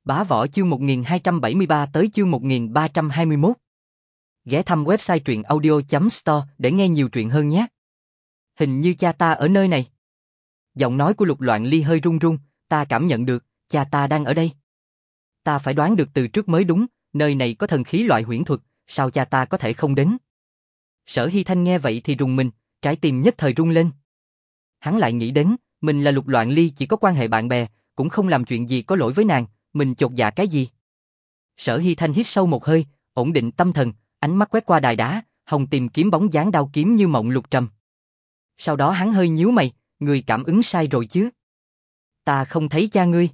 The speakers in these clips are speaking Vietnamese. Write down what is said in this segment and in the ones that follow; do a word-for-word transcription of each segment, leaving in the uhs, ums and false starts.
Bá Võ chương một nghìn hai trăm bảy mươi ba tới chương một nghìn ba trăm hai mươi mốt. Ghé thăm website truyện audio chấm store để nghe nhiều truyện hơn nhé. Hình như cha ta ở nơi này. Giọng nói của Lục Loạn Ly hơi run run, ta cảm nhận được, cha ta đang ở đây. Ta phải đoán được từ trước mới đúng, nơi này có thần khí loại huyễn thuật, sao cha ta có thể không đến? Sở Hy Thanh nghe vậy thì rùng mình, trái tim nhất thời rung lên. Hắn lại nghĩ đến, mình là Lục Loạn Ly chỉ có quan hệ bạn bè, cũng không làm chuyện gì có lỗi với nàng, mình chột dạ cái gì? Sở Hy Thanh hít sâu một hơi, ổn định tâm thần, ánh mắt quét qua đài đá, hồng tìm kiếm bóng dáng đao kiếm như mộng Lục Trầm. Sau đó hắn hơi nhíu mày, người cảm ứng sai rồi chứ? Ta không thấy cha ngươi.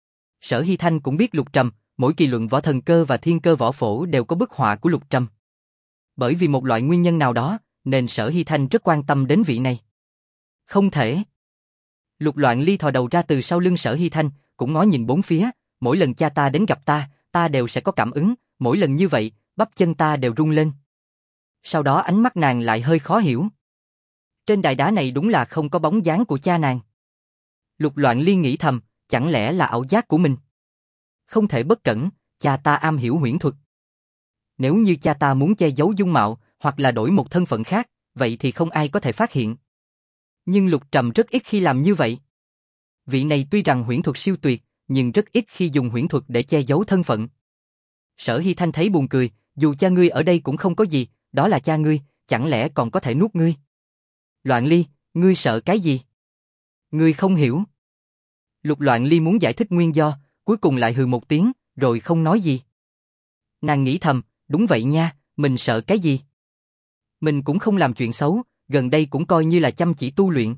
Sở Hy Thanh cũng biết Lục Trầm, mỗi kỳ luận võ thần cơ và thiên cơ võ phổ đều có bức họa của Lục Trầm. Bởi vì một loại nguyên nhân nào đó, nên Sở Hy Thanh rất quan tâm đến vị này. Không thể. Lục Loạn Ly thò đầu ra từ sau lưng Sở Hy Thanh, cũng ngó nhìn bốn phía, mỗi lần cha ta đến gặp ta, ta đều sẽ có cảm ứng, mỗi lần như vậy, bắp chân ta đều rung lên. Sau đó ánh mắt nàng lại hơi khó hiểu. Trên đài đá này đúng là không có bóng dáng của cha nàng. Lục Loạn Ly nghĩ thầm, chẳng lẽ là ảo giác của mình? Không thể bất cẩn, cha ta am hiểu huyễn thuật. Nếu như cha ta muốn che giấu dung mạo, hoặc là đổi một thân phận khác, vậy thì không ai có thể phát hiện. Nhưng Lục Trầm rất ít khi làm như vậy. Vị này tuy rằng huyễn thuật siêu tuyệt, nhưng rất ít khi dùng huyễn thuật để che giấu thân phận. Sở Hy Thanh thấy buồn cười, dù cha ngươi ở đây cũng không có gì, đó là cha ngươi, chẳng lẽ còn có thể nuốt ngươi? Loạn Ly, ngươi sợ cái gì? Ngươi không hiểu. Lục Loạn Ly muốn giải thích nguyên do, cuối cùng lại hừ một tiếng, rồi không nói gì. Nàng nghĩ thầm, đúng vậy nha, mình sợ cái gì? Mình cũng không làm chuyện xấu, gần đây cũng coi như là chăm chỉ tu luyện.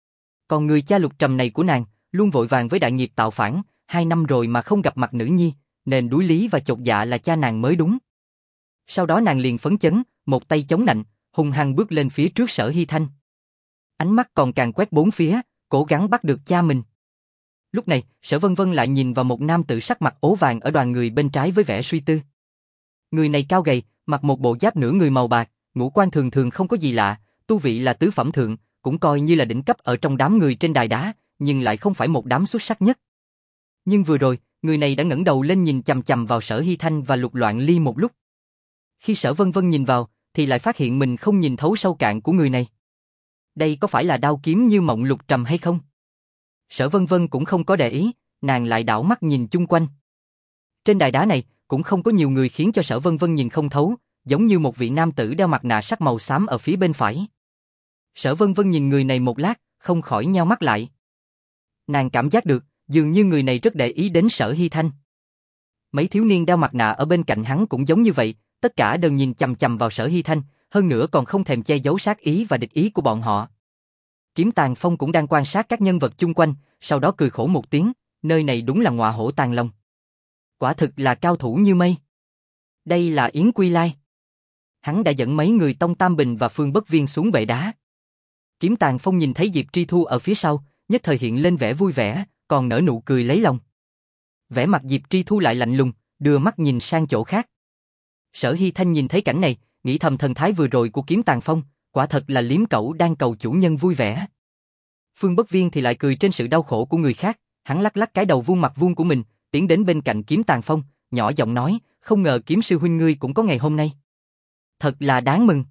Còn người cha Lục Trầm này của nàng, luôn vội vàng với đại nghiệp tạo phản, hai năm rồi mà không gặp mặt nữ nhi, nên đuối lý và chột dạ là cha nàng mới đúng. Sau đó nàng liền phấn chấn, một tay chống nạnh, hung hăng bước lên phía trước Sở Hy Thanh. Ánh mắt còn càng quét bốn phía, cố gắng bắt được cha mình. Lúc này, Sở Vân Vân lại nhìn vào một nam tử sắc mặt ố vàng ở đoàn người bên trái với vẻ suy tư. Người này cao gầy, mặc một bộ giáp nửa người màu bạc, ngũ quan thường thường không có gì lạ, tu vị là tứ phẩm thượng, cũng coi như là đỉnh cấp ở trong đám người trên đài đá, nhưng lại không phải một đám xuất sắc nhất. Nhưng vừa rồi, người này đã ngẩng đầu lên nhìn chằm chằm vào Sở Hy Thanh và Lục Loạn Ly một lúc. Khi Sở Vân Vân nhìn vào, thì lại phát hiện mình không nhìn thấu sâu cạn của người này. Đây có phải là đao kiếm như mộng Lục Trầm hay không? Sở Vân Vân cũng không có để ý, nàng lại đảo mắt nhìn chung quanh. Trên đài đá này, cũng không có nhiều người khiến cho Sở Vân Vân nhìn không thấu, giống như một vị nam tử đeo mặt nạ sắc màu xám ở phía bên phải. Sở Vân Vân nhìn người này một lát, không khỏi nheo mắt lại. Nàng cảm giác được, dường như người này rất để ý đến Sở Hy Thanh. Mấy thiếu niên đeo mặt nạ ở bên cạnh hắn cũng giống như vậy, tất cả đều nhìn chằm chằm vào Sở Hy Thanh, hơn nữa còn không thèm che giấu sát ý và địch ý của bọn họ. Kiếm Tàng Phong cũng đang quan sát các nhân vật chung quanh, sau đó cười khổ một tiếng, nơi này đúng là ngọa hổ tàng long. Quả thực là cao thủ như mây. Đây là Yến Quy Lai. Hắn đã dẫn mấy người Tông Tam Bình và Phương Bất Viên xuống bệ đá. Kiếm Tàng Phong nhìn thấy Diệp Tri Thu ở phía sau, nhất thời hiện lên vẻ vui vẻ, còn nở nụ cười lấy lòng. Vẻ mặt Diệp Tri Thu lại lạnh lùng, đưa mắt nhìn sang chỗ khác. Sở Hy Thanh nhìn thấy cảnh này, nghĩ thầm thần thái vừa rồi của Kiếm Tàng Phong, quả thật là liếm cẩu đang cầu chủ nhân vui vẻ. Phương Bất Viên thì lại cười trên sự đau khổ của người khác, hắn lắc lắc cái đầu vuông mặt vuông của mình, tiến đến bên cạnh Kiếm Tàng Phong, nhỏ giọng nói, không ngờ Kiếm sư huynh ngươi cũng có ngày hôm nay. Thật là đáng mừng.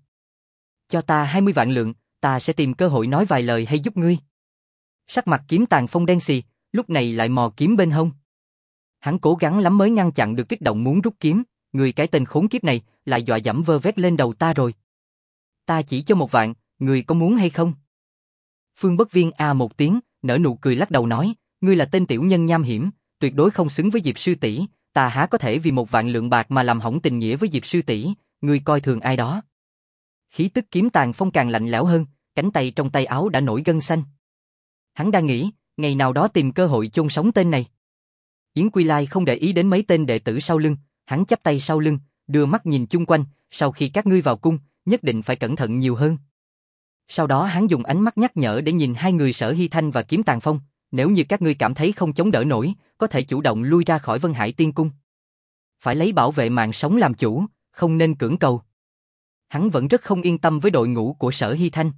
Cho ta hai mươi vạn lượng, ta sẽ tìm cơ hội nói vài lời hay giúp ngươi. Sắc mặt Kiếm Tàng Phong đen xì, lúc này lại mò kiếm bên hông. Hắn cố gắng lắm mới ngăn chặn được kích động muốn rút kiếm, người cái tên khốn kiếp này lại dọa dẫm vơ vét lên đầu ta rồi. Ta chỉ cho một vạn, người có muốn hay không? Phương Bất Viên a một tiếng, nở nụ cười lắc đầu nói, ngươi là tên tiểu nhân nham hiểm, tuyệt đối không xứng với Diệp sư tỷ, ta há có thể vì một vạn lượng bạc mà làm hỏng tình nghĩa với Diệp sư tỷ, ngươi coi thường ai đó. Khí tức Kiếm Tàng Phong càng lạnh lẽo hơn, cánh tay trong tay áo đã nổi gân xanh. Hắn đang nghĩ, ngày nào đó tìm cơ hội chôn sống tên này. Yến Quy Lai không để ý đến mấy tên đệ tử sau lưng, hắn chắp tay sau lưng, đưa mắt nhìn chung quanh, sau khi các ngươi vào cung, nhất định phải cẩn thận nhiều hơn. Sau đó hắn dùng ánh mắt nhắc nhở để nhìn hai người Sở Hy Thanh và Kiếm Tàng Phong, nếu như các ngươi cảm thấy không chống đỡ nổi, có thể chủ động lui ra khỏi Vân Hải Tiên Cung. Phải lấy bảo vệ mạng sống làm chủ, không nên cưỡng cầu. Hắn vẫn rất không yên tâm với đội ngũ của Sở Hy Thanh.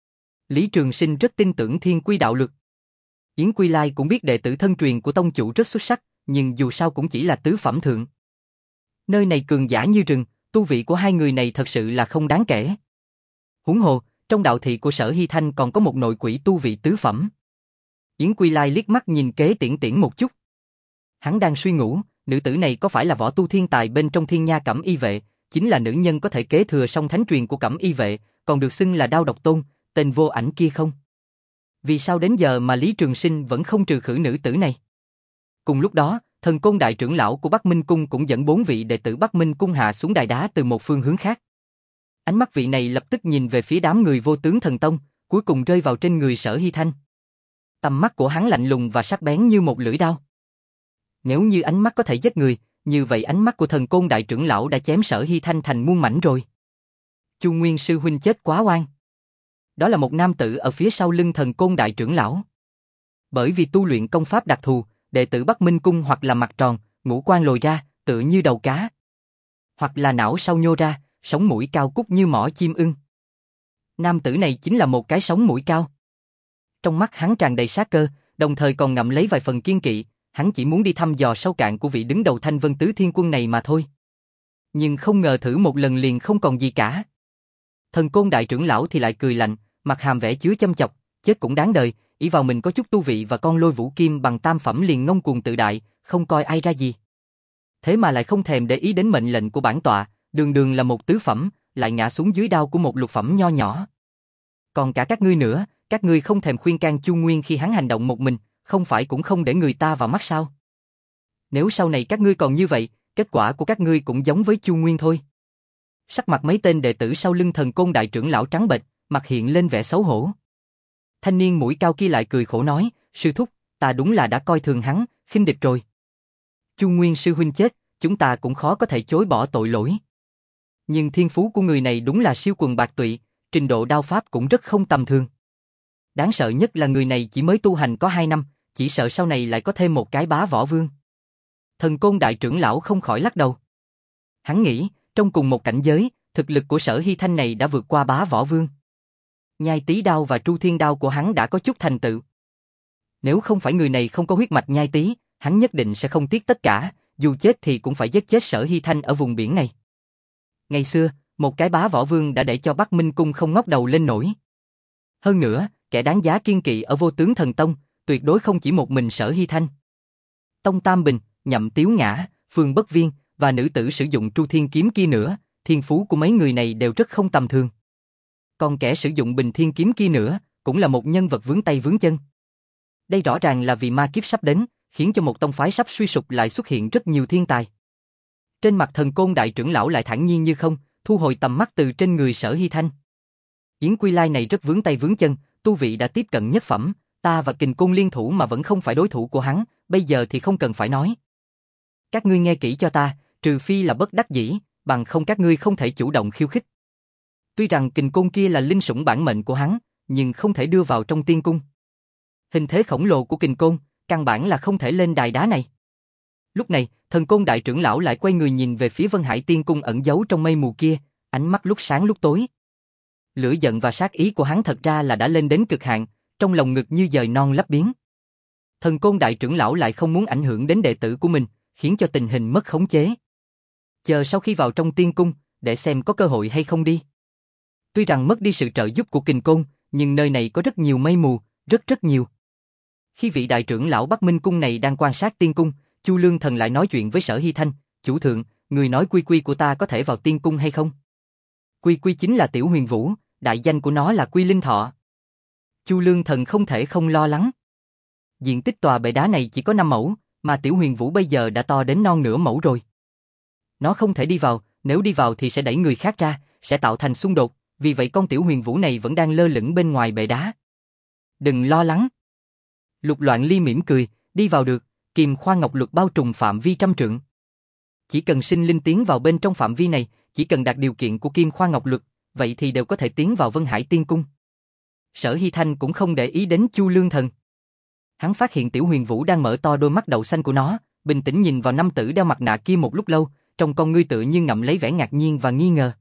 Lý Trường Sinh rất tin tưởng Thiên Quy đạo luật. Yến Quy Lai cũng biết đệ tử thân truyền của tông chủ rất xuất sắc, nhưng dù sao cũng chỉ là tứ phẩm thượng. Nơi này cường giả như rừng, tu vị của hai người này thật sự là không đáng kể. Huống hồ, trong đạo thị của Sở Hy Thanh còn có một nội quỷ tu vị tứ phẩm. Yến Quy Lai liếc mắt nhìn Kế Tiễn Tiễn một chút. Hắn đang suy ngủ, nữ tử này có phải là võ tu thiên tài bên trong Thiên Nha Cẩm Y vệ, chính là nữ nhân có thể kế thừa song thánh truyền của Cẩm Y vệ, còn được xưng là Đao Độc Tôn, tên vô ảnh kia không? Vì sao đến giờ mà Lý Trường Sinh vẫn không trừ khử nữ tử này? Cùng lúc đó, Thần Côn đại trưởng lão của Bắc Minh Cung cũng dẫn bốn vị đệ tử Bắc Minh Cung hạ xuống đài đá từ một phương hướng khác. Ánh mắt vị này lập tức nhìn về phía đám người Vô Tướng Thần Tông, cuối cùng rơi vào trên người Sở Hy Thanh. Tầm mắt của hắn lạnh lùng và sắc bén như một lưỡi đao. Nếu như ánh mắt có thể giết người, như vậy ánh mắt của Thần Côn đại trưởng lão đã chém Sở Hy Thanh thành muôn mảnh rồi. Chu Nguyên sư huynh chết quá oan. Đó là một nam tử ở phía sau lưng Thần Côn đại trưởng lão. Bởi vì tu luyện công pháp đặc thù, đệ tử Bắc Minh Cung hoặc là mặt tròn, ngũ quan lồi ra, tựa như đầu cá, hoặc là não sau nhô ra, sống mũi cao cúc như mỏ chim ưng. Nam tử này chính là một cái sống mũi cao. Trong mắt hắn tràn đầy sát cơ, đồng thời còn ngậm lấy vài phần kiên kỵ, hắn chỉ muốn đi thăm dò sâu cạn của vị đứng đầu Thanh Vân Tứ Thiên Quân này mà thôi. Nhưng không ngờ thử một lần liền không còn gì cả. Thần Côn đại trưởng lão thì lại cười lạnh, mặt hàm vẻ chứa châm chọc, chết cũng đáng đời, ỷ vào mình có chút tu vị và con Lôi Vũ Kim bằng tam phẩm liền ngông cuồng tự đại, không coi ai ra gì. Thế mà lại không thèm để ý đến mệnh lệnh của bản tọa, đường đường là một tứ phẩm, lại ngã xuống dưới đao của một lục phẩm nho nhỏ. Còn cả các ngươi nữa, các ngươi không thèm khuyên can Chu Nguyên khi hắn hành động một mình, không phải cũng không để người ta vào mắt sao? Nếu sau này các ngươi còn như vậy, kết quả của các ngươi cũng giống với Chu Nguyên thôi. Sắc mặt mấy tên đệ tử sau lưng Thần Côn đại trưởng lão trắng bệch, mặt hiện lên vẻ xấu hổ. Thanh niên mũi cao kia lại cười khổ nói, sư thúc, ta đúng là đã coi thường hắn, khinh địch rồi. Chu Nguyên sư huynh chết, chúng ta cũng khó có thể chối bỏ tội lỗi. Nhưng thiên phú của người này đúng là siêu quần bạc tụy, trình độ đao pháp cũng rất không tầm thường. Đáng sợ nhất là người này chỉ mới tu hành có hai năm, chỉ sợ sau này lại có thêm một cái bá võ vương. Thần Côn đại trưởng lão không khỏi lắc đầu. Hắn nghĩ, trong cùng một cảnh giới, thực lực của Sở Hy Thanh này đã vượt qua bá võ vương. Nhai Tý đao và Tru Thiên đao của hắn đã có chút thành tựu. Nếu không phải người này không có huyết mạch Nhai Tý, hắn nhất định sẽ không tiếc tất cả, dù chết thì cũng phải giết chết Sở Hy Thanh ở vùng biển này. Ngày xưa, một cái bá võ vương đã để cho Bắc Minh Cung không ngóc đầu lên nổi. Hơn nữa, kẻ đáng giá kiên kỵ ở Vô Tướng Thần Tông, tuyệt đối không chỉ một mình Sở Hy Thanh. Tông Tam Bình, Nhậm Tiếu Ngã, Phương Bất Viên và nữ tử sử dụng Tru Thiên kiếm kia nữa, thiên phú của mấy người này đều rất không tầm thường. Còn kẻ sử dụng Bình Thiên kiếm kia nữa, cũng là một nhân vật vướng tay vướng chân. Đây rõ ràng là vì ma kiếp sắp đến, khiến cho một tông phái sắp suy sụp lại xuất hiện rất nhiều thiên tài. Trên mặt Thần Côn đại trưởng lão lại thản nhiên như không, thu hồi tầm mắt từ trên người Sở Hy Thanh. Yến Quy Lai này rất vướng tay vướng chân, tu vị đã tiếp cận nhất phẩm, ta và Kình Côn liên thủ mà vẫn không phải đối thủ của hắn, bây giờ thì không cần phải nói. Các ngươi nghe kỹ cho ta, trừ phi là bất đắc dĩ, bằng không các ngươi không thể chủ động khiêu khích. Tuy rằng Kình Côn kia là linh sủng bản mệnh của hắn, nhưng không thể đưa vào trong tiên cung. Hình thế khổng lồ của Kình Côn, căn bản là không thể lên đài đá này. Lúc này, Thần Côn đại trưởng lão lại quay người nhìn về phía Vân Hải Tiên Cung ẩn giấu trong mây mù kia, ánh mắt lúc sáng lúc tối. Lửa giận và sát ý của hắn thật ra là đã lên đến cực hạn, trong lòng ngực như dời non lấp biến. Thần Côn đại trưởng lão lại không muốn ảnh hưởng đến đệ tử của mình, khiến cho tình hình mất khống chế. Chờ sau khi vào trong tiên cung, để xem có cơ hội hay không đi. Tuy rằng mất đi sự trợ giúp của Kình Côn, nhưng nơi này có rất nhiều mây mù, rất rất nhiều. Khi vị đại trưởng lão Bắc Minh Cung này đang quan sát tiên cung, Chu Lương Thần lại nói chuyện với Sở Hy Thanh, chủ thượng, người nói Quy Quy của ta có thể vào tiên cung hay không? Quy Quy chính là Tiểu Huyền Vũ, đại danh của nó là Quy Linh Thọ. Chu Lương Thần không thể không lo lắng. Diện tích tòa bệ đá này chỉ có năm mẫu, mà Tiểu Huyền Vũ bây giờ đã to đến non nửa mẫu rồi. Nó không thể đi vào, nếu đi vào thì sẽ đẩy người khác ra, sẽ tạo thành xung đột, vì vậy con Tiểu Huyền Vũ này vẫn đang lơ lửng bên ngoài bệ đá. Đừng lo lắng. Lục Loạn Ly mỉm cười, đi vào được, Kiềm Khoa Ngọc Luật bao trùm phạm vi trăm trượng. Chỉ cần sinh linh tiến vào bên trong phạm vi này, chỉ cần đạt điều kiện của Kim Khoa Ngọc Luật, vậy thì đều có thể tiến vào Vân Hải Tiên Cung. Sở Hy Thanh cũng không để ý đến Chu Lương Thần. Hắn phát hiện Tiểu Huyền Vũ đang mở to đôi mắt đậu xanh của nó, bình tĩnh nhìn vào nam tử đeo mặt nạ kia một lúc lâu, trong con ngươi tựa như ngậm lấy vẻ ngạc nhiên và nghi ngờ.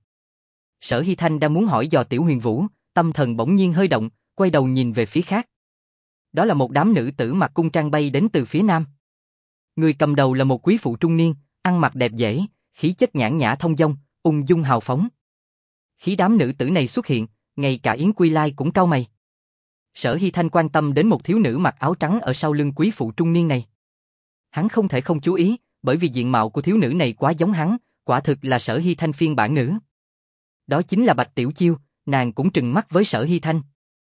Sở Hy Thanh đang muốn hỏi dò Tiểu Huyền Vũ, tâm thần bỗng nhiên hơi động, quay đầu nhìn về phía khác. Đó là một đám nữ tử mặc cung trang bay đến từ phía nam. Người cầm đầu là một quý phụ trung niên, ăn mặc đẹp dễ, khí chất nhãn nhã thông dong, ung dung hào phóng. Khi đám nữ tử này xuất hiện, ngay cả Yến Quy Lai cũng cau mày. Sở Hy Thanh quan tâm đến một thiếu nữ mặc áo trắng ở sau lưng quý phụ trung niên này. Hắn không thể không chú ý, bởi vì diện mạo của thiếu nữ này quá giống hắn, quả thực là Sở Hy Thanh phiên bản nữ. Đó chính là Bạch Tiểu Chiêu, nàng cũng trừng mắt với Sở Hy Thanh.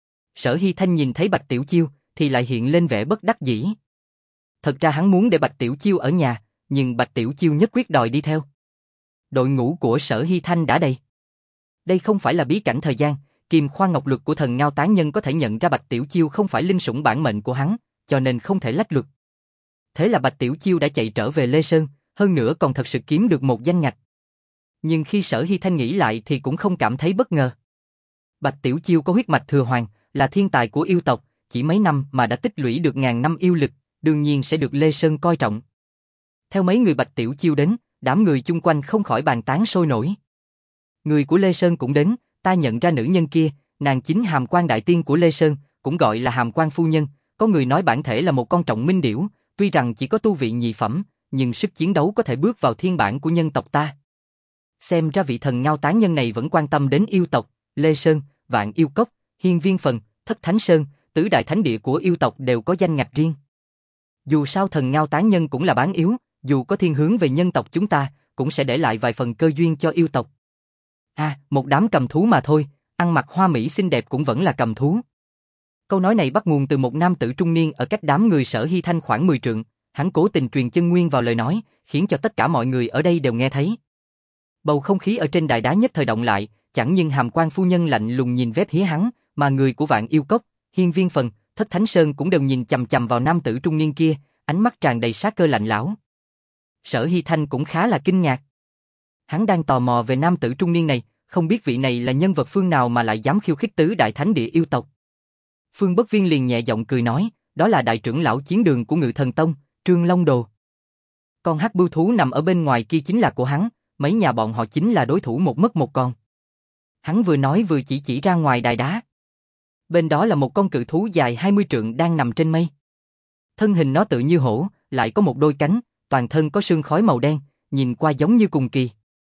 Sở Hy Thanh nhìn thấy Bạch Tiểu Chiêu, thì lại hiện lên vẻ bất đắc dĩ. Thật ra hắn muốn để Bạch Tiểu Chiêu ở nhà, nhưng Bạch Tiểu Chiêu nhất quyết đòi đi theo. Đội ngũ của Sở Hy Thanh đã đầy. Đây không phải là bí cảnh thời gian, Kim Khoa Ngọc Luật của thần Ngao Tán Nhân có thể nhận ra Bạch Tiểu Chiêu không phải linh sủng bản mệnh của hắn, cho nên không thể lách luật. Thế là Bạch Tiểu Chiêu đã chạy trở về Lê Sơn, hơn nữa còn thật sự kiếm được một danh ngạch. Nhưng khi Sở Hy Thanh nghĩ lại thì cũng không cảm thấy bất ngờ. Bạch Tiểu Chiêu có huyết mạch thừa hoàng, là thiên tài của yêu tộc, chỉ mấy năm mà đã tích lũy được ngàn năm yêu lực, đương nhiên sẽ được Lê Sơn coi trọng. Theo mấy người Bạch Tiểu Chiêu đến, đám người chung quanh không khỏi bàn tán sôi nổi. Người của Lê Sơn cũng đến, ta nhận ra nữ nhân kia, nàng chính Hàm Quan đại tiên của Lê Sơn, cũng gọi là Hàm Quan phu nhân, có người nói bản thể là một con trọng minh điểu, tuy rằng chỉ có tu vị nhị phẩm, nhưng sức chiến đấu có thể bước vào thiên bản của nhân tộc ta. Xem ra vị thần Ngao Tán Nhân này vẫn quan tâm đến yêu tộc, Lê Sơn, Vạn Yêu Cốc, Hiên Viên Phần, Thất Thánh Sơn, tứ đại thánh địa của yêu tộc đều có danh ngạch riêng. Dù sao thần Ngao Tán Nhân cũng là bán yếu, dù có thiên hướng về nhân tộc chúng ta, cũng sẽ để lại vài phần cơ duyên cho yêu tộc. À, một đám cầm thú mà thôi, ăn mặc hoa mỹ xinh đẹp cũng vẫn là cầm thú. Câu nói này bắt nguồn từ một nam tử trung niên ở cách đám người Sở Hy Thanh khoảng mười trượng, hắn cố tình truyền chân nguyên vào lời nói, khiến cho tất cả mọi người ở đây đều nghe thấy. Bầu không khí ở trên đài đá nhất thời động lại, chẳng nhưng Hàm Quan phu nhân lạnh lùng nhìn vép hía hắn, mà người của Vạn Yêu Cốc, Hiên Viên Phần, Thất Thánh Sơn cũng đều nhìn chằm chằm vào nam tử trung niên kia, ánh mắt tràn đầy sát cơ lạnh lẽo. Sở Hy Thanh cũng khá là kinh ngạc. Hắn đang tò mò về nam tử trung niên này, không biết vị này là nhân vật phương nào mà lại dám khiêu khích tứ đại thánh địa yêu tộc. Phương Bất Viên liền nhẹ giọng cười nói, đó là đại trưởng lão chiến đường của Ngự Thần Tông, Trương Long Đồ. Con hắc bưu thú nằm ở bên ngoài kia chính là của hắn, mấy nhà bọn họ chính là đối thủ một mất một con. Hắn vừa nói vừa chỉ chỉ ra ngoài đài đá. Bên đó là một con cự thú dài hai mươi trượng đang nằm trên mây. Thân hình nó tự như hổ, lại có một đôi cánh, toàn thân có sương khói màu đen, nhìn qua giống như cùng kỳ.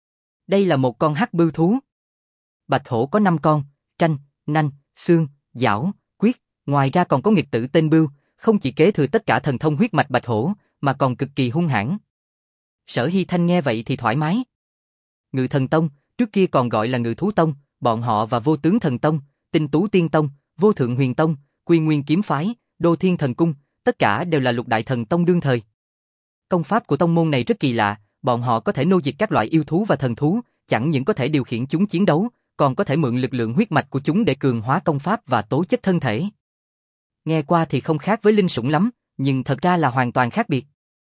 Đây là một con hắc bưu thú. Bạch hổ có năm con, tranh, nanh, xương, giảo, quyết, ngoài ra còn có nghịch tử tên Bưu, không chỉ kế thừa tất cả thần thông huyết mạch bạch hổ, mà còn cực kỳ hung hãn. Sở Hy Thanh nghe vậy thì thoải mái. Ngự Thần Tông, trước kia còn gọi là Ngự Thú Tông, bọn họ và Vô Tướng Thần Tông, Tinh Tú Tiên Tông, Vô Thượng Huyền Tông, Quy Nguyên Kiếm Phái, Đô Thiên Thần Cung, tất cả đều là lục đại thần tông đương thời. Công pháp của tông môn này rất kỳ lạ, bọn họ có thể nô dịch các loại yêu thú và thần thú, chẳng những có thể điều khiển chúng chiến đấu, còn có thể mượn lực lượng huyết mạch của chúng để cường hóa công pháp và tố chất thân thể. Nghe qua thì không khác với linh sủng lắm, nhưng thật ra là hoàn toàn khác biệt.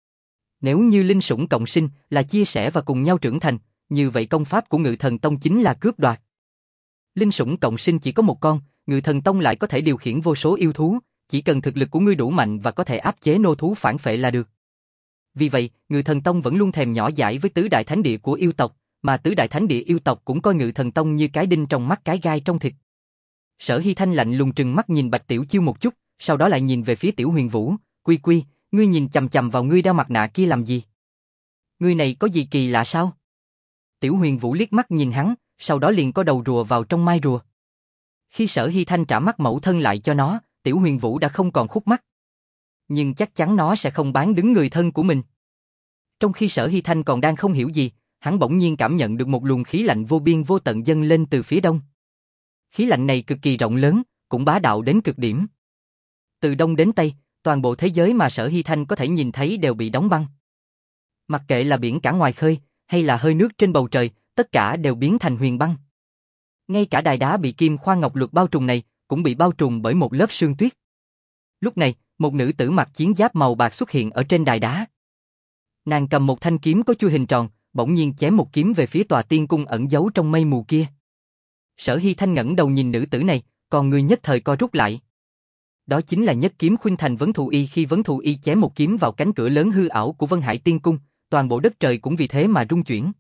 Nếu như linh sủng cộng sinh là chia sẻ và cùng nhau trưởng thành, như vậy công pháp của Ngự Thần Tông chính là cướp đoạt. Linh sủng cộng sinh chỉ có một con, Ngự Thần Tông lại có thể điều khiển vô số yêu thú, chỉ cần thực lực của ngươi đủ mạnh và có thể áp chế nô thú phản phệ là được. Vì vậy, Ngự Thần Tông vẫn luôn thèm nhỏ dãi với tứ đại thánh địa của yêu tộc, mà tứ đại thánh địa yêu tộc cũng coi Ngự Thần Tông như cái đinh trong mắt cái gai trong thịt. Sở Hy Thanh lạnh lùng trừng mắt nhìn Bạch Tiểu Chiêu một chút, sau đó lại nhìn về phía Tiểu Huyền Vũ, "Quy Quy, ngươi nhìn chằm chằm vào ngươi đeo mặt nạ kia làm gì? Ngươi này có gì kỳ lạ sao?" Tiểu Huyền Vũ liếc mắt nhìn hắn, sau đó liền có đầu rùa vào trong mai rùa. Khi Sở Hy Thanh trả mắt mẫu thân lại cho nó, Tiểu Huyền Vũ đã không còn khúc mắc. Nhưng chắc chắn nó sẽ không bán đứng người thân của mình. Trong khi Sở Hy Thanh còn đang không hiểu gì, hắn bỗng nhiên cảm nhận được một luồng khí lạnh vô biên vô tận dâng lên từ phía đông. Khí lạnh này cực kỳ rộng lớn, cũng bá đạo đến cực điểm. Từ đông đến tây, toàn bộ thế giới mà Sở Hy Thanh có thể nhìn thấy đều bị đóng băng. Mặc kệ là biển cả ngoài khơi, hay là hơi nước trên bầu trời, tất cả đều biến thành huyền băng. Ngay cả đài đá bị Kim Khoa Ngọc Luật bao trùm này, cũng bị bao trùm bởi một lớp sương tuyết. Lúc này, một nữ tử mặc chiến giáp màu bạc xuất hiện ở trên đài đá. Nàng cầm một thanh kiếm có chuôi hình tròn, bỗng nhiên chém một kiếm về phía tòa tiên cung ẩn giấu trong mây mù kia. Sở Hy Thanh ngẩng đầu nhìn nữ tử này, còn người nhất thời co rút lại. Đó chính là nhất kiếm khuynh thành Vấn Thù Y. Khi Vấn Thù Y chém một kiếm vào cánh cửa lớn hư ảo của Vân Hải Tiên Cung, toàn bộ đất trời cũng vì thế mà rung chuyển.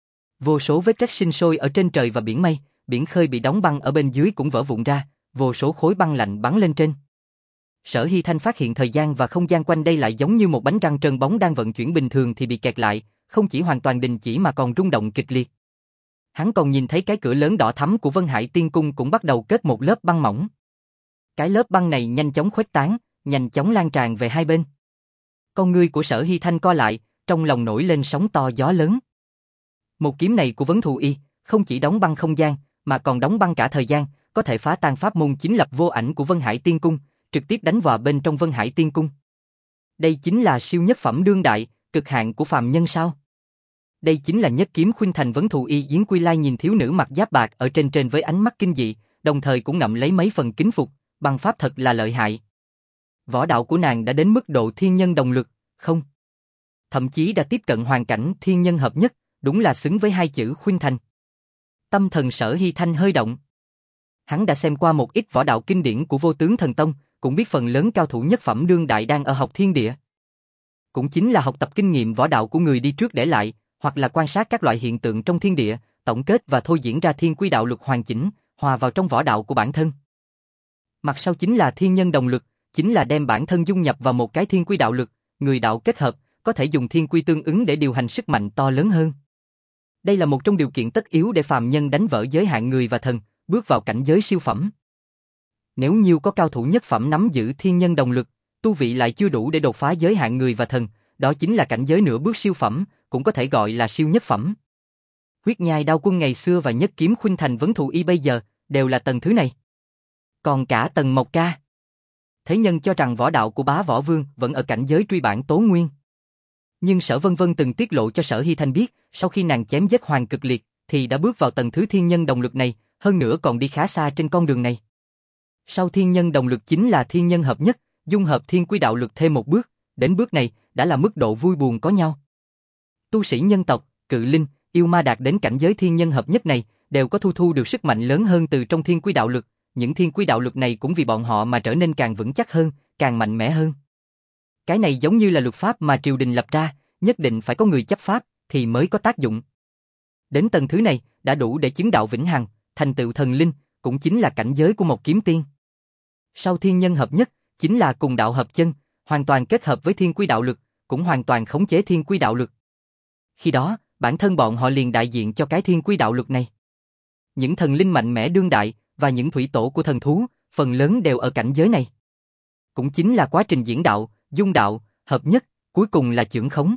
Vô số vết rách sinh sôi ở trên trời và biển mây, biển khơi bị đóng băng ở bên dưới cũng vỡ vụn ra, vô số khối băng lạnh bắn lên trên. Sở Hy Thanh phát hiện thời gian và không gian quanh đây lại giống như một bánh răng trơn bóng đang vận chuyển bình thường thì bị kẹt lại, không chỉ hoàn toàn đình chỉ mà còn rung động kịch liệt. Hắn còn nhìn thấy cái cửa lớn đỏ thắm của Vân Hải Tiên Cung cũng bắt đầu kết một lớp băng mỏng. Cái lớp băng này nhanh chóng khuếch tán, nhanh chóng lan tràn về hai bên. Con ngươi của Sở Hy Thanh co lại, trong lòng nổi lên sóng to gió lớn. Một kiếm này của Vấn Thù Y không chỉ đóng băng không gian, mà còn đóng băng cả thời gian, có thể phá tan pháp môn chính lập vô ảnh của Vân Hải Tiên Cung, trực tiếp đánh vào bên trong Vân Hải Tiên Cung. Đây chính là siêu nhất phẩm đương đại, cực hạn của phàm nhân sao? Đây chính là nhất kiếm khuynh thành. Vấn Thù Y Diễn Quy Lai nhìn thiếu nữ mặc giáp bạc ở trên trên với ánh mắt kinh dị, đồng thời cũng ngậm lấy mấy phần kính phục, băng pháp thật là lợi hại. Võ đạo của nàng đã đến mức độ thiên nhân đồng lực, không? Thậm chí đã tiếp cận hoàn cảnh thiên nhân hợp nhất, đúng là xứng với hai chữ khuynh thành. Tâm thần Sở Hy Thanh hơi động. Hắn đã xem qua một ít võ đạo kinh điển của Vô Tướng Thần Tông, cũng biết phần lớn cao thủ nhất phẩm đương đại đang ở học thiên địa. Cũng chính là học tập kinh nghiệm võ đạo của người đi trước để lại, hoặc là quan sát các loại hiện tượng trong thiên địa, tổng kết và thôi diễn ra thiên quy đạo luật hoàn chỉnh, hòa vào trong võ đạo của bản thân. Mặt sau chính là thiên nhân đồng lực, chính là đem bản thân dung nhập vào một cái thiên quy đạo lực, người đạo kết hợp, có thể dùng thiên quy tương ứng để điều hành sức mạnh to lớn hơn. Đây là một trong điều kiện tất yếu để phàm nhân đánh vỡ giới hạn người và thần, bước vào cảnh giới siêu phẩm. Nếu như có cao thủ nhất phẩm nắm giữ thiên nhân đồng lực, tu vị lại chưa đủ để đột phá giới hạn người và thần, đó chính là cảnh giới nửa bước siêu phẩm, cũng có thể gọi là siêu nhất phẩm. Huyết Nhai Đao Quân ngày xưa và nhất kiếm khuynh thành Vấn Thù Y bây giờ đều là tầng thứ này. Còn cả Tần Mộc Ca, thế nhân cho rằng võ đạo của Bá Võ Vương vẫn ở cảnh giới truy bản tố nguyên. Nhưng Sở Vân Vân từng tiết lộ cho Sở Hy Thanh biết, sau khi nàng chém giết Hoàng Cực Liệt, thì đã bước vào tầng thứ thiên nhân đồng lực này, hơn nữa còn đi khá xa trên con đường này. Sau thiên nhân đồng lực chính là thiên nhân hợp nhất, dung hợp thiên quy đạo lực thêm một bước, đến bước này đã là mức độ vui buồn có nhau. Tu sĩ nhân tộc, cự linh, yêu ma đạt đến cảnh giới thiên nhân hợp nhất này, đều có thu thu được sức mạnh lớn hơn từ trong thiên quy đạo lực, những thiên quy đạo lực này cũng vì bọn họ mà trở nên càng vững chắc hơn, càng mạnh mẽ hơn. Cái này giống như là luật pháp mà triều đình lập ra, nhất định phải có người chấp pháp thì mới có tác dụng. Đến tầng thứ này đã đủ để chứng đạo vĩnh hằng, thành tựu thần linh, cũng chính là cảnh giới của một kiếm tiên. Sau thiên nhân hợp nhất, chính là cùng đạo hợp chân, hoàn toàn kết hợp với thiên quy đạo lực, cũng hoàn toàn khống chế thiên quy đạo lực. Khi đó, bản thân bọn họ liền đại diện cho cái thiên quy đạo lực này. Những thần linh mạnh mẽ đương đại và những thủy tổ của thần thú, phần lớn đều ở cảnh giới này. Cũng chính là quá trình diễn đạo, dung đạo, hợp nhất, cuối cùng là chưởng khống.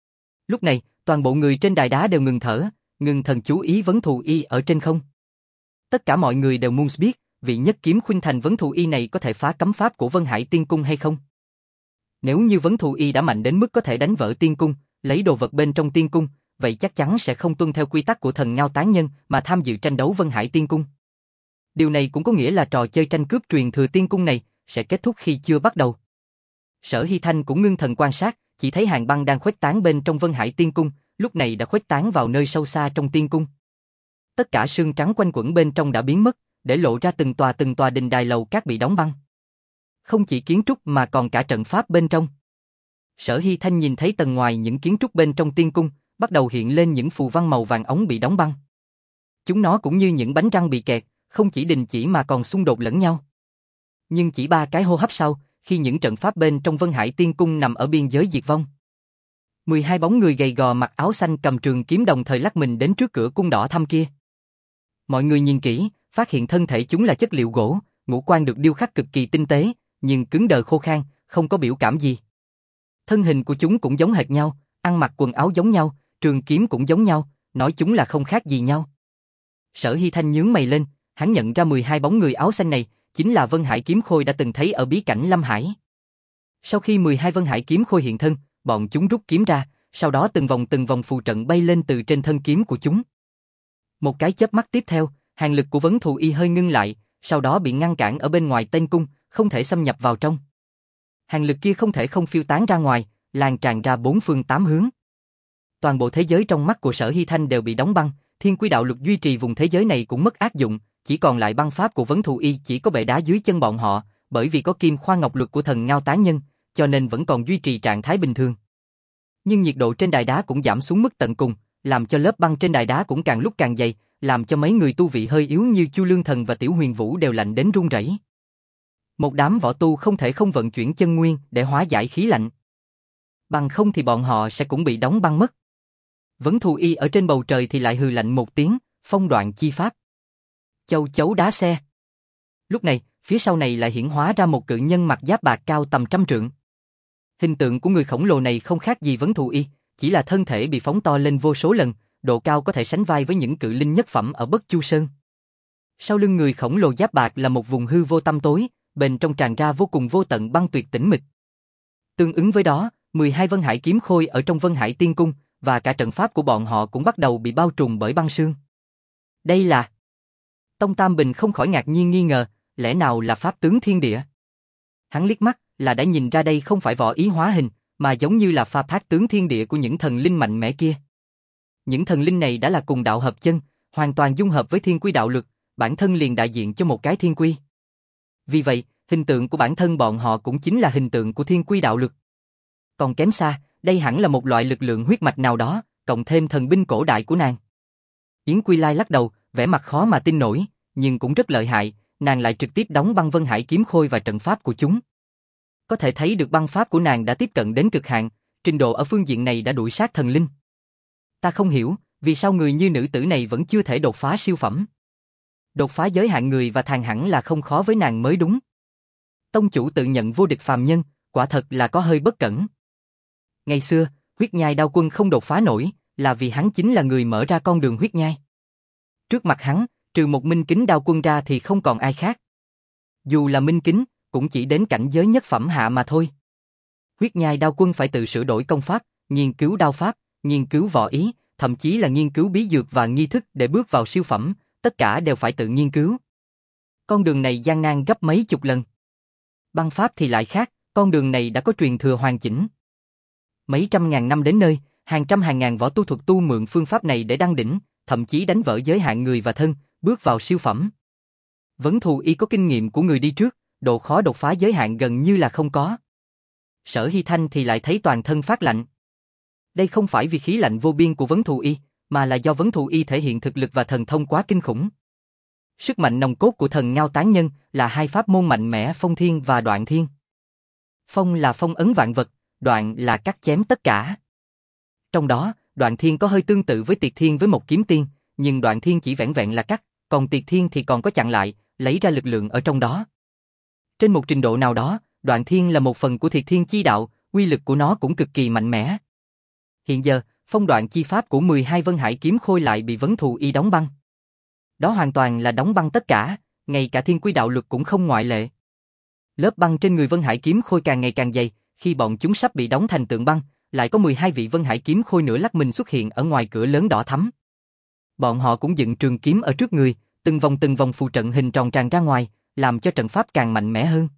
Lúc này, toàn bộ người trên đài đá đều ngừng thở, ngừng thần chú ý Vấn Thù Y ở trên không. Tất cả mọi người đều muốn biết, vị nhất kiếm khuynh thành Vấn Thù Y này có thể phá cấm pháp của Vân Hải Tiên Cung hay không? Nếu như Vấn Thù Y đã mạnh đến mức có thể đánh vỡ Tiên Cung, lấy đồ vật bên trong Tiên Cung, vậy chắc chắn sẽ không tuân theo quy tắc của thần Ngao Tán Nhân mà tham dự tranh đấu Vân Hải Tiên Cung. Điều này cũng có nghĩa là trò chơi tranh cướp truyền thừa Tiên Cung này sẽ kết thúc khi chưa bắt đầu. Sở Hy Thanh cũng ngưng thần quan sát, chỉ thấy hàng băng đang khuếch tán bên trong Vân Hải Tiên Cung, lúc này đã khuếch tán vào nơi sâu xa trong Tiên Cung. Tất cả sương trắng quanh quẩn bên trong đã biến mất, để lộ ra từng tòa từng tòa đình đài lầu các bị đóng băng. Không chỉ kiến trúc mà còn cả trận pháp bên trong. Sở Hy Thanh nhìn thấy tầng ngoài những kiến trúc bên trong Tiên Cung, bắt đầu hiện lên những phù văn màu vàng ống bị đóng băng. Chúng nó cũng như những bánh răng bị kẹt, không chỉ đình chỉ mà còn xung đột lẫn nhau. Nhưng chỉ ba cái hô hấp sau, khi những trận pháp bên trong Vân Hải Tiên Cung nằm ở biên giới diệt vong, mười hai bóng người gầy gò mặc áo xanh cầm trường kiếm đồng thời lắc mình đến trước cửa cung đỏ thắm kia. Mọi người nhìn kỹ, phát hiện thân thể chúng là chất liệu gỗ, ngũ quan được điêu khắc cực kỳ tinh tế, nhưng cứng đờ khô khan, không có biểu cảm gì. Thân hình của chúng cũng giống hệt nhau, ăn mặc quần áo giống nhau, trường kiếm cũng giống nhau, nói chúng là không khác gì nhau. Sở Hy Thanh nhướng mày lên, hắn nhận ra mười hai bóng người áo xanh này chính là Vân Hải Kiếm Khôi đã từng thấy ở bí cảnh Lâm Hải. Sau khi mười hai Vân Hải Kiếm Khôi hiện thân, bọn chúng rút kiếm ra, sau đó từng vòng từng vòng phù trận bay lên từ trên thân kiếm của chúng. Một cái chớp mắt tiếp theo, hàng lực của Vấn Thù Y hơi ngưng lại, sau đó bị ngăn cản ở bên ngoài Tiên Cung, không thể xâm nhập vào trong. Hàng lực kia không thể không phiêu tán ra ngoài, lan tràn ra bốn phương tám hướng. Toàn bộ thế giới trong mắt của Sở Hy Thanh đều bị đóng băng, thiên quy đạo lực duy trì vùng thế giới này cũng mất ác dụng, chỉ còn lại băng pháp của Vấn Thù Y chỉ có bệ đá dưới chân bọn họ, bởi vì có kim khoa ngọc luật của thần Ngao Tán Nhân, cho nên vẫn còn duy trì trạng thái bình thường. Nhưng nhiệt độ trên đài đá cũng giảm xuống mức tận cùng, làm cho lớp băng trên đài đá cũng càng lúc càng dày, làm cho mấy người tu vị hơi yếu như Chu Lương Thần và Tiểu Huyền Vũ đều lạnh đến run rẩy. Một đám võ tu không thể không vận chuyển chân nguyên để hóa giải khí lạnh. Bằng không thì bọn họ sẽ cũng bị đóng băng mất. Vấn Thù Y ở trên bầu trời thì lại hừ lạnh một tiếng, phong đoạn chi pháp. Châu chấu đá xe. Lúc này, phía sau này lại hiển hóa ra một cự nhân mặc giáp bạc cao tầm trăm trượng. Hình tượng của người khổng lồ này không khác gì Vấn Thù Y, chỉ là thân thể bị phóng to lên vô số lần, độ cao có thể sánh vai với những cự linh nhất phẩm ở Bất Chu Sơn. Sau lưng người khổng lồ giáp bạc là một vùng hư vô tăm tối, bên trong tràn ra vô cùng vô tận băng tuyệt tĩnh mịch. Tương ứng với đó, mười hai Vân Hải kiếm khôi ở trong Vân Hải Tiên Cung, và cả trận pháp của bọn họ cũng bắt đầu bị bao trùm bởi băng sương. Đây là... Tông Tam Bình không khỏi ngạc nhiên nghi ngờ, lẽ nào là pháp tướng thiên địa? Hắn liếc mắt là đã nhìn ra đây không phải võ ý hóa hình, mà giống như là pha pháp tướng thiên địa của những thần linh mạnh mẽ kia. Những thần linh này đã là cùng đạo hợp chân, hoàn toàn dung hợp với thiên quy đạo lực, bản thân liền đại diện cho một cái thiên quy. Vì vậy, hình tượng của bản thân bọn họ cũng chính là hình tượng của thiên quy đạo lực. Còn kém xa, đây hẳn là một loại lực lượng huyết mạch nào đó, cộng thêm thần binh cổ đại của nàng. Yến Quy Lai lắc đầu, vẻ mặt khó mà tin nổi, nhưng cũng rất lợi hại, nàng lại trực tiếp đóng băng Vân Hải kiếm khôi và trận pháp của chúng. Có thể thấy được băng pháp của nàng đã tiếp cận đến cực hạn, trình độ ở phương diện này đã đuổi sát thần linh. Ta không hiểu, vì sao người như nữ tử này vẫn chưa thể đột phá siêu phẩm. Đột phá giới hạn người và thàn hẳn là không khó với nàng mới đúng. Tông chủ tự nhận vô địch phàm nhân, quả thật là có hơi bất cẩn. Ngày xưa, huyết nhai đao quân không đột phá nổi, là vì hắn chính là người mở ra con đường huyết nhai. Trước mặt hắn, trừ một minh kính đao quân ra thì không còn ai khác. Dù là minh kính, cũng chỉ đến cảnh giới nhất phẩm hạ mà thôi. Huyết nhai đao quân phải tự sửa đổi công pháp, nghiên cứu đao pháp, nghiên cứu võ ý, thậm chí là nghiên cứu bí dược và nghi thức để bước vào siêu phẩm, tất cả đều phải tự nghiên cứu. Con đường này gian nan gấp mấy chục lần. Băng pháp thì lại khác, con đường này đã có truyền thừa hoàn chỉnh. Mấy trăm ngàn năm đến nơi, hàng trăm hàng ngàn võ tu thuật tu mượn phương pháp này để đăng đỉnh, thậm chí đánh vỡ giới hạn người và thân, bước vào siêu phẩm. Vấn Thù Y có kinh nghiệm của người đi trước, độ khó đột phá giới hạn gần như là không có. Sở Hy Thanh thì lại thấy toàn thân phát lạnh. Đây không phải vì khí lạnh vô biên của Vấn Thù Y, mà là do Vấn Thù Y thể hiện thực lực và thần thông quá kinh khủng. Sức mạnh nòng cốt của thần Ngao Tán Nhân là hai pháp môn mạnh mẽ Phong Thiên và Đoạn Thiên. Phong là phong ấn vạn vật, Đoạn là cắt chém tất cả. Trong đó, Đoạn Thiên có hơi tương tự với Tiệt Thiên với một kiếm tiên, nhưng Đoạn Thiên chỉ vẻn vẹn là cắt, còn Tiệt Thiên thì còn có chặn lại, lấy ra lực lượng ở trong đó. Trên một trình độ nào đó, Đoạn Thiên là một phần của Thiệt Thiên chi đạo, uy lực của nó cũng cực kỳ mạnh mẽ. Hiện giờ, phong đoạn chi pháp của mười hai Vân Hải kiếm khôi lại bị Vấn Thù Y đóng băng. Đó hoàn toàn là đóng băng tất cả, ngay cả thiên quy đạo lực cũng không ngoại lệ. Lớp băng trên người Vân Hải kiếm khôi càng ngày càng dày, khi bọn chúng sắp bị đóng thành tượng băng, lại có mười hai vị Vân Hải kiếm khôi nửa lắc mình xuất hiện ở ngoài cửa lớn đỏ thắm. Bọn họ cũng dựng trường kiếm ở trước người, từng vòng từng vòng phù trận hình tròn tràn ra ngoài, làm cho trận pháp càng mạnh mẽ hơn.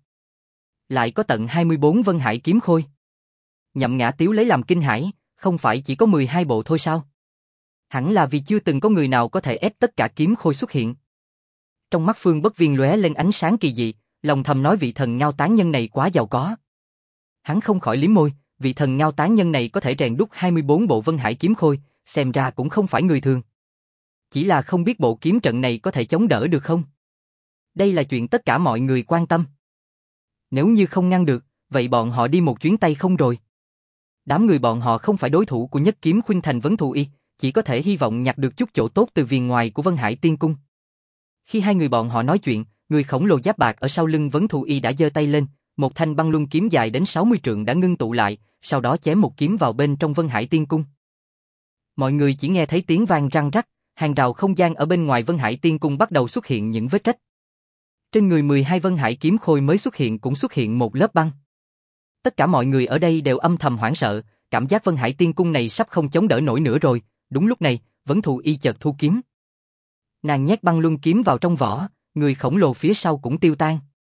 Lại có tận hai mươi bốn Vân Hải kiếm khôi. Nhậm Ngã Tiếu lấy làm kinh hãi, không phải chỉ có mười hai bộ thôi sao? Hẳn là vì chưa từng có người nào có thể ép tất cả kiếm khôi xuất hiện. Trong mắt Phương Bất Viên lóe lên ánh sáng kỳ dị, lòng thầm nói vị thần Ngao Tán Nhân này quá giàu có. Hắn không khỏi liếm môi, vị thần Ngao Tán Nhân này có thể rèn đúc hai mươi bốn bộ Vân Hải kiếm khôi, xem ra cũng không phải người thường. Chỉ là không biết bộ kiếm trận này có thể chống đỡ được không? Đây là chuyện tất cả mọi người quan tâm. Nếu như không ngăn được, vậy bọn họ đi một chuyến tay không rồi. Đám người bọn họ không phải đối thủ của Nhất Kiếm Khuynh Thành Vấn Thù Y, chỉ có thể hy vọng nhặt được chút chỗ tốt từ viền ngoài của Vân Hải Tiên Cung. Khi hai người bọn họ nói chuyện, người khổng lồ giáp bạc ở sau lưng Vấn Thù Y đã giơ tay lên, một thanh băng luân kiếm dài đến sáu mươi trượng đã ngưng tụ lại, sau đó chém một kiếm vào bên trong Vân Hải Tiên Cung. Mọi người chỉ nghe thấy tiếng vang răng rắc, hàng rào không gian ở bên ngoài Vân Hải Tiên Cung bắt đầu xuất hiện những vết rách. Trên người mười hai Vân Hải kiếm khôi mới xuất hiện cũng xuất hiện một lớp băng. Tất cả mọi người ở đây đều âm thầm hoảng sợ, cảm giác Vân Hải Tiên Cung này sắp không chống đỡ nổi nữa rồi. Đúng lúc này, Vấn Thù Y chợt thu kiếm. Nàng nhét băng luân kiếm vào trong vỏ, người khổng lồ phía sau cũng tiêu tan.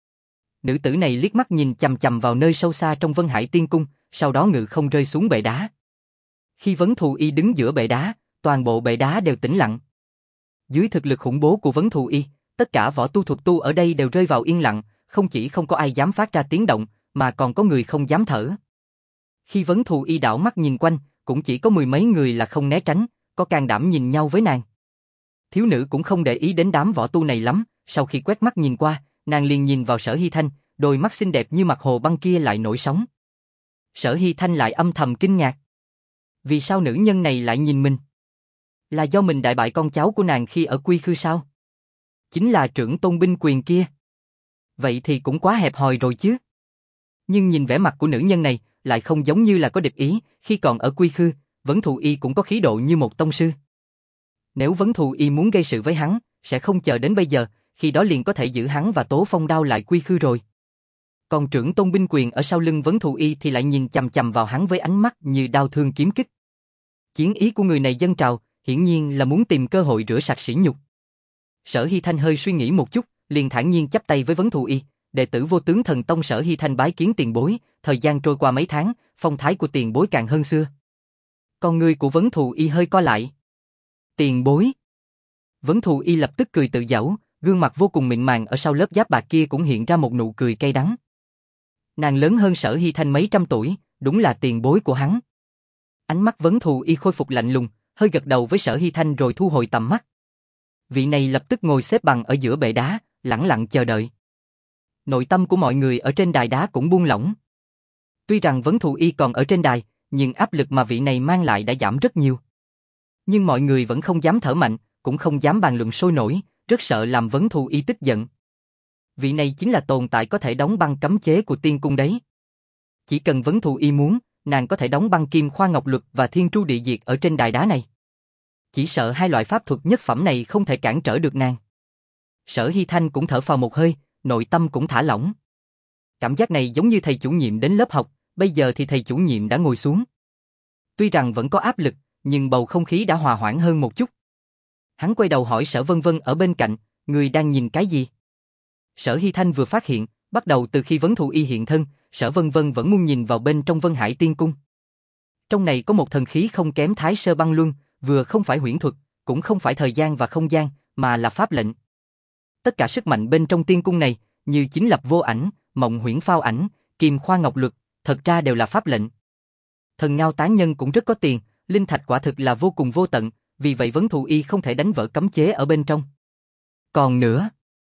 Nữ tử này liếc mắt nhìn chằm chằm vào nơi sâu xa trong Vân Hải Tiên Cung, sau đó ngự không rơi xuống bệ đá. Khi Vấn Thù Y đứng giữa bệ đá, toàn bộ bệ đá đều tĩnh lặng. Dưới thực lực khủng bố của Vấn Thù Y, tất cả võ tu thuật tu ở đây đều rơi vào yên lặng, không chỉ không có ai dám phát ra tiếng động, mà còn có người không dám thở. Khi Vấn Thù Y đảo mắt nhìn quanh, cũng chỉ có mười mấy người là không né tránh, có can đảm nhìn nhau với nàng. Thiếu nữ cũng không để ý đến đám võ tu này lắm, sau khi quét mắt nhìn qua, nàng liền nhìn vào Sở Hy Thanh, đôi mắt xinh đẹp như mặt hồ băng kia lại nổi sóng. Sở Hy Thanh lại âm thầm kinh ngạc. Vì sao nữ nhân này lại nhìn mình? Là do mình đại bại con cháu của nàng khi ở Quy Khư sao? Chính là trưởng tôn binh quyền kia. Vậy thì cũng quá hẹp hòi rồi chứ. Nhưng nhìn vẻ mặt của nữ nhân này, lại không giống như là có địch ý, khi còn ở Quy Khư, Vấn Thù Y cũng có khí độ như một tông sư. Nếu Vấn Thù Y muốn gây sự với hắn, sẽ không chờ đến bây giờ, khi đó liền có thể giữ hắn và Tố Phong Đao lại Quy Khư rồi. Còn trưởng tôn binh quyền ở sau lưng Vấn Thù Y thì lại nhìn chằm chằm vào hắn với ánh mắt như đao thương kiếm kích. Chiến ý của người này dâng trào, hiển nhiên là muốn tìm cơ hội rửa sạch sỉ nhục. Sở Hy Thanh hơi suy nghĩ một chút, liền thản nhiên chắp tay với Vấn Thù Y, đệ tử Vô Tướng Thần Tông Sở Hy Thanh bái kiến tiền bối. Thời gian trôi qua mấy tháng, phong thái của tiền bối càng hơn xưa. Con người của Vấn Thù Y hơi co lại. Tiền bối. Vấn Thù Y lập tức cười tự giễu, gương mặt vô cùng mịn màng ở sau lớp giáp bạc kia cũng hiện ra một nụ cười cay đắng. Nàng lớn hơn Sở Hy Thanh mấy trăm tuổi, đúng là tiền bối của hắn. Ánh mắt Vấn Thù Y khôi phục lạnh lùng, hơi gật đầu với Sở Hy Thanh rồi thu hồi tầm mắt. Vị này lập tức ngồi xếp bằng ở giữa bệ đá, lẳng lặng chờ đợi. Nội tâm của mọi người ở trên đài đá cũng buông lỏng. Tuy rằng Vấn Thù Y còn ở trên đài, nhưng áp lực mà vị này mang lại đã giảm rất nhiều. Nhưng mọi người vẫn không dám thở mạnh, cũng không dám bàn luận sôi nổi, rất sợ làm Vấn Thù Y tức giận. Vị này chính là tồn tại có thể đóng băng cấm chế của tiên cung đấy. Chỉ cần Vấn Thù Y muốn, nàng có thể đóng băng Kim Khoa Ngọc Luật và Thiên Tru Địa Diệt ở trên đài đá này. Chỉ sợ hai loại pháp thuật nhất phẩm này không thể cản trở được nàng. Sở Hy Thanh cũng thở phào một hơi, nội tâm cũng thả lỏng. Cảm giác này giống như thầy chủ nhiệm đến lớp học, bây giờ thì thầy chủ nhiệm đã ngồi xuống. Tuy rằng vẫn có áp lực, nhưng bầu không khí đã hòa hoãn hơn một chút. Hắn quay đầu hỏi Sở Vân Vân ở bên cạnh, người đang nhìn cái gì? Sở Hy Thanh vừa phát hiện, bắt đầu từ khi Vấn Thù Y hiện thân, Sở Vân Vân vẫn muốn nhìn vào bên trong Vân Hải Tiên Cung. Trong này có một thần khí không kém Thái Sơ Băng Luân, vừa không phải huyễn thuật, cũng không phải thời gian và không gian, mà là pháp lệnh. Tất cả sức mạnh bên trong tiên cung này, như Chính Lập Vô Ảnh, Mộng Huyễn Phao Ảnh, Kim Khoa Ngọc Luật, thật ra đều là pháp lệnh. Thần Ngao Tán Nhân cũng rất có tiền, linh thạch quả thực là vô cùng vô tận, vì vậy Vấn Thù Y không thể đánh vỡ cấm chế ở bên trong. Còn nữa,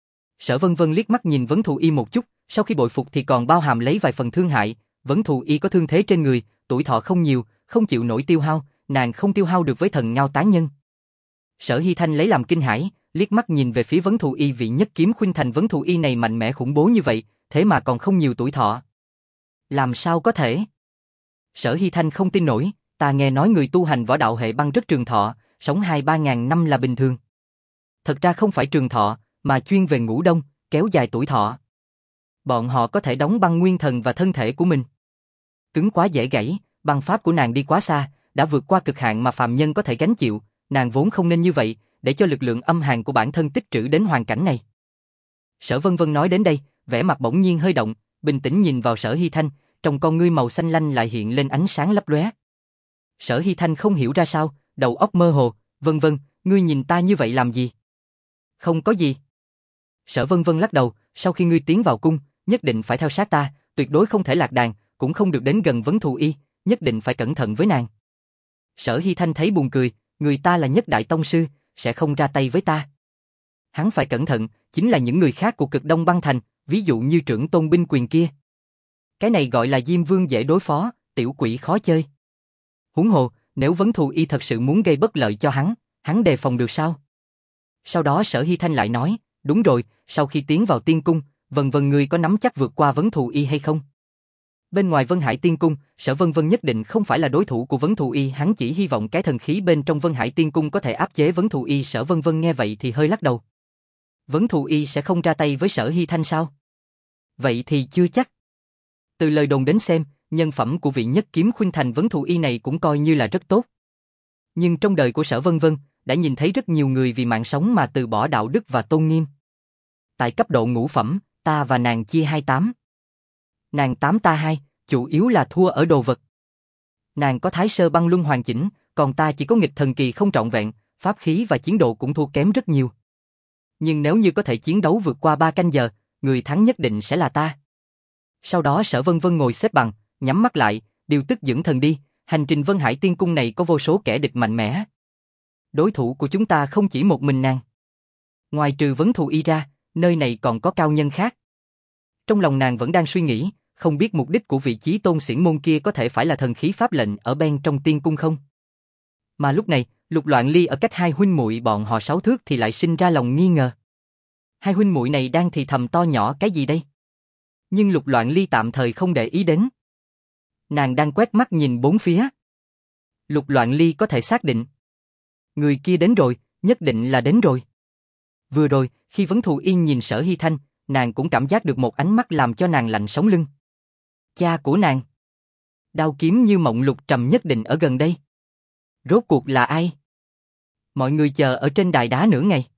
Sở Vân Vân liếc mắt nhìn Vấn Thù Y một chút, sau khi bội phục thì còn bao hàm lấy vài phần thương hại. Vấn Thù Y có thương thế trên người, tuổi thọ không nhiều, không chịu nổi tiêu hao, nàng không tiêu hao được với Thần Ngao Tán Nhân. Sở Hy Thanh lấy làm kinh hãi, liếc mắt nhìn về phía Vấn Thù Y, vị nhất kiếm khuynh thành Vấn Thù Y này mạnh mẽ khủng bố như vậy, thế mà còn không nhiều tuổi thọ. Làm sao có thể? Sở Hy Thanh không tin nổi, ta nghe nói người tu hành võ đạo hệ băng rất trường thọ, sống hai ba ngàn năm là bình thường. Thật ra không phải trường thọ, mà chuyên về ngủ đông, kéo dài tuổi thọ. Bọn họ có thể đóng băng nguyên thần và thân thể của mình. Cứng quá dễ gãy, băng pháp của nàng đi quá xa, đã vượt qua cực hạn mà phàm nhân có thể gánh chịu, nàng vốn không nên như vậy, để cho lực lượng âm hàn của bản thân tích trữ đến hoàn cảnh này. Sở Vân Vân nói đến đây, vẻ mặt bỗng nhiên hơi động, bình tĩnh nhìn vào Sở Hy Thanh, trong con ngươi màu xanh lanh lại hiện lên ánh sáng lấp lóe. Sở Hy Thanh không hiểu ra sao, đầu óc mơ hồ, Vân Vân, ngươi nhìn ta như vậy làm gì? Không có gì. Sở Vân Vân lắc đầu, sau khi ngươi tiến vào cung, nhất định phải theo sát ta, tuyệt đối không thể lạc đàn, cũng không được đến gần Vấn Thù Y, nhất định phải cẩn thận với nàng. Sở Hy Thanh thấy buồn cười, người ta là nhất đại tông sư, sẽ không ra tay với ta. Hắn phải cẩn thận, chính là những người khác của Cực Đông Băng Thành, ví dụ như trưởng tôn binh quyền kia. Cái này gọi là Diêm Vương dễ đối phó, tiểu quỷ khó chơi. Huống hồ, nếu Vấn Thù Y thật sự muốn gây bất lợi cho hắn, hắn đề phòng được sao? Sau đó Sở Hy Thanh lại nói, đúng rồi, sau khi tiến vào tiên cung, Vân Vân ngươi có nắm chắc vượt qua Vấn Thù Y hay không? Bên ngoài Vân Hải Tiên Cung, Sở Vân Vân nhất định không phải là đối thủ của Vấn Thù Y, hắn chỉ hy vọng cái thần khí bên trong Vân Hải Tiên Cung có thể áp chế Vấn Thù Y. Sở Vân Vân nghe vậy thì hơi lắc đầu. Vấn Thù Y sẽ không ra tay với Sở Hy Thanh sao? Vậy thì chưa chắc. Từ lời đồn đến xem, nhân phẩm của vị nhất kiếm khuynh thành Vấn Thù Y này cũng coi như là rất tốt. Nhưng trong đời của Sở Vân Vân, đã nhìn thấy rất nhiều người vì mạng sống mà từ bỏ đạo đức và tôn nghiêm. Tại cấp độ ngũ phẩm, ta và nàng chia hai tám. Nàng tám ta hai, chủ yếu là thua ở đồ vật. Nàng có Thái Sơ Băng Luân hoàn chỉnh, còn ta chỉ có nghịch thần kỳ không trọn vẹn, pháp khí và chiến độ cũng thua kém rất nhiều. Nhưng nếu như có thể chiến đấu vượt qua ba canh giờ, người thắng nhất định sẽ là ta. Sau đó Sở Vân Vân ngồi xếp bằng, nhắm mắt lại, điều tức dưỡng thần đi, hành trình Vân Hải Tiên Cung này có vô số kẻ địch mạnh mẽ. Đối thủ của chúng ta không chỉ một mình nàng. Ngoài trừ Vấn Thù Y ra, nơi này còn có cao nhân khác. Trong lòng nàng vẫn đang suy nghĩ, không biết mục đích của vị chí tôn xiển môn kia có thể phải là thần khí pháp lệnh ở bên trong tiên cung không? Mà lúc này, Lục Loạn Ly ở cách hai huynh muội bọn họ sáu thước thì lại sinh ra lòng nghi ngờ. Hai huynh muội này đang thì thầm to nhỏ cái gì đây? Nhưng Lục Loạn Ly tạm thời không để ý đến. Nàng đang quét mắt nhìn bốn phía. Lục Loạn Ly có thể xác định. Người kia đến rồi, nhất định là đến rồi. Vừa rồi, khi Vấn Thù Yên nhìn Sở Hy Thanh, nàng cũng cảm giác được một ánh mắt làm cho nàng lạnh sống lưng. Cha của nàng. Đao kiếm như mộng lục trầm nhất định ở gần đây. Rốt cuộc là ai? Mọi người chờ ở trên đài đá nửa ngày.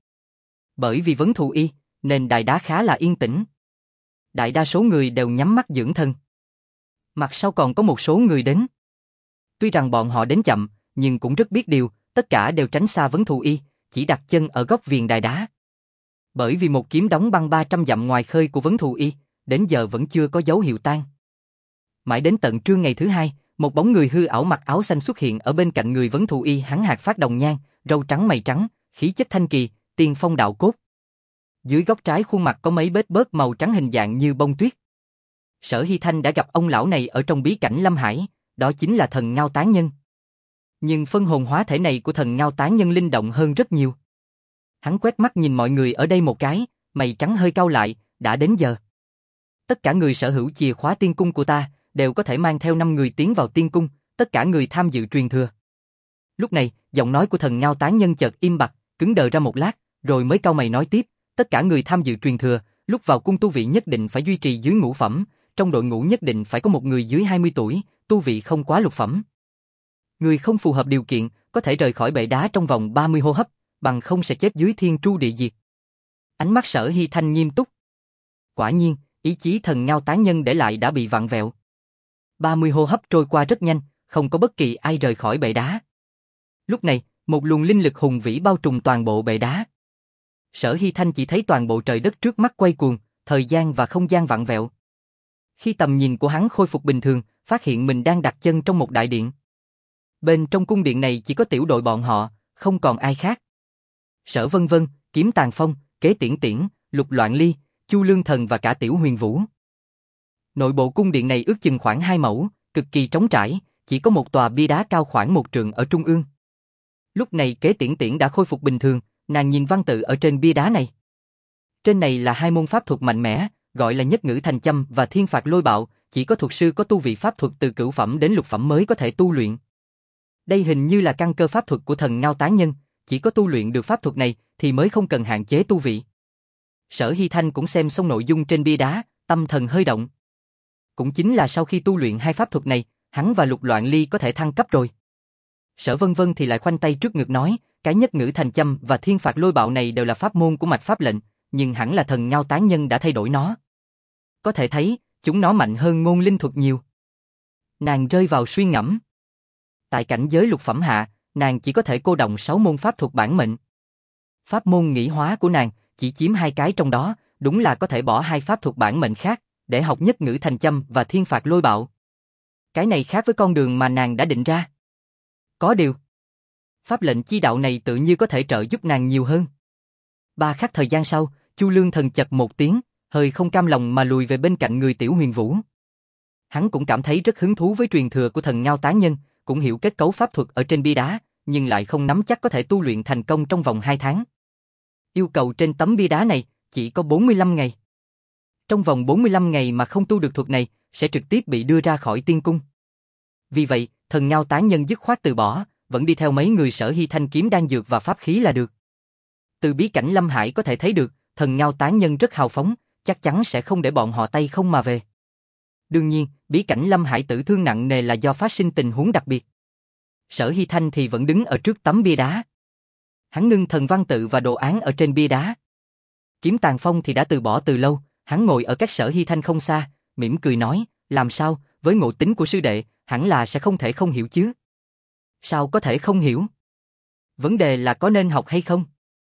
Bởi vì Vấn Thù Y, nên đài đá khá là yên tĩnh. Đại đa số người đều nhắm mắt dưỡng thân. Mặt sau còn có một số người đến. Tuy rằng bọn họ đến chậm, nhưng cũng rất biết điều, tất cả đều tránh xa Vấn Thù Y, chỉ đặt chân ở góc viền đài đá. Bởi vì một kiếm đóng băng ba trăm dặm ngoài khơi của Vấn Thù Y, đến giờ vẫn chưa có dấu hiệu tan. Mãi đến tận trưa ngày thứ hai, một bóng người hư ảo mặc áo xanh xuất hiện ở bên cạnh người Vấn Thù Y, hắn hạc phát đồng nhan, râu trắng mày trắng, khí chất thanh kỳ, tiên phong đạo cốt. Dưới góc trái khuôn mặt có mấy vết bớt màu trắng hình dạng như bông tuyết. Sở Hy Thanh đã gặp ông lão này ở trong bí cảnh Lâm Hải, đó chính là thần Ngao Tán Nhân. Nhưng phân hồn hóa thể này của thần Ngao Tán Nhân linh động hơn rất nhiều. Hắn quét mắt nhìn mọi người ở đây một cái, mày trắng hơi cau lại, đã đến giờ. Tất cả người sở hữu chìa khóa tiên cung của ta, đều có thể mang theo năm người tiến vào tiên cung, tất cả người tham dự truyền thừa. Lúc này, giọng nói của thần Ngao Tán Nhân chợt im bặt, cứng đờ ra một lát, rồi mới cau mày nói tiếp, tất cả người tham dự truyền thừa, lúc vào cung tu vị nhất định phải duy trì dưới ngũ phẩm, trong đội ngũ nhất định phải có một người dưới hai mươi tuổi, tu vị không quá lục phẩm. Người không phù hợp điều kiện, có thể rời khỏi bệ đá trong vòng ba mươi hô hấp, bằng không sẽ chết dưới thiên tru địa diệt. Ánh mắt Sở Hy Thanh nghiêm túc. Quả nhiên, ý chí thần Ngao Tán Nhân để lại đã bị vặn vẹo. ba mươi hô hấp trôi qua rất nhanh, không có bất kỳ ai rời khỏi bệ đá. Lúc này, một luồng linh lực hùng vĩ bao trùm toàn bộ bệ đá. Sở Hy Thanh chỉ thấy toàn bộ trời đất trước mắt quay cuồng, thời gian và không gian vặn vẹo. Khi tầm nhìn của hắn khôi phục bình thường, phát hiện mình đang đặt chân trong một đại điện. Bên trong cung điện này chỉ có tiểu đội bọn họ, không còn ai khác. Sở Vân Vân, Kiếm Tàn Phong, Kế Tiễn Tiễn, Lục Loạn Ly, Chu Lương Thần và cả Tiểu Huyền Vũ. Nội bộ cung điện này ước chừng khoảng hai mẫu, cực kỳ trống trải, chỉ có một tòa bia đá cao khoảng một trượng ở trung ương. Lúc này Kế Tiễn Tiễn đã khôi phục bình thường, nàng nhìn văn tự ở trên bia đá này. Trên này là hai môn pháp thuật mạnh mẽ, gọi là Nhất Ngữ Thành Châm và Thiên Phạt Lôi Bạo, chỉ có thuật sư có tu vị pháp thuật từ cửu phẩm đến lục phẩm mới có thể tu luyện. Đây hình như là căn cơ pháp thuật của thần Ngao Tán Nhân, chỉ có tu luyện được pháp thuật này thì mới không cần hạn chế tu vị. Sở Hy Thanh cũng xem xong nội dung trên bia đá, tâm thần hơi động. Cũng chính là sau khi tu luyện hai pháp thuật này, hắn và Lục Loạn Ly có thể thăng cấp rồi. Sở Vân Vân thì lại khoanh tay trước ngực nói, cái Nhất Ngữ Thành Châm và Thiên Phạt Lôi Bạo này đều là pháp môn của mạch pháp lệnh, nhưng hẳn là thần Ngao Tán Nhân đã thay đổi nó. Có thể thấy, chúng nó mạnh hơn ngôn linh thuật nhiều. Nàng rơi vào suy ngẫm. Tại cảnh giới lục phẩm hạ, nàng chỉ có thể cô động sáu môn pháp thuật bản mệnh. Pháp môn nghĩ hóa của nàng chỉ chiếm hai cái trong đó, đúng là có thể bỏ hai pháp thuật bản mệnh khác để học Nhất Ngữ Thành Châm và Thiên Phạt Lôi Bạo. Cái này khác với con đường mà nàng đã định ra. Có điều, pháp lệnh chi đạo này tự như có thể trợ giúp nàng nhiều hơn. Ba khắc thời gian sau, Chu Lương Thần chật một tiếng, hơi không cam lòng mà lùi về bên cạnh người Tiểu Huyền Vũ. Hắn cũng cảm thấy rất hứng thú với truyền thừa của thần Ngao Tán Nhân, cũng hiểu kết cấu pháp thuật ở trên bia đá, nhưng lại không nắm chắc có thể tu luyện thành công trong vòng hai tháng. Yêu cầu trên tấm bia đá này chỉ có bốn mươi lăm ngày. Trong vòng bốn mươi lăm ngày mà không tu được thuật này, sẽ trực tiếp bị đưa ra khỏi tiên cung. Vì vậy, thần Ngao Tán Nhân dứt khoát từ bỏ, vẫn đi theo mấy người Sở Hy Thanh kiếm đan dược và pháp khí là được. Từ bí cảnh Lâm Hải có thể thấy được, thần Ngao Tán Nhân rất hào phóng, chắc chắn sẽ không để bọn họ tay không mà về. Đương nhiên, bí cảnh Lâm Hải tử thương nặng nề là do phát sinh tình huống đặc biệt. Sở Hy Thanh thì vẫn đứng ở trước tấm bia đá. Hắn ngưng thần văn tự và đồ án ở trên bia đá. Kiếm Tàn Phong thì đã từ bỏ từ lâu, hắn ngồi ở cách Sở Hy Thanh không xa, mỉm cười nói, làm sao, với ngộ tính của sư đệ, hẳn là sẽ không thể không hiểu chứ. Sao có thể không hiểu? Vấn đề là có nên học hay không?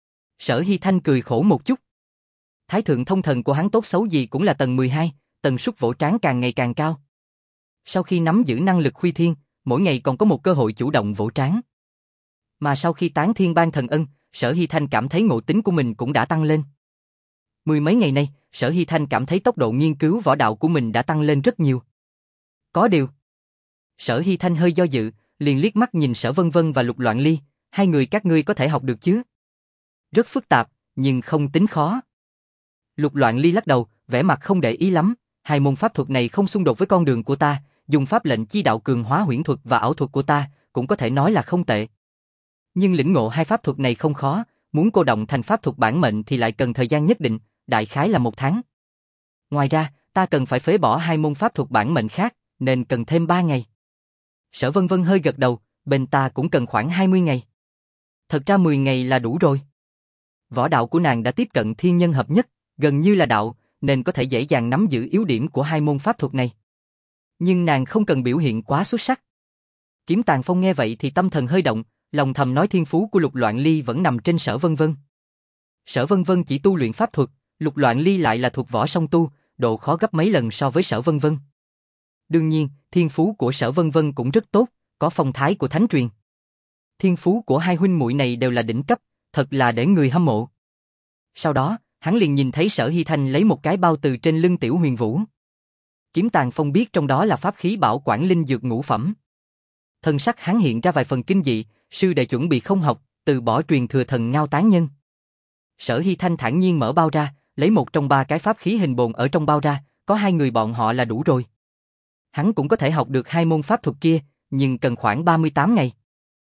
Sở Hy Thanh cười khổ một chút. Thái thượng thông thần của hắn tốt xấu gì cũng là tầng mười hai, tần suất vỗ trán càng ngày càng cao. Sau khi nắm giữ năng lực Khuy Thiên, mỗi ngày còn có một cơ hội chủ động vỗ trán. Mà sau khi tán thiên ban thần ân, Sở Hy Thanh cảm thấy ngộ tính của mình cũng đã tăng lên. Mười mấy ngày nay, Sở Hy Thanh cảm thấy tốc độ nghiên cứu võ đạo của mình đã tăng lên rất nhiều. Có điều, Sở Hy Thanh hơi do dự, liền liếc mắt nhìn Sở Vân Vân và Lục Loạn Ly, hai người các ngươi có thể học được chứ? Rất phức tạp, nhưng không tính khó. Lục Loạn Ly lắc đầu, vẻ mặt không để ý lắm, hai môn pháp thuật này không xung đột với con đường của ta, dùng pháp lệnh chi đạo cường hóa huyễn thuật và ảo thuật của ta, cũng có thể nói là không tệ. Nhưng lĩnh ngộ hai pháp thuật này không khó, muốn cô động thành pháp thuật bản mệnh thì lại cần thời gian nhất định, đại khái là một tháng. Ngoài ra, ta cần phải phế bỏ hai môn pháp thuật bản mệnh khác, nên cần thêm ba ngày. Sở Vân Vân hơi gật đầu, bên ta cũng cần khoảng hai mươi ngày. Thật ra mười ngày là đủ rồi. Võ đạo của nàng đã tiếp cận thiên nhân hợp nhất, gần như là đạo, nên có thể dễ dàng nắm giữ yếu điểm của hai môn pháp thuật này. Nhưng nàng không cần biểu hiện quá xuất sắc. Kiếm Tàn Phong nghe vậy thì tâm thần hơi động, lòng thầm nói thiên phú của Lục Loạn Ly vẫn nằm trên Sở Vân Vân. Sở Vân Vân chỉ tu luyện pháp thuật, Lục Loạn Ly lại là thuộc võ song tu, độ khó gấp mấy lần so với Sở Vân Vân. Đương nhiên, thiên phú của Sở Vân Vân cũng rất tốt, có phong thái của thánh truyền. Thiên phú của hai huynh muội này đều là đỉnh cấp, thật là để người hâm mộ. Sau đó, hắn liền nhìn thấy Sở Hy Thanh lấy một cái bao từ trên lưng Tiểu Huyền Vũ. Kiếm Tàn Phong biết trong đó là pháp khí bảo quản linh dược ngũ phẩm. Thân sắc hắn hiện ra vài phần kinh dị, sư đệ chuẩn bị không học, từ bỏ truyền thừa thần ngao tán nhân. Sở Hy Thanh thản nhiên mở bao ra, lấy một trong ba cái pháp khí hình bồn ở trong bao ra, có hai người bọn họ là đủ rồi. Hắn cũng có thể học được hai môn pháp thuật kia, nhưng cần khoảng ba mươi tám ngày.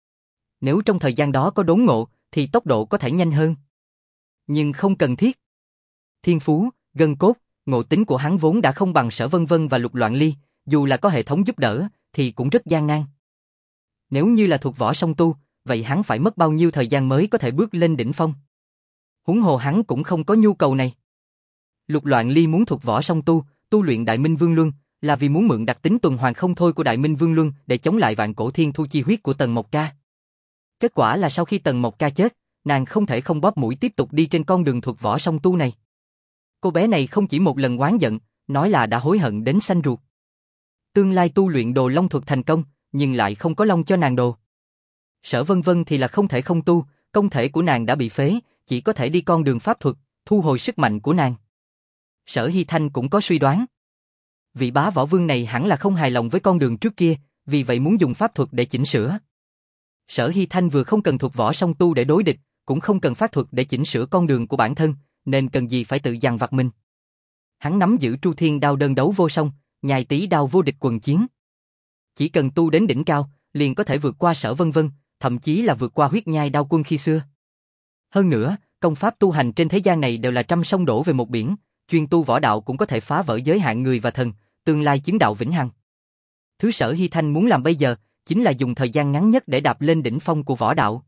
Nếu trong thời gian đó có đốn ngộ, thì tốc độ có thể nhanh hơn. Nhưng không cần thiết. Thiên phú, gân cốt, ngộ tính của hắn vốn đã không bằng Sở Vân Vân và Lục Loạn Ly, dù là có hệ thống giúp đỡ, thì cũng rất gian nan. Nếu như là thuộc võ song tu, vậy hắn phải mất bao nhiêu thời gian mới có thể bước lên đỉnh phong? Huống hồ hắn cũng không có nhu cầu này. Lục Loạn Ly muốn thuộc võ song tu, tu luyện Đại Minh Vương Luân, là vì muốn mượn đặc tính tuần hoàn không thôi của Đại Minh Vương Luân để chống lại vạn cổ thiên thu chi huyết của Tần Mộc Ca. Kết quả là sau khi Tần Mộc Ca chết, nàng không thể không bóp mũi tiếp tục đi trên con đường thuộc võ song tu này. Cô bé này không chỉ một lần oán giận, nói là đã hối hận đến xanh ruột. Tương lai tu luyện đồ long thuật thành công, nhưng lại không có long cho nàng đồ. Sở Vân Vân thì là không thể không tu, công thể của nàng đã bị phế, chỉ có thể đi con đường pháp thuật, thu hồi sức mạnh của nàng. Sở Hy Thanh cũng có suy đoán. Vị bá võ vương này hẳn là không hài lòng với con đường trước kia, vì vậy muốn dùng pháp thuật để chỉnh sửa. Sở Hy Thanh vừa không cần thuộc võ song tu để đối địch, cũng không cần pháp thuật để chỉnh sửa con đường của bản thân, nên cần gì phải tự dằn vặt mình. Hắn nắm giữ Tru Thiên đao đơn đấu vô song, nhài tí đao vô địch quần chiến. Chỉ cần tu đến đỉnh cao, liền có thể vượt qua Sở Vân Vân, thậm chí là vượt qua huyết nhai đao quân khi xưa. Hơn nữa, công pháp tu hành trên thế gian này đều là trăm sông đổ về một biển, chuyên tu võ đạo cũng có thể phá vỡ giới hạn người và thần, tương lai chứng đạo vĩnh hằng. Thứ Sở Hy Thanh muốn làm bây giờ, chính là dùng thời gian ngắn nhất để đạp lên đỉnh phong của võ đạo,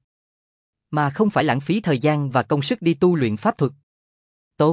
mà không phải lãng phí thời gian và công sức đi tu luyện pháp thuật. Tốt.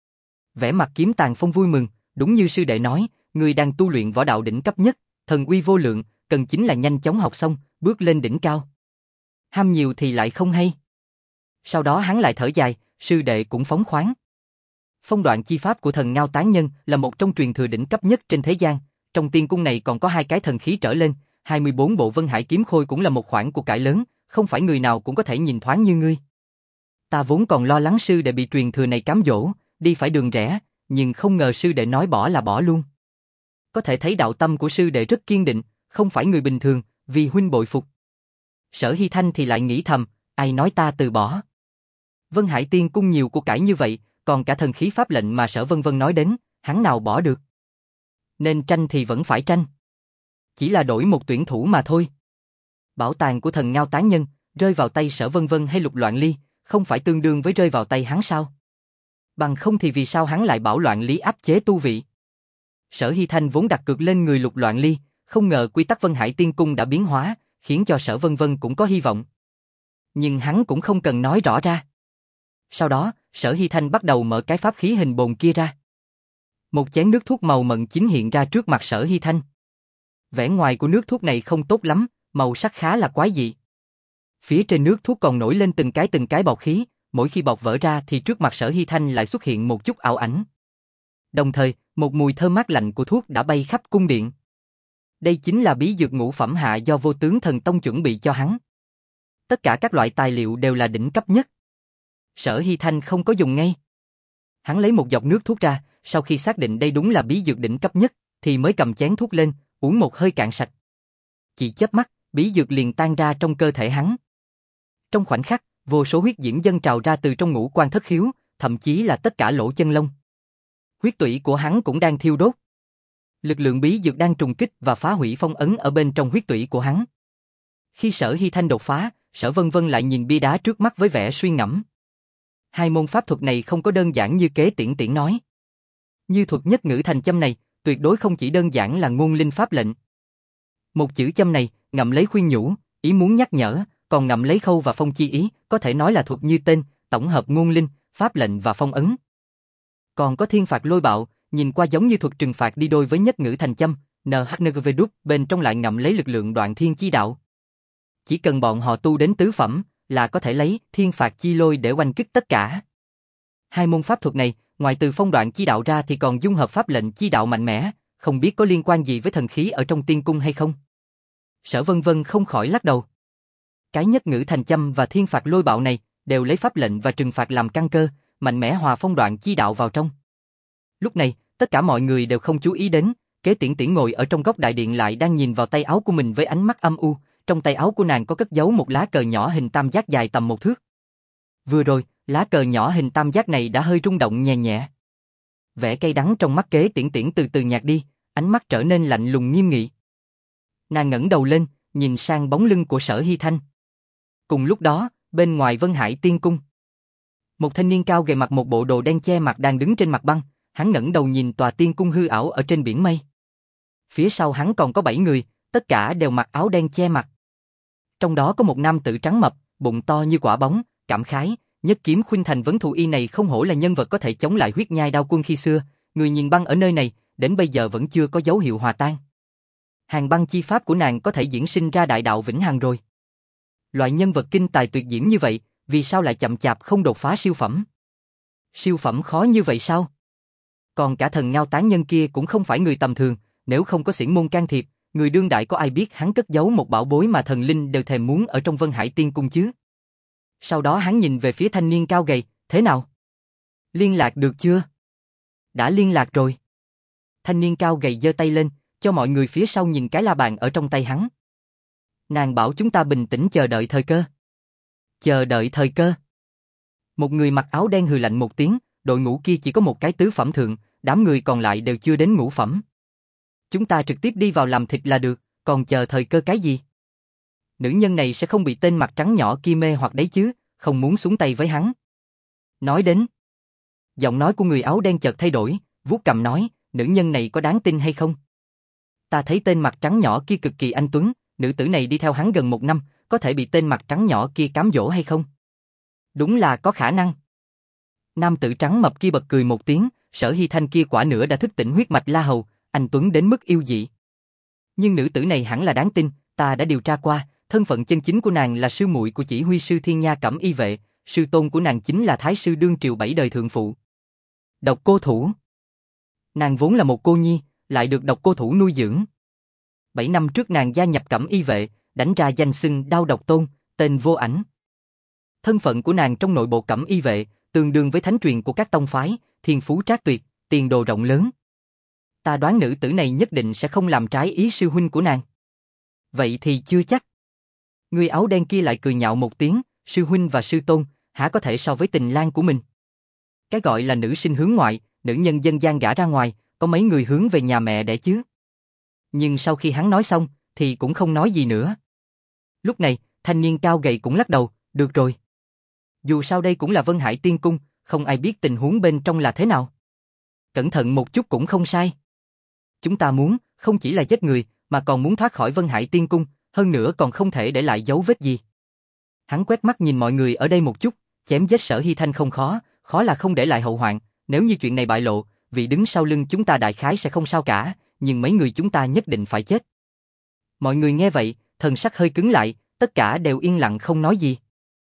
Vẻ mặt Kiếm Tàn Phong vui mừng, đúng như sư đệ nói, người đang tu luyện võ đạo đỉnh cấp nhất, thần uy vô lượng, cần chính là nhanh chóng học xong, bước lên đỉnh cao. Ham nhiều thì lại không hay. Sau đó hắn lại thở dài, sư đệ cũng phóng khoáng. Phong đoạn chi pháp của thần ngao tán nhân là một trong truyền thừa đỉnh cấp nhất trên thế gian, trong tiên cung này còn có hai cái thần khí trở lên, hai mươi bốn bộ Vân Hải kiếm khôi cũng là một khoản của cải lớn, không phải người nào cũng có thể nhìn thoáng như ngươi. Ta vốn còn lo lắng sư đệ bị truyền thừa này cám dỗ, đi phải đường rẽ, nhưng không ngờ sư đệ nói bỏ là bỏ luôn. Có thể thấy đạo tâm của sư đệ rất kiên định, không phải người bình thường, vì huynh bội phục. Sở Hy Thanh thì lại nghĩ thầm, ai nói ta từ bỏ. Vân Hải tiên cung nhiều của cải như vậy, còn cả thần khí pháp lệnh mà Sở Vân Vân nói đến, hắn nào bỏ được. Nên tranh thì vẫn phải tranh. Chỉ là đổi một tuyển thủ mà thôi. Bảo tàng của thần ngao tán nhân, rơi vào tay Sở Vân Vân hay Lục Loạn Ly, không phải tương đương với rơi vào tay hắn sao? Bằng không thì vì sao hắn lại bảo Loạn Ly áp chế tu vị? Sở Hy Thanh vốn đặt cược lên người Lục Loạn Ly, không ngờ quy tắc Vân Hải tiên cung đã biến hóa, khiến cho Sở Vân Vân cũng có hy vọng. Nhưng hắn cũng không cần nói rõ ra. Sau đó, Sở Hy Thanh bắt đầu mở cái pháp khí hình bồn kia ra. Một chén nước thuốc màu mận chính hiện ra trước mặt Sở Hy Thanh. Vẻ ngoài của nước thuốc này không tốt lắm, màu sắc khá là quái dị. Phía trên nước thuốc còn nổi lên từng cái từng cái bọt khí, mỗi khi bọt vỡ ra thì trước mặt Sở Hy Thanh lại xuất hiện một chút ảo ảnh. Đồng thời, một mùi thơm mát lạnh của thuốc đã bay khắp cung điện. Đây chính là bí dược ngũ phẩm hạ do Vô Tướng Thần Tông chuẩn bị cho hắn. Tất cả các loại tài liệu đều là đỉnh cấp nhất. Sở Hy Thanh không có dùng ngay. Hắn lấy một giọt nước thuốc ra, sau khi xác định đây đúng là bí dược đỉnh cấp nhất, thì mới cầm chén thuốc lên, uống một hơi cạn sạch. Chỉ chớp mắt, bí dược liền tan ra trong cơ thể hắn. Trong khoảnh khắc, vô số huyết diễm dâng trào ra từ trong ngũ quan thất khiếu, thậm chí là tất cả lỗ chân lông. Huyết tủy của hắn cũng đang thiêu đốt. Lực lượng bí dược đang trùng kích và phá hủy phong ấn ở bên trong huyết tủy của hắn. Khi Sở Hy Thanh đột phá, Sở Vân Vân lại nhìn bia đá trước mắt với vẻ suy ngẫm. Hai môn pháp thuật này không có đơn giản như Kế Tiễn Tiễn nói. Như thuật nhất ngữ thành châm này, tuyệt đối không chỉ đơn giản là ngôn linh pháp lệnh. Một chữ châm này, ngậm lấy khuyên nhủ, ý muốn nhắc nhở, còn ngậm lấy khâu và phong chi ý, có thể nói là thuật như tên, tổng hợp ngôn linh, pháp lệnh và phong ấn. Còn có thiên phạt lôi bạo, nhìn qua giống như thuật trừng phạt đi đôi với nhất ngữ thành châm, en hát en giê vê, bên trong lại ngậm lấy lực lượng đoạn thiên chi đạo. Chỉ cần bọn họ tu đến tứ phẩm, là có thể lấy thiên phạt chi lôi để oanh kích tất cả. Hai môn pháp thuật này, ngoài từ phong đoạn chi đạo ra thì còn dung hợp pháp lệnh chi đạo mạnh mẽ, không biết có liên quan gì với thần khí ở trong tiên cung hay không. Sở Vân Vân không khỏi lắc đầu. Cái nhất ngữ thành châm và thiên phạt lôi bạo này, đều lấy pháp lệnh và trừng phạt làm căn cơ, mạnh mẽ hòa phong đoạn chi đạo vào trong. Lúc này, tất cả mọi người đều không chú ý đến, Kế Tiễn Tiễn ngồi ở trong góc đại điện lại đang nhìn vào tay áo của mình với ánh mắt âm u, trong tay áo của nàng có cất giấu một lá cờ nhỏ hình tam giác dài tầm một thước. Vừa rồi, lá cờ nhỏ hình tam giác này đã hơi rung động nhẹ nhẹ. Vẻ cay đắng trong mắt Kế Tiễn Tiễn từ từ nhạt đi, ánh mắt trở nên lạnh lùng nghiêm nghị. Nàng ngẩng đầu lên, nhìn sang bóng lưng của Sở Hy Thanh. Cùng lúc đó, bên ngoài Vân Hải Tiên Cung, một thanh niên cao gầy mặc một bộ đồ đen che mặt đang đứng trên mặt băng, hắn ngẩng đầu nhìn tòa tiên cung hư ảo ở trên biển mây. Phía sau hắn còn có bảy người, tất cả đều mặc áo đen che mặt. Trong đó có một nam tử trắng mập, bụng to như quả bóng, cảm khái, nhất kiếm khuynh thành vấn thù y này không hổ là nhân vật có thể chống lại huyết nhai đao quân khi xưa, người nhìn băng ở nơi này, đến bây giờ vẫn chưa có dấu hiệu hòa tan. Hàng băng chi pháp của nàng có thể diễn sinh ra đại đạo vĩnh hằng rồi. Loại nhân vật kinh tài tuyệt diễm như vậy, vì sao lại chậm chạp không đột phá siêu phẩm? Siêu phẩm khó như vậy sao? Còn cả thần ngao tán nhân kia cũng không phải người tầm thường, nếu không có xiển môn can thiệp, người đương đại có ai biết hắn cất giấu một bảo bối mà thần linh đều thèm muốn ở trong Vân Hải Tiên Cung chứ? Sau đó hắn nhìn về phía thanh niên cao gầy, thế nào? Liên lạc được chưa? Đã liên lạc rồi. Thanh niên cao gầy giơ tay lên, cho mọi người phía sau nhìn cái la bàn ở trong tay hắn. Nàng bảo chúng ta bình tĩnh chờ đợi thời cơ. Chờ đợi thời cơ. Một người mặc áo đen hừ lạnh một tiếng, đội ngũ kia chỉ có một cái tứ phẩm thượng, đám người còn lại đều chưa đến ngũ phẩm. Chúng ta trực tiếp đi vào làm thịt là được, còn chờ thời cơ cái gì? Nữ nhân này sẽ không bị tên mặt trắng nhỏ kia mê hoặc đấy chứ, không muốn xuống tay với hắn. Nói đến, giọng nói của người áo đen chợt thay đổi, vuốt cằm nói, nữ nhân này có đáng tin hay không? Ta thấy tên mặt trắng nhỏ kia cực kỳ anh tuấn, nữ tử này đi theo hắn gần một năm, có thể bị tên mặt trắng nhỏ kia cám dỗ hay không? Đúng là có khả năng. Nam tử trắng mập kia bật cười một tiếng, Sở Hy Thanh kia quả nữa đã thức tỉnh huyết mạch La Hầu, anh tuấn đến mức yêu dị. Nhưng nữ tử này hẳn là đáng tin, ta đã điều tra qua, thân phận chân chính của nàng là sư muội của chỉ huy sư Thiên Nha Cẩm Y Vệ, sư tôn của nàng chính là Thái sư đương triều bảy đời thượng phụ. Độc Cô Thủ. Nàng vốn là một cô nhi, lại được Độc Cô Thủ nuôi dưỡng. Bảy năm trước nàng gia nhập Cẩm Y Vệ, đánh ra danh xưng Đao Độc Tôn, tên vô ảnh. Thân phận của nàng trong nội bộ Cẩm Y Vệ, tương đương với thánh truyền của các tông phái, thiên phú trác tuyệt, tiền đồ rộng lớn. Ta đoán nữ tử này nhất định sẽ không làm trái ý sư huynh của nàng. Vậy thì chưa chắc. Người áo đen kia lại cười nhạo một tiếng, sư huynh và sư tôn, hả có thể so với tình lang của mình. Cái gọi là nữ sinh hướng ngoại, nữ nhân dân gian gả ra ngoài, có mấy người hướng về nhà mẹ đẻ chứ. Nhưng sau khi hắn nói xong, thì cũng không nói gì nữa. Lúc này, thanh niên cao gầy cũng lắc đầu, được rồi. Dù sao đây cũng là Vân Hải Tiên Cung, không ai biết tình huống bên trong là thế nào. Cẩn thận một chút cũng không sai. Chúng ta muốn, không chỉ là giết người, mà còn muốn thoát khỏi Vân Hải Tiên Cung, hơn nữa còn không thể để lại dấu vết gì. Hắn quét mắt nhìn mọi người ở đây một chút, chém giết Sở Hy Thanh không khó, khó là không để lại hậu hoạn, nếu như chuyện này bại lộ, vị đứng sau lưng chúng ta đại khái sẽ không sao cả, nhưng mấy người chúng ta nhất định phải chết. Mọi người nghe vậy, thần sắc hơi cứng lại, tất cả đều yên lặng không nói gì.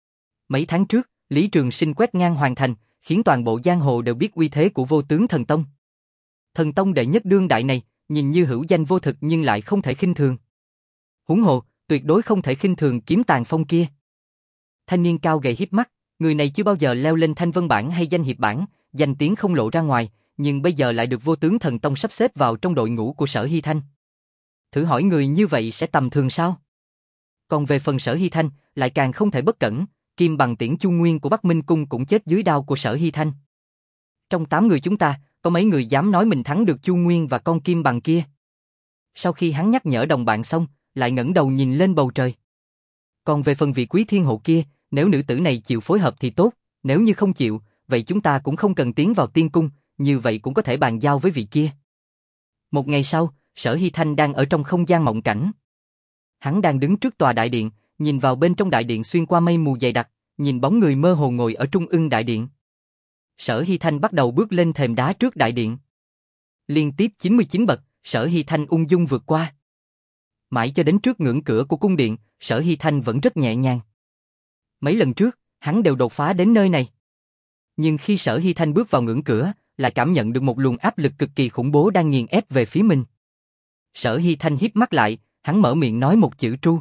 Mấy tháng trước, Lý Trường Sinh quét ngang hoàn thành, khiến toàn bộ giang hồ đều biết uy thế của Vô Tướng Thần Tông. Thần Tông đệ nhất đương đại này, nhìn như hữu danh vô thực nhưng lại không thể khinh thường. Huống hồ, tuyệt đối không thể khinh thường Kiếm Tàn Phong kia. Thanh niên cao gầy híp mắt, người này chưa bao giờ leo lên Thanh Vân bảng hay danh hiệp bảng, danh tiếng không lộ ra ngoài, nhưng bây giờ lại được Vô Tướng Thần Tông sắp xếp vào trong đội ngũ của Sở Hy Thanh. Thử hỏi người như vậy sẽ tầm thường sao? Còn về phần Sở Hy Thanh, lại càng không thể bất cẩn, Kim Bằng Tiễn Chu Nguyên của Bắc Minh Cung cũng chết dưới đao của Sở Hy Thanh. Trong tám người chúng ta, có mấy người dám nói mình thắng được Chu Nguyên và con Kim Bằng kia? Sau khi hắn nhắc nhở đồng bạn xong, lại ngẩng đầu nhìn lên bầu trời. Còn về phần vị Quý Thiên Hộ kia, nếu nữ tử này chịu phối hợp thì tốt, nếu như không chịu, vậy chúng ta cũng không cần tiến vào tiên cung, như vậy cũng có thể bàn giao với vị kia. Một ngày sau, Sở Hy Thanh đang ở trong không gian mộng cảnh. Hắn đang đứng trước tòa đại điện, nhìn vào bên trong đại điện xuyên qua mây mù dày đặc, nhìn bóng người mơ hồ ngồi ở trung ương đại điện. Sở Hy Thanh bắt đầu bước lên thềm đá trước đại điện. Liên tiếp chín mươi chín bậc, Sở Hy Thanh ung dung vượt qua. Mãi cho đến trước ngưỡng cửa của cung điện, Sở Hy Thanh vẫn rất nhẹ nhàng. Mấy lần trước, hắn đều đột phá đến nơi này. Nhưng khi Sở Hy Thanh bước vào ngưỡng cửa, lại cảm nhận được một luồng áp lực cực kỳ khủng bố đang nghiền ép về phía mình. Sở Hy Thanh híp mắt lại, hắn mở miệng nói một chữ tru.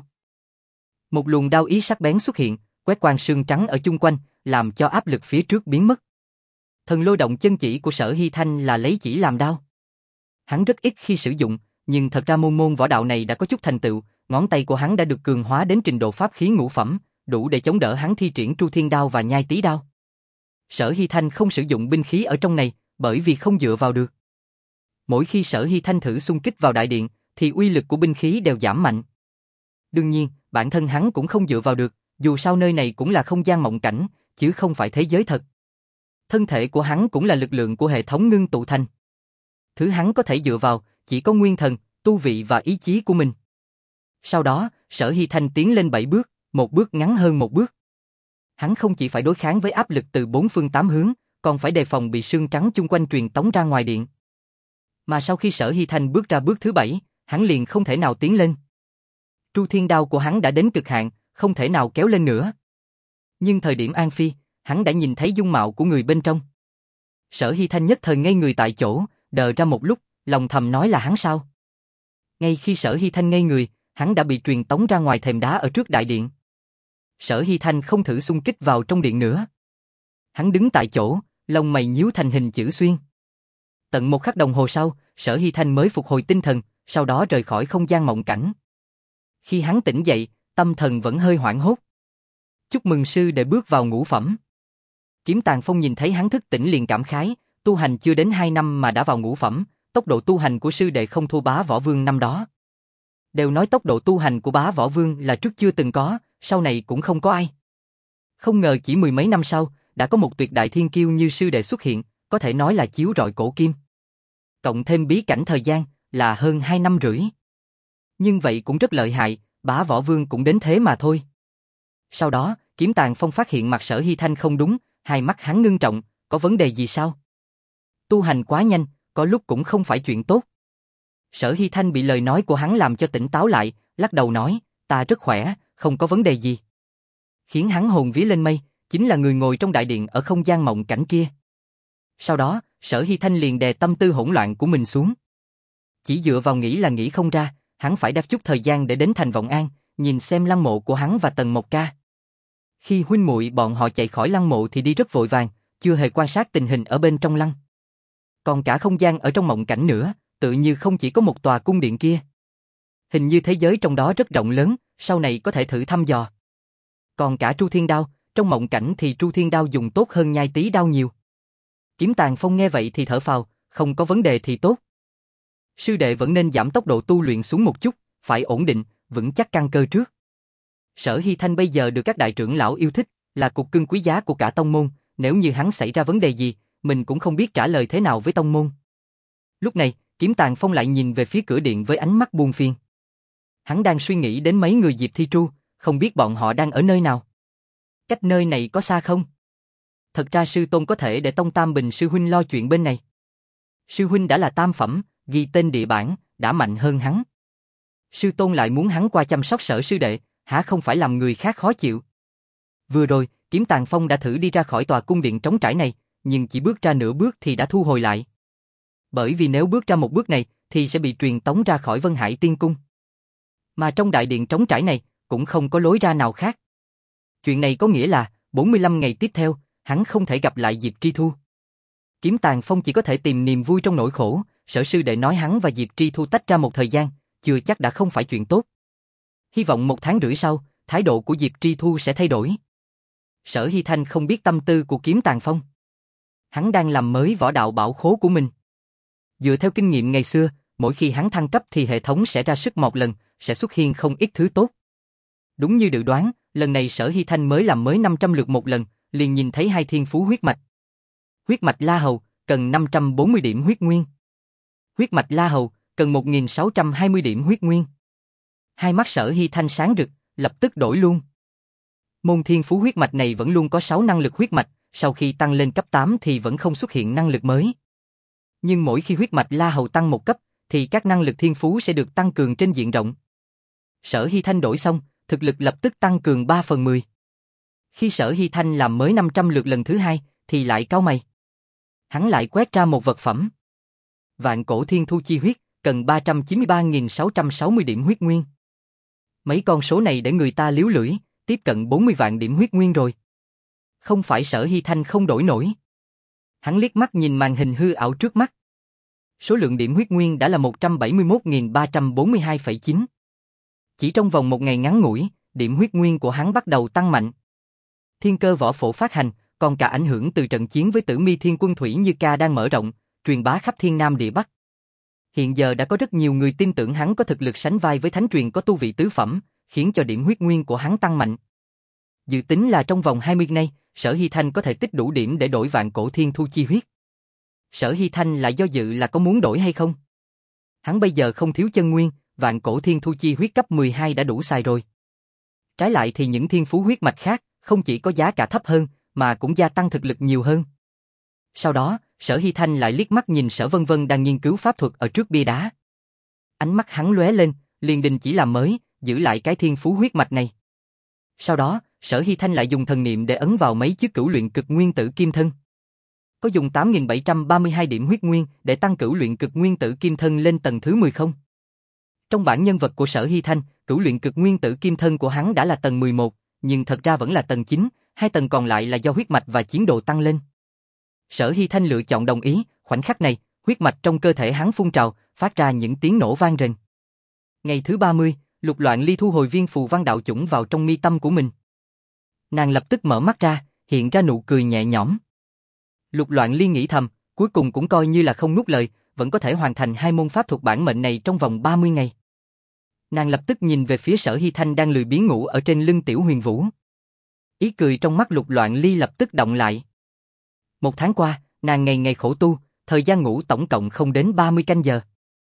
Một luồng đao ý sắc bén xuất hiện, quét quang sương trắng ở chung quanh, làm cho áp lực phía trước biến mất. Thần lôi động chân chỉ của Sở Hy Thanh là lấy chỉ làm đao. Hắn rất ít khi sử dụng, nhưng thật ra môn môn võ đạo này đã có chút thành tựu, ngón tay của hắn đã được cường hóa đến trình độ pháp khí ngũ phẩm, đủ để chống đỡ hắn thi triển Tru Thiên Đao và Nhai Tý Đao. Sở Hy Thanh không sử dụng binh khí ở trong này, bởi vì không dựa vào được. Mỗi khi Sở Hy Thanh thử xung kích vào đại điện, thì uy lực của binh khí đều giảm mạnh. Đương nhiên, bản thân hắn cũng không dựa vào được, dù sao nơi này cũng là không gian mộng cảnh, chứ không phải thế giới thật. Thân thể của hắn cũng là lực lượng của hệ thống ngưng tụ thành. Thứ hắn có thể dựa vào, chỉ có nguyên thần, tu vị và ý chí của mình. Sau đó, Sở Hy Thanh tiến lên bảy bước, một bước ngắn hơn một bước. Hắn không chỉ phải đối kháng với áp lực từ bốn phương tám hướng, còn phải đề phòng bị sương trắng chung quanh truyền tống ra ngoài điện. Mà sau khi Sở Hy Thanh bước ra bước thứ bảy, hắn liền không thể nào tiến lên. Tru Thiên Đao của hắn đã đến cực hạn, không thể nào kéo lên nữa. Nhưng thời điểm An Phi, hắn đã nhìn thấy dung mạo của người bên trong. Sở Hy Thanh nhất thời ngây người tại chỗ, đờ ra một lúc, lòng thầm nói là hắn sao? Ngay khi Sở Hy Thanh ngây người, hắn đã bị truyền tống ra ngoài thềm đá ở trước đại điện. Sở Hy Thanh không thử xung kích vào trong điện nữa. Hắn đứng tại chỗ, lông mày nhíu thành hình chữ xuyên. Tận một khắc đồng hồ sau, Sở Hy Thanh mới phục hồi tinh thần, sau đó rời khỏi không gian mộng cảnh. Khi hắn tỉnh dậy, tâm thần vẫn hơi hoảng hốt. Chúc mừng sư đệ bước vào ngũ phẩm. Kiếm Tàn Phong nhìn thấy hắn thức tỉnh liền cảm khái, tu hành chưa đến hai năm mà đã vào ngũ phẩm, tốc độ tu hành của sư đệ không thua Bá Võ Vương năm đó. Đều nói tốc độ tu hành của Bá Võ Vương là trước chưa từng có, sau này cũng không có ai. Không ngờ chỉ mười mấy năm sau, đã có một tuyệt đại thiên kiêu như sư đệ xuất hiện, có thể nói là chiếu rọi cổ kim. Cộng thêm bí cảnh thời gian, là hơn hai năm rưỡi. Nhưng vậy cũng rất lợi hại, Bá Võ Vương cũng đến thế mà thôi. Sau đó, Kiếm Tàn Phong phát hiện mặt Sở Hy Thanh không đúng, hai mắt hắn ngưng trọng, có vấn đề gì sao? Tu hành quá nhanh, có lúc cũng không phải chuyện tốt. Sở Hy Thanh bị lời nói của hắn làm cho tỉnh táo lại, lắc đầu nói, ta rất khỏe, không có vấn đề gì. Khiến hắn hồn vía lên mây, chính là người ngồi trong đại điện ở không gian mộng cảnh kia. Sau đó, Sở Hy Thanh liền đè tâm tư hỗn loạn của mình xuống. Chỉ dựa vào nghĩ là nghĩ không ra, hắn phải đáp chút thời gian để đến thành Vọng An, nhìn xem lăng mộ của hắn và Tần Mộc Ca. Khi huynh muội bọn họ chạy khỏi lăng mộ thì đi rất vội vàng, chưa hề quan sát tình hình ở bên trong lăng. Còn cả không gian ở trong mộng cảnh nữa, tự như không chỉ có một tòa cung điện kia. Hình như thế giới trong đó rất rộng lớn, sau này có thể thử thăm dò. Còn cả Tru Thiên Đao, trong mộng cảnh thì Tru Thiên Đao dùng tốt hơn Nhai Tý Đao nhiều. Kiếm Tàn Phong nghe vậy thì thở phào, không có vấn đề thì tốt. Sư đệ vẫn nên giảm tốc độ tu luyện xuống một chút, phải ổn định, vững chắc căn cơ trước. Sở Hy Thanh bây giờ được các đại trưởng lão yêu thích, là cục cưng quý giá của cả tông môn, nếu như hắn xảy ra vấn đề gì, mình cũng không biết trả lời thế nào với tông môn. Lúc này, Kiếm Tàn Phong lại nhìn về phía cửa điện với ánh mắt buồn phiền. Hắn đang suy nghĩ đến mấy người Diệp Thi Tru, không biết bọn họ đang ở nơi nào. Cách nơi này có xa không? Thật ra sư tôn có thể để Tông Tam Bình sư huynh lo chuyện bên này. Sư huynh đã là tam phẩm, ghi tên địa bản, đã mạnh hơn hắn. Sư tôn lại muốn hắn qua chăm sóc Sở sư đệ, hả không phải làm người khác khó chịu. Vừa rồi, Kiếm Tàn Phong đã thử đi ra khỏi tòa cung điện trống trải này, nhưng chỉ bước ra nửa bước thì đã thu hồi lại. Bởi vì nếu bước ra một bước này, thì sẽ bị truyền tống ra khỏi Vân Hải Tiên Cung. Mà trong đại điện trống trải này, cũng không có lối ra nào khác. Chuyện này có nghĩa là, bốn mươi lăm ngày tiếp theo, hắn không thể gặp lại Diệp Tri Thu. Kiếm Tàn Phong chỉ có thể tìm niềm vui trong nỗi khổ, Sở sư đệ nói hắn và Diệp Tri Thu tách ra một thời gian, chưa chắc đã không phải chuyện tốt. Hy vọng một tháng rưỡi sau, thái độ của Diệp Tri Thu sẽ thay đổi. Sở Hy Thanh không biết tâm tư của Kiếm Tàn Phong. Hắn đang làm mới võ đạo bảo khố của mình. Dựa theo kinh nghiệm ngày xưa, mỗi khi hắn thăng cấp thì hệ thống sẽ ra sức một lần, sẽ xuất hiện không ít thứ tốt. Đúng như dự đoán, lần này Sở Hy Thanh mới làm mới năm trăm lượt một lần, liền nhìn thấy hai thiên phú huyết mạch. Huyết mạch La Hầu, cần năm trăm bốn mươi điểm huyết nguyên. Huyết mạch La Hầu, cần một nghìn sáu trăm hai mươi điểm huyết nguyên. Hai mắt Sở Hy Thanh sáng rực, lập tức đổi luôn. Môn thiên phú huyết mạch này vẫn luôn có sáu năng lực huyết mạch, sau khi tăng lên cấp tám thì vẫn không xuất hiện năng lực mới. Nhưng mỗi khi huyết mạch La Hầu tăng một cấp, thì các năng lực thiên phú sẽ được tăng cường trên diện rộng. Sở Hy Thanh đổi xong, thực lực lập tức tăng cường ba phần mười. Khi Sở Hy Thanh làm mới năm trăm lượt lần thứ hai, thì lại cau mày. Hắn lại quét ra một vật phẩm. Vạn cổ thiên thu chi huyết, cần ba trăm chín mươi ba nghìn sáu trăm sáu mươi điểm huyết nguyên. Mấy con số này để người ta liếu lưỡi, tiếp cận bốn mươi vạn điểm huyết nguyên rồi. Không phải Sở Hy Thanh không đổi nổi. Hắn liếc mắt nhìn màn hình hư ảo trước mắt. Số lượng điểm huyết nguyên đã là một trăm bảy mươi mốt nghìn ba trăm bốn mươi hai phẩy chín. Chỉ trong vòng một ngày ngắn ngủi, điểm huyết nguyên của hắn bắt đầu tăng mạnh. Thiên cơ võ phổ phát hành, còn cả ảnh hưởng từ trận chiến với Tử Mi Thiên Quân Thủy Như Ca đang mở rộng, truyền bá khắp Thiên Nam địa Bắc. Hiện giờ đã có rất nhiều người tin tưởng hắn có thực lực sánh vai với thánh truyền có tu vị tứ phẩm, khiến cho điểm huyết nguyên của hắn tăng mạnh. Dự tính là trong vòng hai mươi ngày, Sở Hy Thanh có thể tích đủ điểm để đổi vạn cổ thiên thu chi huyết. Sở Hy Thanh lại do dự là có muốn đổi hay không. Hắn bây giờ không thiếu chân nguyên, vạn cổ thiên thu chi huyết cấp mười hai đã đủ xài rồi. Trái lại thì những thiên phú huyết mạch khác, không chỉ có giá cả thấp hơn, mà cũng gia tăng thực lực nhiều hơn. Sau đó, Sở Hy Thanh lại liếc mắt nhìn Sở Vân Vân đang nghiên cứu pháp thuật ở trước bia đá. Ánh mắt hắn lóe lên, liền đình chỉ làm mới, giữ lại cái thiên phú huyết mạch này. Sau đó, Sở Hy Thanh lại dùng thần niệm để ấn vào mấy chiếc cửu luyện cực nguyên tử kim thân. Có dùng tám nghìn bảy trăm ba mươi hai điểm huyết nguyên để tăng cửu luyện cực nguyên tử kim thân lên tầng thứ mười không? Trong bản nhân vật của Sở Hy Thanh, cửu luyện cực nguyên tử kim thân của hắn đã là tầng mười một, nhưng thật ra vẫn là tầng chín, hai tầng còn lại là do huyết mạch và chiến độ tăng lên. Sở Hy Thanh lựa chọn đồng ý, khoảnh khắc này, huyết mạch trong cơ thể hắn phun trào, phát ra những tiếng nổ vang rền. Ngày thứ ba mươi, Lục Loạn Ly thu hồi viên phù văn đạo chủng vào trong mi tâm của mình. Nàng lập tức mở mắt ra, hiện ra nụ cười nhẹ nhõm. Lục Loạn Ly nghĩ thầm, cuối cùng cũng coi như là không nuốt lời, vẫn có thể hoàn thành hai môn pháp thuật bản mệnh này trong vòng ba mươi ngày. Nàng lập tức nhìn về phía Sở Hy Thanh đang lười biếng ngủ ở trên lưng Tiểu Huyền Vũ. Ý cười trong mắt Lục Loạn Ly lập tức động lại. Một tháng qua, nàng ngày ngày khổ tu, thời gian ngủ tổng cộng không đến ba mươi canh giờ.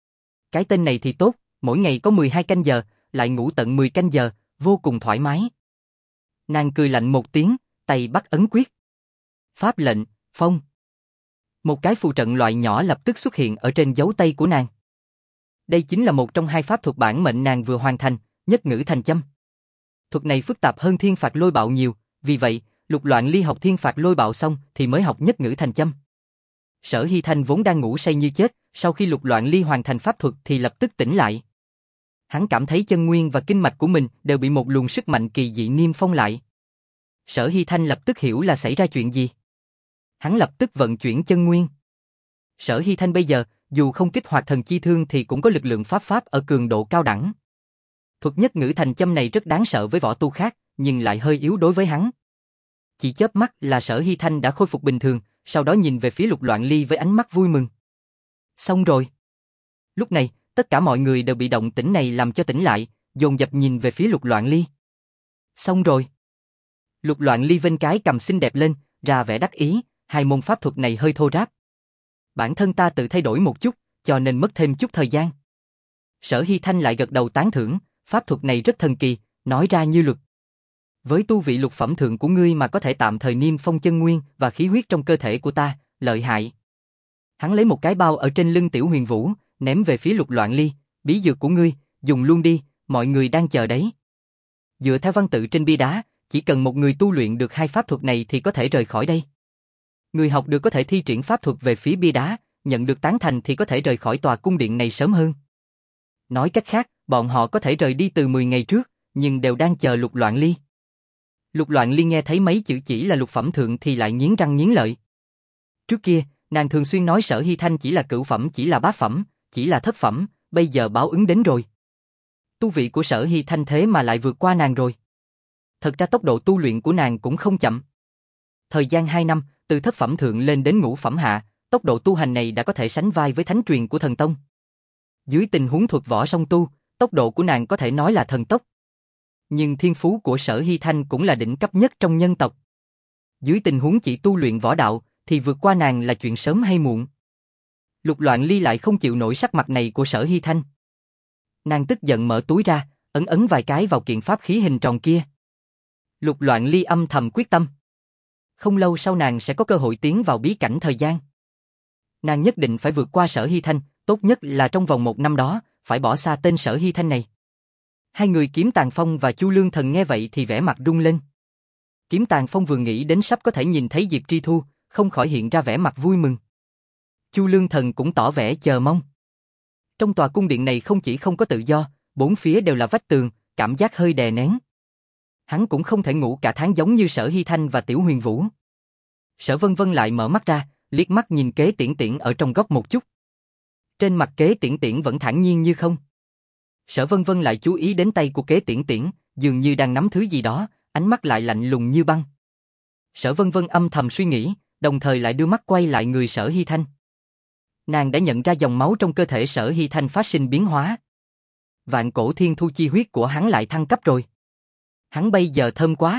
Cái tên này thì tốt, mỗi ngày có mười hai canh giờ, lại ngủ tận mười canh giờ, vô cùng thoải mái. Nàng cười lạnh một tiếng, tay bắt ấn quyết. Pháp lệnh, phong. Một cái phù trận loại nhỏ lập tức xuất hiện ở trên dấu tay của nàng. Đây chính là một trong hai pháp thuật bản mệnh nàng vừa hoàn thành, nhất ngữ thành châm. Thuật này phức tạp hơn thiên phạt lôi bạo nhiều, vì vậy, Lục Loạn Ly học thiên phạt lôi bạo xong thì mới học nhất ngữ thành châm. Sở Hy Thanh vốn đang ngủ say như chết, sau khi Lục Loạn Ly hoàn thành pháp thuật thì lập tức tỉnh lại. Hắn cảm thấy chân nguyên và kinh mạch của mình đều bị một luồng sức mạnh kỳ dị niêm phong lại. Sở Hy Thanh lập tức hiểu là xảy ra chuyện gì. Hắn lập tức vận chuyển chân nguyên. Sở Hy Thanh bây giờ, dù không kích hoạt thần chi thương thì cũng có lực lượng pháp pháp ở cường độ cao đẳng. Thuật nhất ngữ thành châm này rất đáng sợ với võ tu khác, nhưng lại hơi yếu đối với hắn. Chỉ chớp mắt là Sở Hy Thanh đã khôi phục bình thường, sau đó nhìn về phía Lục Loạn Ly với ánh mắt vui mừng. Xong rồi. Lúc này, tất cả mọi người đều bị động tĩnh này làm cho tỉnh lại, dồn dập nhìn về phía Lục Loạn Ly. Xong rồi. Lục Loạn Ly vênh cái cầm xinh đẹp lên, ra vẻ đắc ý, hai môn pháp thuật này hơi thô ráp. Bản thân ta tự thay đổi một chút, cho nên mất thêm chút thời gian. Sở Hy Thanh lại gật đầu tán thưởng, pháp thuật này rất thần kỳ, nói ra như luật. Với tu vị lục phẩm thượng của ngươi mà có thể tạm thời niêm phong chân nguyên và khí huyết trong cơ thể của ta, lợi hại. Hắn lấy một cái bao ở trên lưng Tiểu Huyền Vũ, ném về phía Lục Loạn Ly, bí dược của ngươi, dùng luôn đi, mọi người đang chờ đấy. Dựa theo văn tự trên bia đá, chỉ cần một người tu luyện được hai pháp thuật này thì có thể rời khỏi đây. Người học được có thể thi triển pháp thuật về phía bia đá, nhận được tán thành thì có thể rời khỏi tòa cung điện này sớm hơn. Nói cách khác, bọn họ có thể rời đi từ mười ngày trước, nhưng đều đang chờ Lục Loạn Ly. Lục Loạn Ly nghe thấy mấy chữ chỉ là lục phẩm thượng thì lại nghiến răng nghiến lợi. Trước kia, Nàng thường xuyên nói Sở Hy Thanh chỉ là cửu phẩm, chỉ là bát phẩm, chỉ là thất phẩm, bây giờ báo ứng đến rồi. Tu vị của Sở Hy Thanh thế mà lại vượt qua nàng rồi. Thật ra tốc độ tu luyện của nàng cũng không chậm. Thời gian hai năm, từ thất phẩm thượng lên đến ngũ phẩm hạ, tốc độ tu hành này đã có thể sánh vai với thánh truyền của thần tông. Dưới tình huống thuật võ song tu, tốc độ của nàng có thể nói là thần tốc. Nhưng thiên phú của Sở Hy Thanh cũng là đỉnh cấp nhất trong nhân tộc. Dưới tình huống chỉ tu luyện võ đạo, thì vượt qua nàng là chuyện sớm hay muộn. Lục Loạn Ly lại không chịu nổi sắc mặt này của Sở Hy Thanh. Nàng tức giận mở túi ra, ấn ấn vài cái vào kiện pháp khí hình tròn kia. Lục Loạn Ly âm thầm quyết tâm. Không lâu sau nàng sẽ có cơ hội tiến vào bí cảnh thời gian. Nàng nhất định phải vượt qua Sở Hy Thanh, tốt nhất là trong vòng một năm đó, phải bỏ xa tên Sở Hy Thanh này. Hai người Kiếm Tàn Phong và Chu Lương Thần nghe vậy thì vẻ mặt rung lên. Kiếm Tàn Phong vừa nghĩ đến sắp có thể nhìn thấy Diệp Tri Thu, không khỏi hiện ra vẻ mặt vui mừng. Chu Lương Thần cũng tỏ vẻ chờ mong. Trong tòa cung điện này không chỉ không có tự do, bốn phía đều là vách tường, cảm giác hơi đè nén. Hắn cũng không thể ngủ cả tháng giống như Sở Hy Thanh và Tiểu Huyền Vũ. Sở Vân Vân lại mở mắt ra, liếc mắt nhìn Kế Tiễn Tiễn ở trong góc một chút. Trên mặt Kế Tiễn Tiễn vẫn thản nhiên như không. Sở Vân Vân lại chú ý đến tay của Kế Tiễn Tiễn, dường như đang nắm thứ gì đó, ánh mắt lại lạnh lùng như băng. Sở Vân Vân âm thầm suy nghĩ, đồng thời lại đưa mắt quay lại người Sở Hy Thanh. Nàng đã nhận ra dòng máu trong cơ thể Sở Hy Thanh phát sinh biến hóa. Vạn cổ thiên thu chi huyết của hắn lại thăng cấp rồi. Hắn bây giờ thơm quá.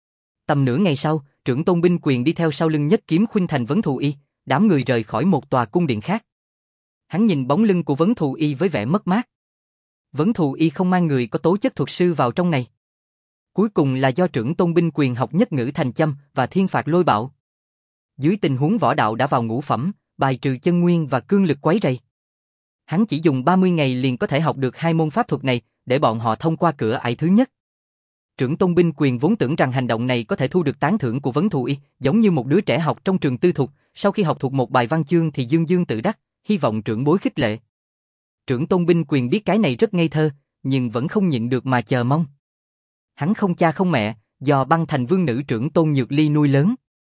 Tầm nửa ngày sau, trưởng tôn binh quyền đi theo sau lưng Nhất Kiếm Khuynh Thành Vấn Thù Y, đám người rời khỏi một tòa cung điện khác. Hắn nhìn bóng lưng của Vấn Thù Y với vẻ mất mát. Vấn Thù Y không mang người có tố chất thuật sư vào trong này. Cuối cùng là do trưởng tôn binh quyền học nhất ngữ thành châm và thiên phạt lôi bạo. Dưới tình huống võ đạo đã vào ngũ phẩm, bài trừ chân nguyên và cương lực quấy rầy. Hắn chỉ dùng ba mươi ngày liền có thể học được hai môn pháp thuật này, để bọn họ thông qua cửa ải thứ nhất. Trưởng tôn binh quyền vốn tưởng rằng hành động này có thể thu được tán thưởng của Vấn Thù Y, giống như một đứa trẻ học trong trường tư thục, sau khi học thuộc một bài văn chương thì dương dương tự đắc, hy vọng trưởng bối khích lệ. Trưởng tôn binh quyền biết cái này rất ngây thơ, nhưng vẫn không nhịn được mà chờ mong. Hắn không cha không mẹ, do băng thành vương nữ trưởng tôn Nhược Ly nuôi lớn.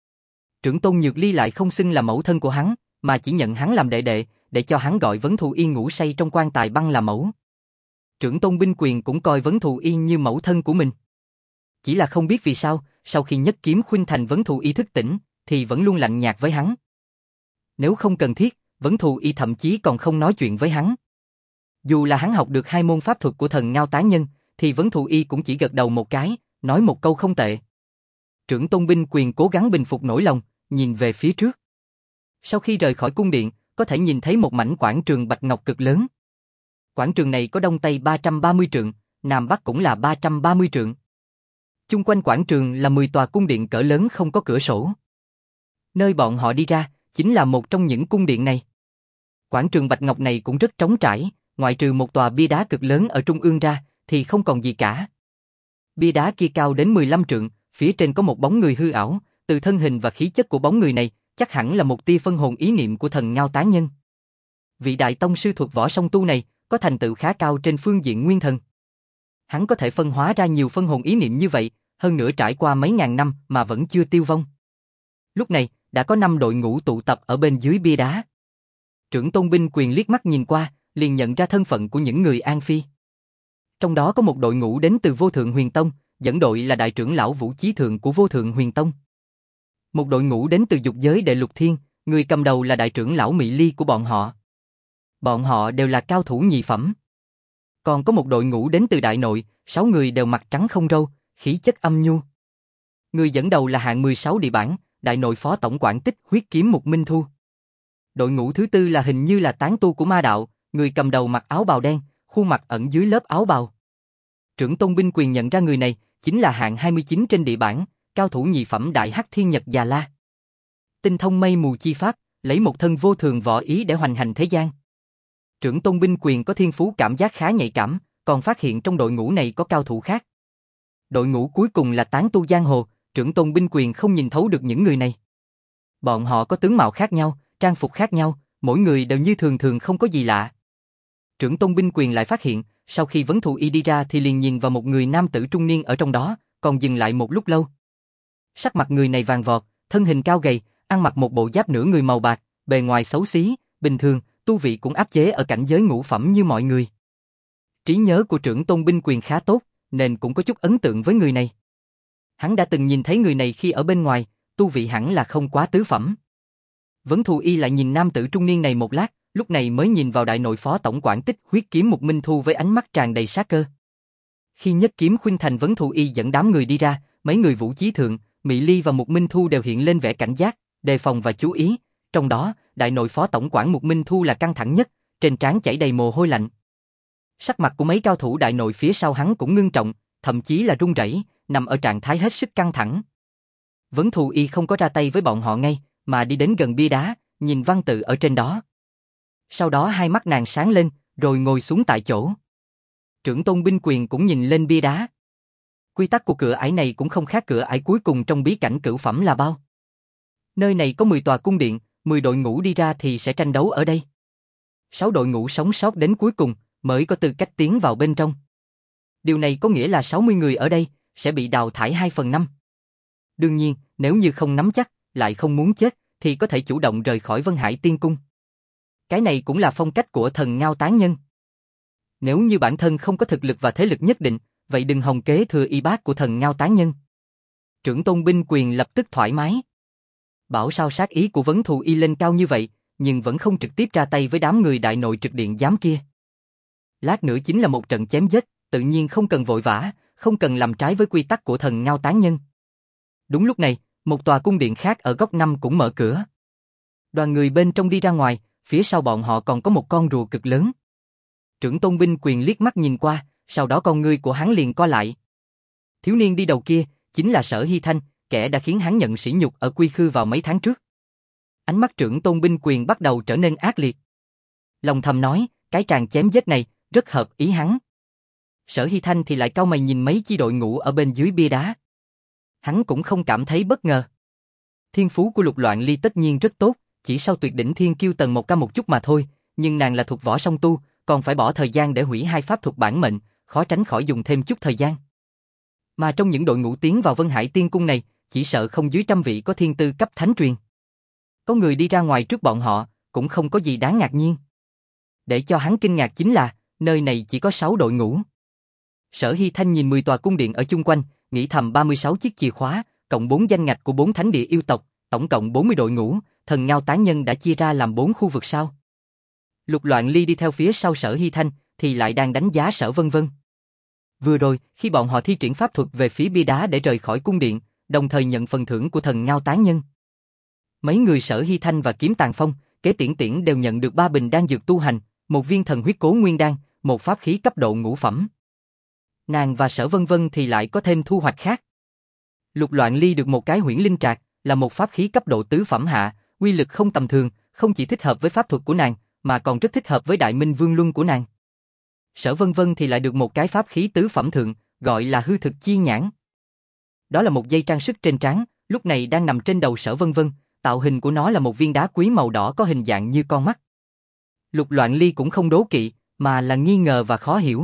Trưởng tôn Nhược Ly lại không xưng là mẫu thân của hắn, mà chỉ nhận hắn làm đệ đệ, để cho hắn gọi Vấn Thù Y ngủ say trong quan tài băng là mẫu. Trưởng tôn binh quyền cũng coi Vấn Thù Y như mẫu thân của mình. Chỉ là không biết vì sao, sau khi Nhất Kiếm Khuynh Thành Vấn Thù Y thức tỉnh, thì vẫn luôn lạnh nhạt với hắn. Nếu không cần thiết, Vấn Thù Y thậm chí còn không nói chuyện với hắn. Dù là hắn học được hai môn pháp thuật của thần Ngao Tán Nhân, thì Vấn Thù Y cũng chỉ gật đầu một cái, nói một câu không tệ. Trưởng tôn binh quyền cố gắng bình phục nỗi lòng, nhìn về phía trước. Sau khi rời khỏi cung điện, có thể nhìn thấy một mảnh quảng trường bạch ngọc cực lớn. Quảng trường này có đông tây ba trăm ba mươi trượng, nam bắc cũng là ba trăm ba mươi trượng. Chung quanh quảng trường là mười tòa cung điện cỡ lớn không có cửa sổ. Nơi bọn họ đi ra, chính là một trong những cung điện này. Quảng trường bạch ngọc này cũng rất trống trải, ngoại trừ một tòa bia đá cực lớn ở trung ương ra, thì không còn gì cả. Bia đá kia cao đến mười lăm trượng, phía trên có một bóng người hư ảo, từ thân hình và khí chất của bóng người này, chắc hẳn là một tia phân hồn ý niệm của thần Ngao Tán Nhân. Vị đại tông sư thuật võ song tu này, có thành tựu khá cao trên phương diện nguyên thần. Hắn có thể phân hóa ra nhiều phân hồn ý niệm như vậy, hơn nữa trải qua mấy ngàn năm mà vẫn chưa tiêu vong. Lúc này, đã có năm đội ngũ tụ tập ở bên dưới bia đá. Trưởng tôn binh quyền liếc mắt nhìn qua, liền nhận ra thân phận của những người An Phi. Trong đó có một đội ngũ đến từ Vô Thượng Huyền Tông, dẫn đội là đại trưởng lão Vũ Chí Thượng của Vô Thượng Huyền Tông. Một đội ngũ đến từ dục giới Đệ Lục Thiên, người cầm đầu là đại trưởng lão Mỹ Ly của bọn họ. Bọn họ đều là cao thủ nhị phẩm. Còn có một đội ngũ đến từ Đại Nội, sáu người đều mặt trắng không râu, khí chất âm nhu. Người dẫn đầu là hạng mười sáu địa bản, Đại Nội phó tổng quản Tích Huyết Kiếm Mục Minh Thu. Đội ngũ thứ tư là hình như là tán tu của ma đạo, người cầm đầu mặc áo bào đen, khuôn mặt ẩn dưới lớp áo bào. Trưởng tôn binh quyền nhận ra người này, chính là hạng hai mươi chín trên địa bản, cao thủ nhị phẩm Đại Hắc Thiên Nhật Già La. Tinh thông mây mù chi pháp, lấy một thân vô thường võ ý để hoành hành thế gian. Trưởng tôn binh quyền có thiên phú cảm giác khá nhạy cảm, còn phát hiện trong đội ngũ này có cao thủ khác. Đội ngũ cuối cùng là tán tu giang hồ, trưởng tôn binh quyền không nhìn thấu được những người này. Bọn họ có tướng mạo khác nhau, trang phục khác nhau, mỗi người đều như thường thường không có gì lạ. Trưởng tôn binh quyền lại phát hiện, sau khi Vấn Thù Y đi ra thì liền nhìn vào một người nam tử trung niên ở trong đó, còn dừng lại một lúc lâu. Sắc mặt người này vàng vọt, thân hình cao gầy, ăn mặc một bộ giáp nửa người màu bạc, bề ngoài xấu xí, bình thường, tu vị cũng áp chế ở cảnh giới ngũ phẩm như mọi người. Trí nhớ của trưởng tôn binh quyền khá tốt, nên cũng có chút ấn tượng với người này. Hắn đã từng nhìn thấy người này khi ở bên ngoài, tu vị hẳn là không quá tứ phẩm. Vấn Thù Y lại nhìn nam tử trung niên này một lát, lúc này mới nhìn vào đại nội phó tổng quản Tích Huyết Kiếm Mục Minh Thu với ánh mắt tràn đầy sát cơ. Khi nhất kiếm khuynh thành, Vấn Thù Y dẫn đám người đi ra, mấy người Vũ Chí Thượng, Mị Ly và Mục Minh Thu đều hiện lên vẻ cảnh giác, đề phòng và chú ý, trong đó, đại nội phó tổng quản Mục Minh Thu là căng thẳng nhất, trên trán chảy đầy mồ hôi lạnh. Sắc mặt của mấy cao thủ đại nội phía sau hắn cũng ngưng trọng, thậm chí là run rẩy, nằm ở trạng thái hết sức căng thẳng. Vấn Thù Y không có ra tay với bọn họ ngay, mà đi đến gần bia đá, nhìn văn tự ở trên đó. Sau đó hai mắt nàng sáng lên, rồi ngồi xuống tại chỗ. Trưởng tôn binh quyền cũng nhìn lên bia đá. Quy tắc của cửa ải này cũng không khác cửa ải cuối cùng trong bí cảnh cửu phẩm là bao. Nơi này có mười tòa cung điện, mười đội ngũ đi ra thì sẽ tranh đấu ở đây. sáu đội ngũ sống sót đến cuối cùng mới có tư cách tiến vào bên trong. Điều này có nghĩa là sáu mươi người ở đây sẽ bị đào thải hai phần năm. Đương nhiên, nếu như không nắm chắc, lại không muốn chết, thì có thể chủ động rời khỏi Vân Hải Tiên Cung. Cái này cũng là phong cách của Thần Ngao Tán Nhân. Nếu như bản thân không có thực lực và thế lực nhất định, vậy đừng hòng kế thừa y bát của Thần Ngao Tán Nhân. Trưởng tôn binh quyền lập tức thoải mái. Bảo sao sát ý của Vấn Thù Y lên cao như vậy, nhưng vẫn không trực tiếp ra tay với đám người đại nội trực điện giám kia. Lát nữa chính là một trận chém giết, tự nhiên không cần vội vã, không cần làm trái với quy tắc của Thần Ngao Tán Nhân. Đúng lúc này, một tòa cung điện khác ở góc năm cũng mở cửa. Đoàn người bên trong đi ra ngoài, phía sau bọn họ còn có một con rùa cực lớn. Trưởng tôn binh quyền liếc mắt nhìn qua, sau đó con ngươi của hắn liền co lại. Thiếu niên đi đầu kia, chính là Sở Hy Thanh, kẻ đã khiến hắn nhận sỉ nhục ở Quy Khư vào mấy tháng trước. Ánh mắt trưởng tôn binh quyền bắt đầu trở nên ác liệt. Lòng thầm nói, cái tràng chém giết này, rất hợp ý hắn. Sở Hy Thanh thì lại cau mày nhìn mấy chi đội ngũ ở bên dưới bia đá. Hắn cũng không cảm thấy bất ngờ. Thiên phú của Lục Loạn Ly tất nhiên rất tốt, chỉ sau tuyệt đỉnh thiên kiêu tầng một ca một chút mà thôi, nhưng nàng là thuộc võ song tu, còn phải bỏ thời gian để hủy hai pháp thuật bản mệnh, khó tránh khỏi dùng thêm chút thời gian. Mà trong những đội ngũ tiến vào Vân Hải Tiên Cung này, chỉ sợ không dưới trăm vị có thiên tư cấp thánh truyền. Có người đi ra ngoài trước bọn họ, cũng không có gì đáng ngạc nhiên. Để cho hắn kinh ngạc chính là, nơi này chỉ có sáu đội ngũ. Sở Hy Thanh nhìn mười tòa cung điện ở chung quanh, nghĩ thầm ba mươi sáu chiếc chìa khóa, cộng bốn danh ngạch của bốn thánh địa yêu tộc, tổng cộng bốn mươi đội ngũ, Thần Ngao Tán Nhân đã chia ra làm bốn khu vực sao. Lục Loạn Ly đi theo phía sau Sở Hy Thanh, thì lại đang đánh giá Sở Vân Vân. Vừa rồi, khi bọn họ thi triển pháp thuật về phía bia đá để rời khỏi cung điện, đồng thời nhận phần thưởng của Thần Ngao Tán Nhân. Mấy người Sở Hy Thanh và Kiếm Tàng Phong, Kế Tiễn Tiễn đều nhận được ba bình đan dược tu hành, một viên thần huyết cố nguyên đan, một pháp khí cấp độ ngũ phẩm. Nàng và Sở Vân Vân thì lại có thêm thu hoạch khác. Lục Loạn Ly được một cái huyễn linh trạc, là một pháp khí cấp độ tứ phẩm hạ, uy lực không tầm thường, không chỉ thích hợp với pháp thuật của nàng, mà còn rất thích hợp với Đại Minh Vương Luân của nàng. Sở Vân Vân thì lại được một cái pháp khí tứ phẩm thượng, gọi là hư thực chi nhãn. Đó là một dây trang sức trên trán, lúc này đang nằm trên đầu Sở Vân Vân, tạo hình của nó là một viên đá quý màu đỏ có hình dạng như con mắt. Lục Loạn Ly cũng không đố kỵ, mà là nghi ngờ và khó hiểu.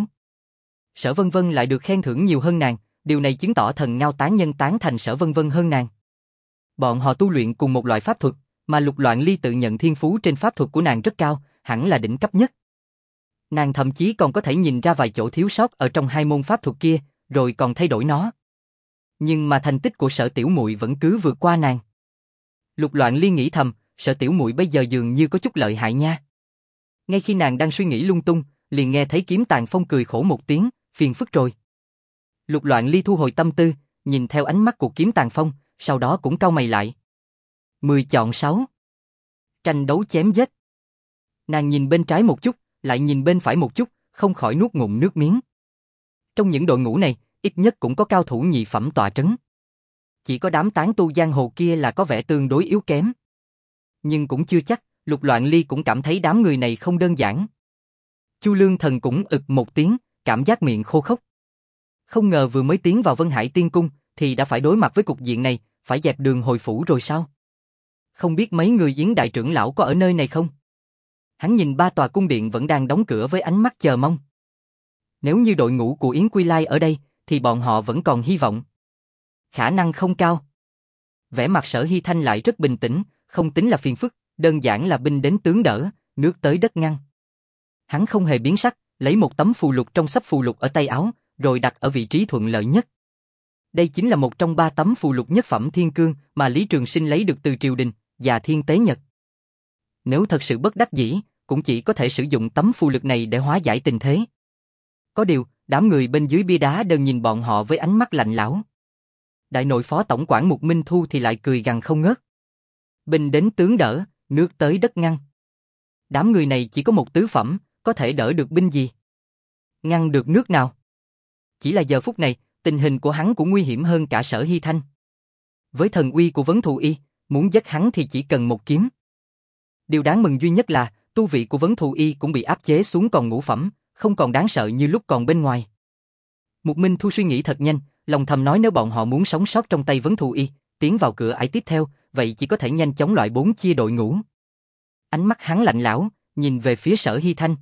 Sở Vân Vân lại được khen thưởng nhiều hơn nàng, điều này chứng tỏ Thần Ngao Tán Nhân tán thành Sở Vân Vân hơn nàng. Bọn họ tu luyện cùng một loại pháp thuật, mà Lục Loạn Ly tự nhận thiên phú trên pháp thuật của nàng rất cao, hẳn là đỉnh cấp nhất. Nàng thậm chí còn có thể nhìn ra vài chỗ thiếu sót ở trong hai môn pháp thuật kia, rồi còn thay đổi nó. Nhưng mà thành tích của Sở Tiểu Muội vẫn cứ vượt qua nàng. Lục Loạn Ly nghĩ thầm, Sở Tiểu Muội bây giờ dường như có chút lợi hại nha. Ngay khi nàng đang suy nghĩ lung tung, liền nghe thấy Kiếm Tàng Phong cười khổ một tiếng, phiền phức rồi. Lục Loạn Ly thu hồi tâm tư, nhìn theo ánh mắt của Kiếm Tàng Phong, sau đó cũng cau mày lại. Mười chọn sáu. Tranh đấu chém giết. Nàng nhìn bên trái một chút, lại nhìn bên phải một chút, không khỏi nuốt ngụm nước miếng. Trong những đội ngũ này, ít nhất cũng có cao thủ nhị phẩm tọa trấn. Chỉ có đám tán tu giang hồ kia là có vẻ tương đối yếu kém. Nhưng cũng chưa chắc, Lục Loạn Ly cũng cảm thấy đám người này không đơn giản. Chu Lương Thần cũng ực một tiếng, cảm giác miệng khô khốc. Không ngờ vừa mới tiến vào Vân Hải Tiên Cung, thì đã phải đối mặt với cục diện này, phải dẹp đường hồi phủ rồi sao? Không biết mấy người Yến đại trưởng lão có ở nơi này không? Hắn nhìn ba tòa cung điện vẫn đang đóng cửa với ánh mắt chờ mong. Nếu như đội ngũ của Yến Quy Lai ở đây, thì bọn họ vẫn còn hy vọng. Khả năng không cao. Vẻ mặt Sở Hy Thanh lại rất bình tĩnh, không tính là phiền phức, Đơn giản là binh đến tướng đỡ, nước tới đất ngăn. Hắn không hề biến sắc, lấy một tấm phù lục trong sấp phù lục ở tay áo, rồi đặt ở vị trí thuận lợi nhất. Đây chính là một trong ba tấm phù lục nhất phẩm thiên cương mà Lý Trường Sinh lấy được từ triều đình và thiên tế nhật. Nếu thật sự bất đắc dĩ, cũng chỉ có thể sử dụng tấm phù lục này để hóa giải tình thế. Có điều, đám người bên dưới bia đá đều nhìn bọn họ với ánh mắt lạnh lẽo. Đại nội phó tổng quản Mục Minh Thu thì lại cười gằn không ngớt. Binh đến tướng đỡ, nước tới đất ngăn. Đám người này chỉ có một tứ phẩm, có thể đỡ được binh gì? Ngăn được nước nào? Chỉ là giờ phút này, tình hình của hắn cũng nguy hiểm hơn cả Sở Hy Thanh. Với thần uy của Vấn Thù Y, muốn giết hắn thì chỉ cần một kiếm. Điều đáng mừng duy nhất là, tu vị của Vấn Thù Y cũng bị áp chế xuống còn ngũ phẩm, không còn đáng sợ như lúc còn bên ngoài. Mục Minh Thu suy nghĩ thật nhanh, lòng thầm nói nếu bọn họ muốn sống sót trong tay Vấn Thù Y, tiến vào cửa ải tiếp theo, vậy chỉ có thể nhanh chóng loại bốn chia đội ngũ. Ánh mắt hắn lạnh lẽo, nhìn về phía Sở Hy Thanh.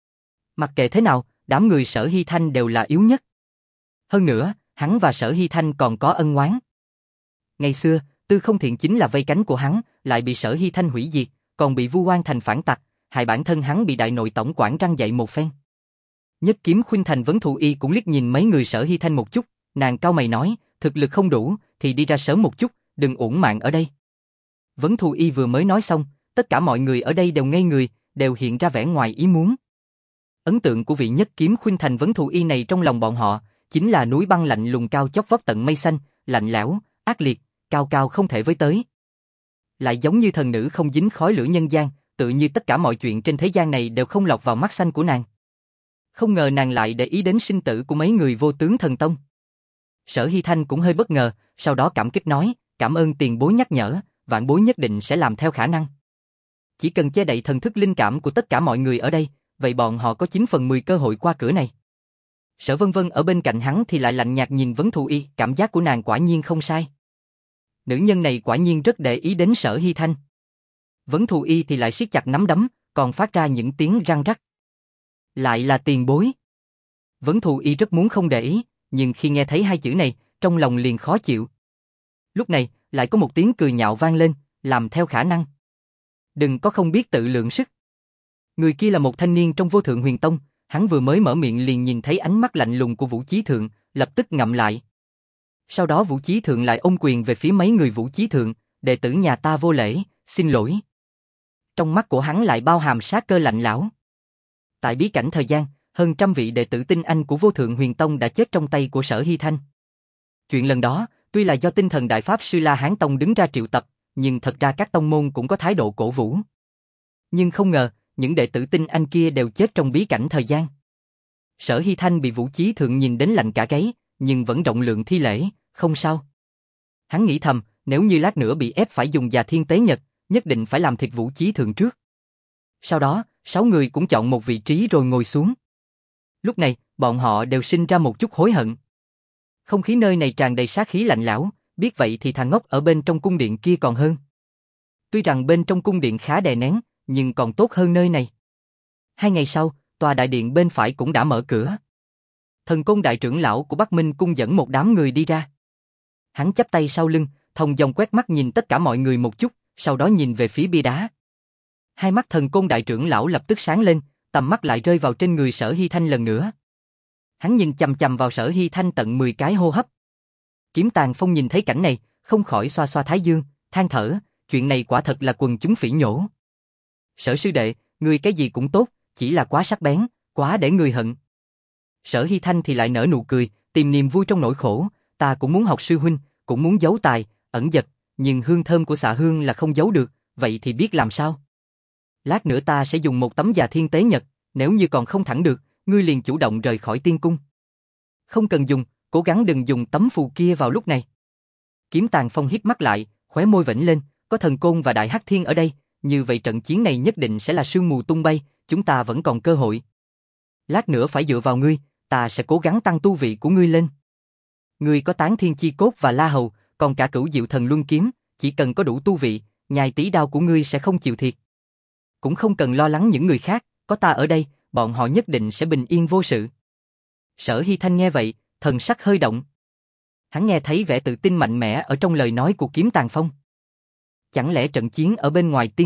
Mặc kệ thế nào, đám người Sở Hy Thanh đều là yếu nhất. Hơn nữa, hắn và Sở Hy Thanh còn có ân oán. Ngày xưa, Tư Không Thiện chính là vây cánh của hắn, lại bị Sở Hy Thanh hủy diệt, còn bị Vu Oan Thành phản tặc, hại bản thân hắn bị đại nội tổng quản răn dạy một phen. Nhất Kiếm Khuynh Thành Vấn Thù Y cũng liếc nhìn mấy người Sở Hy Thanh một chút, nàng cau mày nói, thực lực không đủ, thì đi ra sớm một chút, đừng uổng mạng ở đây. Vấn Thù Y vừa mới nói xong, tất cả mọi người ở đây đều ngây người, đều hiện ra vẻ ngoài ý muốn. Ấn tượng của vị Nhất Kiếm Khuynh Thành Vấn Thù Y này trong lòng bọn họ, chính là núi băng lạnh lùng cao chót vót tận mây xanh, lạnh lẽo, ác liệt, cao cao không thể với tới. Lại giống như thần nữ không dính khói lửa nhân gian, tự như tất cả mọi chuyện trên thế gian này đều không lọt vào mắt xanh của nàng. Không ngờ nàng lại để ý đến sinh tử của mấy người Vô Tướng Thần Tông. Sở Hy Thanh cũng hơi bất ngờ, sau đó cảm kích nói, cảm ơn tiền bối nhắc nhở, vạn bối nhất định sẽ làm theo khả năng. Chỉ cần che đậy thần thức linh cảm của tất cả mọi người ở đây, vậy bọn họ có chín phần mười cơ hội qua cửa này. Sở Vân Vân ở bên cạnh hắn thì lại lạnh nhạt nhìn Vấn Thù Y, cảm giác của nàng quả nhiên không sai. Nữ nhân này quả nhiên rất để ý đến Sở Hy Thanh. Vấn Thù Y thì lại siết chặt nắm đấm, còn phát ra những tiếng răng rắc. Lại là tiền bối. Vấn Thù Y rất muốn không để ý, nhưng khi nghe thấy hai chữ này, trong lòng liền khó chịu. Lúc này, lại có một tiếng cười nhạo vang lên, làm theo khả năng. Đừng có không biết tự lượng sức. Người kia là một thanh niên trong Vô Thượng Huyền Tông, hắn vừa mới mở miệng liền nhìn thấy ánh mắt lạnh lùng của Vũ Chí Thượng, lập tức ngậm lại. Sau đó Vũ Chí Thượng lại ôm quyền về phía mấy người Vũ Chí Thượng, đệ tử nhà ta vô lễ, xin lỗi. Trong mắt của hắn lại bao hàm sát cơ lạnh lẽo. Tại bí cảnh thời gian, hơn trăm vị đệ tử tinh anh của Vô Thượng Huyền Tông đã chết trong tay của Sở Hy Thanh. Chuyện lần đó, tuy là do tinh thần đại pháp sư La Hán Tông đứng ra triệu tập, nhưng thật ra các tông môn cũng có thái độ cổ vũ. Nhưng không ngờ, những đệ tử tinh anh kia đều chết trong bí cảnh thời gian. Sở Hy Thanh bị Vũ Chí Thượng nhìn đến lạnh cả gáy, nhưng vẫn rộng lượng thi lễ, không sao. Hắn nghĩ thầm, nếu như lát nữa bị ép phải dùng Già Thiên Tế Nhật, nhất định phải làm thịt Vũ Chí Thượng trước. Sau đó, sáu người cũng chọn một vị trí rồi ngồi xuống. Lúc này, bọn họ đều sinh ra một chút hối hận. Không khí nơi này tràn đầy sát khí lạnh lẽo, biết vậy thì thằng ngốc ở bên trong cung điện kia còn hơn. Tuy rằng bên trong cung điện khá đè nén, nhưng còn tốt hơn nơi này. Hai ngày sau, tòa đại điện bên phải cũng đã mở cửa. Thần Côn đại trưởng lão của Bắc Minh cung dẫn một đám người đi ra. Hắn chắp tay sau lưng, thong dong quét mắt nhìn tất cả mọi người một chút, sau đó nhìn về phía bia đá. Hai mắt Thần Côn đại trưởng lão lập tức sáng lên, tầm mắt lại rơi vào trên người Sở Hy Thanh lần nữa. Hắn nhìn chằm chằm vào Sở Hy Thanh tận mười cái hô hấp. Kiếm Tàn Phong nhìn thấy cảnh này, không khỏi xoa xoa thái dương, than thở, chuyện này quả thật là quần chúng phỉ nhổ. Sở sư đệ, người cái gì cũng tốt, chỉ là quá sắc bén, quá để người hận. Sở Hy Thanh thì lại nở nụ cười, tìm niềm vui trong nỗi khổ, ta cũng muốn học sư huynh, cũng muốn giấu tài, ẩn dật, nhưng hương thơm của xạ hương là không giấu được, vậy thì biết làm sao? Lát nữa ta sẽ dùng một tấm Già Thiên Tế Nhật, nếu như còn không thẳng được, ngươi liền chủ động rời khỏi tiên cung. Không cần dùng, cố gắng đừng dùng tấm phù kia vào lúc này. Kiếm Tàn Phong híp mắt lại, khóe môi vểnh lên, có Thần Côn và Đại Hắc Thiên ở đây, như vậy trận chiến này nhất định sẽ là sương mù tung bay, chúng ta vẫn còn cơ hội. Lát nữa phải dựa vào ngươi, ta sẽ cố gắng tăng tu vị của ngươi lên. Ngươi có Tán Thiên Chi Cốt và La Hầu, còn cả Cửu Diệu Thần Luân Kiếm, chỉ cần có đủ tu vị, nhai tí đao của ngươi sẽ không chịu thiệt. Cũng không cần lo lắng những người khác, có ta ở đây, bọn họ nhất định sẽ bình yên vô sự. Sở Hy Thanh nghe vậy, thần sắc hơi động. Hắn nghe thấy vẻ tự tin mạnh mẽ ở trong lời nói của Kiếm Tàn Phong. Chẳng lẽ trận chiến ở bên ngoài tiên cung,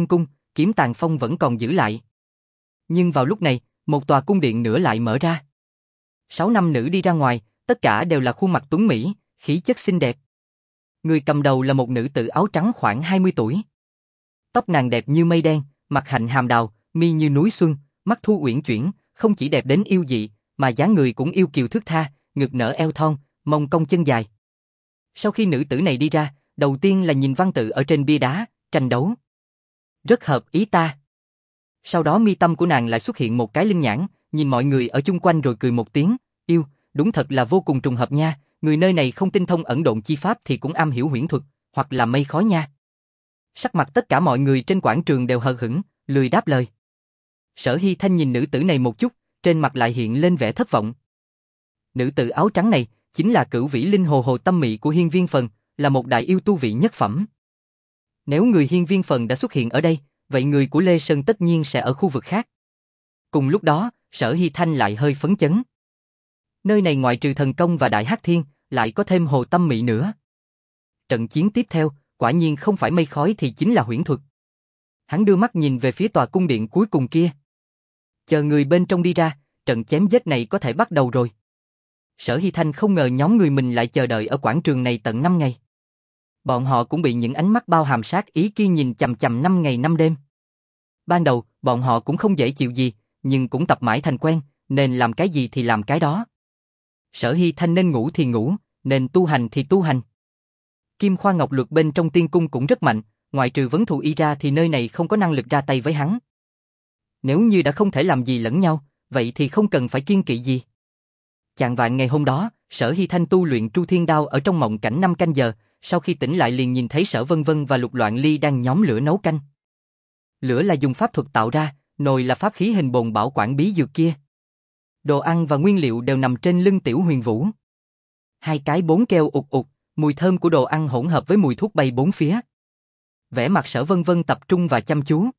Kiếm Tàn Phong vẫn còn giữ lại. Nhưng vào lúc này, một tòa cung điện nữa lại mở ra. Sáu nam nữ đi ra ngoài, tất cả đều là khuôn mặt tuấn mỹ, khí chất xinh đẹp. Người cầm đầu là một nữ tử áo trắng khoảng hai mươi tuổi. Tóc nàng đẹp như mây đen, mặt hạnh hàm đào, mi như núi xuân, mắt thu uyển chuyển, không chỉ đẹp đến yêu dị, mà dáng người cũng yêu kiều thướt tha, ngực nở eo thon, mông cong chân dài. Sau khi nữ tử này đi ra, đầu tiên là nhìn văn tự ở trên bia đá, tranh đấu. Rất hợp ý ta. Sau đó mi tâm của nàng lại xuất hiện một cái linh nhãn, nhìn mọi người ở chung quanh rồi cười một tiếng, yêu, đúng thật là vô cùng trùng hợp nha, người nơi này không tinh thông ẩn độn chi pháp thì cũng am hiểu huyễn thuật, hoặc là mây khói nha. Sắc mặt tất cả mọi người trên quảng trường đều hờ hững, lười đáp lời. Sở Hy Thanh nhìn nữ tử này một chút, trên mặt lại hiện lên vẻ thất vọng. Nữ tử áo trắng này chính là Cửu Vĩ Linh Hồ Hồ Tâm Mị của Hiên Viên Phần, là một đại yêu tu vị nhất phẩm. Nếu người Hiên Viên Phần đã xuất hiện ở đây, vậy người của Lê Sơn tất nhiên sẽ ở khu vực khác. Cùng lúc đó, Sở Hy Thanh lại hơi phấn chấn. Nơi này ngoại trừ thần công và đại hắc thiên, lại có thêm Hồ Tâm Mị nữa. Trận chiến tiếp theo, quả nhiên không phải mây khói thì chính là huyễn thuật. Hắn đưa mắt nhìn về phía tòa cung điện cuối cùng kia. Chờ người bên trong đi ra, trận chém giết này có thể bắt đầu rồi. Sở Hy Thanh không ngờ nhóm người mình lại chờ đợi ở quảng trường này tận năm ngày. Bọn họ cũng bị những ánh mắt bao hàm sát ý kia nhìn chằm chằm năm ngày năm đêm. Ban đầu, bọn họ cũng không dễ chịu gì, nhưng cũng tập mãi thành quen, nên làm cái gì thì làm cái đó. Sở Hy Thanh nên ngủ thì ngủ, nên tu hành thì tu hành. Kim Khoa Ngọc Luật bên trong tiên cung cũng rất mạnh, ngoại trừ vấn thù y ra thì nơi này không có năng lực ra tay với hắn. Nếu như đã không thể làm gì lẫn nhau, vậy thì không cần phải kiêng kỵ gì. Chạng vạng ngày hôm đó, Sở Hy Thanh tu luyện Tru Thiên Đao ở trong mộng cảnh năm canh giờ, sau khi tỉnh lại liền nhìn thấy Sở Vân Vân và Lục Loạn Ly đang nhóm lửa nấu canh. Lửa là dùng pháp thuật tạo ra, nồi là pháp khí hình bồn bảo quản bí dược kia. Đồ ăn và nguyên liệu đều nằm trên lưng Tiểu Huyền Vũ. Hai cái bốn keo ụt ụt, mùi thơm của đồ ăn hỗn hợp với mùi thuốc bay bốn phía. Vẻ mặt Sở Vân Vân tập trung và chăm chú.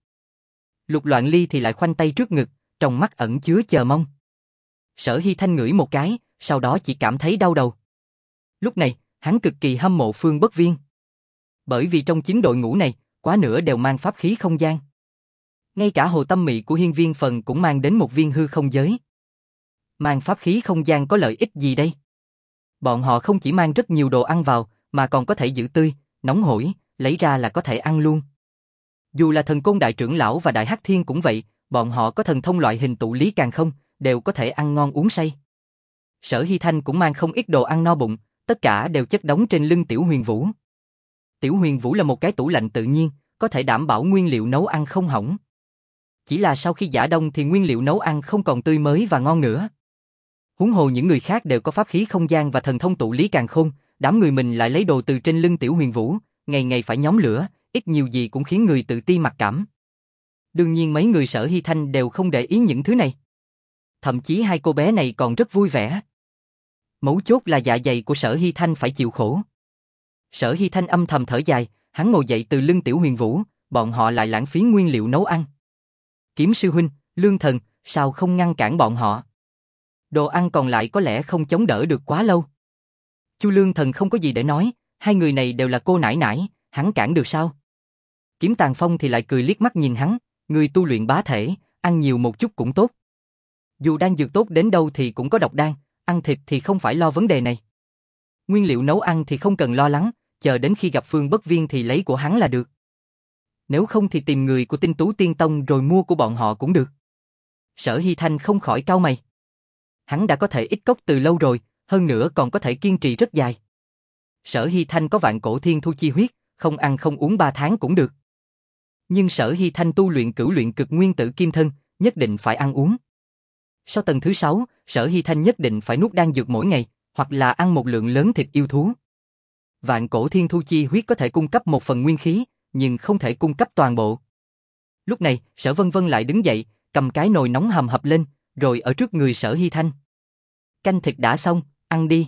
Lục Loạn Ly thì lại khoanh tay trước ngực, trong mắt ẩn chứa chờ mong. Sở Hy Thanh ngửi một cái, sau đó chỉ cảm thấy đau đầu. Lúc này, hắn cực kỳ hâm mộ Phương Bất Viên. Bởi vì trong chín đội ngũ này, quá nửa đều mang pháp khí không gian. Ngay cả Hồ Tâm Mị của Hiên Viên Phần cũng mang đến một viên hư không giới. Mang pháp khí không gian có lợi ích gì đây? Bọn họ không chỉ mang rất nhiều đồ ăn vào, mà còn có thể giữ tươi, nóng hổi, lấy ra là có thể ăn luôn. Dù là Thần Côn Đại Trưởng Lão và Đại Hắc Thiên cũng vậy, bọn họ có thần thông loại hình tụ lý càng không, đều có thể ăn ngon uống say. Sở Hy Thanh cũng mang không ít đồ ăn no bụng, tất cả đều chất đống trên lưng Tiểu Huyền Vũ. Tiểu Huyền Vũ là một cái tủ lạnh tự nhiên, có thể đảm bảo nguyên liệu nấu ăn không hỏng. Chỉ là sau khi giã đông thì nguyên liệu nấu ăn không còn tươi mới và ngon nữa. Huống hồ những người khác đều có pháp khí không gian và thần thông tụ lý càn khôn, đám người mình lại lấy đồ từ trên lưng Tiểu Huyền Vũ, ngày ngày phải nhóm lửa, ít nhiều gì cũng khiến người tự ti mặc cảm. Đương nhiên mấy người Sở Hy Thanh đều không để ý những thứ này. Thậm chí hai cô bé này còn rất vui vẻ. Mấu chốt là dạ dày của Sở Hy Thanh phải chịu khổ. Sở Hy Thanh âm thầm thở dài, hắn ngồi dậy từ lưng Tiểu Huyền Vũ, bọn họ lại lãng phí nguyên liệu nấu ăn. Kiếm sư huynh, Lương Thần, sao không ngăn cản bọn họ? Đồ ăn còn lại có lẽ không chống đỡ được quá lâu. Chu Lương Thần không có gì để nói, hai người này đều là cô nải nải, hắn cản được sao? Kiếm Tàn Phong thì lại cười liếc mắt nhìn hắn, người tu luyện bá thể, ăn nhiều một chút cũng tốt. Dù đan dược tốt đến đâu thì cũng có độc đan, ăn thịt thì không phải lo vấn đề này. Nguyên liệu nấu ăn thì không cần lo lắng, chờ đến khi gặp Phương Bất Viên thì lấy của hắn là được. Nếu không thì tìm người của Tinh Tú Tiên Tông rồi mua của bọn họ cũng được. Sở Hy Thanh không khỏi cau mày. Hắn đã có thể ít cốc từ lâu rồi, hơn nữa còn có thể kiên trì rất dài. Sở Hy Thanh có vạn cổ thiên thu chi huyết, không ăn không uống ba tháng cũng được. Nhưng Sở Hy Thanh tu luyện cửu luyện cực nguyên tử kim thân, nhất định phải ăn uống. Sau tầng thứ sáu, Sở Hy Thanh nhất định phải nuốt đan dược mỗi ngày, hoặc là ăn một lượng lớn thịt yêu thú. Vạn cổ thiên thu chi huyết có thể cung cấp một phần nguyên khí, nhưng không thể cung cấp toàn bộ. Lúc này, Sở Vân Vân lại đứng dậy, cầm cái nồi nóng hầm hập lên, rồi ở trước người Sở Hy Thanh. Canh thịt đã xong, ăn đi.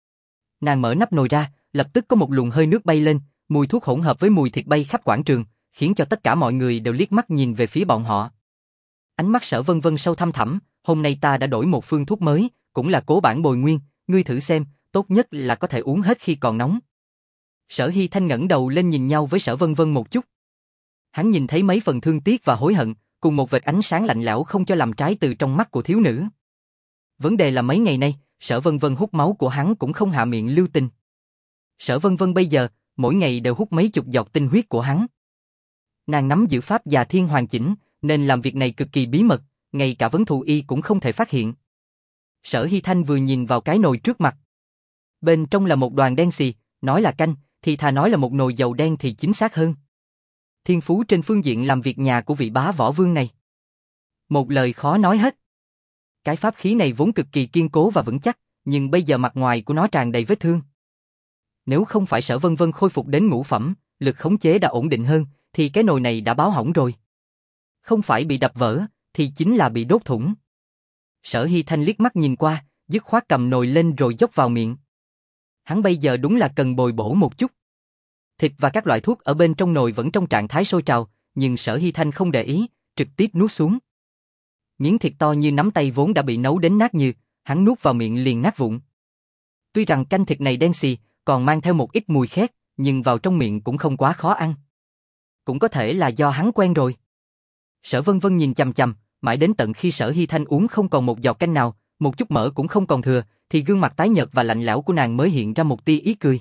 Nàng mở nắp nồi ra, lập tức có một luồng hơi nước bay lên, mùi thuốc hỗn hợp với mùi thịt bay khắp quảng trường, khiến cho tất cả mọi người đều liếc mắt nhìn về phía bọn họ. Ánh mắt Sở Vân Vân sâu thăm thẳm, hôm nay ta đã đổi một phương thuốc mới, cũng là cố bản bồi nguyên, ngươi thử xem, tốt nhất là có thể uống hết khi còn nóng. Sở Hy Thanh ngẩng đầu lên nhìn nhau với Sở Vân Vân một chút. Hắn nhìn thấy mấy phần thương tiếc và hối hận, cùng một vệt ánh sáng lạnh lẽo không cho làm trái từ trong mắt của thiếu nữ. Vấn đề là mấy ngày nay, Sở Vân Vân hút máu của hắn cũng không hạ miệng lưu tình. Sở Vân Vân bây giờ, mỗi ngày đều hút mấy chục giọt tinh huyết của hắn. Nàng nắm giữ pháp và thiên hoàn chỉnh, nên làm việc này cực kỳ bí mật, ngay cả vấn thù y cũng không thể phát hiện. Sở Hy Thanh vừa nhìn vào cái nồi trước mặt. Bên trong là một đoàn đen xì, nói là canh, thì thà nói là một nồi dầu đen thì chính xác hơn. Thiên phú trên phương diện làm việc nhà của vị bá võ vương này. Một lời khó nói hết. Cái pháp khí này vốn cực kỳ kiên cố và vững chắc, nhưng bây giờ mặt ngoài của nó tràn đầy vết thương. Nếu không phải Sở Vân Vân khôi phục đến ngũ phẩm, lực khống chế đã ổn định hơn, thì cái nồi này đã báo hỏng rồi. Không phải bị đập vỡ, thì chính là bị đốt thủng. Sở Hy Thanh liếc mắt nhìn qua, dứt khoát cầm nồi lên rồi dốc vào miệng. Hắn bây giờ đúng là cần bồi bổ một chút. Thịt và các loại thuốc ở bên trong nồi vẫn trong trạng thái sôi trào, nhưng Sở Hy Thanh không để ý, trực tiếp nuốt xuống. Miếng thịt to như nắm tay vốn đã bị nấu đến nát như, hắn nuốt vào miệng liền nát vụn. Tuy rằng canh thịt này đen xì, còn mang theo một ít mùi khét, nhưng vào trong miệng cũng không quá khó ăn. Cũng có thể là do hắn quen rồi. Sở Vân Vân nhìn chằm chằm, mãi đến tận khi Sở Hy Thanh uống không còn một giọt canh nào, một chút mỡ cũng không còn thừa, thì gương mặt tái nhợt và lạnh lẽo của nàng mới hiện ra một tia ý cười.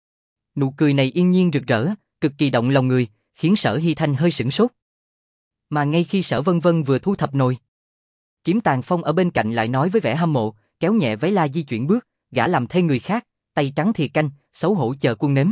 Nụ cười này yên nhiên rực rỡ, cực kỳ động lòng người, khiến Sở Hy Thanh hơi sửng sốt. Mà ngay khi Sở Vân Vân vừa thu thập nồi, Kiếm Tàn Phong ở bên cạnh lại nói với vẻ hâm mộ, kéo nhẹ váy la di chuyển bước, gã làm thê người khác, tay trắng thìa canh, xấu hổ chờ quân nếm.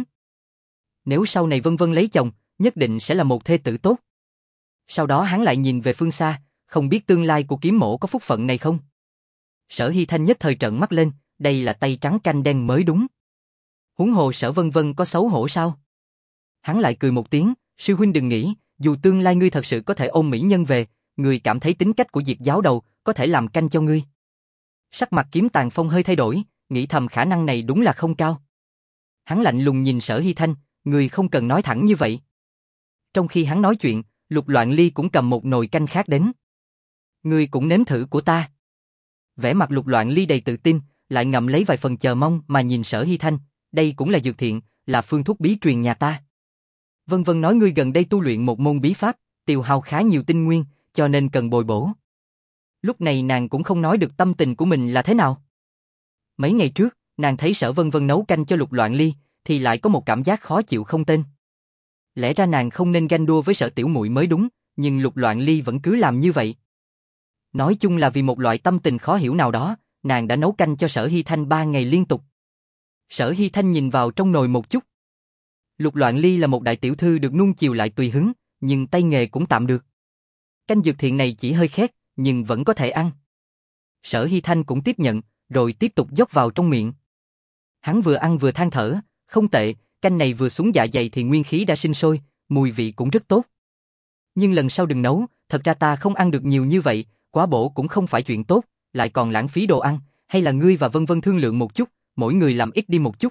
Nếu sau này Vân Vân lấy chồng, nhất định sẽ là một thê tử tốt. Sau đó hắn lại nhìn về phương xa, không biết tương lai của kiếm mổ có phúc phận này không. Sở Hy Thanh nhất thời trợn mắt lên, đây là tay trắng canh đen mới đúng. Huống hồ Sở Vân Vân có xấu hổ sao? Hắn lại cười một tiếng, sư huynh đừng nghĩ, dù tương lai ngươi thật sự có thể ôm mỹ nhân về, ngươi cảm thấy tính cách của Diệp giáo đầu có thể làm canh cho ngươi. Sắc mặt Kiếm Tàn Phong hơi thay đổi, nghĩ thầm khả năng này đúng là không cao. Hắn lạnh lùng nhìn Sở Hy Thanh, ngươi không cần nói thẳng như vậy. Trong khi hắn nói chuyện, Lục Loạn Ly cũng cầm một nồi canh khác đến. Ngươi cũng nếm thử của ta. Vẻ mặt Lục Loạn Ly đầy tự tin, lại ngậm lấy vài phần chờ mong mà nhìn Sở Hy Thanh, đây cũng là dược thiện, là phương thuốc bí truyền nhà ta. Vân Vân nói ngươi gần đây tu luyện một môn bí pháp, tiêu hao khá nhiều tinh nguyên, cho nên cần bồi bổ. Lúc này nàng cũng không nói được tâm tình của mình là thế nào. Mấy ngày trước, nàng thấy Sở Vân Vân nấu canh cho Lục Loạn Ly, thì lại có một cảm giác khó chịu không tên. Lẽ ra nàng không nên ganh đua với Sở tiểu muội mới đúng, nhưng Lục Loạn Ly vẫn cứ làm như vậy. Nói chung là vì một loại tâm tình khó hiểu nào đó, nàng đã nấu canh cho Sở Hy Thanh ba ngày liên tục. Sở Hy Thanh nhìn vào trong nồi một chút. Lục Loạn Ly là một đại tiểu thư được nuông chiều lại tùy hứng, nhưng tay nghề cũng tạm được. Canh dược thiện này chỉ hơi khét, nhưng vẫn có thể ăn. Sở Hy Thanh cũng tiếp nhận, rồi tiếp tục dốc vào trong miệng. Hắn vừa ăn vừa than thở, không tệ, canh này vừa xuống dạ dày thì nguyên khí đã sinh sôi, mùi vị cũng rất tốt. Nhưng lần sau đừng nấu, thật ra ta không ăn được nhiều như vậy, quá bổ cũng không phải chuyện tốt, lại còn lãng phí đồ ăn, hay là ngươi và Vân Vân thương lượng một chút, mỗi người làm ít đi một chút.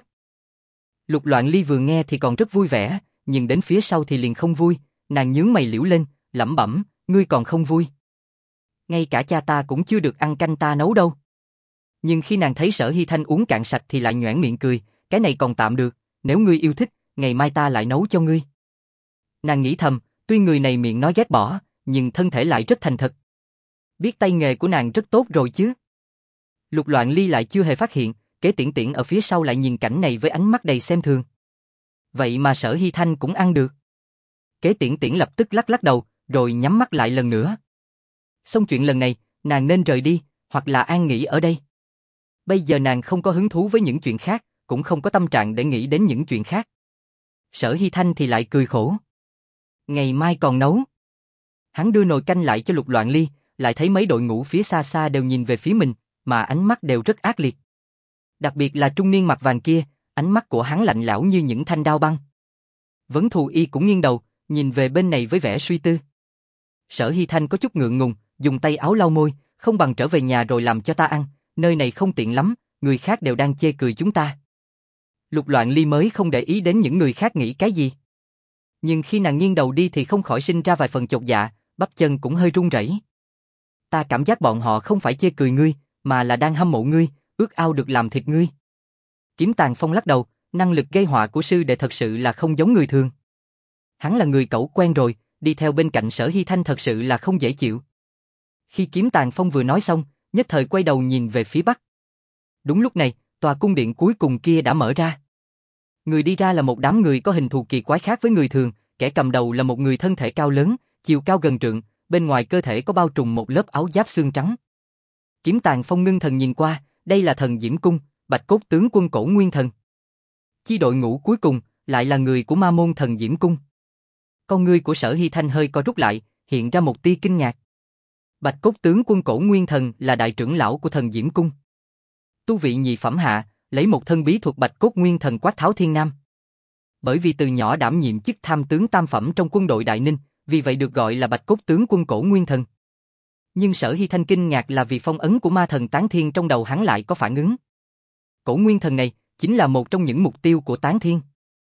Lục Loạn Ly vừa nghe thì còn rất vui vẻ, nhưng đến phía sau thì liền không vui, nàng nhướng mày liễu lên, lẩm bẩm, ngươi còn không vui. Ngay cả cha ta cũng chưa được ăn canh ta nấu đâu. Nhưng khi nàng thấy Sở Hy Thanh uống cạn sạch thì lại nhoẻn miệng cười, cái này còn tạm được, nếu ngươi yêu thích, ngày mai ta lại nấu cho ngươi. Nàng nghĩ thầm, tuy người này miệng nói ghét bỏ, nhưng thân thể lại rất thành thật. Biết tay nghề của nàng rất tốt rồi chứ. Lục Loạn Ly lại chưa hề phát hiện, Kế Tiễn Tiễn ở phía sau lại nhìn cảnh này với ánh mắt đầy xem thường. Vậy mà Sở Hy Thanh cũng ăn được. Kế Tiễn Tiễn lập tức lắc lắc đầu, rồi nhắm mắt lại lần nữa. Xong chuyện lần này, nàng nên rời đi, hoặc là an nghỉ ở đây. Bây giờ nàng không có hứng thú với những chuyện khác, cũng không có tâm trạng để nghĩ đến những chuyện khác. Sở Hy Thanh thì lại cười khổ. Ngày mai còn nấu. Hắn đưa nồi canh lại cho Lục Loạn Ly, lại thấy mấy đội ngũ phía xa xa đều nhìn về phía mình, mà ánh mắt đều rất ác liệt. Đặc biệt là trung niên mặt vàng kia, ánh mắt của hắn lạnh lẽo như những thanh đao băng. Vấn Thù Y cũng nghiêng đầu, nhìn về bên này với vẻ suy tư. Sở Hy Thanh có chút ngượng ngùng, dùng tay áo lau môi, không bằng trở về nhà rồi làm cho ta ăn, nơi này không tiện lắm, người khác đều đang chê cười chúng ta. Lục Loạn Ly mới không để ý đến những người khác nghĩ cái gì. Nhưng khi nàng nghiêng đầu đi thì không khỏi sinh ra vài phần chột dạ, bắp chân cũng hơi run rẩy. Ta cảm giác bọn họ không phải chê cười ngươi, mà là đang hâm mộ ngươi, ước ao được làm thịt ngươi. Kiếm Tàn Phong lắc đầu, năng lực gây họa của sư đệ thật sự là không giống người thường. Hắn là người cẩu quen rồi, đi theo bên cạnh Sở Hy Thanh thật sự là không dễ chịu. Khi Kiếm Tàn Phong vừa nói xong, nhất thời quay đầu nhìn về phía bắc. Đúng lúc này, tòa cung điện cuối cùng kia đã mở ra. Người đi ra là một đám người có hình thù kỳ quái khác với người thường, kẻ cầm đầu là một người thân thể cao lớn, chiều cao gần trượng, bên ngoài cơ thể có bao trùm một lớp áo giáp xương trắng. Kiếm Tàn Phong ngưng thần nhìn qua, đây là Thần Diễm Cung, Bạch Cốt tướng quân Cổ Nguyên Thần. Chi đội ngũ cuối cùng lại là người của Ma môn Thần Diễm Cung. Con ngươi của Sở Hy Thanh hơi co rút lại, hiện ra một tia kinh ngạc. Bạch Cốt tướng quân Cổ Nguyên Thần là đại trưởng lão của Thần Diễm Cung. Tu vị nhị phẩm hạ, lấy một thân bí thuật Bạch Cốt Nguyên Thần quát tháo thiên nam. Bởi vì từ nhỏ đảm nhiệm chức tham tướng tam phẩm trong quân đội Đại Ninh, vì vậy được gọi là Bạch Cốt tướng quân Cổ Nguyên Thần. Nhưng Sở Hy Thanh kinh ngạc là vì phong ấn của ma thần Tán Thiên trong đầu hắn lại có phản ứng. Cổ Nguyên Thần này chính là một trong những mục tiêu của Tán Thiên.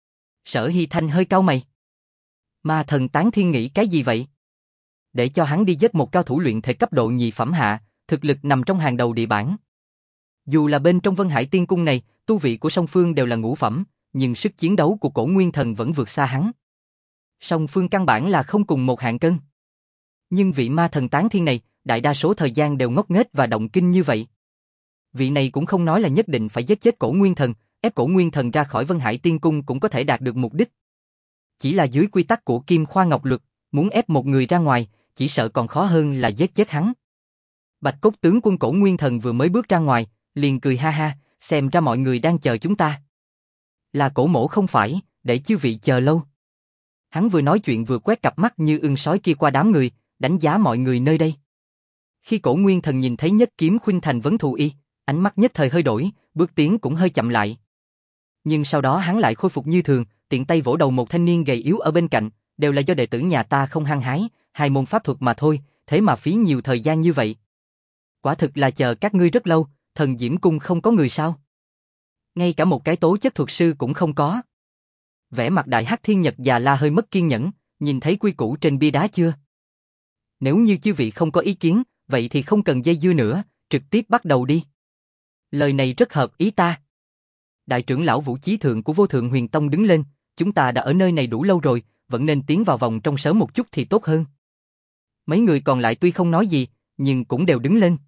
Sở Hy Thanh hơi cau mày. Ma thần Tán Thiên nghĩ cái gì vậy? Để cho hắn đi giết một cao thủ luyện thể cấp độ nhị phẩm hạ, thực lực nằm trong hàng đầu địa bảng. Dù là bên trong Vân Hải Tiên Cung này, tu vị của song phương đều là ngũ phẩm, nhưng sức chiến đấu của Cổ Nguyên Thần vẫn vượt xa hắn. Song phương căn bản là không cùng một hạng cân. Nhưng vị ma thần Tán Thiên này, đại đa số thời gian đều ngốc nghếch và động kinh như vậy. Vị này cũng không nói là nhất định phải giết chết Cổ Nguyên Thần, ép Cổ Nguyên Thần ra khỏi Vân Hải Tiên Cung cũng có thể đạt được mục đích. Chỉ là dưới quy tắc của Kim Khoa Ngọc Luật, muốn ép một người ra ngoài, chỉ sợ còn khó hơn là giết chết hắn. Bạch Cốt tướng quân Cổ Nguyên Thần vừa mới bước ra ngoài, liền cười ha ha, xem ra mọi người đang chờ chúng ta. Là Cổ mỗ không phải, để chư vị chờ lâu. Hắn vừa nói chuyện vừa quét cặp mắt như ưng sói kia qua đám người, đánh giá mọi người nơi đây. Khi Cổ Nguyên Thần nhìn thấy Nhất Kiếm Khuynh Thành Vấn Thù Y, ánh mắt nhất thời hơi đổi, bước tiến cũng hơi chậm lại. Nhưng sau đó hắn lại khôi phục như thường, tiện tay vỗ đầu một thanh niên gầy yếu ở bên cạnh, đều là do đệ tử nhà ta không hăng hái, hai môn pháp thuật mà thôi, thế mà phí nhiều thời gian như vậy. Quả thực là chờ các ngươi rất lâu, Thần Diễm Cung không có người sao? Ngay cả một cái tố chất thuật sư cũng không có. Vẻ mặt Đại Hắc Thiên Nhật già la hơi mất kiên nhẫn, nhìn thấy quy củ trên bia đá chưa? Nếu như chư vị không có ý kiến, vậy thì không cần dây dưa nữa, trực tiếp bắt đầu đi. Lời này rất hợp ý ta. Đại trưởng lão Vũ Chí Thượng của Vô Thượng Huyền Tông đứng lên, chúng ta đã ở nơi này đủ lâu rồi, vẫn nên tiến vào vòng trong sớm một chút thì tốt hơn. Mấy người còn lại tuy không nói gì, nhưng cũng đều đứng lên.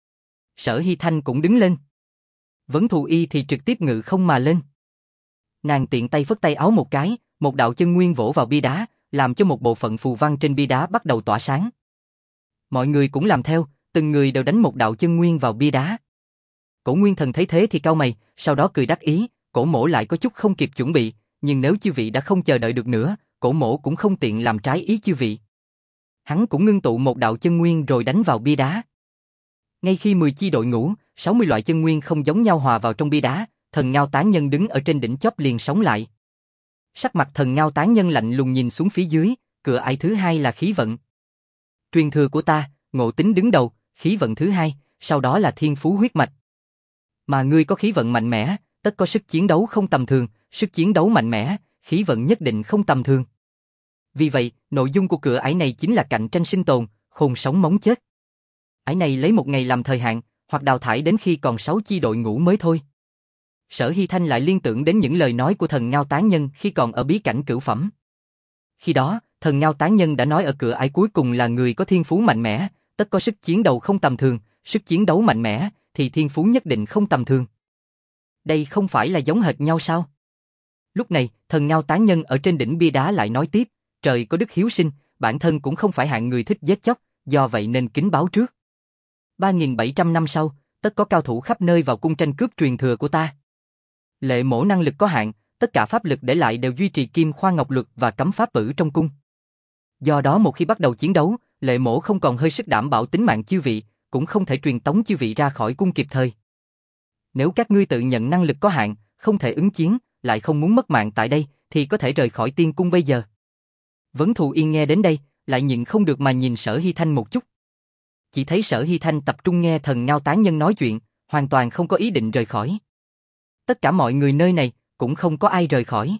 Sở Hy Thanh cũng đứng lên. Vấn Thù Y thì trực tiếp ngự không mà lên. Nàng tiện tay phất tay áo một cái, một đạo chân nguyên vỗ vào bia đá, làm cho một bộ phận phù văn trên bia đá bắt đầu tỏa sáng. Mọi người cũng làm theo, từng người đều đánh một đạo chân nguyên vào bia đá. Cổ Nguyên Thần thấy thế thì cau mày, sau đó cười đắc ý, Cổ mỗ lại có chút không kịp chuẩn bị, nhưng nếu chư vị đã không chờ đợi được nữa, Cổ mỗ cũng không tiện làm trái ý chư vị. Hắn cũng ngưng tụ một đạo chân nguyên rồi đánh vào bia đá. Ngay khi mười chi đội ngũ, sáu mươi loại chân nguyên không giống nhau hòa vào trong bia đá, Thần Ngao Tán Nhân đứng ở trên đỉnh chóp liền sống lại. Sắc mặt Thần Ngao Tán Nhân lạnh lùng nhìn xuống phía dưới, cửa ải thứ hai là khí vận. Truyền thừa của ta, ngộ tính đứng đầu, khí vận thứ hai, sau đó là thiên phú huyết mạch. Mà ngươi có khí vận mạnh mẽ, tất có sức chiến đấu không tầm thường, sức chiến đấu mạnh mẽ, khí vận nhất định không tầm thường. Vì vậy, nội dung của cửa ải này chính là cạnh tranh sinh tồn, khôn sống móng chết. Ải này lấy một ngày làm thời hạn, hoặc đào thải đến khi còn sáu chi đội ngũ mới thôi. Sở Hy Thanh lại liên tưởng đến những lời nói của Thần Ngao Tán Nhân khi còn ở bí cảnh cửu phẩm. Khi đó, Thần Ngao Tán Nhân đã nói ở cửa ải cuối cùng là người có thiên phú mạnh mẽ, tất có sức chiến đấu không tầm thường, sức chiến đấu mạnh mẽ thì thiên phú nhất định không tầm thường. Đây không phải là giống hệt nhau sao? Lúc này, Thần Ngao Tán Nhân ở trên đỉnh bia đá lại nói tiếp, trời có đức hiếu sinh, bản thân cũng không phải hạng người thích giết chóc, do vậy nên kính báo trước. ba nghìn bảy trăm năm sau, tất có cao thủ khắp nơi vào cung tranh cướp truyền thừa của ta. Lệ mổ năng lực có hạn, tất cả pháp lực để lại đều duy trì Kim Khoa Ngọc Luật và cấm pháp bử trong cung. Do đó một khi bắt đầu chiến đấu, Lệ mổ không còn hơi sức đảm bảo tính mạng chư vị, cũng không thể truyền tống chư vị ra khỏi cung kịp thời. Nếu các ngươi tự nhận năng lực có hạn, không thể ứng chiến, lại không muốn mất mạng tại đây, thì có thể rời khỏi tiên cung bây giờ. Vấn Thù Yên nghe đến đây, lại nhịn không được mà nhìn Sở Hy Thanh một chút. Chỉ thấy Sở Hy Thanh tập trung nghe Thần Ngao Tán Nhân nói chuyện, hoàn toàn không có ý định rời khỏi. Tất cả mọi người nơi này, cũng không có ai rời khỏi.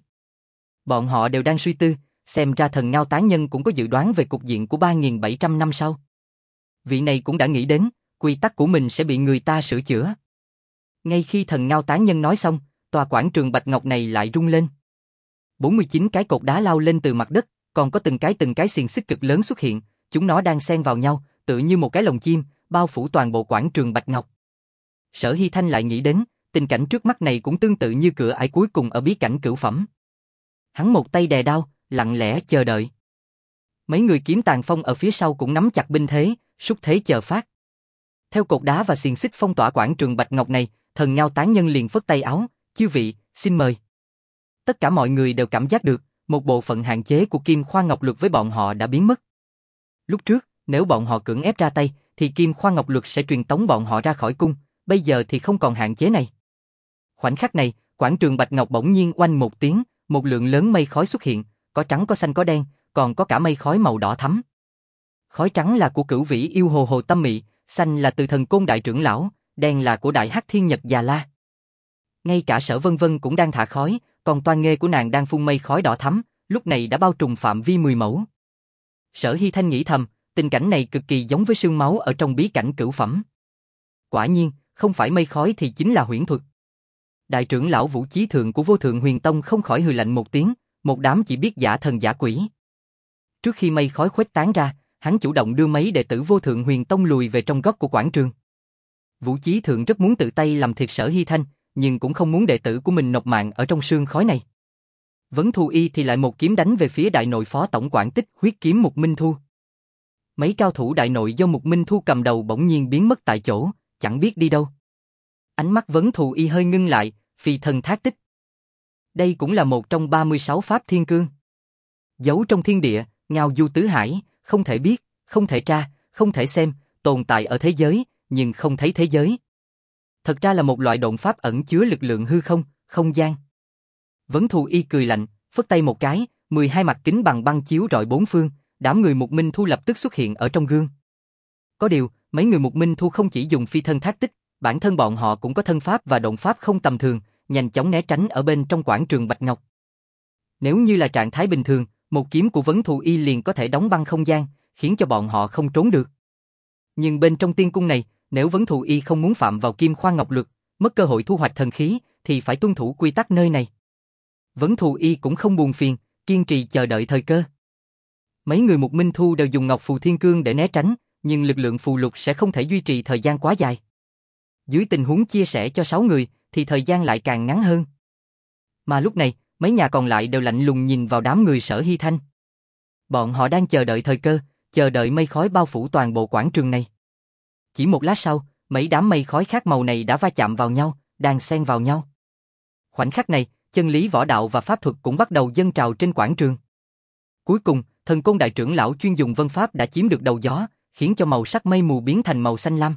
Bọn họ đều đang suy tư, xem ra Thần Ngao Tán Nhân cũng có dự đoán về cục diện của ba nghìn bảy trăm năm sau. Vị này cũng đã nghĩ đến, quy tắc của mình sẽ bị người ta sửa chữa. Ngay khi Thần Ngao Tán Nhân nói xong, tòa quảng trường bạch ngọc này lại rung lên. bốn mươi chín cái cột đá lao lên từ mặt đất, còn có từng cái từng cái xiềng xích cực lớn xuất hiện, chúng nó đang xen vào nhau, tựa như một cái lồng chim, bao phủ toàn bộ quảng trường Bạch Ngọc. Sở Hy Thanh lại nghĩ đến, tình cảnh trước mắt này cũng tương tự như cửa ải cuối cùng ở bí cảnh cửu phẩm. Hắn một tay đè đao, lặng lẽ chờ đợi. Mấy người Kiếm Tàn Phong ở phía sau cũng nắm chặt binh thế, xúc thế chờ phát. Theo cột đá và xiềng xích phong tỏa quảng trường Bạch Ngọc này, Thần Ngao tán nhân liền phất tay áo, chư vị, xin mời. Tất cả mọi người đều cảm giác được, một bộ phận hạn chế của Kim Khoa Ngọc Luật với bọn họ đã biến mất. Lúc trước, nếu bọn họ cưỡng ép ra tay, thì Kim Khoa Ngọc Luật sẽ truyền tống bọn họ ra khỏi cung, bây giờ thì không còn hạn chế này. Khoảnh khắc này, quảng trường Bạch Ngọc bỗng nhiên oanh một tiếng, một lượng lớn mây khói xuất hiện, có trắng có xanh có đen, còn có cả mây khói màu đỏ thắm. Khói trắng là của Cửu Vĩ Yêu Hồ Hồ Tâm Mị, xanh là từ Thần Côn Đại Trưởng Lão, đen là của Đại Hắc Thiên Nhật Già La. Ngay cả Sở Vân Vân cũng đang thả khói, còn toa nghê của nàng đang phun mây khói đỏ thắm, lúc này đã bao trùm phạm vi mười mẫu. Sở Hy Thanh nghĩ thầm, tình cảnh này cực kỳ giống với sương máu ở trong bí cảnh cửu phẩm. Quả nhiên, không phải mây khói thì chính là huyễn thuật. Đại trưởng lão Vũ Chí Thượng của Vô Thượng Huyền Tông không khỏi hừ lạnh một tiếng, một đám chỉ biết giả thần giả quỷ. Trước khi mây khói khuếch tán ra, hắn chủ động đưa mấy đệ tử Vô Thượng Huyền Tông lùi về trong góc của quảng trường. Vũ Chí Thượng rất muốn tự tay làm thịt Sở Hy Thanh, nhưng cũng không muốn đệ tử của mình nộp mạng ở trong sương khói này. Vấn Thu Y thì lại một kiếm đánh về phía đại nội phó tổng quản Tích Huyết kiếm Mục Minh Thu. Mấy cao thủ đại nội do Mục Minh Thu cầm đầu bỗng nhiên biến mất tại chỗ, chẳng biết đi đâu. Ánh mắt Vấn Thù Y hơi ngưng lại, phi thần thác tích. Đây cũng là một trong ba mươi sáu pháp thiên cương. Giấu trong thiên địa, ngao du tứ hải, không thể biết, không thể tra, không thể xem, tồn tại ở thế giới, nhưng không thấy thế giới. Thật ra là một loại độn pháp ẩn chứa lực lượng hư không, không gian. Vấn Thù Y cười lạnh, phất tay một cái, mười hai mặt kính bằng băng chiếu rọi bốn phương, đám người Mục Minh Thu lập tức xuất hiện ở trong gương. Có điều, mấy người Mục Minh Thu không chỉ dùng phi thân thác tích, bản thân bọn họ cũng có thân pháp và độn pháp không tầm thường, nhanh chóng né tránh ở bên trong quảng trường Bạch Ngọc. Nếu như là trạng thái bình thường, một kiếm của Vấn Thù Y liền có thể đóng băng không gian, khiến cho bọn họ không trốn được. Nhưng bên trong tiên cung này, nếu Vấn Thù Y không muốn phạm vào Kim Khoa Ngọc Luật, mất cơ hội thu hoạch thần khí, thì phải tuân thủ quy tắc nơi này. Vấn Thù Y cũng không buồn phiền, kiên trì chờ đợi thời cơ. Mấy người Mục Minh Thu đều dùng Ngọc Phù Thiên Cương để né tránh, nhưng lực lượng phù lục sẽ không thể duy trì thời gian quá dài. Dưới tình huống chia sẻ cho sáu người, thì thời gian lại càng ngắn hơn. Mà lúc này, mấy nhà còn lại đều lạnh lùng nhìn vào đám người Sở Hy Thanh. Bọn họ đang chờ đợi thời cơ, chờ đợi mây khói bao phủ toàn bộ quảng trường này. Chỉ một lát sau, mấy đám mây khói khác màu này đã va chạm vào nhau, đang xen vào nhau. Khoảnh khắc này, chân lý võ đạo và pháp thuật cũng bắt đầu dâng trào trên quảng trường. Cuối cùng, Thần Côn Đại Trưởng Lão chuyên dùng vân pháp đã chiếm được đầu gió, khiến cho màu sắc mây mù biến thành màu xanh lam.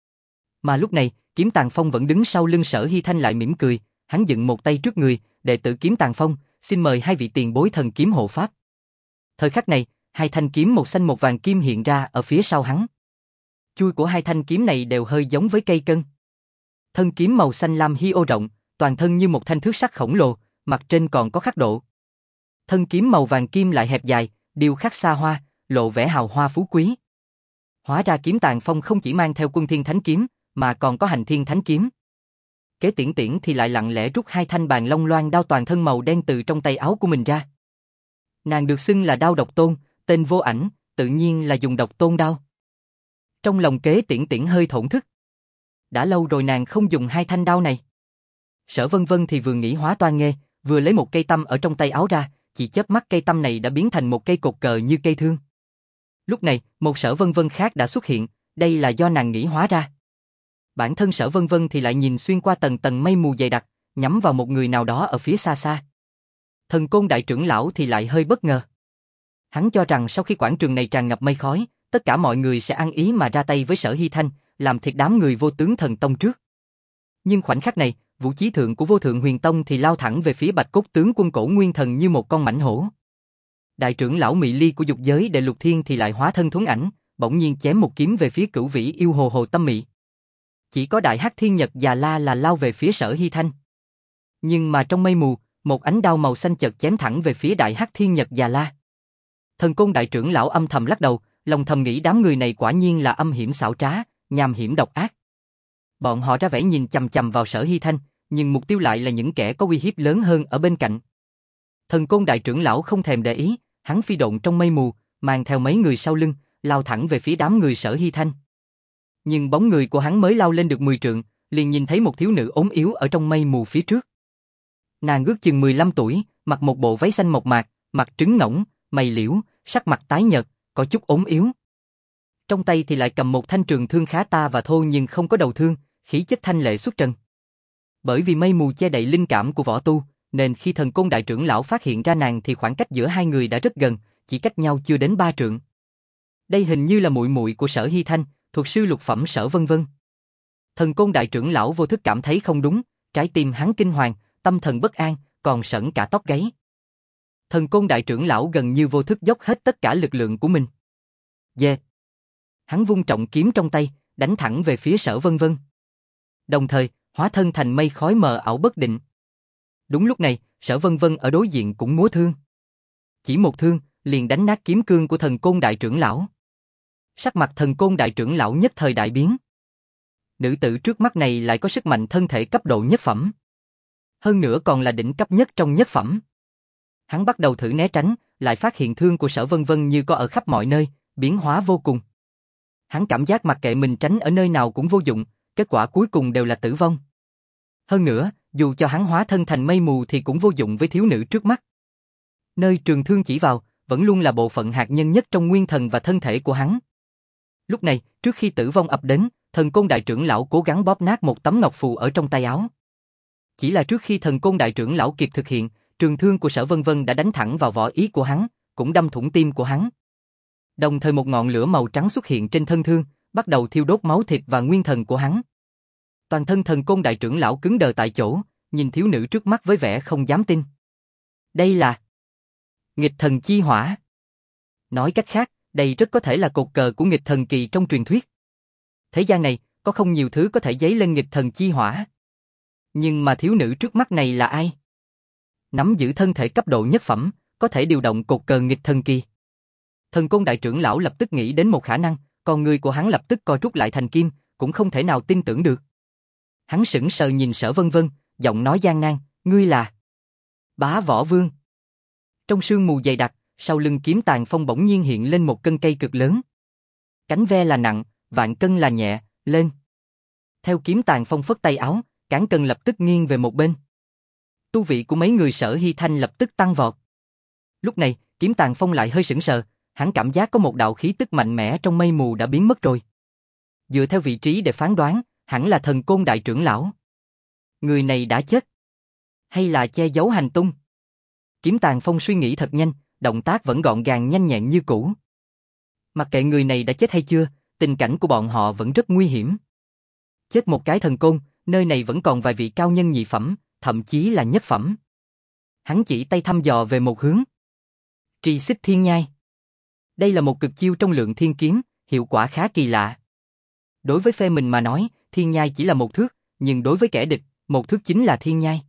Mà lúc này, Kiếm Tàn Phong vẫn đứng sau lưng Sở Hy Thanh lại mỉm cười, hắn dựng một tay trước người, đệ tử Kiếm Tàn Phong, xin mời hai vị tiền bối thần kiếm hộ pháp. Thời khắc này, hai thanh kiếm một xanh một vàng kim hiện ra ở phía sau hắn. Chui của hai thanh kiếm này đều hơi giống với cây cân. Thân kiếm màu xanh lam hi ô rộng, toàn thân như một thanh thước sắt khổng lồ, mặt trên còn có khắc độ. Thân kiếm màu vàng kim lại hẹp dài, điêu khắc xa hoa, lộ vẻ hào hoa phú quý. Hóa ra Kiếm Tàn Phong không chỉ mang theo Quân Thiên Thánh kiếm, mà còn có Hành Thiên Thánh kiếm. Kế Tiễn Tiễn thì lại lặng lẽ rút hai thanh bàn long loan đao toàn thân màu đen từ trong tay áo của mình ra. Nàng được xưng là đao độc tôn, tên vô ảnh, tự nhiên là dùng độc tôn đao. Trong lòng Kế Tiễn Tiễn hơi thổn thức. Đã lâu rồi nàng không dùng hai thanh đao này. Sở Vân Vân thì vừa nghĩ hóa toa nghê, vừa lấy một cây tăm ở trong tay áo ra, chỉ chớp mắt cây tăm này đã biến thành một cây cột cờ như cây thương. Lúc này, một Sở Vân Vân khác đã xuất hiện, đây là do nàng nghĩ hóa ra. Bản thân Sở Vân Vân thì lại nhìn xuyên qua tầng tầng mây mù dày đặc, nhắm vào một người nào đó ở phía xa xa. Thần Côn Đại Trưởng Lão thì lại hơi bất ngờ. Hắn cho rằng sau khi quảng trường này tràn ngập mây khói, tất cả mọi người sẽ ăn ý mà ra tay với Sở Hy Thanh, làm thịt đám người Vô Tướng Thần Tông trước. Nhưng khoảnh khắc này, Vũ Chí Thượng của Vô Thượng Huyền Tông thì lao thẳng về phía Bạch Cốt Tướng Quân Cổ Nguyên Thần như một con mãnh hổ. Đại trưởng lão Mị Ly của Dục Giới Đệ Lục Thiên thì lại hóa thân thuấn ảnh, bỗng nhiên chém một kiếm về phía Cửu Vĩ Yêu Hồ Hồ Tâm Mị. Chỉ có Đại Hắc Thiên Nhật Già La là lao về phía Sở Hy Thanh. Nhưng mà trong mây mù, một ánh đao màu xanh chợt chém thẳng về phía Đại Hắc Thiên Nhật Già La. Thần Côn Đại Trưởng Lão âm thầm lắc đầu, lòng thầm nghĩ đám người này quả nhiên là âm hiểm xảo trá, nham hiểm độc ác. Bọn họ ra vẻ nhìn chằm chằm vào Sở Hy Thanh, nhưng mục tiêu lại là những kẻ có uy hiếp lớn hơn ở bên cạnh. Thần Côn Đại Trưởng Lão không thèm để ý, Hắn phi độn trong mây mù, mang theo mấy người sau lưng, lao thẳng về phía đám người Sở Hy Thanh. Nhưng bóng người của hắn mới lao lên được mười trượng, liền nhìn thấy một thiếu nữ ốm yếu ở trong mây mù phía trước. Nàng ước chừng mười lăm tuổi, mặc một bộ váy xanh mộc mạc, mặt trứng ngỗng, mày liễu, sắc mặt tái nhợt, có chút ốm yếu. Trong tay thì lại cầm một thanh trường thương khá ta và thô nhưng không có đầu thương, khí chất thanh lệ xuất trần. Bởi vì mây mù che đậy linh cảm của võ tu, nên khi Thần Côn đại trưởng lão phát hiện ra nàng thì khoảng cách giữa hai người đã rất gần, chỉ cách nhau chưa đến ba trượng. Đây hình như là muội muội của Sở Hy Thanh, thuộc sư lục phẩm Sở Vân Vân. Thần Côn đại trưởng lão vô thức cảm thấy không đúng, trái tim hắn kinh hoàng, tâm thần bất an, còn sởn cả tóc gáy. Thần Côn đại trưởng lão gần như vô thức dốc hết tất cả lực lượng của mình. Dê! Hắn vung trọng kiếm trong tay, đánh thẳng về phía Sở Vân Vân. Đồng thời, hóa thân thành mây khói mờ ảo bất định. Đúng lúc này, Sở Vân Vân ở đối diện cũng múa thương. Chỉ một thương, liền đánh nát kiếm cương của Thần Côn đại trưởng lão. Sắc mặt Thần Côn đại trưởng lão nhất thời đại biến. Nữ tử trước mắt này lại có sức mạnh thân thể cấp độ nhất phẩm. Hơn nữa còn là đỉnh cấp nhất trong nhất phẩm. Hắn bắt đầu thử né tránh, lại phát hiện thương của Sở Vân Vân như có ở khắp mọi nơi, biến hóa vô cùng. Hắn cảm giác mặc kệ mình tránh ở nơi nào cũng vô dụng, kết quả cuối cùng đều là tử vong. Hơn nữa, dù cho hắn hóa thân thành mây mù thì cũng vô dụng với thiếu nữ trước mắt. Nơi trường thương chỉ vào, vẫn luôn là bộ phận hạt nhân nhất trong nguyên thần và thân thể của hắn. Lúc này, trước khi tử vong ập đến, Thần Côn đại trưởng lão cố gắng bóp nát một tấm ngọc phù ở trong tay áo. Chỉ là trước khi Thần Côn đại trưởng lão kịp thực hiện, trường thương của Sở Vân Vân đã đánh thẳng vào vỏ ý của hắn, cũng đâm thủng tim của hắn. Đồng thời một ngọn lửa màu trắng xuất hiện trên thân thương, bắt đầu thiêu đốt máu thịt và nguyên thần của hắn. Toàn thân Thần Côn đại trưởng lão cứng đờ tại chỗ, nhìn thiếu nữ trước mắt với vẻ không dám tin. Đây là nghịch thần chi hỏa. Nói cách khác, đây rất có thể là cột cờ của nghịch thần kỳ trong truyền thuyết. Thế gian này, có không nhiều thứ có thể dấy lên nghịch thần chi hỏa. Nhưng mà thiếu nữ trước mắt này là ai? Nắm giữ thân thể cấp độ nhất phẩm, có thể điều động cột cờ nghịch thần kỳ. Thần Côn đại trưởng lão lập tức nghĩ đến một khả năng, còn người của hắn lập tức co rút lại thành kim, cũng không thể nào tin tưởng được. Hắn sững sờ nhìn Sở Vân Vân, giọng nói gian nan, ngươi là Bá Võ Vương. Trong sương mù dày đặc, sau lưng Kiếm Tàn Phong bỗng nhiên hiện lên một cân cây cực lớn. Cánh ve là nặng, vạn cân là nhẹ, lên. Theo Kiếm Tàn Phong phất tay áo, cán cân lập tức nghiêng về một bên. Tu vị của mấy người Sở Hy Thanh lập tức tăng vọt. Lúc này, Kiếm Tàn Phong lại hơi sững sờ, hắn cảm giác có một đạo khí tức mạnh mẽ trong mây mù đã biến mất rồi. Dựa theo vị trí để phán đoán, hẳn là Thần Côn đại trưởng lão. Người này đã chết, hay là che giấu hành tung? Kiếm Tàn Phong suy nghĩ thật nhanh, động tác vẫn gọn gàng nhanh nhẹn như cũ. Mặc kệ người này đã chết hay chưa, tình cảnh của bọn họ vẫn rất nguy hiểm. Chết một cái thần côn, nơi này vẫn còn vài vị cao nhân nhị phẩm, thậm chí là nhất phẩm. Hắn chỉ tay thăm dò về một hướng. Trì Xích Thiên Nhai. Đây là một cực chiêu trong Lượng Thiên Kiếm, hiệu quả khá kỳ lạ. Đối với phe mình mà nói, Thiên Nhai chỉ là một thước, nhưng đối với kẻ địch, một thước chính là Thiên Nhai.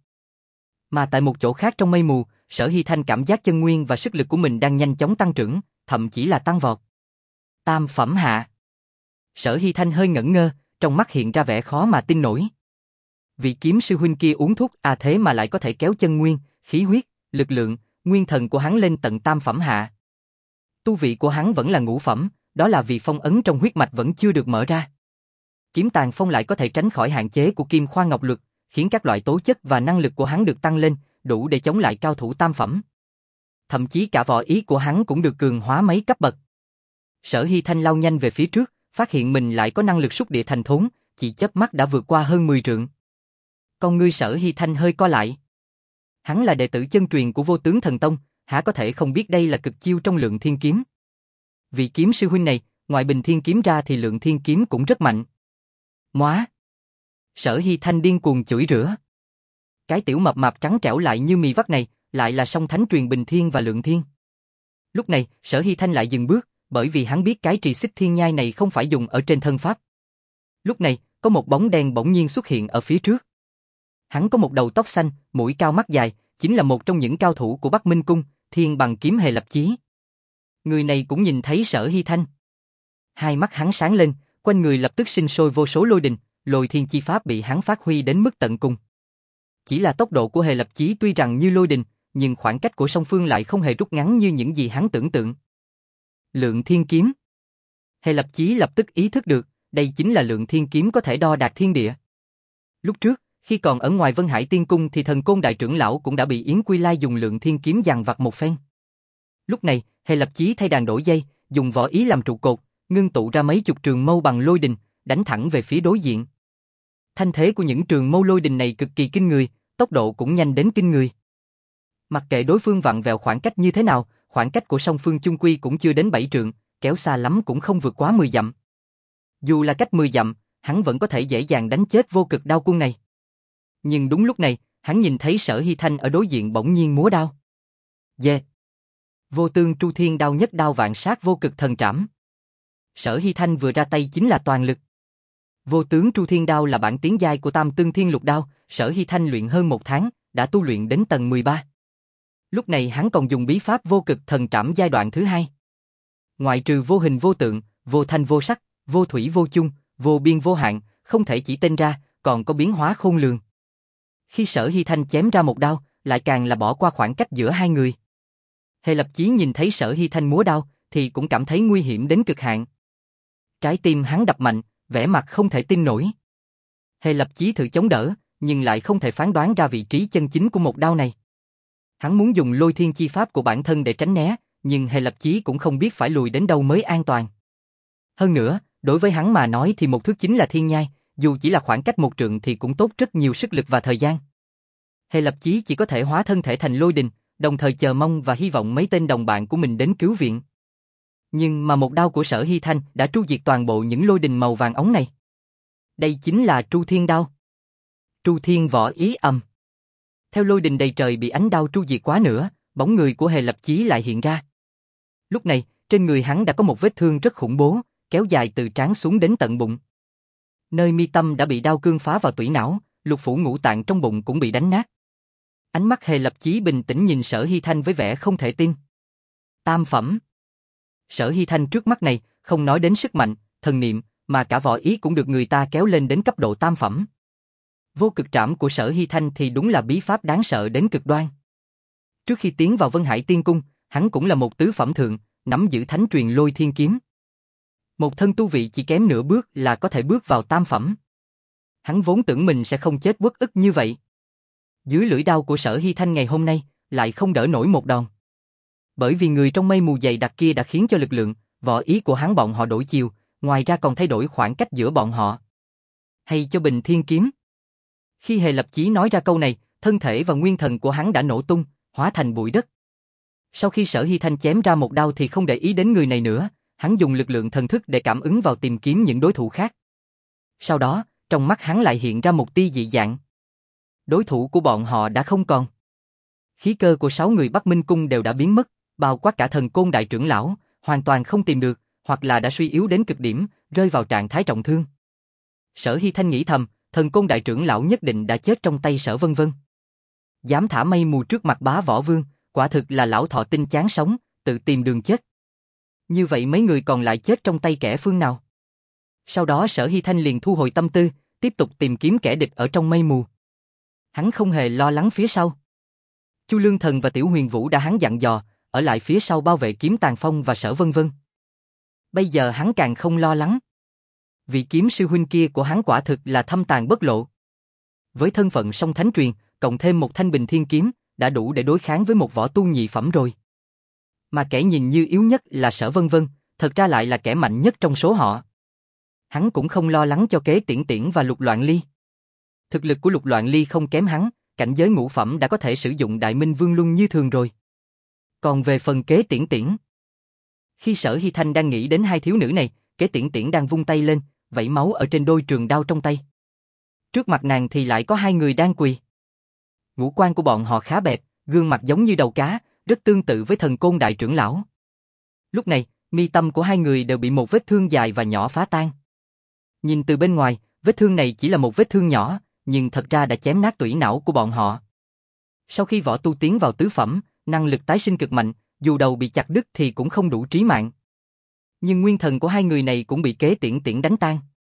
Mà tại một chỗ khác trong mây mù, Sở Hy Thanh cảm giác chân nguyên và sức lực của mình đang nhanh chóng tăng trưởng, thậm chí là tăng vọt. Tam phẩm hạ. Sở Hy Thanh hơi ngẩn ngơ, trong mắt hiện ra vẻ khó mà tin nổi. Vị kiếm sư huynh kia uống thuốc à thế mà lại có thể kéo chân nguyên, khí huyết, lực lượng, nguyên thần của hắn lên tận tam phẩm hạ. Tu vị của hắn vẫn là ngũ phẩm, đó là vì phong ấn trong huyết mạch vẫn chưa được mở ra. Kiếm Tàn Phong lại có thể tránh khỏi hạn chế của Kim Khoa Ngọc Luật, khiến các loại tố chất và năng lực của hắn được tăng lên, đủ để chống lại cao thủ tam phẩm. Thậm chí cả võ ý của hắn cũng được cường hóa mấy cấp bậc. Sở Hy Thanh lao nhanh về phía trước, phát hiện mình lại có năng lực xúc địa thành thốn, chỉ chớp mắt đã vượt qua hơn mười trượng. Con ngươi Sở Hy Thanh hơi co lại. Hắn là đệ tử chân truyền của Vô Tướng Thần Tông, há có thể không biết đây là cực chiêu trong Lượng Thiên Kiếm. Vị kiếm sư huynh này, ngoài Bình Thiên Kiếm ra thì Lượng Thiên Kiếm cũng rất mạnh. Móa! Sở Hy Thanh điên cuồng chửi rủa. Cái tiểu mập mạp trắng trẻo lại như mì vắt này, lại là song thánh truyền Bình Thiên và Lượng Thiên. Lúc này, Sở Hy Thanh lại dừng bước, bởi vì hắn biết cái Trì Xích Thiên Nhai này không phải dùng ở trên thân pháp. Lúc này, có một bóng đen bỗng nhiên xuất hiện ở phía trước. Hắn có một đầu tóc xanh, mũi cao mắt dài, chính là một trong những cao thủ của Bắc Minh Cung, Thiên Bằng Kiếm Hề Lập Chí. Người này cũng nhìn thấy Sở Hy Thanh. Hai mắt hắn sáng lên, quanh người lập tức sinh sôi vô số lôi đình, lôi thiên chi pháp bị hắn phát huy đến mức tận cùng. Chỉ là tốc độ của Hề Lập Chí tuy rằng như lôi đình, nhưng khoảng cách của song phương lại không hề rút ngắn như những gì hắn tưởng tượng. Lượng thiên kiếm. Hề Lập Chí lập tức ý thức được, đây chính là lượng thiên kiếm có thể đo đạc thiên địa. Lúc trước, khi còn ở ngoài Vân Hải Tiên Cung thì Thần Côn đại trưởng lão cũng đã bị Yến Quy Lai dùng lượng thiên kiếm dằn vặt một phen. Lúc này, Hề Lập Chí thay đàn đổi dây, dùng võ ý làm trụ cột, ngưng tụ ra mấy chục trường mâu bằng lôi đình, đánh thẳng về phía đối diện. Thanh thế của những trường mâu lôi đình này cực kỳ kinh người, tốc độ cũng nhanh đến kinh người. Mặc kệ đối phương vặn vẹo khoảng cách như thế nào, khoảng cách của song phương chung quy cũng chưa đến bảy trượng, kéo xa lắm cũng không vượt quá mười dặm. Dù là cách mười dặm, hắn vẫn có thể dễ dàng đánh chết Vô Cực đao quân này. Nhưng đúng lúc này, hắn nhìn thấy Sở Hy Thanh ở đối diện bỗng nhiên múa đao. Dê! Vô Tương Tru Thiên đao nhất đao vạn sát Vô Cực thần trảm. Sở Hy Thanh vừa ra tay chính là toàn lực. Vô Tướng Tru Thiên đao là bản tiến giai của Tam Tương Thiên Lục đao, Sở Hy Thanh luyện hơn một tháng, đã tu luyện đến tầng mười ba. Lúc này hắn còn dùng bí pháp Vô Cực thần trảm giai đoạn thứ hai. Ngoại trừ vô hình vô tượng, vô thanh vô sắc, vô thủy vô chung, vô biên vô hạn, không thể chỉ tên ra, còn có biến hóa khôn lường. Khi Sở Hy Thanh chém ra một đao, lại càng là bỏ qua khoảng cách giữa hai người. Hề Lập Chí nhìn thấy Sở Hy Thanh múa đao, thì cũng cảm thấy nguy hiểm đến cực hạn. Trái tim hắn đập mạnh, vẻ mặt không thể tin nổi. Hề Lập Chí thử chống đỡ, nhưng lại không thể phán đoán ra vị trí chân chính của một đao này. Hắn muốn dùng lôi thiên chi pháp của bản thân để tránh né, nhưng Hề Lập Chí cũng không biết phải lùi đến đâu mới an toàn. Hơn nữa, đối với hắn mà nói thì một thước chính là thiên nhai, dù chỉ là khoảng cách một trượng thì cũng tốt rất nhiều sức lực và thời gian. Hề Lập Chí chỉ có thể hóa thân thể thành lôi đình, đồng thời chờ mong và hy vọng mấy tên đồng bạn của mình đến cứu viện. Nhưng mà một đao của Sở Hy Thanh đã tru diệt toàn bộ những lôi đình màu vàng óng này. Đây chính là Tru Thiên đao. Tru Thiên võ ý âm. Theo lôi đình đầy trời bị ánh đao tru diệt quá nữa, bóng người của Hề Lập Chí lại hiện ra. Lúc này, trên người hắn đã có một vết thương rất khủng bố, kéo dài từ trán xuống đến tận bụng. Nơi mi tâm đã bị đao cương phá vào tủy não, lục phủ ngũ tạng trong bụng cũng bị đánh nát. Ánh mắt Hề Lập Chí bình tĩnh nhìn Sở Hy Thanh với vẻ không thể tin. Tam phẩm. Sở Hy Thanh trước mắt này, không nói đến sức mạnh, thần niệm, mà cả võ ý cũng được người ta kéo lên đến cấp độ tam phẩm. Vô Cực trảm của Sở Hy Thanh thì đúng là bí pháp đáng sợ đến cực đoan. Trước khi tiến vào Vân Hải Tiên Cung, hắn cũng là một tứ phẩm thượng, nắm giữ thánh truyền lôi thiên kiếm. Một thân tu vị chỉ kém nửa bước là có thể bước vào tam phẩm. Hắn vốn tưởng mình sẽ không chết uất ức như vậy. Dưới lưỡi đao của Sở Hy Thanh ngày hôm nay, lại không đỡ nổi một đòn. Bởi vì người trong mây mù dày đặc kia đã khiến cho lực lượng, võ ý của hắn bọn họ đổi chiều, ngoài ra còn thay đổi khoảng cách giữa bọn họ. Hay cho Bình Thiên kiếm. Khi Hề Lập Chí nói ra câu này, thân thể và nguyên thần của hắn đã nổ tung, hóa thành bụi đất. Sau khi Sở Hy Thanh chém ra một đao thì không để ý đến người này nữa, hắn dùng lực lượng thần thức để cảm ứng vào tìm kiếm những đối thủ khác. Sau đó, trong mắt hắn lại hiện ra một tia dị dạng. Đối thủ của bọn họ đã không còn. Khí cơ của sáu người Bắc Minh Cung đều đã biến mất, bao quát cả Thần Côn đại trưởng lão, hoàn toàn không tìm được, hoặc là đã suy yếu đến cực điểm, rơi vào trạng thái trọng thương. Sở Hy Thanh nghĩ thầm, Thần Côn đại trưởng lão nhất định đã chết trong tay Sở Vân Vân. Dám thả mây mù trước mặt bá võ vương, quả thực là lão thọ tinh chán sống, tự tìm đường chết. Như vậy mấy người còn lại chết trong tay kẻ phương nào? Sau đó Sở Hy Thanh liền thu hồi tâm tư, tiếp tục tìm kiếm kẻ địch ở trong mây mù. Hắn không hề lo lắng phía sau. Chu Lương Thần và Tiểu Huyền Vũ đã hắn dặn dò, ở lại phía sau bảo vệ Kiếm Tàn Phong và Sở Vân Vân. Bây giờ hắn càng không lo lắng. Vị kiếm sư huynh kia của hắn quả thực là thâm tàn bất lộ. Với thân phận song thánh truyền, cộng thêm một thanh Bình Thiên kiếm, đã đủ để đối kháng với một võ tu nhị phẩm rồi. Mà kẻ nhìn như yếu nhất là Sở Vân Vân, thật ra lại là kẻ mạnh nhất trong số họ. Hắn cũng không lo lắng cho Kế Tiễn Tiễn và Lục Loạn Ly. Thực lực của Lục Loạn Ly không kém hắn, cảnh giới ngũ phẩm đã có thể sử dụng Đại Minh Vương Luân như thường rồi. Còn về phần Kế Tiễn Tiễn, khi Sở Hy Thanh đang nghĩ đến hai thiếu nữ này, Kế Tiễn Tiễn đang vung tay lên, vẩy máu ở trên đôi trường đao trong tay. Trước mặt nàng thì lại có hai người đang quỳ. Ngũ quan của bọn họ khá bẹp, gương mặt giống như đầu cá, rất tương tự với Thần Côn đại trưởng lão. Lúc này, mi tâm của hai người đều bị một vết thương dài và nhỏ phá tan. Nhìn từ bên ngoài, vết thương này chỉ là một vết thương nhỏ, nhưng thật ra đã chém nát tủy não của bọn họ. Sau khi võ tu tiến vào tứ phẩm, năng lực tái sinh cực mạnh, dù đầu bị chặt đứt thì cũng không đủ trí mạng. Nhưng nguyên thần của hai người này cũng bị Kế Tiễn Tiễn đánh tan.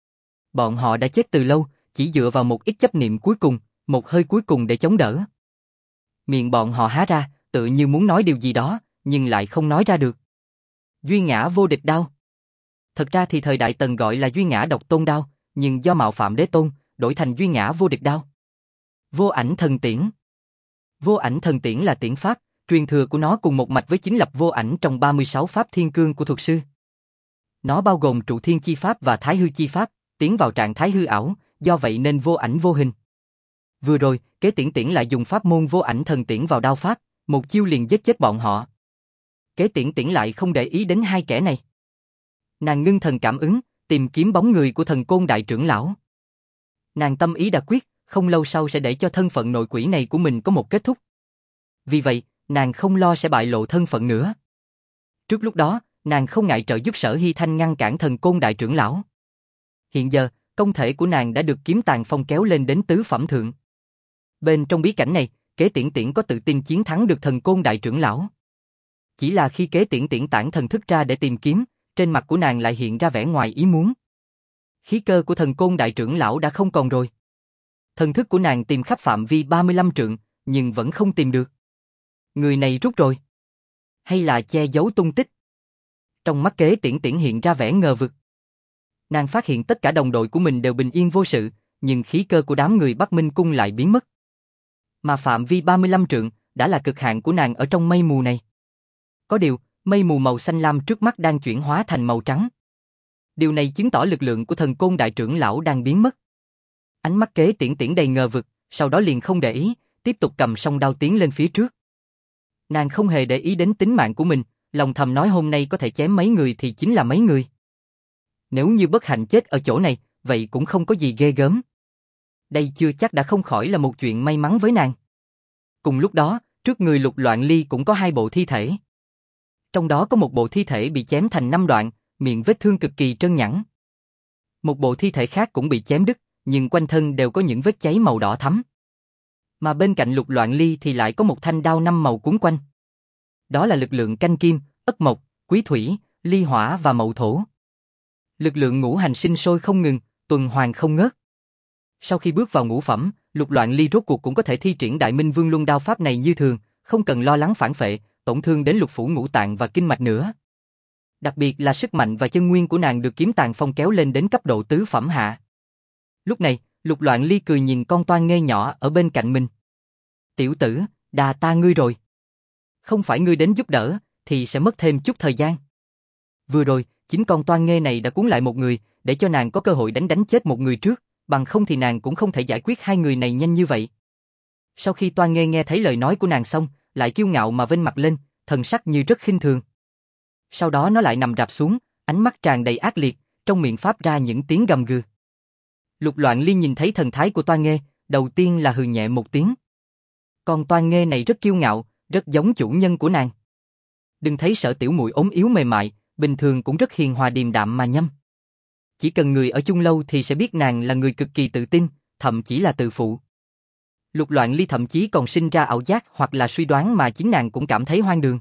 Bọn họ đã chết từ lâu, chỉ dựa vào một ít chấp niệm cuối cùng, một hơi cuối cùng để chống đỡ. Miệng bọn họ há ra, tự như muốn nói điều gì đó, nhưng lại không nói ra được. Duy ngã vô địch đao. Thật ra thì thời đại Tần gọi là duy ngã độc tôn đao, nhưng do mạo phạm đế tôn, đổi thành duy ngã vô địch đao. Vô ảnh thần tiễn. Vô ảnh thần tiễn là tiễn pháp, truyền thừa của nó cùng một mạch với chính lập vô ảnh trong ba mươi sáu pháp thiên cương của thuật sư. Nó bao gồm trụ thiên chi pháp và thái hư chi pháp, tiến vào trạng thái hư ảo, do vậy nên vô ảnh vô hình. Vừa rồi, kế tiễn tiễn lại dùng pháp môn vô ảnh thần tiễn vào đao pháp, một chiêu liền giết chết bọn họ. Kế tiễn tiễn lại không để ý đến hai kẻ này. Nàng ngưng thần cảm ứng, tìm kiếm bóng người của thần côn đại trưởng lão. Nàng tâm ý đã quyết, không lâu sau sẽ để cho thân phận nội quỷ này của mình có một kết thúc. Vì vậy, nàng không lo sẽ bại lộ thân phận nữa. Trước lúc đó, nàng không ngại trợ giúp Sở Hy Thanh ngăn cản thần côn đại trưởng lão. Hiện giờ, công thể của nàng đã được kiếm tàn phong kéo lên đến tứ phẩm thượng. Bên trong bí cảnh này, kế tiễn tiễn có tự tin chiến thắng được thần côn đại trưởng lão. Chỉ là khi kế tiễn tiễn tản thần thức ra để tìm kiếm, trên mặt của nàng lại hiện ra vẻ ngoài ý muốn. Khí cơ của thần côn đại trưởng lão đã không còn rồi. Thần thức của nàng tìm khắp phạm vi ba mươi lăm trượng, nhưng vẫn không tìm được. Người này rút rồi. Hay là che giấu tung tích? Trong mắt kế tiễn tiễn hiện ra vẻ ngờ vực. Nàng phát hiện tất cả đồng đội của mình đều bình yên vô sự, nhưng khí cơ của đám người Bắc Minh Cung lại biến mất. Mà phạm vi ba mươi lăm trượng đã là cực hạn của nàng ở trong mây mù này. Có điều, mây mù màu xanh lam trước mắt đang chuyển hóa thành màu trắng. Điều này chứng tỏ lực lượng của thần côn đại trưởng lão đang biến mất. Ánh mắt kế tiễn tiễn đầy ngờ vực, sau đó liền không để ý, tiếp tục cầm song đao tiến lên phía trước. Nàng không hề để ý đến tính mạng của mình, lòng thầm nói hôm nay có thể chém mấy người thì chính là mấy người. Nếu như bất hạnh chết ở chỗ này, vậy cũng không có gì ghê gớm. Đây chưa chắc đã không khỏi là một chuyện may mắn với nàng. Cùng lúc đó, trước người Lục Loạn Ly cũng có hai bộ thi thể. Trong đó có một bộ thi thể bị chém thành năm đoạn, miệng vết thương cực kỳ trơn nhẵn. Một bộ thi thể khác cũng bị chém đứt, nhưng quanh thân đều có những vết cháy màu đỏ thắm. Mà bên cạnh Lục Loạn Ly thì lại có một thanh đao năm màu cuốn quanh. Đó là lực lượng canh kim, ất mộc, quý thủy, ly hỏa và mậu thổ. Lực lượng ngũ hành sinh sôi không ngừng, tuần hoàn không ngớt. Sau khi bước vào ngũ phẩm, Lục Loạn Ly rốt cuộc cũng có thể thi triển Đại Minh Vương Luân đao pháp này như thường, không cần lo lắng phản phệ, tổn thương đến lục phủ ngũ tạng và kinh mạch nữa. Đặc biệt là sức mạnh và chân nguyên của nàng được kiếm tàn phong kéo lên đến cấp độ tứ phẩm hạ. Lúc này, Lục Loạn Ly cười nhìn con toan nghê nhỏ ở bên cạnh mình. Tiểu tử, đà ta ngươi rồi. Không phải ngươi đến giúp đỡ, thì sẽ mất thêm chút thời gian. Vừa rồi, chính con toan nghê này đã cuốn lại một người, để cho nàng có cơ hội đánh đánh chết một người trước, bằng không thì nàng cũng không thể giải quyết hai người này nhanh như vậy. Sau khi toan nghê nghe thấy lời nói của nàng xong, lại kiêu ngạo mà vênh mặt lên, thần sắc như rất khinh thường. Sau đó nó lại nằm rạp xuống, ánh mắt tràn đầy ác liệt, trong miệng phát ra những tiếng gầm gừ. Lục Loạn Ly nhìn thấy thần thái của toan nghê, đầu tiên là hừ nhẹ một tiếng. Con toan nghê này rất kiêu ngạo, rất giống chủ nhân của nàng. Đừng thấy Sở tiểu muội ốm yếu mềm mại, bình thường cũng rất hiền hòa điềm đạm mà nhâm. Chỉ cần người ở chung lâu thì sẽ biết nàng là người cực kỳ tự tin, thậm chí là tự phụ. Lục Loạn Ly thậm chí còn sinh ra ảo giác hoặc là suy đoán mà chính nàng cũng cảm thấy hoang đường.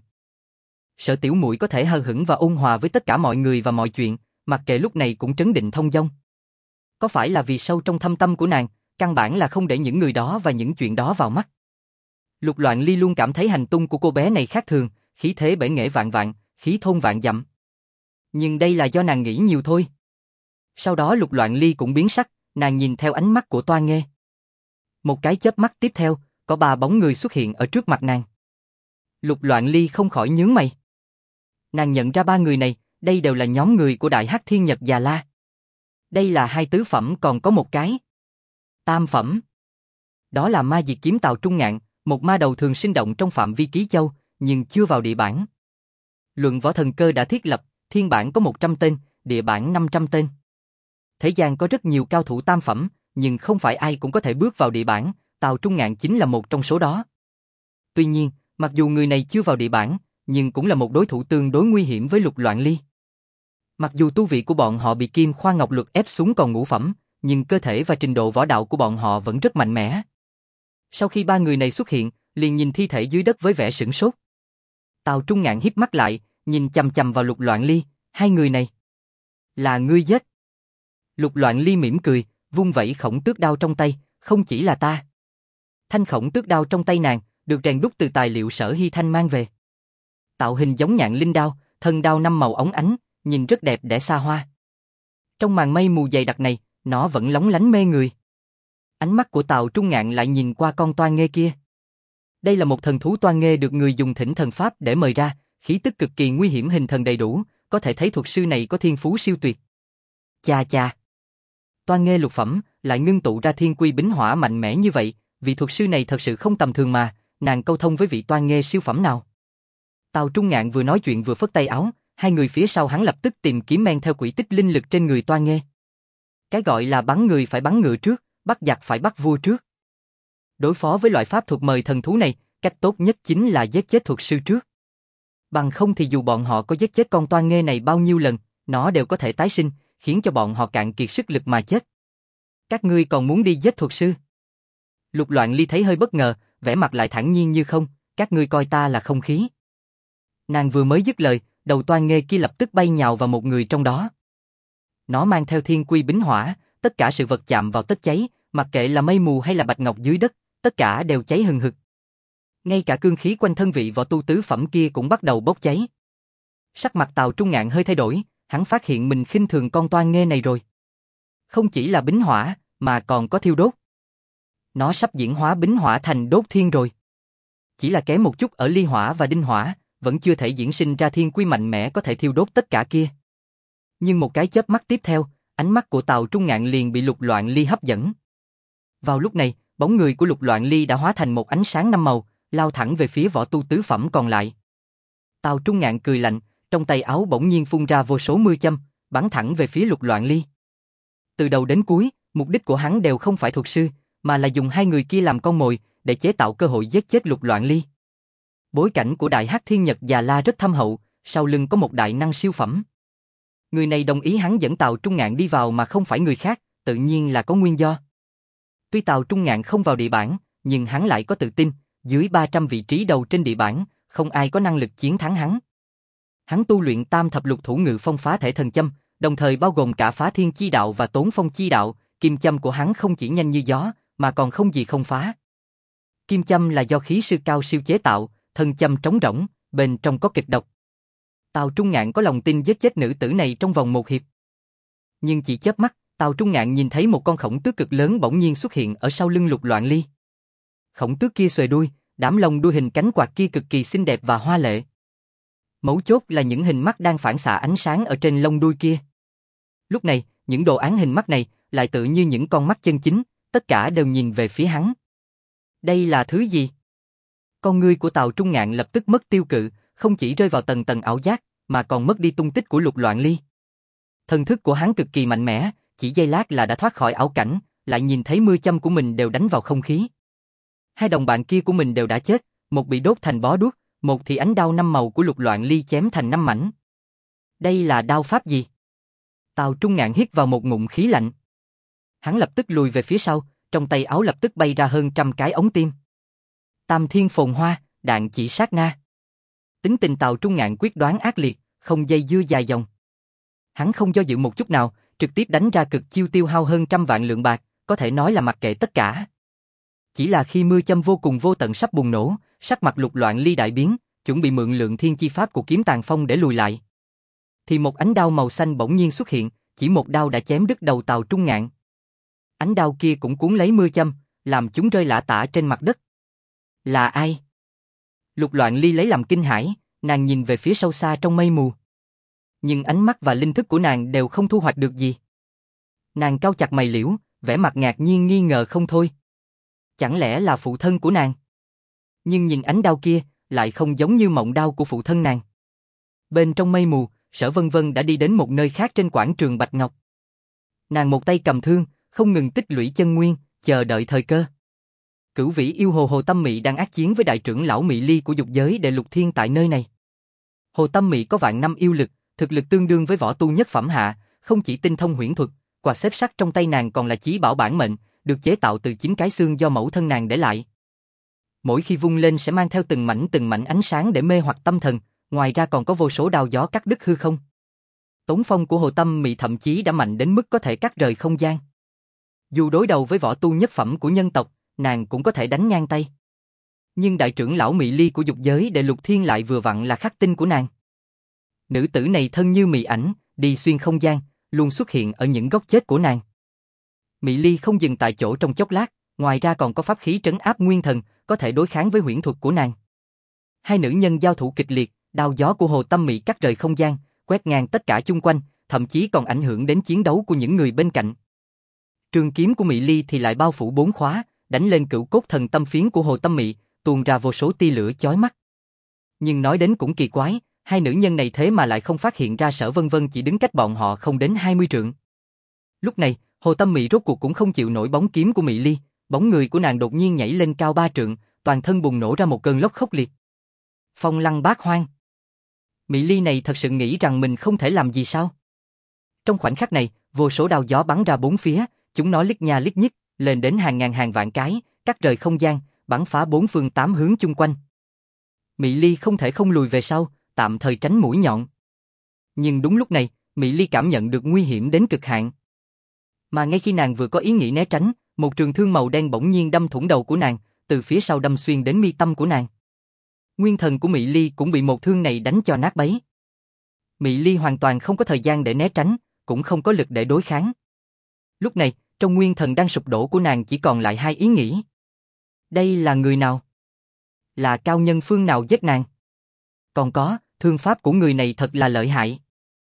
Sở tiểu muội có thể hờ hững và ôn hòa với tất cả mọi người và mọi chuyện, mặc kệ lúc này cũng trấn định thông dong. Có phải là vì sâu trong thâm tâm của nàng, căn bản là không để những người đó và những chuyện đó vào mắt. Lục Loạn Ly luôn cảm thấy hành tung của cô bé này khác thường, khí thế bể nghệ vạn vạn, khí thôn vạn dặm. Nhưng đây là do nàng nghĩ nhiều thôi. Sau đó Lục Loạn Ly cũng biến sắc, nàng nhìn theo ánh mắt của toan nghê. Một cái chớp mắt tiếp theo, có ba bóng người xuất hiện ở trước mặt nàng. Lục Loạn Ly không khỏi nhướng mày. Nàng nhận ra ba người này, đây đều là nhóm người của Đại Hắc Thiên Nhật Già La. Đây là hai tứ phẩm, còn có một cái tam phẩm. Đó là ma diệt kiếm Tào Trung Ngạn, một ma đầu thường sinh động trong phạm vi Ký Châu, nhưng chưa vào địa bản. Luận võ thần cơ đã thiết lập, thiên bản có một trăm tên, địa bản năm trăm tên. Thế gian có rất nhiều cao thủ tam phẩm, nhưng không phải ai cũng có thể bước vào địa bản, Tào Trung Ngạn chính là một trong số đó. Tuy nhiên, mặc dù người này chưa vào địa bản, nhưng cũng là một đối thủ tương đối nguy hiểm với Lục Loạn Ly. Mặc dù tu vị của bọn họ bị Kim Khoa Ngọc Luật ép xuống còn ngũ phẩm, nhưng cơ thể và trình độ võ đạo của bọn họ vẫn rất mạnh mẽ. Sau khi ba người này xuất hiện, liền nhìn thi thể dưới đất với vẻ sửng sốt. Tào Trung Ngạn híp mắt lại, nhìn chằm chằm vào Lục Loạn Ly, hai người này là ngươi giết. Lục Loạn Ly mỉm cười, vung vẩy khổng tước đao trong tay, không chỉ là ta. Thanh khổng tước đao trong tay nàng, được rèn đúc từ tài liệu Sở Hy Thanh mang về. Tạo hình giống nhạn linh đao, thân đao năm màu óng ánh, nhìn rất đẹp đẽ xa hoa. Trong màn mây mù dày đặc này, nó vẫn lóng lánh mê người. Ánh mắt của Tào Trung Ngạn lại nhìn qua con toa nghê kia. Đây là một thần thú toa nghê được người dùng thỉnh thần pháp để mời ra, khí tức cực kỳ nguy hiểm, hình thần đầy đủ, có thể thấy thuật sư này có thiên phú siêu tuyệt. Chà chà! Toa nghê lục phẩm, lại ngưng tụ ra thiên quy bính hỏa mạnh mẽ như vậy, vị thuật sư này thật sự không tầm thường mà, nàng câu thông với vị toa nghê siêu phẩm nào. Tào Trung Ngạn vừa nói chuyện vừa phất tay áo, hai người phía sau hắn lập tức tìm kiếm men theo quỹ tích linh lực trên người toa nghê. Cái gọi là bắn người phải bắn ngựa trước, bắt giặc phải bắt vua trước. Đối phó với loại pháp thuật mời thần thú này, cách tốt nhất chính là giết chết thuật sư trước. Bằng không thì dù bọn họ có giết chết con toa nghê này bao nhiêu lần, nó đều có thể tái sinh, khiến cho bọn họ cạn kiệt sức lực mà chết. Các ngươi còn muốn đi giết thuật sư? Lục Loạn Ly thấy hơi bất ngờ, vẻ mặt lại thản nhiên như không, các ngươi coi ta là không khí. Nàng vừa mới dứt lời, đầu toa nghê kia lập tức bay nhào vào một người trong đó. Nó mang theo thiên quy bính hỏa, tất cả sự vật chạm vào tất cháy, mặc kệ là mây mù hay là bạch ngọc dưới đất, tất cả đều cháy hừng hực. Ngay cả cương khí quanh thân vị võ tu tứ phẩm kia cũng bắt đầu bốc cháy. Sắc mặt Tào Trung Ngạn hơi thay đổi, hắn phát hiện mình khinh thường con toa nghê này rồi. Không chỉ là bính hỏa, mà còn có thiêu đốt. Nó sắp diễn hóa bính hỏa thành đốt thiên rồi. Chỉ là kém một chút ở ly hỏa và đinh hỏa, vẫn chưa thể diễn sinh ra thiên quy mạnh mẽ có thể thiêu đốt tất cả kia. Nhưng một cái chớp mắt tiếp theo, ánh mắt của Tào Trung Ngạn liền bị Lục Loạn Ly hấp dẫn. Vào lúc này, bóng người của Lục Loạn Ly đã hóa thành một ánh sáng năm màu, lao thẳng về phía võ tu tứ phẩm còn lại. Tào Trung Ngạn cười lạnh, trong tay áo bỗng nhiên phun ra vô số mưa châm, bắn thẳng về phía Lục Loạn Ly. Từ đầu đến cuối, mục đích của hắn đều không phải thuật sư, mà là dùng hai người kia làm con mồi, để chế tạo cơ hội giết chết Lục Loạn Ly. Bối cảnh của Đại Hắc Thiên Nhật Già La rất thâm hậu, sau lưng có một đại năng siêu phẩm. Người này đồng ý hắn dẫn Tào Trung Ngạn đi vào mà không phải người khác, tự nhiên là có nguyên do. Tuy Tào Trung Ngạn không vào địa bảng, nhưng hắn lại có tự tin, dưới ba trăm vị trí đầu trên địa bảng, không ai có năng lực chiến thắng hắn. Hắn tu luyện tam thập lục thủ ngự phong phá thể thần châm, đồng thời bao gồm cả phá thiên chi đạo và tốn phong chi đạo, kim châm của hắn không chỉ nhanh như gió, mà còn không gì không phá. Kim châm là do khí sư cao siêu chế tạo, thần châm trống rỗng, bên trong có kịch độc. Tào Trung Ngạn có lòng tin giết chết nữ tử này trong vòng một hiệp. Nhưng chỉ chớp mắt, Tào Trung Ngạn nhìn thấy một con khổng tước cực lớn bỗng nhiên xuất hiện ở sau lưng Lục Loạn Ly. Khổng tước kia xuề đuôi, đám lông đuôi hình cánh quạt kia cực kỳ xinh đẹp và hoa lệ. Mấu chốt là những hình mắt đang phản xạ ánh sáng ở trên lông đuôi kia. Lúc này, những đồ án hình mắt này lại tự như những con mắt chân chính, tất cả đều nhìn về phía hắn. Đây là thứ gì? Con ngươi của Tào Trung Ngạn lập tức mất tiêu cự, không chỉ rơi vào tầng tầng ảo giác, mà còn mất đi tung tích của Lục Loạn Ly. Thần thức của hắn cực kỳ mạnh mẽ, chỉ giây lát là đã thoát khỏi ảo cảnh, lại nhìn thấy mưa châm của mình đều đánh vào không khí. Hai đồng bạn kia của mình đều đã chết, một bị đốt thành bó đuốc, một thì ánh đao năm màu của Lục Loạn Ly chém thành năm mảnh. Đây là đao pháp gì? Tào Trung Ngạn hít vào một ngụm khí lạnh. Hắn lập tức lùi về phía sau, trong tay áo lập tức bay ra hơn trăm cái ống tim. Tam thiên phồn hoa, đạn chỉ sát na. Tính tình Tào Trung Ngạn quyết đoán ác liệt, không dây dưa dài dòng. Hắn không do dự một chút nào, trực tiếp đánh ra cực chiêu tiêu hao hơn trăm vạn lượng bạc, có thể nói là mặc kệ tất cả. Chỉ là khi mưa châm vô cùng vô tận sắp bùng nổ, sắc mặt Lục Loạn Ly đại biến, chuẩn bị mượn lượng thiên chi pháp của kiếm tàn phong để lùi lại. Thì một ánh đao màu xanh bỗng nhiên xuất hiện, chỉ một đao đã chém đứt đầu Tào Trung Ngạn. Ánh đao kia cũng cuốn lấy mưa châm, làm chúng rơi lả tả trên mặt đất. Là ai? Lục Loạn Ly lấy làm kinh hãi, nàng nhìn về phía sâu xa trong mây mù. Nhưng ánh mắt và linh thức của nàng đều không thu hoạch được gì. Nàng cau chặt mày liễu, vẻ mặt ngạc nhiên nghi ngờ không thôi. Chẳng lẽ là phụ thân của nàng? Nhưng nhìn ánh đao kia, lại không giống như mộng đao của phụ thân nàng. Bên trong mây mù, Sở Vân Vân đã đi đến một nơi khác trên quảng trường Bạch Ngọc. Nàng một tay cầm thương, không ngừng tích lũy chân nguyên, chờ đợi thời cơ. Cửu vĩ yêu hồ Hồ Tâm Mị đang ác chiến với đại trưởng lão Mị Ly của dục giới Đệ Lục Thiên tại nơi này. Hồ Tâm Mị có vạn năm yêu lực, thực lực tương đương với võ tu nhất phẩm hạ, không chỉ tinh thông huyễn thuật, quạt xếp sắt trong tay nàng còn là chí bảo bản mệnh, được chế tạo từ chính cái xương do mẫu thân nàng để lại. Mỗi khi vung lên sẽ mang theo từng mảnh từng mảnh ánh sáng để mê hoặc tâm thần, ngoài ra còn có vô số đao gió cắt đứt hư không. Tống phong của Hồ Tâm Mị thậm chí đã mạnh đến mức có thể cắt rời không gian. Dù đối đầu với võ tu nhất phẩm của nhân tộc, nàng cũng có thể đánh ngang tay. Nhưng đại trưởng lão Mị Ly của dục giới Đệ Lục Thiên lại vừa vặn là khắc tinh của nàng. Nữ tử này thân như mị ảnh, đi xuyên không gian, luôn xuất hiện ở những góc chết của nàng. Mị Ly không dừng tại chỗ trong chốc lát, ngoài ra còn có pháp khí trấn áp nguyên thần, có thể đối kháng với huyễn thuật của nàng. Hai nữ nhân giao thủ kịch liệt, đao gió của Hồ Tâm Mị cắt rời không gian, quét ngang tất cả chung quanh, thậm chí còn ảnh hưởng đến chiến đấu của những người bên cạnh. Trường kiếm của Mị Ly thì lại bao phủ bốn khóa, đánh lên cửu cốt thần tâm phiến của Hồ Tâm Mị, tuôn ra vô số tia lửa chói mắt. Nhưng nói đến cũng kỳ quái, hai nữ nhân này thế mà lại không phát hiện ra Sở Vân Vân chỉ đứng cách bọn họ không đến hai mươi trượng. Lúc này, Hồ Tâm Mị rốt cuộc cũng không chịu nổi bóng kiếm của Mị Ly, bóng người của nàng đột nhiên nhảy lên cao ba trượng, toàn thân bùng nổ ra một cơn lốc khốc liệt. Phong lăng bát hoang. Mị Ly này thật sự nghĩ rằng mình không thể làm gì sao? Trong khoảnh khắc này, vô số đao gió bắn ra bốn phía, chúng nó lít nha lít nhít, lên đến hàng ngàn hàng vạn cái, cắt rời không gian, bắn phá bốn phương tám hướng chung quanh. Mị Ly không thể không lùi về sau, tạm thời tránh mũi nhọn. Nhưng đúng lúc này, Mị Ly cảm nhận được nguy hiểm đến cực hạn. Mà ngay khi nàng vừa có ý nghĩ né tránh, một trường thương màu đen bỗng nhiên đâm thủng đầu của nàng, từ phía sau đâm xuyên đến mi tâm của nàng. Nguyên thần của Mị Ly cũng bị một thương này đánh cho nát bấy. Mị Ly hoàn toàn không có thời gian để né tránh, cũng không có lực để đối kháng. Lúc này, trong nguyên thần đang sụp đổ của nàng chỉ còn lại hai ý nghĩ. Đây là người nào? Là cao nhân phương nào giết nàng? Còn có, thương pháp của người này thật là lợi hại.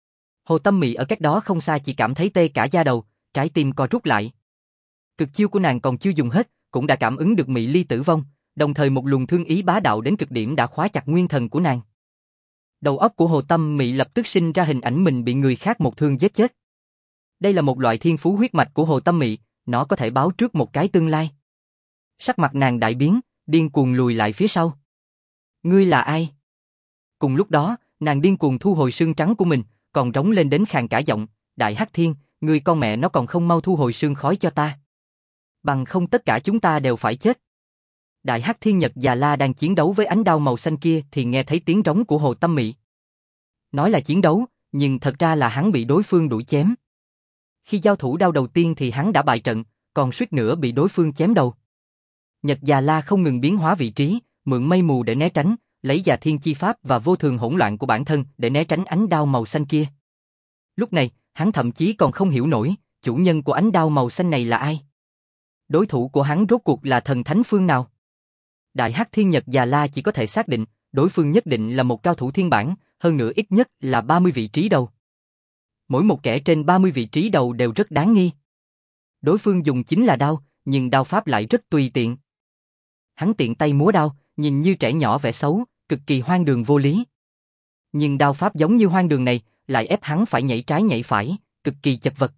Hồ Tâm Mị ở cách đó không xa chỉ cảm thấy tê cả da đầu, trái tim co rút lại. Cực chiêu của nàng còn chưa dùng hết, cũng đã cảm ứng được Mị Ly tử vong, đồng thời một luồng thương ý bá đạo đến cực điểm đã khóa chặt nguyên thần của nàng. Đầu óc của Hồ Tâm Mị lập tức sinh ra hình ảnh mình bị người khác một thương giết chết. Đây là một loại thiên phú huyết mạch của Hồ Tâm Mị, nó có thể báo trước một cái tương lai. Sắc mặt nàng đại biến, điên cuồng lùi lại phía sau. Ngươi là ai? Cùng lúc đó, nàng điên cuồng thu hồi xương trắng của mình, còn rống lên đến khàn cả giọng, Đại Hắc Thiên, ngươi con mẹ nó còn không mau thu hồi xương khói cho ta. Bằng không tất cả chúng ta đều phải chết. Đại Hắc Thiên Nhật Già La đang chiến đấu với ánh đao màu xanh kia thì nghe thấy tiếng rống của Hồ Tâm Mị. Nói là chiến đấu, nhưng thật ra là hắn bị đối phương đuổi chém. Khi giao thủ đao đầu tiên thì hắn đã bại trận, còn suýt nữa bị đối phương chém đầu. Nhật Già La không ngừng biến hóa vị trí, mượn mây mù để né tránh, lấy Già Thiên chi pháp và vô thường hỗn loạn của bản thân để né tránh ánh đao màu xanh kia. Lúc này, hắn thậm chí còn không hiểu nổi, chủ nhân của ánh đao màu xanh này là ai? Đối thủ của hắn rốt cuộc là thần thánh phương nào? Đại Hắc Thiên Nhật Già La chỉ có thể xác định, đối phương nhất định là một cao thủ thiên bản, hơn nữa ít nhất là ba mươi vị trí đầu. Mỗi một kẻ trên ba mươi vị trí đầu đều rất đáng nghi. Đối phương dùng chính là đao, nhưng đao pháp lại rất tùy tiện. Hắn tiện tay múa đao, nhìn như trẻ nhỏ vẻ xấu, cực kỳ hoang đường vô lý. Nhưng đao pháp giống như hoang đường này, lại ép hắn phải nhảy trái nhảy phải, cực kỳ chật vật.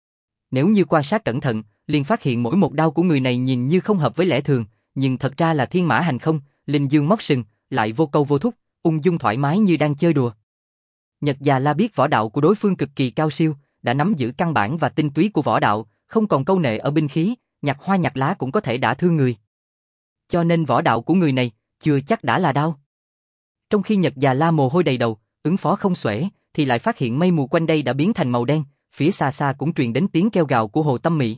Nếu như quan sát cẩn thận, liền phát hiện mỗi một đao của người này nhìn như không hợp với lẽ thường, nhưng thật ra là thiên mã hành không, linh dương móc sừng, lại vô câu vô thúc, ung dung thoải mái như đang chơi đùa. Nhật Già La biết võ đạo của đối phương cực kỳ cao siêu, đã nắm giữ căn bản và tinh túy của võ đạo, không còn câu nệ ở binh khí, nhặt hoa nhặt lá cũng có thể đả thương người. Cho nên võ đạo của người này, chưa chắc đã là đao. Trong khi Nhật Già La mồ hôi đầy đầu, ứng phó không xuể, thì lại phát hiện mây mù quanh đây đã biến thành màu đen, phía xa xa cũng truyền đến tiếng kêu gào của Hồ Tâm Mị.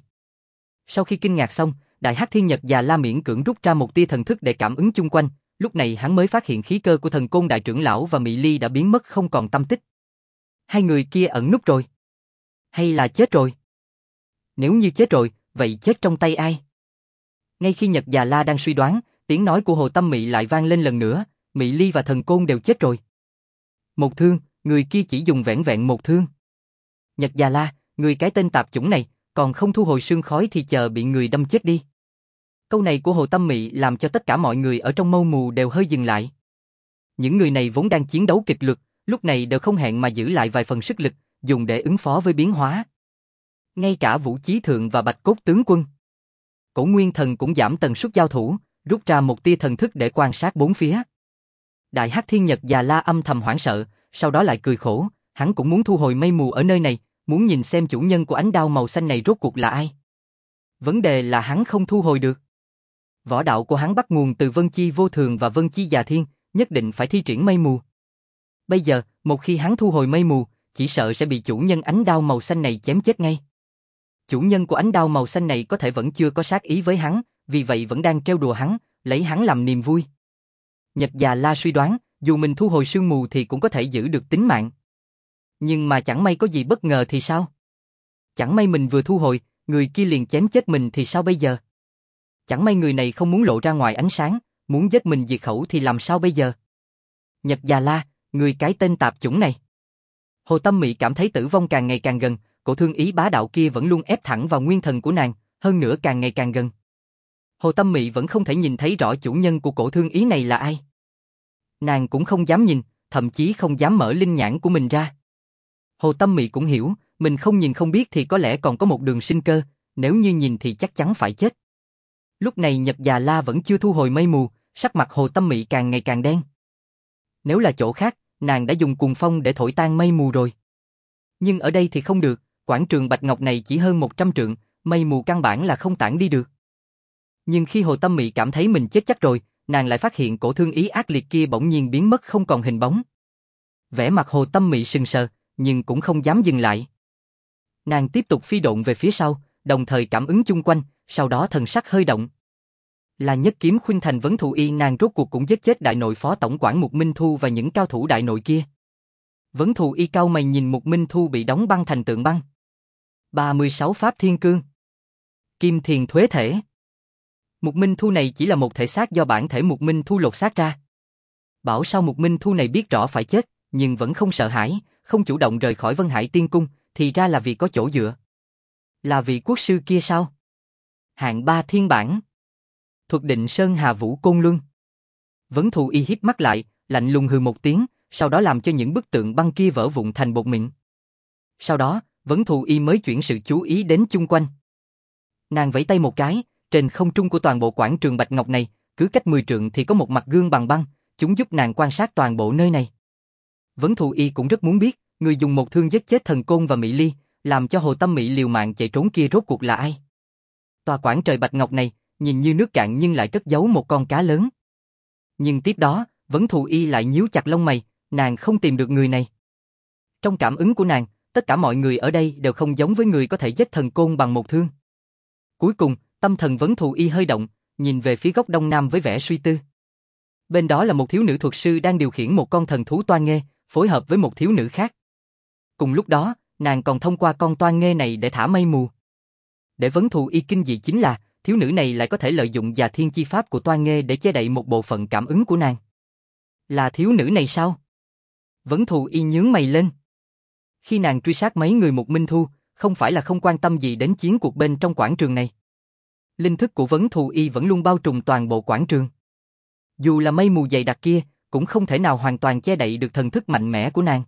Sau khi kinh ngạc xong, Đại Hắc Thiên Nhật Già La miễn cưỡng rút ra một tia thần thức để cảm ứng chung quanh, lúc này hắn mới phát hiện khí cơ của Thần Côn Đại Trưởng Lão và Mị Ly đã biến mất không còn tăm tích. Hai người kia ẩn núp rồi? Hay là chết rồi? Nếu như chết rồi, vậy chết trong tay ai? Ngay khi Nhật Già La đang suy đoán, tiếng nói của Hồ Tâm Mị lại vang lên lần nữa, Mị Ly và Thần Côn đều chết rồi. Một thương, người kia chỉ dùng vẻn vẹn một thương. Nhật Già La, người cái tên tạp chủng này, còn không thu hồi sương khói thì chờ bị người đâm chết đi. Câu này của Hồ Tâm Mị làm cho tất cả mọi người ở trong mâu mù đều hơi dừng lại. Những người này vốn đang chiến đấu kịch liệt, lúc này đều không hẹn mà giữ lại vài phần sức lực, dùng để ứng phó với biến hóa. Ngay cả Vũ Chí Thượng và Bạch Cốt Tướng Quân, Cổ Nguyên Thần cũng giảm tần suất giao thủ, rút ra một tia thần thức để quan sát bốn phía. Đại Hắc Thiên Nhật Già La âm thầm hoảng sợ, sau đó lại cười khổ, hắn cũng muốn thu hồi mây mù ở nơi này, muốn nhìn xem chủ nhân của ánh đao màu xanh này rốt cuộc là ai. Vấn đề là hắn không thu hồi được. Võ đạo của hắn bắt nguồn từ Vân Chi Vô Thường và Vân Chi Già Thiên, nhất định phải thi triển mây mù. Bây giờ, một khi hắn thu hồi mây mù, chỉ sợ sẽ bị chủ nhân ánh đao màu xanh này chém chết ngay. Chủ nhân của ánh đao màu xanh này có thể vẫn chưa có sát ý với hắn, vì vậy vẫn đang trêu đùa hắn, lấy hắn làm niềm vui. Nhật Già La suy đoán, dù mình thu hồi sương mù thì cũng có thể giữ được tính mạng. Nhưng mà chẳng may có gì bất ngờ thì sao? Chẳng may mình vừa thu hồi, người kia liền chém chết mình thì sao bây giờ? Chẳng may người này không muốn lộ ra ngoài ánh sáng, muốn giết mình diệt khẩu thì làm sao bây giờ? Nhật Già La, người cái tên tạp chủng này. Hồ Tâm Mị cảm thấy tử vong càng ngày càng gần, cổ thương ý bá đạo kia vẫn luôn ép thẳng vào nguyên thần của nàng, hơn nữa càng ngày càng gần. Hồ Tâm Mị vẫn không thể nhìn thấy rõ chủ nhân của cổ thương ý này là ai. Nàng cũng không dám nhìn, thậm chí không dám mở linh nhãn của mình ra. Hồ Tâm Mị cũng hiểu, mình không nhìn không biết thì có lẽ còn có một đường sinh cơ, nếu như nhìn thì chắc chắn phải chết. Lúc này Nhật Già La vẫn chưa thu hồi mây mù, sắc mặt Hồ Tâm Mị càng ngày càng đen. Nếu là chỗ khác, nàng đã dùng cuồng phong để thổi tan mây mù rồi. Nhưng ở đây thì không được, quảng trường Bạch Ngọc này chỉ hơn một trăm trượng, mây mù căn bản là không tản đi được. Nhưng khi Hồ Tâm Mị cảm thấy mình chết chắc rồi, nàng lại phát hiện cổ thương ý ác liệt kia bỗng nhiên biến mất không còn hình bóng. Vẻ mặt Hồ Tâm Mị sừng sờ, nhưng cũng không dám dừng lại. Nàng tiếp tục phi độn về phía sau, đồng thời cảm ứng chung quanh, sau đó thần sắc hơi động. Là nhất kiếm khuynh thành Vấn Thù Y, nàng rốt cuộc cũng giết chết đại nội phó tổng quản Mục Minh Thu và những cao thủ đại nội kia. Vấn Thù Y cau mày nhìn Mục Minh Thu bị đóng băng thành tượng băng. ba mươi sáu Pháp Thiên Cương, Kim Thiền Thuế Thể. Mục Minh Thu này chỉ là một thể xác do bản thể Mục Minh Thu lột xác ra. Bảo sao Mục Minh Thu này biết rõ phải chết, nhưng vẫn không sợ hãi, không chủ động rời khỏi Vân Hải Tiên Cung, thì ra là vì có chỗ dựa. Là vị quốc sư kia sao? Hạng ba thiên bản. Thuật định Sơn Hà Vũ Côn Luân. Vấn Thù Y híp mắt lại, lạnh lùng hừ một tiếng, sau đó làm cho những bức tượng băng kia vỡ vụn thành bột mịn. Sau đó, Vấn Thù Y mới chuyển sự chú ý đến chung quanh. Nàng vẫy tay một cái, trên không trung của toàn bộ quảng trường Bạch Ngọc này, cứ cách mười trượng thì có một mặt gương bằng băng, chúng giúp nàng quan sát toàn bộ nơi này. Vấn Thù Y cũng rất muốn biết, người dùng một thương giết chết Thần Côn và Mỹ Ly, làm cho Hồ Tâm Mị liều mạng chạy trốn kia rốt cuộc là ai? Tòa quảng trời Bạch Ngọc này, nhìn như nước cạn nhưng lại cất giấu một con cá lớn. Nhưng tiếp đó, Vấn Thù Y lại nhíu chặt lông mày, nàng không tìm được người này. Trong cảm ứng của nàng, tất cả mọi người ở đây đều không giống với người có thể giết Thần Côn bằng một thương. Cuối cùng, tâm thần Vấn Thù Y hơi động, nhìn về phía góc đông nam với vẻ suy tư. Bên đó là một thiếu nữ thuật sư đang điều khiển một con thần thú toa nghê, phối hợp với một thiếu nữ khác. Cùng lúc đó, nàng còn thông qua con toa nghê này để thả mây mù. Để Vấn Thù Y kinh dị chính là, thiếu nữ này lại có thể lợi dụng Già Thiên Chi Pháp của toa nghê để che đậy một bộ phận cảm ứng của nàng. Là thiếu nữ này sao? Vấn Thù Y nhướng mày lên. Khi nàng truy sát mấy người Mục Minh Thu, không phải là không quan tâm gì đến chiến cuộc bên trong quảng trường này. Linh thức của Vấn Thù Y vẫn luôn bao trùm toàn bộ quảng trường. Dù là mây mù dày đặc kia, cũng không thể nào hoàn toàn che đậy được thần thức mạnh mẽ của nàng.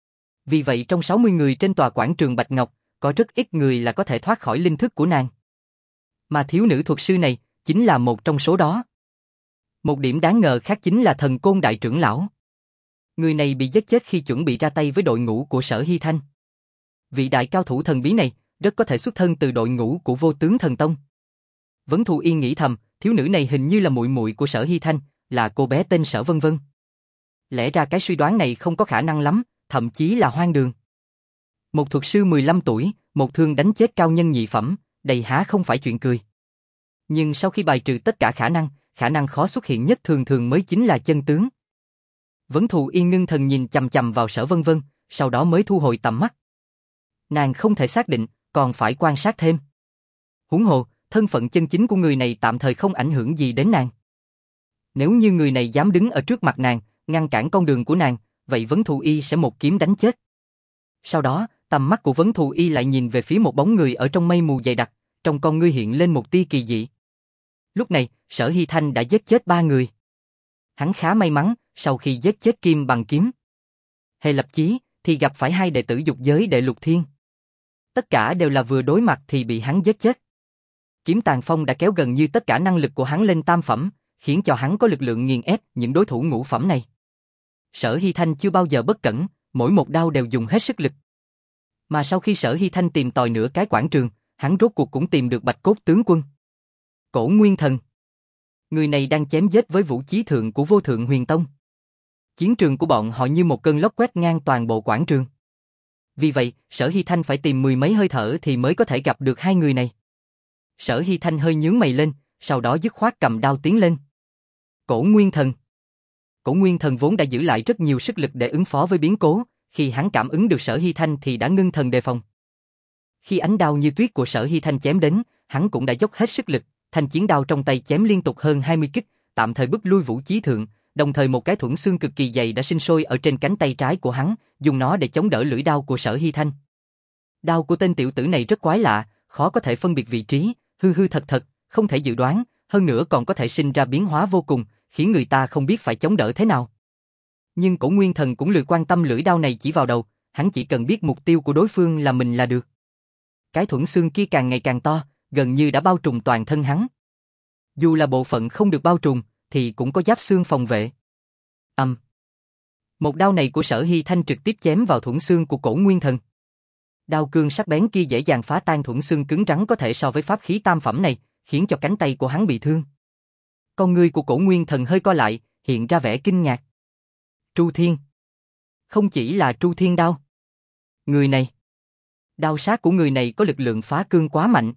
Vì vậy trong sáu mươi người trên tòa quảng trường Bạch Ngọc, có rất ít người là có thể thoát khỏi linh thức của nàng. Mà thiếu nữ thuật sư này, chính là một trong số đó. Một điểm đáng ngờ khác chính là Thần Côn đại trưởng lão. Người này bị giết chết khi chuẩn bị ra tay với đội ngũ của Sở Hy Thanh. Vị đại cao thủ thần bí này, rất có thể xuất thân từ đội ngũ của Vô Tướng Thần Tông. Vấn Thù Y nghĩ thầm, thiếu nữ này hình như là muội muội của Sở Hy Thanh, là cô bé tên Sở Vân Vân. Lẽ ra cái suy đoán này không có khả năng lắm, thậm chí là hoang đường. Một thuật sư mười lăm tuổi, một thương đánh chết cao nhân nhị phẩm, đây há không phải chuyện cười. Nhưng sau khi bài trừ tất cả khả năng, khả năng khó xuất hiện nhất thường thường mới chính là chân tướng. Vấn Thù Y ngưng thần nhìn chằm chằm vào Sở Vân Vân, sau đó mới thu hồi tầm mắt. Nàng không thể xác định, còn phải quan sát thêm. Huống hồ, thân phận chân chính của người này tạm thời không ảnh hưởng gì đến nàng. Nếu như người này dám đứng ở trước mặt nàng, ngăn cản con đường của nàng, vậy Vấn Thù Y sẽ một kiếm đánh chết. Sau đó, tầm mắt của Vấn Thù Y lại nhìn về phía một bóng người ở trong mây mù dày đặc, trong con ngươi hiện lên một tia kỳ dị. Lúc này, Sở Hy Thanh đã giết chết ba người. Hắn khá may mắn, sau khi giết chết Kim bằng kiếm Hề Lập Chí, thì gặp phải hai đệ tử dục giới Đệ Lục Thiên. Tất cả đều là vừa đối mặt thì bị hắn giết chết. Kiếm Tàn Phong đã kéo gần như tất cả năng lực của hắn lên tam phẩm, khiến cho hắn có lực lượng nghiền ép những đối thủ ngũ phẩm này. Sở Hy Thanh chưa bao giờ bất cẩn, mỗi một đao đều dùng hết sức lực. Mà sau khi Sở Hy Thanh tìm tòi nửa cái quảng trường, hắn rốt cuộc cũng tìm được Bạch Cốt tướng quân. Cổ Nguyên Thần. Người này đang chém giết với vũ chí thượng của Vô Thượng Huyền Tông. Chiến trường của bọn họ như một cơn lốc quét ngang toàn bộ quảng trường. Vì vậy, Sở Hy Thanh phải tìm mười mấy hơi thở thì mới có thể gặp được hai người này. Sở Hy Thanh hơi nhướng mày lên, sau đó dứt khoát cầm đao tiến lên. Cổ Nguyên Thần. Cổ Nguyên Thần vốn đã giữ lại rất nhiều sức lực để ứng phó với biến cố, khi hắn cảm ứng được Sở Hy Thanh thì đã ngưng thần đề phòng. Khi ánh đao như tuyết của Sở Hy Thanh chém đến, hắn cũng đã dốc hết sức lực, thanh chiến đao trong tay chém liên tục hơn hai mươi kích, tạm thời bức lui Vũ Chí Thượng, đồng thời một cái thuẫn xương cực kỳ dày đã sinh sôi ở trên cánh tay trái của hắn, dùng nó để chống đỡ lưỡi đao của Sở Hy Thanh. Đao của tên tiểu tử này rất quái lạ, khó có thể phân biệt vị trí, hư hư thật thật, không thể dự đoán, hơn nữa còn có thể sinh ra biến hóa vô cùng, khiến người ta không biết phải chống đỡ thế nào. Nhưng Cổ Nguyên Thần cũng lười quan tâm lưỡi đao này chỉ vào đầu, hắn chỉ cần biết mục tiêu của đối phương là mình là được. Cái thuẫn xương kia càng ngày càng to, gần như đã bao trùm toàn thân hắn. Dù là bộ phận không được bao trùm, thì cũng có giáp xương phòng vệ. Ầm. Um. Một đao này của Sở Hy Thanh trực tiếp chém vào thuẫn xương của Cổ Nguyên Thần. Đao cương sắc bén kia dễ dàng phá tan thuẫn xương cứng rắn có thể so với pháp khí tam phẩm này, khiến cho cánh tay của hắn bị thương. Con ngươi của Cổ Nguyên Thần hơi co lại, hiện ra vẻ kinh ngạc. Tru Thiên. Không chỉ là Tru Thiên đao. Người này. Đao sát của người này có lực lượng phá cương quá mạnh.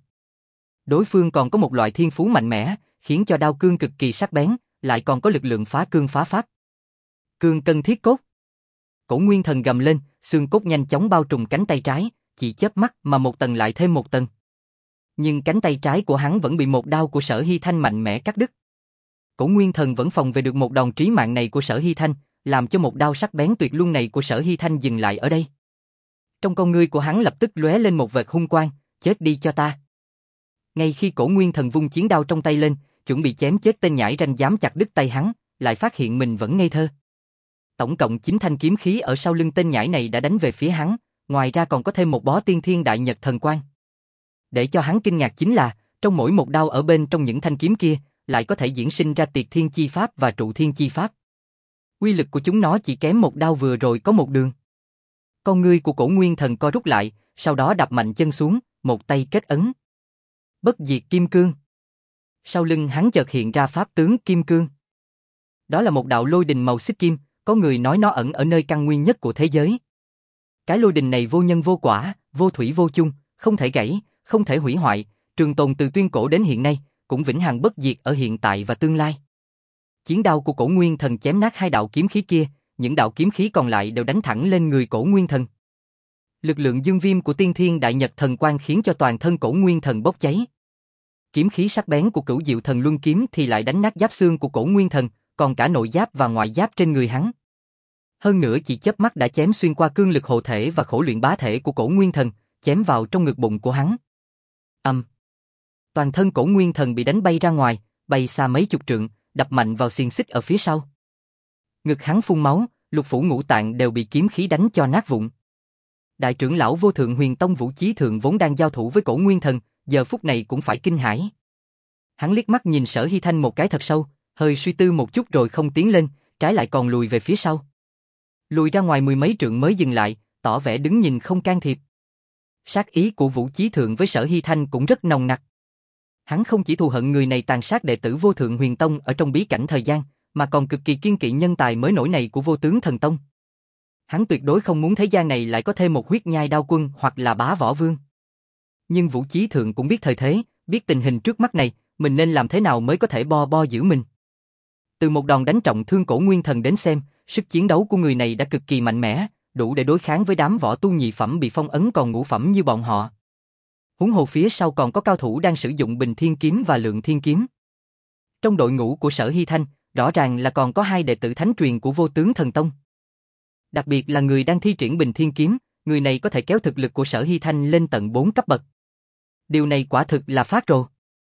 Đối phương còn có một loại thiên phú mạnh mẽ, khiến cho đao cương cực kỳ sắc bén, lại còn có lực lượng phá cương phá pháp. Cương cân thiết cốt. Cổ Nguyên Thần gầm lên, xương cốt nhanh chóng bao trùm cánh tay trái, chỉ chớp mắt mà một tầng lại thêm một tầng. Nhưng cánh tay trái của hắn vẫn bị một đao của Sở Hy Thanh mạnh mẽ cắt đứt. Cổ Nguyên Thần vẫn phòng về được một đòn trí mạng này của Sở Hy Thanh, làm cho một đao sắc bén tuyệt luân này của Sở Hy Thanh dừng lại ở đây. Trong con ngươi của hắn lập tức lóe lên một vệt hung quang, chết đi cho ta. Ngay khi Cổ Nguyên Thần vung chiến đao trong tay lên, chuẩn bị chém chết tên nhãi ranh dám chặt đứt tay hắn, lại phát hiện mình vẫn ngây thơ. Tổng cộng chín thanh kiếm khí ở sau lưng tên nhãi này đã đánh về phía hắn, ngoài ra còn có thêm một bó tiên thiên đại nhật thần quang. Để cho hắn kinh ngạc chính là, trong mỗi một đao ở bên trong những thanh kiếm kia, lại có thể diễn sinh ra tiệt thiên chi pháp và trụ thiên chi pháp. Uy lực của chúng nó chỉ kém một đao vừa rồi có một đường. Con ngươi của Cổ Nguyên Thần co rút lại, sau đó đạp mạnh chân xuống, một tay kết ấn. Bất diệt kim cương. Sau lưng hắn chợt hiện ra pháp tướng kim cương. Đó là một đạo lôi đình màu xích kim, có người nói nó ẩn ở nơi căn nguyên nhất của thế giới. Cái lôi đình này vô nhân vô quả, vô thủy vô chung, không thể gãy, không thể hủy hoại, trường tồn từ tuyên cổ đến hiện nay, cũng vĩnh hằng bất diệt ở hiện tại và tương lai. Chiến đao của Cổ Nguyên Thần chém nát hai đạo kiếm khí kia, những đạo kiếm khí còn lại đều đánh thẳng lên người Cổ Nguyên Thần. Lực lượng dương viêm của tiên thiên đại nhật thần quang khiến cho toàn thân Cổ Nguyên Thần bốc cháy. Kiếm khí sắc bén của Cửu Diệu Thần Luân kiếm thì lại đánh nát giáp xương của Cổ Nguyên Thần, còn cả nội giáp và ngoại giáp trên người hắn. Hơn nữa chỉ chớp mắt đã chém xuyên qua cương lực hộ thể và khổ luyện bá thể của Cổ Nguyên Thần, chém vào trong ngực bụng của hắn. Ầm. Um. Toàn thân Cổ Nguyên Thần bị đánh bay ra ngoài, bay xa mấy chục trượng, đập mạnh vào xiềng xích ở phía sau. Ngực hắn phun máu, lục phủ ngũ tạng đều bị kiếm khí đánh cho nát vụn. Đại trưởng lão Vô Thượng Huyền Tông Vũ Chí Thượng vốn đang giao thủ với Cổ Nguyên Thần, giờ phút này cũng phải kinh hãi. Hắn liếc mắt nhìn Sở Hy Thanh một cái thật sâu, hơi suy tư một chút rồi không tiến lên, trái lại còn lùi về phía sau. Lùi ra ngoài mười mấy trượng mới dừng lại, tỏ vẻ đứng nhìn không can thiệp. Sát ý của Vũ Chí Thượng với Sở Hy Thanh cũng rất nồng nặc. Hắn không chỉ thù hận người này tàn sát đệ tử Vô Thượng Huyền Tông ở trong bí cảnh thời gian, mà còn cực kỳ kiên kỵ nhân tài mới nổi này của Vô Tướng Thần Tông. Hắn tuyệt đối không muốn thế gian này lại có thêm một huyết nhai đao quân hoặc là bá võ vương. Nhưng Vũ Chí Thượng cũng biết thời thế, biết tình hình trước mắt này, mình nên làm thế nào mới có thể bo bo giữ mình. Từ một đòn đánh trọng thương Cổ Nguyên Thần đến xem, sức chiến đấu của người này đã cực kỳ mạnh mẽ, đủ để đối kháng với đám võ tu nhị phẩm bị phong ấn còn ngũ phẩm như bọn họ. Huống hồ phía sau còn có cao thủ đang sử dụng Bình Thiên Kiếm và Lượng Thiên Kiếm. Trong đội ngũ của Sở Hy Thanh, rõ ràng là còn có hai đệ tử thánh truyền của Vô Tướng Thần Tông. Đặc biệt là người đang thi triển Bình Thiên Kiếm, người này có thể kéo thực lực của Sở Hy Thanh lên tận bốn cấp bậc. Điều này quả thực là phát rồ.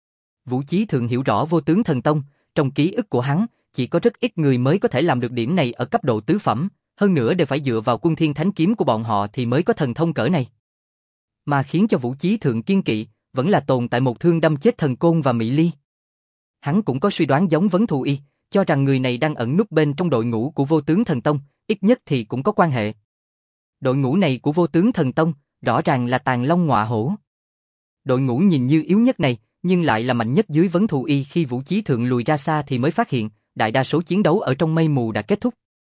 Vũ Chí Thượng hiểu rõ Vô Tướng Thần Tông, trong ký ức của hắn, chỉ có rất ít người mới có thể làm được điểm này ở cấp độ tứ phẩm, hơn nữa đều phải dựa vào Quân Thiên Thánh Kiếm của bọn họ thì mới có thần thông cỡ này. Mà khiến cho Vũ Chí Thượng kiên kỵ, vẫn là tồn tại một thương đâm chết Thần Côn và Mỹ Ly. Hắn cũng có suy đoán giống Vấn Thù Y, cho rằng người này đang ẩn núp bên trong đội ngũ của Vô Tướng Thần Tông, ít nhất thì cũng có quan hệ. Đội ngũ này của Vô Tướng Thần Tông, rõ ràng là Tàn Long Ngọa Hổ. Đội ngũ nhìn như yếu nhất này, nhưng lại là mạnh nhất dưới Vấn Thù Y. Khi Vũ Chí Thượng lùi ra xa thì mới phát hiện, đại đa số chiến đấu ở trong mây mù đã kết thúc.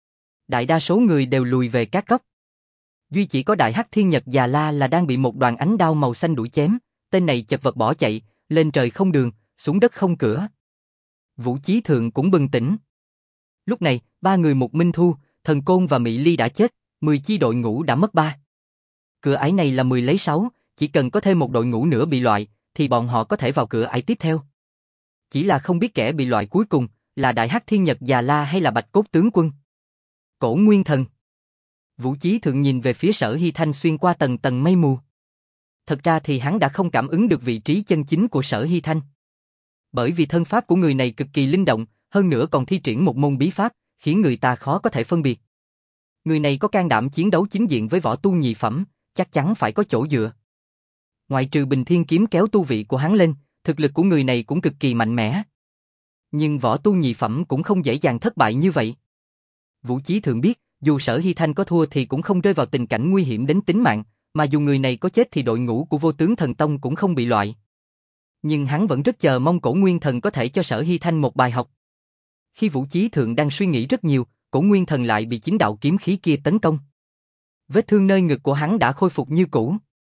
Đại đa số người đều lùi về các góc. Duy chỉ có Đại Hắc Thiên Nhật Già La là đang bị một đoàn ánh đao màu xanh đuổi chém, tên này chật vật bỏ chạy, lên trời không đường, xuống đất không cửa. Vũ Chí Thượng cũng bừng tỉnh. Lúc này, ba người Mục Minh Thu, Thần Côn và Mỹ Ly đã chết, mười chi đội ngũ đã mất ba. Cửa ải này là mười lấy sáu, chỉ cần có thêm một đội ngũ nữa bị loại, thì bọn họ có thể vào cửa ải tiếp theo. Chỉ là không biết kẻ bị loại cuối cùng là Đại Hắc Thiên Nhật Già La hay là Bạch Cốt Tướng Quân. Cổ Nguyên Thần. Vũ Chí Thượng nhìn về phía Sở Hy Thanh xuyên qua tầng tầng mây mù. Thật ra thì hắn đã không cảm ứng được vị trí chân chính của Sở Hy Thanh. Bởi vì thân pháp của người này cực kỳ linh động, hơn nữa còn thi triển một môn bí pháp, khiến người ta khó có thể phân biệt. Người này có can đảm chiến đấu chính diện với võ tu nhị phẩm, chắc chắn phải có chỗ dựa. Ngoại trừ Bình Thiên Kiếm kéo tu vị của hắn lên, thực lực của người này cũng cực kỳ mạnh mẽ. Nhưng võ tu nhị phẩm cũng không dễ dàng thất bại như vậy. Vũ Chí Thượng biết, dù Sở Hy Thanh có thua thì cũng không rơi vào tình cảnh nguy hiểm đến tính mạng, mà dù người này có chết thì đội ngũ của Vô Tướng Thần Tông cũng không bị loại. Nhưng hắn vẫn rất chờ mong Cổ Nguyên Thần có thể cho Sở Hy Thanh một bài học. Khi Vũ Chí Thượng đang suy nghĩ rất nhiều, Cổ Nguyên Thần lại bị chính đạo kiếm khí kia tấn công. Vết thương nơi ngực của hắn đã khôi phục như cũ.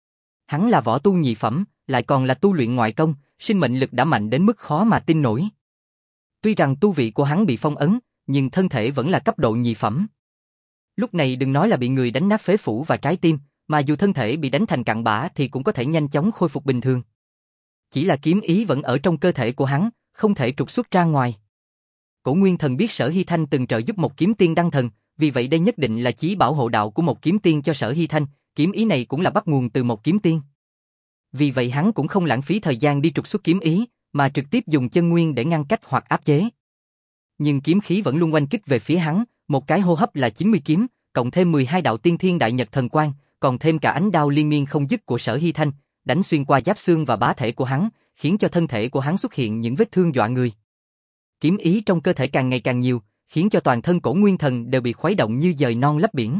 Hắn là võ tu nhị phẩm, lại còn là tu luyện ngoại công, sinh mệnh lực đã mạnh đến mức khó mà tin nổi. Tuy rằng tu vị của hắn bị phong ấn, nhưng thân thể vẫn là cấp độ nhị phẩm. Lúc này đừng nói là bị người đánh nát phế phủ và trái tim, mà dù thân thể bị đánh thành cặn bã thì cũng có thể nhanh chóng khôi phục bình thường. Chỉ là kiếm ý vẫn ở trong cơ thể của hắn, không thể trục xuất ra ngoài. Cổ Nguyên Thần biết Sở Hy Thanh từng trợ giúp một kiếm tiên đăng thần, vì vậy đây nhất định là chí bảo hộ đạo của một kiếm tiên cho Sở Hy Thanh, kiếm ý này cũng là bắt nguồn từ một kiếm tiên. Vì vậy hắn cũng không lãng phí thời gian đi trục xuất kiếm ý, mà trực tiếp dùng chân nguyên để ngăn cách hoặc áp chế. Nhưng kiếm khí vẫn luôn oanh kích về phía hắn, một cái hô hấp là chín mươi kiếm, cộng thêm mười hai đạo tiên thiên đại nhật thần quang, còn thêm cả ánh đao liên miên không dứt của Sở Hy Thanh, đánh xuyên qua giáp xương và bá thể của hắn, khiến cho thân thể của hắn xuất hiện những vết thương dọa người. Kiếm ý trong cơ thể càng ngày càng nhiều, khiến cho toàn thân Cổ Nguyên Thần đều bị khuấy động như dời non lấp biển.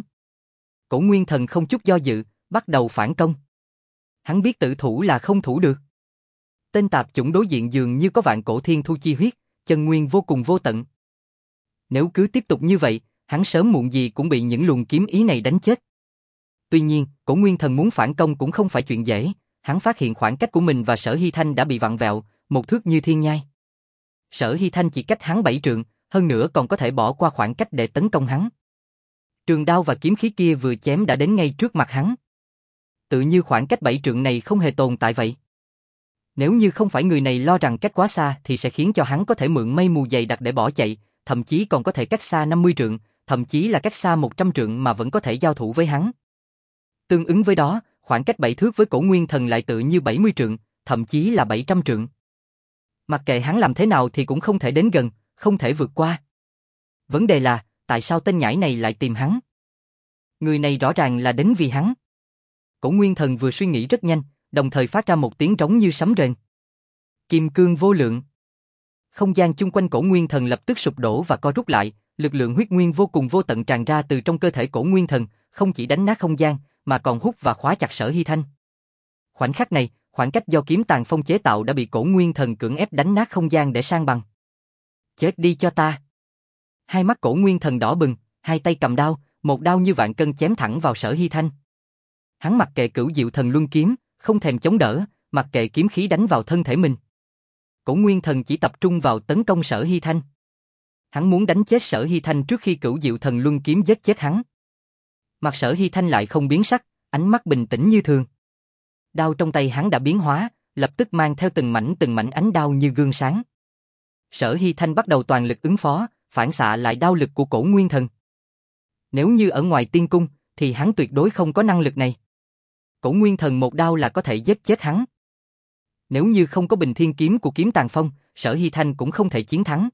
Cổ Nguyên Thần không chút do dự, bắt đầu phản công. Hắn biết tự thủ là không thủ được. Tên tạp chủng đối diện dường như có vạn cổ thiên thu chi huyết, chân nguyên vô cùng vô tận. Nếu cứ tiếp tục như vậy, hắn sớm muộn gì cũng bị những luồng kiếm ý này đánh chết. Tuy nhiên, Cổ Nguyên Thần muốn phản công cũng không phải chuyện dễ, hắn phát hiện khoảng cách của mình và Sở Hy Thanh đã bị vặn vẹo, một thước như thiên nhai. Sở Hy Thanh chỉ cách hắn bảy trượng, hơn nữa còn có thể bỏ qua khoảng cách để tấn công hắn. Trường đao và kiếm khí kia vừa chém đã đến ngay trước mặt hắn. Tự như khoảng cách bảy trượng này không hề tồn tại vậy. Nếu như không phải người này lo rằng cách quá xa thì sẽ khiến cho hắn có thể mượn mây mù dày đặc để bỏ chạy, thậm chí còn có thể cách xa năm mươi trượng, thậm chí là cách xa một trăm trượng mà vẫn có thể giao thủ với hắn. Tương ứng với đó, khoảng cách bảy thước với Cổ Nguyên Thần lại tự như bảy mươi trượng, thậm chí là bảy trăm trượng. Mặc kệ hắn làm thế nào thì cũng không thể đến gần, không thể vượt qua. Vấn đề là, tại sao tên nhãi này lại tìm hắn? Người này rõ ràng là đến vì hắn. Cổ Nguyên Thần vừa suy nghĩ rất nhanh, đồng thời phát ra một tiếng trống như sấm rền. Kim cương vô lượng. Không gian chung quanh Cổ Nguyên Thần lập tức sụp đổ và co rút lại, lực lượng huyết nguyên vô cùng vô tận tràn ra từ trong cơ thể Cổ Nguyên Thần, không chỉ đánh nát không gian, mà còn hút và khóa chặt Sở Hy Thanh. Khoảnh khắc này, khoảng cách do kiếm tàn phong chế tạo đã bị Cổ Nguyên Thần cưỡng ép đánh nát không gian để san bằng. Chết đi cho ta. Hai mắt Cổ Nguyên Thần đỏ bừng, hai tay cầm đao, một đao như vạn cân chém thẳng vào Sở Hy Thanh. Hắn mặc kệ Cửu Diệu Thần Luân kiếm, không thèm chống đỡ, mặc kệ kiếm khí đánh vào thân thể mình. Cổ Nguyên Thần chỉ tập trung vào tấn công Sở Hy Thanh. Hắn muốn đánh chết Sở Hy Thanh trước khi Cửu Diệu Thần Luân kiếm giết chết hắn. Mặt Sở Hy Thanh lại không biến sắc, ánh mắt bình tĩnh như thường. Đao trong tay hắn đã biến hóa, lập tức mang theo từng mảnh từng mảnh ánh đao như gương sáng. Sở Hy Thanh bắt đầu toàn lực ứng phó, phản xạ lại đao lực của Cổ Nguyên Thần. Nếu như ở ngoài tiên cung, thì hắn tuyệt đối không có năng lực này. Cổ Nguyên Thần một đao là có thể giết chết hắn. Nếu như không có Bình Thiên Kiếm của Kiếm Tàn Phong, Sở Hy Thanh cũng không thể chiến thắng.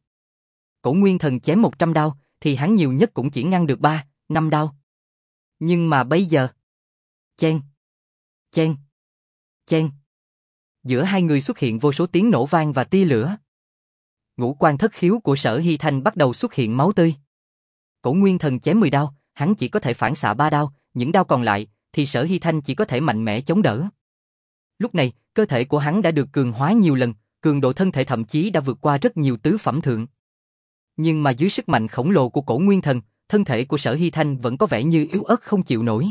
Cổ Nguyên Thần chém một trăm đao, thì hắn nhiều nhất cũng chỉ ngăn được ba, năm đao. Nhưng mà bây giờ... Chen, chen, chen. Giữa hai người xuất hiện vô số tiếng nổ vang và tia lửa. Ngũ quan thất khiếu của Sở Hy Thanh bắt đầu xuất hiện máu tươi. Cổ Nguyên Thần chém mười đao, hắn chỉ có thể phản xạ ba đao, những đao còn lại thì Sở Hy Thanh chỉ có thể mạnh mẽ chống đỡ. Lúc này, cơ thể của hắn đã được cường hóa nhiều lần, cường độ thân thể thậm chí đã vượt qua rất nhiều tứ phẩm thượng. Nhưng mà dưới sức mạnh khổng lồ của Cổ Nguyên Thần, thân thể của Sở Hy Thanh vẫn có vẻ như yếu ớt không chịu nổi.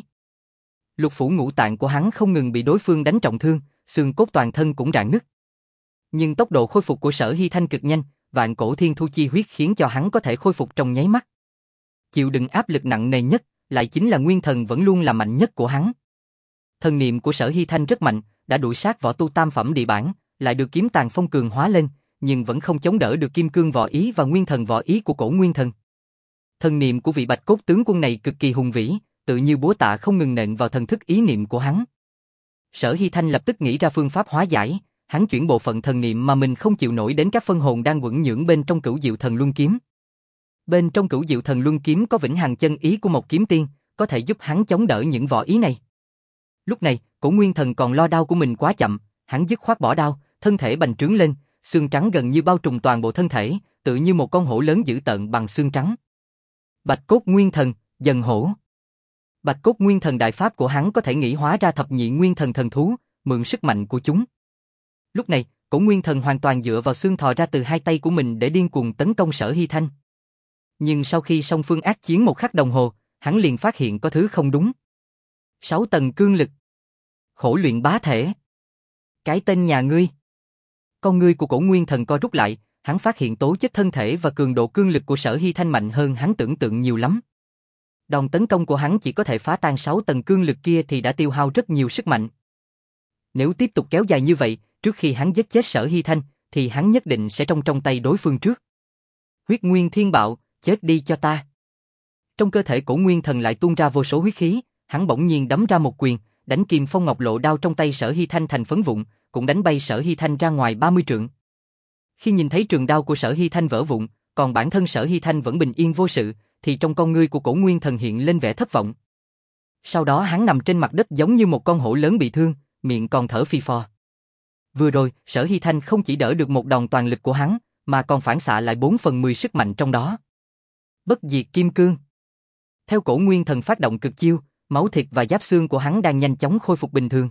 Lục phủ ngũ tạng của hắn không ngừng bị đối phương đánh trọng thương, xương cốt toàn thân cũng rạn nứt. Nhưng tốc độ khôi phục của Sở Hy Thanh cực nhanh, vạn cổ thiên thu chi huyết khiến cho hắn có thể khôi phục trong nháy mắt. Chịu đựng áp lực nặng nề nhất, lại chính là nguyên thần vẫn luôn là mạnh nhất của hắn. Thần niệm của Sở Hy Thanh rất mạnh, đã đuổi sát võ tu tam phẩm địa bản, lại được kiếm tàn phong cường hóa lên, nhưng vẫn không chống đỡ được kim cương võ ý và nguyên thần võ ý của cổ nguyên thần. Thần niệm của vị bạch cốt tướng quân này cực kỳ hùng vĩ, tự như búa tạ không ngừng nện vào thần thức ý niệm của hắn. Sở Hy Thanh lập tức nghĩ ra phương pháp hóa giải, hắn chuyển bộ phận thần niệm mà mình không chịu nổi đến các phân hồn đang quẩn nhưỡng bên trong Cửu Diệu Thần Luân Kiếm. Bên trong Cửu Diệu Thần Luân Kiếm có vĩnh hằng chân ý của một kiếm tiên, có thể giúp hắn chống đỡ những võ ý này. Lúc này, cổ nguyên thần còn lo đao của mình quá chậm, hắn dứt khoát bỏ đao, thân thể bành trướng lên, xương trắng gần như bao trùm toàn bộ thân thể, tự như một con hổ lớn dữ tợn bằng xương trắng. Bạch cốt nguyên thần, dần hổ. Bạch cốt nguyên thần đại pháp của hắn có thể nghĩ hóa ra thập nhị nguyên thần thần thú, mượn sức mạnh của chúng. Lúc này, cổ nguyên thần hoàn toàn dựa vào xương thò ra từ hai tay của mình để điên cuồng tấn công Sở Hy Thanh. Nhưng sau khi song phương ác chiến một khắc đồng hồ, hắn liền phát hiện có thứ không đúng. Sáu tầng cương lực. Khổ luyện bá thể. Cái tên nhà ngươi. Con ngươi của cổ nguyên thần co rút lại, hắn phát hiện tố chất thân thể và cường độ cương lực của Sở Hy Thanh mạnh hơn hắn tưởng tượng nhiều lắm. Đòn tấn công của hắn chỉ có thể phá tan sáu tầng cương lực kia thì đã tiêu hao rất nhiều sức mạnh. Nếu tiếp tục kéo dài như vậy, trước khi hắn giết chết Sở Hy Thanh, thì hắn nhất định sẽ trong trong tay đối phương trước. Huyết nguyên thiên bạo, chết đi cho ta. Trong cơ thể cổ nguyên thần lại tuôn ra vô số huyết khí, hắn bỗng nhiên đấm ra một quyền, đánh Kim Phong Ngọc Lộ đao trong tay Sở Hy Thanh thành phấn vụn, cũng đánh bay Sở Hy Thanh ra ngoài ba mươi trượng. Khi nhìn thấy trường đao của Sở Hy Thanh vỡ vụn, còn bản thân Sở Hy Thanh vẫn bình yên vô sự, thì trong con ngươi của cổ nguyên thần hiện lên vẻ thất vọng. Sau đó hắn nằm trên mặt đất giống như một con hổ lớn bị thương, miệng còn thở phì phò. Vừa rồi, Sở Hy Thanh không chỉ đỡ được một đòn toàn lực của hắn, mà còn phản xạ lại bốn phần mười sức mạnh trong đó. Bất diệt kim cương. Theo cổ nguyên thần phát động cực chiêu, máu thịt và giáp xương của hắn đang nhanh chóng khôi phục bình thường.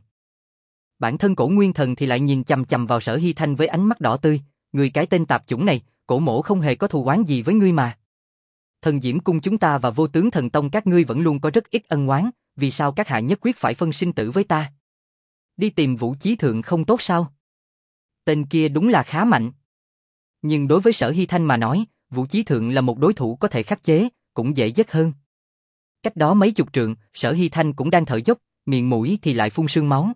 Bản thân cổ nguyên thần thì lại nhìn chằm chằm vào Sở Hy Thanh với ánh mắt đỏ tươi, người cái tên tạp chủng này, cổ mỗ không hề có thù oán gì với ngươi mà. Thần Diễm cung chúng ta và Vô Tướng Thần Tông các ngươi vẫn luôn có rất ít ân oán, vì sao các hạ nhất quyết phải phân sinh tử với ta? Đi tìm Vũ Chí Thượng không tốt sao? Tên kia đúng là khá mạnh. Nhưng đối với Sở Hy Thanh mà nói, Vũ Chí Thượng là một đối thủ có thể khắc chế, cũng dễ giết hơn. Cách đó mấy chục trượng, Sở Hy Thanh cũng đang thở dốc, miệng mũi thì lại phun sương máu.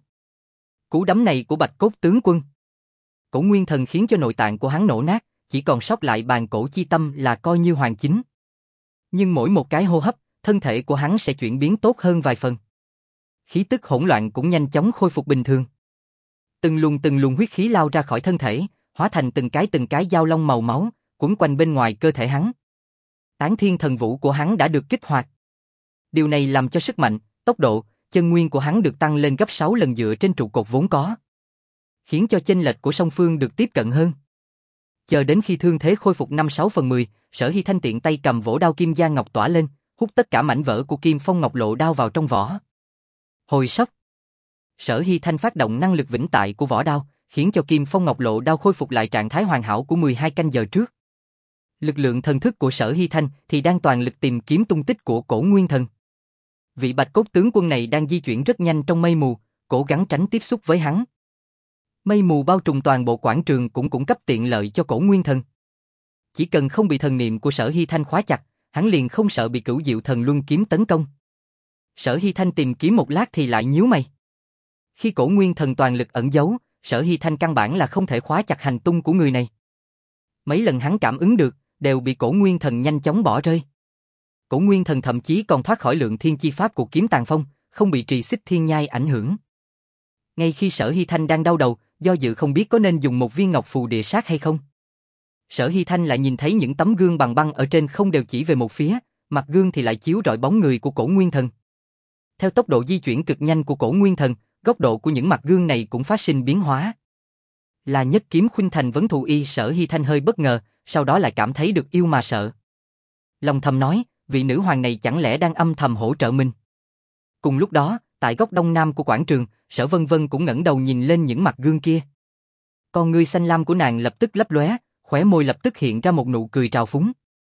Cú đấm này của Bạch Cốt tướng quân. Cổ nguyên thần khiến cho nội tạng của hắn nổ nát, chỉ còn sót lại bàn cổ chi tâm là coi như hoàn chính. Nhưng mỗi một cái hô hấp, thân thể của hắn sẽ chuyển biến tốt hơn vài phần. Khí tức hỗn loạn cũng nhanh chóng khôi phục bình thường. Từng luồng từng luồng huyết khí lao ra khỏi thân thể, hóa thành từng cái từng cái dao long màu máu, quấn quanh bên ngoài cơ thể hắn. Tán thiên thần vũ của hắn đã được kích hoạt. Điều này làm cho sức mạnh, tốc độ, chân nguyên của hắn được tăng lên gấp sáu lần dựa trên trụ cột vốn có, khiến cho chênh lệch của song phương được tiếp cận hơn. Chờ đến khi thương thế khôi phục năm sáu phần mười, Sở Hy Thanh tiện tay cầm vỗ đao kim giang ngọc tỏa lên, hút tất cả mảnh vỡ của Kim Phong Ngọc Lộ đao vào trong vỏ. Hồi sóc. Sở Hy Thanh phát động năng lực vĩnh tại của vỏ đao, khiến cho Kim Phong Ngọc Lộ đao khôi phục lại trạng thái hoàn hảo của mười hai canh giờ trước. Lực lượng thần thức của Sở Hy Thanh thì đang toàn lực tìm kiếm tung tích của cổ nguyên thần. Vị Bạch Cốt tướng quân này đang di chuyển rất nhanh trong mây mù, cố gắng tránh tiếp xúc với hắn. Mây mù bao trùm toàn bộ quảng trường cũng cung cấp tiện lợi cho cổ nguyên thần. Chỉ cần không bị thần niệm của Sở Hy Thanh khóa chặt, hắn liền không sợ bị Cửu Diệu Thần Luân kiếm tấn công. Sở Hy Thanh tìm kiếm một lát thì lại nhíu mày. Khi cổ nguyên thần toàn lực ẩn giấu, Sở Hy Thanh căn bản là không thể khóa chặt hành tung của người này. Mấy lần hắn cảm ứng được, đều bị cổ nguyên thần nhanh chóng bỏ rơi. Cổ nguyên thần thậm chí còn thoát khỏi lượng thiên chi pháp của kiếm tàn phong, không bị trì xích thiên nhai ảnh hưởng. Ngay khi Sở Hy Thanh đang đau đầu, do dự không biết có nên dùng một viên ngọc phù địa sát hay không, Sở Hy Thanh lại nhìn thấy những tấm gương bằng băng ở trên không đều chỉ về một phía, mặt gương thì lại chiếu rọi bóng người của cổ nguyên thần. Theo tốc độ di chuyển cực nhanh của cổ nguyên thần, góc độ của những mặt gương này cũng phát sinh biến hóa. Là nhất kiếm khuynh thành vấn thù y. Sở Hy Thanh hơi bất ngờ, sau đó lại cảm thấy được yêu mà sợ. Lòng thầm nói, vị nữ hoàng này chẳng lẽ đang âm thầm hỗ trợ mình. Cùng lúc đó, tại góc đông nam của quảng trường, Sở Vân Vân cũng ngẩng đầu nhìn lên những mặt gương kia. Con ngươi xanh lam của nàng lập tức lấp lóe, khóe môi lập tức hiện ra một nụ cười trào phúng.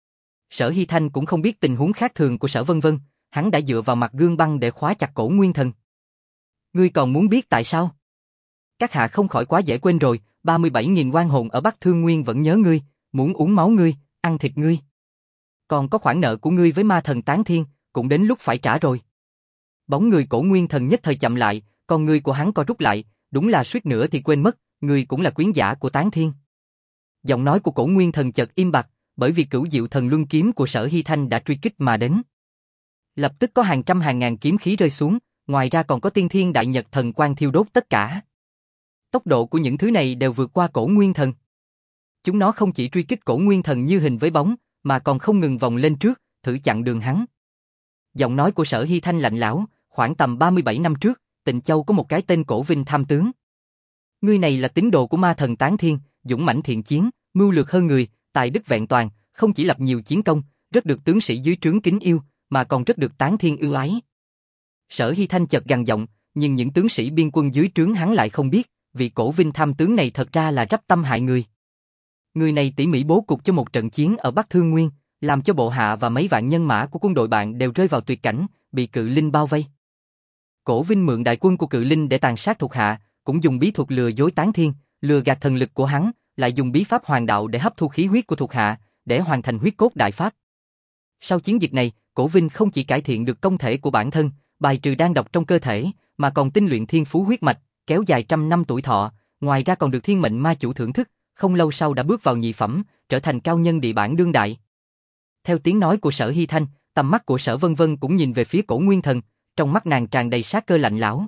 Sở Hy Thanh cũng không biết tình huống khác thường của Sở Vân Vân, hắn đã dựa vào mặt gương băng để khóa chặt cổ nguyên thần. Ngươi còn muốn biết tại sao? Các hạ không khỏi quá dễ quên rồi, ba mươi bảy nghìn oan hồn ở Bắc Thương Nguyên vẫn nhớ ngươi, muốn uống máu ngươi, ăn thịt ngươi. Còn có khoản nợ của ngươi với ma thần Tán Thiên, cũng đến lúc phải trả rồi. Bóng người Cổ Nguyên Thần nhất thời chậm lại, con ngươi của hắn co rút lại, đúng là suýt nữa thì quên mất, ngươi cũng là quyến giả của Tán Thiên. Giọng nói của Cổ Nguyên Thần chợt im bặt, bởi vì Cửu Diệu Thần Luân kiếm của Sở Hy Thanh đã truy kích mà đến. Lập tức có hàng trăm hàng ngàn kiếm khí rơi xuống, ngoài ra còn có Tiên Thiên Đại Nhật Thần Quang thiêu đốt tất cả. Tốc độ của những thứ này đều vượt qua Cổ Nguyên Thần. Chúng nó không chỉ truy kích Cổ Nguyên Thần như hình với bóng, mà còn không ngừng vòng lên trước, thử chặn đường hắn. Giọng nói của Sở Hy Thanh lạnh lẽo, khoảng tầm ba mươi bảy năm trước, Tịnh Châu có một cái tên Cổ Vinh tham tướng. Ngươi này là tín đồ của ma thần Tán Thiên, dũng mãnh thiện chiến, mưu lược hơn người, tài đức vẹn toàn, không chỉ lập nhiều chiến công, rất được tướng sĩ dưới trướng kính yêu, mà còn rất được Tán Thiên ưu ái. Sở Hy Thanh chợt gằn giọng, nhưng những tướng sĩ biên quân dưới trướng hắn lại không biết, vị Cổ Vinh tham tướng này thật ra là rắp tâm hại người. Người này tỉ mỉ bố cục cho một trận chiến ở Bắc Thương Nguyên, làm cho bộ hạ và mấy vạn nhân mã của quân đội bạn đều rơi vào tuyệt cảnh, bị Cự Linh bao vây. Cổ Vinh mượn đại quân của Cự Linh để tàn sát thuộc hạ, cũng dùng bí thuật lừa dối Tán Thiên, lừa gạt thần lực của hắn, lại dùng bí pháp hoàng đạo để hấp thu khí huyết của thuộc hạ, để hoàn thành huyết cốt đại pháp. Sau chiến dịch này, Cổ Vinh không chỉ cải thiện được công thể của bản thân, bài trừ đan độc trong cơ thể, mà còn tinh luyện thiên phú huyết mạch, kéo dài trăm năm tuổi thọ, ngoài ra còn được thiên mệnh ma chủ thưởng thức, không lâu sau đã bước vào nhị phẩm, trở thành cao nhân địa bản đương đại. Theo tiếng nói của Sở Hy Thanh, tầm mắt của Sở Vân Vân cũng nhìn về phía Cổ Nguyên Thần, trong mắt nàng tràn đầy sát cơ lạnh lẽo.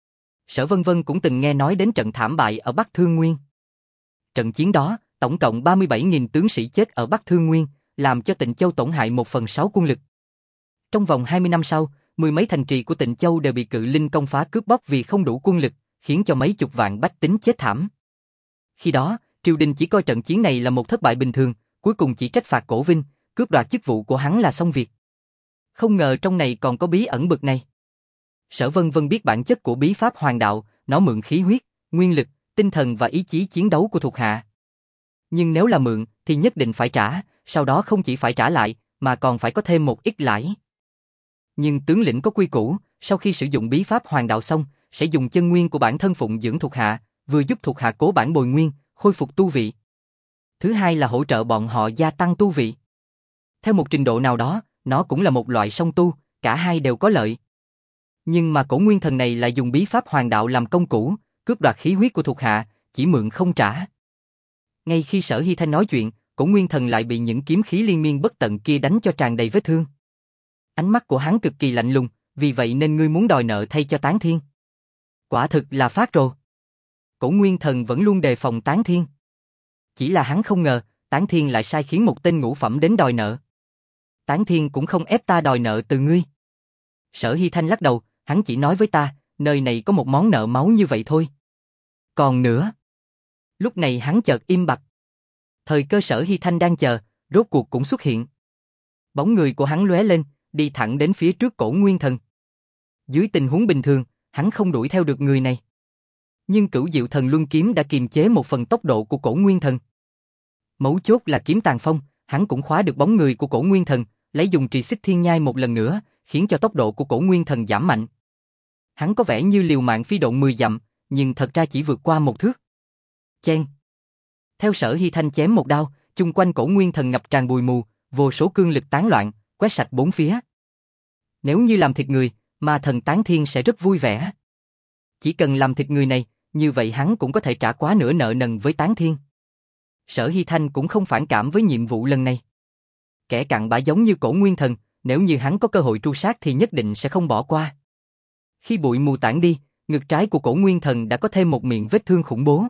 Sở Vân Vân cũng từng nghe nói đến trận thảm bại ở Bắc Thương Nguyên. Trận chiến đó, tổng cộng ba mươi bảy nghìn tướng sĩ chết ở Bắc Thương Nguyên, làm cho Tịnh Châu tổn hại một phần sáu quân lực. Trong vòng hai mươi năm sau, mười mấy thành trì của Tịnh Châu đều bị Cự Linh công phá cướp bóc vì không đủ quân lực, khiến cho mấy chục vạn bách tính chết thảm. Khi đó, triều đình chỉ coi trận chiến này là một thất bại bình thường, cuối cùng chỉ trách phạt Cổ Vinh, cướp đoạt chức vụ của hắn là xong việc. Không ngờ trong này còn có bí ẩn bực này. Sở Vân Vân biết bản chất của bí pháp hoàng đạo, nó mượn khí huyết, nguyên lực, tinh thần và ý chí chiến đấu của thuộc hạ. Nhưng nếu là mượn, thì nhất định phải trả, sau đó không chỉ phải trả lại, mà còn phải có thêm một ít lãi. Nhưng tướng lĩnh có quy củ, sau khi sử dụng bí pháp hoàng đạo xong, sẽ dùng chân nguyên của bản thân phụng dưỡng thuộc hạ, vừa giúp thuộc hạ cố bản bồi nguyên, khôi phục tu vị. Thứ hai là hỗ trợ bọn họ gia tăng tu vị. Theo một trình độ nào đó, nó cũng là một loại song tu, cả hai đều có lợi. Nhưng mà Cổ Nguyên Thần này lại dùng bí pháp hoàng đạo làm công cụ, cướp đoạt khí huyết của thuộc hạ, chỉ mượn không trả. Ngay khi Sở Hy Thanh nói chuyện, Cổ Nguyên Thần lại bị những kiếm khí liên miên bất tận kia đánh cho tràn đầy vết thương. Ánh mắt của hắn cực kỳ lạnh lùng, vì vậy nên ngươi muốn đòi nợ thay cho Tán Thiên. Quả thực là phát rồ. Cổ Nguyên Thần vẫn luôn đề phòng Tán Thiên. Chỉ là hắn không ngờ, Tán Thiên lại sai khiến một tên ngũ phẩm đến đòi nợ. Tán Thiên cũng không ép ta đòi nợ từ ngươi. Sở Hy Thanh lắc đầu, hắn chỉ nói với ta, nơi này có một món nợ máu như vậy thôi. Còn nữa. Lúc này hắn chợt im bặt. Thời cơ Sở Hy Thanh đang chờ, rốt cuộc cũng xuất hiện. Bóng người của hắn lóe lên, đi thẳng đến phía trước Cổ Nguyên Thần. Dưới tình huống bình thường, hắn không đuổi theo được người này. Nhưng Cửu Diệu Thần Luân kiếm đã kiềm chế một phần tốc độ của Cổ Nguyên Thần. Mấu chốt là kiếm tàn phong, hắn cũng khóa được bóng người của Cổ Nguyên Thần, lấy dùng trì xích thiên nhai một lần nữa, khiến cho tốc độ của Cổ Nguyên Thần giảm mạnh. Hắn có vẻ như liều mạng phi độn mười dặm, nhưng thật ra chỉ vượt qua một thước. Chen. Theo Sở Hy Thanh chém một đao, chung quanh Cổ Nguyên Thần ngập tràn bụi mù, vô số cương lực tán loạn, quét sạch bốn phía. Nếu như làm thịt người, ma thần Tán Thiên sẽ rất vui vẻ. Chỉ cần làm thịt người này, như vậy hắn cũng có thể trả quá nửa nợ nần với Tán Thiên. Sở Hy Thanh cũng không phản cảm với nhiệm vụ lần này. Kẻ cặn bã giống như Cổ Nguyên Thần, nếu như hắn có cơ hội tru sát thì nhất định sẽ không bỏ qua. Khi bụi mù tản đi, ngực trái của Cổ Nguyên Thần đã có thêm một miệng vết thương khủng bố.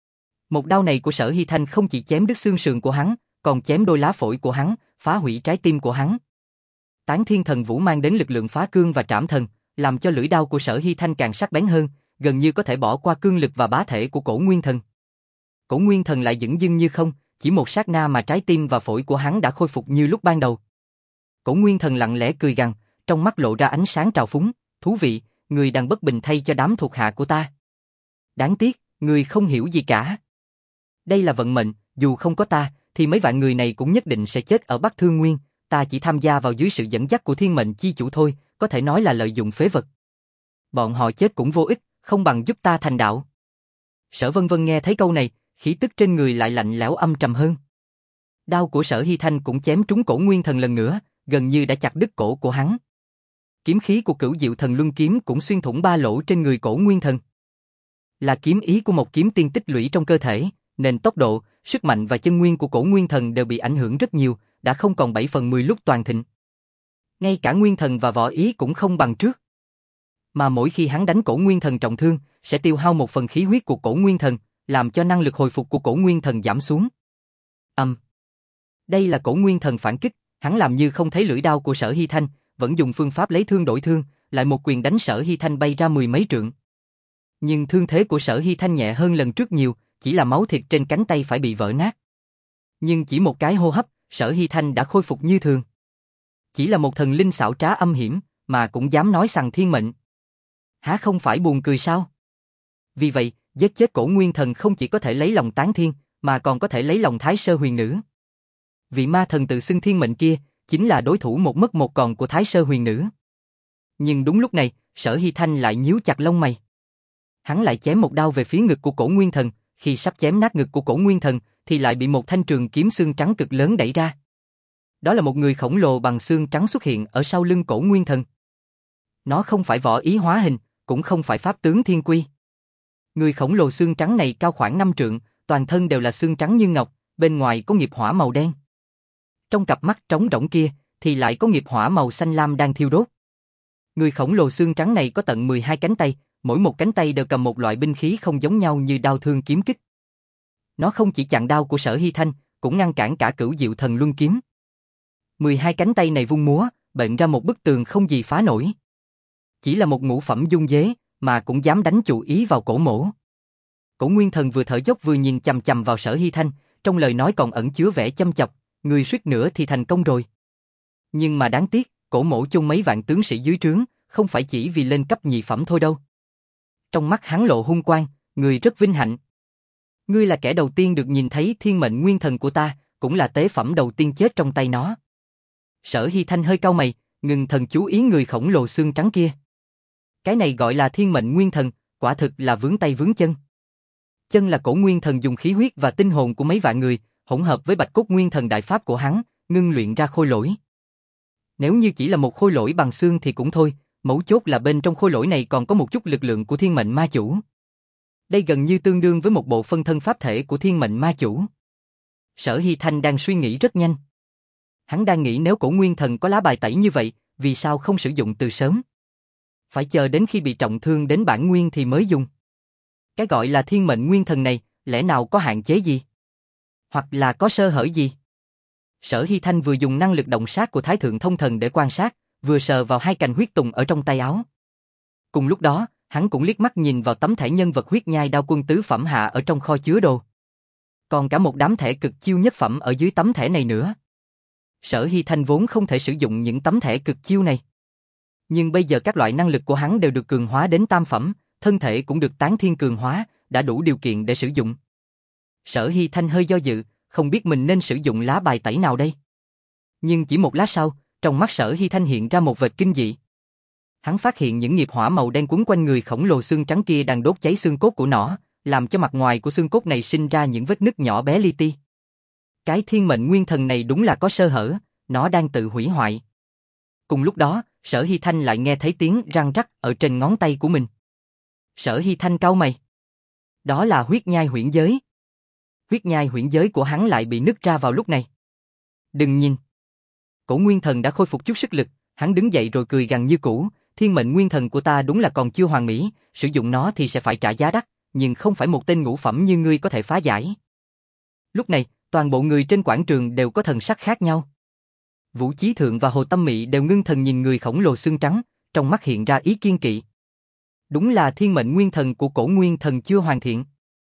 Một đao này của Sở Hy Thanh không chỉ chém đứt xương sườn của hắn, còn chém đôi lá phổi của hắn, phá hủy trái tim của hắn. Tán Thiên Thần Vũ mang đến lực lượng phá cương và trảm thần, làm cho lưỡi đao của Sở Hy Thanh càng sắc bén hơn, gần như có thể bỏ qua cương lực và bá thể của Cổ Nguyên Thần. Cổ Nguyên Thần lại dửng dưng như không, chỉ một sát na mà trái tim và phổi của hắn đã khôi phục như lúc ban đầu. Cổ Nguyên Thần lặng lẽ cười gằn, trong mắt lộ ra ánh sáng trào phúng, thú vị, người đang bất bình thay cho đám thuộc hạ của ta. Đáng tiếc, người không hiểu gì cả. Đây là vận mệnh, dù không có ta, thì mấy vạn người này cũng nhất định sẽ chết ở Bắc Thương Nguyên, ta chỉ tham gia vào dưới sự dẫn dắt của thiên mệnh chi chủ thôi, có thể nói là lợi dụng phế vật. Bọn họ chết cũng vô ích, không bằng giúp ta thành đạo. Sở Vân Vân nghe thấy câu này, khí tức trên người lại lạnh lẽo âm trầm hơn. Đao của Sở Hy Thanh cũng chém trúng cổ Nguyên Thần lần nữa, gần như đã chặt đứt cổ của hắn. Kiếm khí của Cửu Diệu Thần Luân kiếm cũng xuyên thủng ba lỗ trên người cổ Nguyên Thần. Là kiếm ý của một kiếm tiên tích lũy trong cơ thể, nên tốc độ, sức mạnh và chân nguyên của cổ Nguyên Thần đều bị ảnh hưởng rất nhiều, đã không còn bảy phần mười lúc toàn thịnh. Ngay cả Nguyên Thần và võ ý cũng không bằng trước. Mà mỗi khi hắn đánh cổ Nguyên Thần trọng thương, sẽ tiêu hao một phần khí huyết của cổ Nguyên Thần, làm cho năng lực hồi phục của cổ Nguyên Thần giảm xuống. Âm. Um. Đây là cổ Nguyên Thần phản kích, hắn làm như không thấy lưỡi đao của Sở Hy Thanh, vẫn dùng phương pháp lấy thương đổi thương, lại một quyền đánh Sở Hy Thanh bay ra mười mấy trượng. Nhưng thương thế của Sở Hy Thanh nhẹ hơn lần trước nhiều, chỉ là máu thịt trên cánh tay phải bị vỡ nát. Nhưng chỉ một cái hô hấp, Sở Hy Thanh đã khôi phục như thường. Chỉ là một thần linh xảo trá âm hiểm, mà cũng dám nói sằng thiên mệnh. Há không phải buồn cười sao? Vì vậy, giết chết cổ Nguyên Thần không chỉ có thể lấy lòng Tán Thiên, mà còn có thể lấy lòng Thái Sơ Huyền Nữ. Vị ma thần tự xưng thiên mệnh kia, chính là đối thủ một mất một còn của Thái Sơ Huyền Nữ. Nhưng đúng lúc này, Sở Hy Thanh lại nhíu chặt lông mày. Hắn lại chém một đao về phía ngực của cổ Nguyên Thần, khi sắp chém nát ngực của cổ Nguyên Thần, thì lại bị một thanh trường kiếm xương trắng cực lớn đẩy ra. Đó là một người khổng lồ bằng xương trắng xuất hiện ở sau lưng cổ Nguyên Thần. Nó không phải võ ý hóa hình, cũng không phải pháp tướng thiên quy. Người khổng lồ xương trắng này cao khoảng năm trượng, toàn thân đều là xương trắng như ngọc, bên ngoài có nghiệp hỏa màu đen. Trong cặp mắt trống rỗng kia, thì lại có nghiệp hỏa màu xanh lam đang thiêu đốt. Người khổng lồ xương trắng này có tận mười hai cánh tay, mỗi một cánh tay đều cầm một loại binh khí không giống nhau như đao thương kiếm kích. Nó không chỉ chặn đao của Sở Hy Thanh, cũng ngăn cản cả Cửu Diệu Thần Luân kiếm. mười hai cánh tay này vung múa, bện ra một bức tường không gì phá nổi. Chỉ là một ngũ phẩm dung dế, mà cũng dám đánh chủ ý vào cổ mổ. Cổ Nguyên Thần vừa thở dốc vừa nhìn chằm chằm vào Sở Hy Thanh, trong lời nói còn ẩn chứa vẻ châm chọc, người suýt nữa thì thành công rồi. Nhưng mà đáng tiếc, cổ mổ chung mấy vạn tướng sĩ dưới trướng, không phải chỉ vì lên cấp nhị phẩm thôi đâu. Trong mắt hắn lộ hung quang, người rất vinh hạnh. Ngươi là kẻ đầu tiên được nhìn thấy thiên mệnh nguyên thần của ta, cũng là tế phẩm đầu tiên chết trong tay nó. Sở Hy Thanh hơi cau mày, ngừng thần chú ý người khổng lồ xương trắng kia. Cái này gọi là thiên mệnh nguyên thần, quả thực là vướng tay vướng chân. Chân là cổ nguyên thần dùng khí huyết và tinh hồn của mấy vạn người, hỗn hợp với bạch cốt nguyên thần đại pháp của hắn, ngưng luyện ra khôi lỗi. Nếu như chỉ là một khôi lỗi bằng xương thì cũng thôi, mấu chốt là bên trong khôi lỗi này còn có một chút lực lượng của thiên mệnh ma chủ. Đây gần như tương đương với một bộ phân thân pháp thể của thiên mệnh ma chủ. Sở Hy Thanh đang suy nghĩ rất nhanh. Hắn đang nghĩ nếu cổ nguyên thần có lá bài tẩy như vậy, vì sao không sử dụng từ sớm? Phải chờ đến khi bị trọng thương đến bản nguyên thì mới dùng. Cái gọi là thiên mệnh nguyên thần này, lẽ nào có hạn chế gì? Hoặc là có sơ hở gì? Sở Hy Thanh vừa dùng năng lực động sát của Thái Thượng Thông Thần để quan sát, vừa sờ vào hai cành huyết tùng ở trong tay áo. Cùng lúc đó, hắn cũng liếc mắt nhìn vào tấm thẻ nhân vật huyết nhai đao quân tứ phẩm hạ ở trong kho chứa đồ. Còn cả một đám thẻ cực chiêu nhất phẩm ở dưới tấm thẻ này nữa. Sở Hy Thanh vốn không thể sử dụng những tấm thẻ cực chiêu này. Nhưng bây giờ các loại năng lực của hắn đều được cường hóa đến tam phẩm, thân thể cũng được Tán Thiên cường hóa, đã đủ điều kiện để sử dụng. Sở Hy Thanh hơi do dự, không biết mình nên sử dụng lá bài tẩy nào đây. Nhưng chỉ một lát sau, trong mắt Sở Hy Thanh hiện ra một vệt kinh dị. Hắn phát hiện những nghiệp hỏa màu đen quấn quanh người khổng lồ xương trắng kia đang đốt cháy xương cốt của nó, làm cho mặt ngoài của xương cốt này sinh ra những vết nứt nhỏ bé li ti. Cái thiên mệnh nguyên thần này đúng là có sơ hở, nó đang tự hủy hoại. Cùng lúc đó, Sở Hy Thanh lại nghe thấy tiếng răng rắc ở trên ngón tay của mình. Sở Hy Thanh cau mày. Đó là huyết nhai huyễn giới. Huyết nhai huyễn giới của hắn lại bị nứt ra vào lúc này. Đừng nhìn. Cổ nguyên thần đã khôi phục chút sức lực, hắn đứng dậy rồi cười gằn như cũ. Thiên mệnh nguyên thần của ta đúng là còn chưa hoàn mỹ, sử dụng nó thì sẽ phải trả giá đắt, nhưng không phải một tên ngũ phẩm như ngươi có thể phá giải. Lúc này, toàn bộ người trên quảng trường đều có thần sắc khác nhau. Vũ Chí Thượng và Hồ Tâm Mị đều ngưng thần nhìn người khổng lồ xương trắng, trong mắt hiện ra ý kiên kỵ. Đúng là thiên mệnh nguyên thần của cổ nguyên thần chưa hoàn thiện.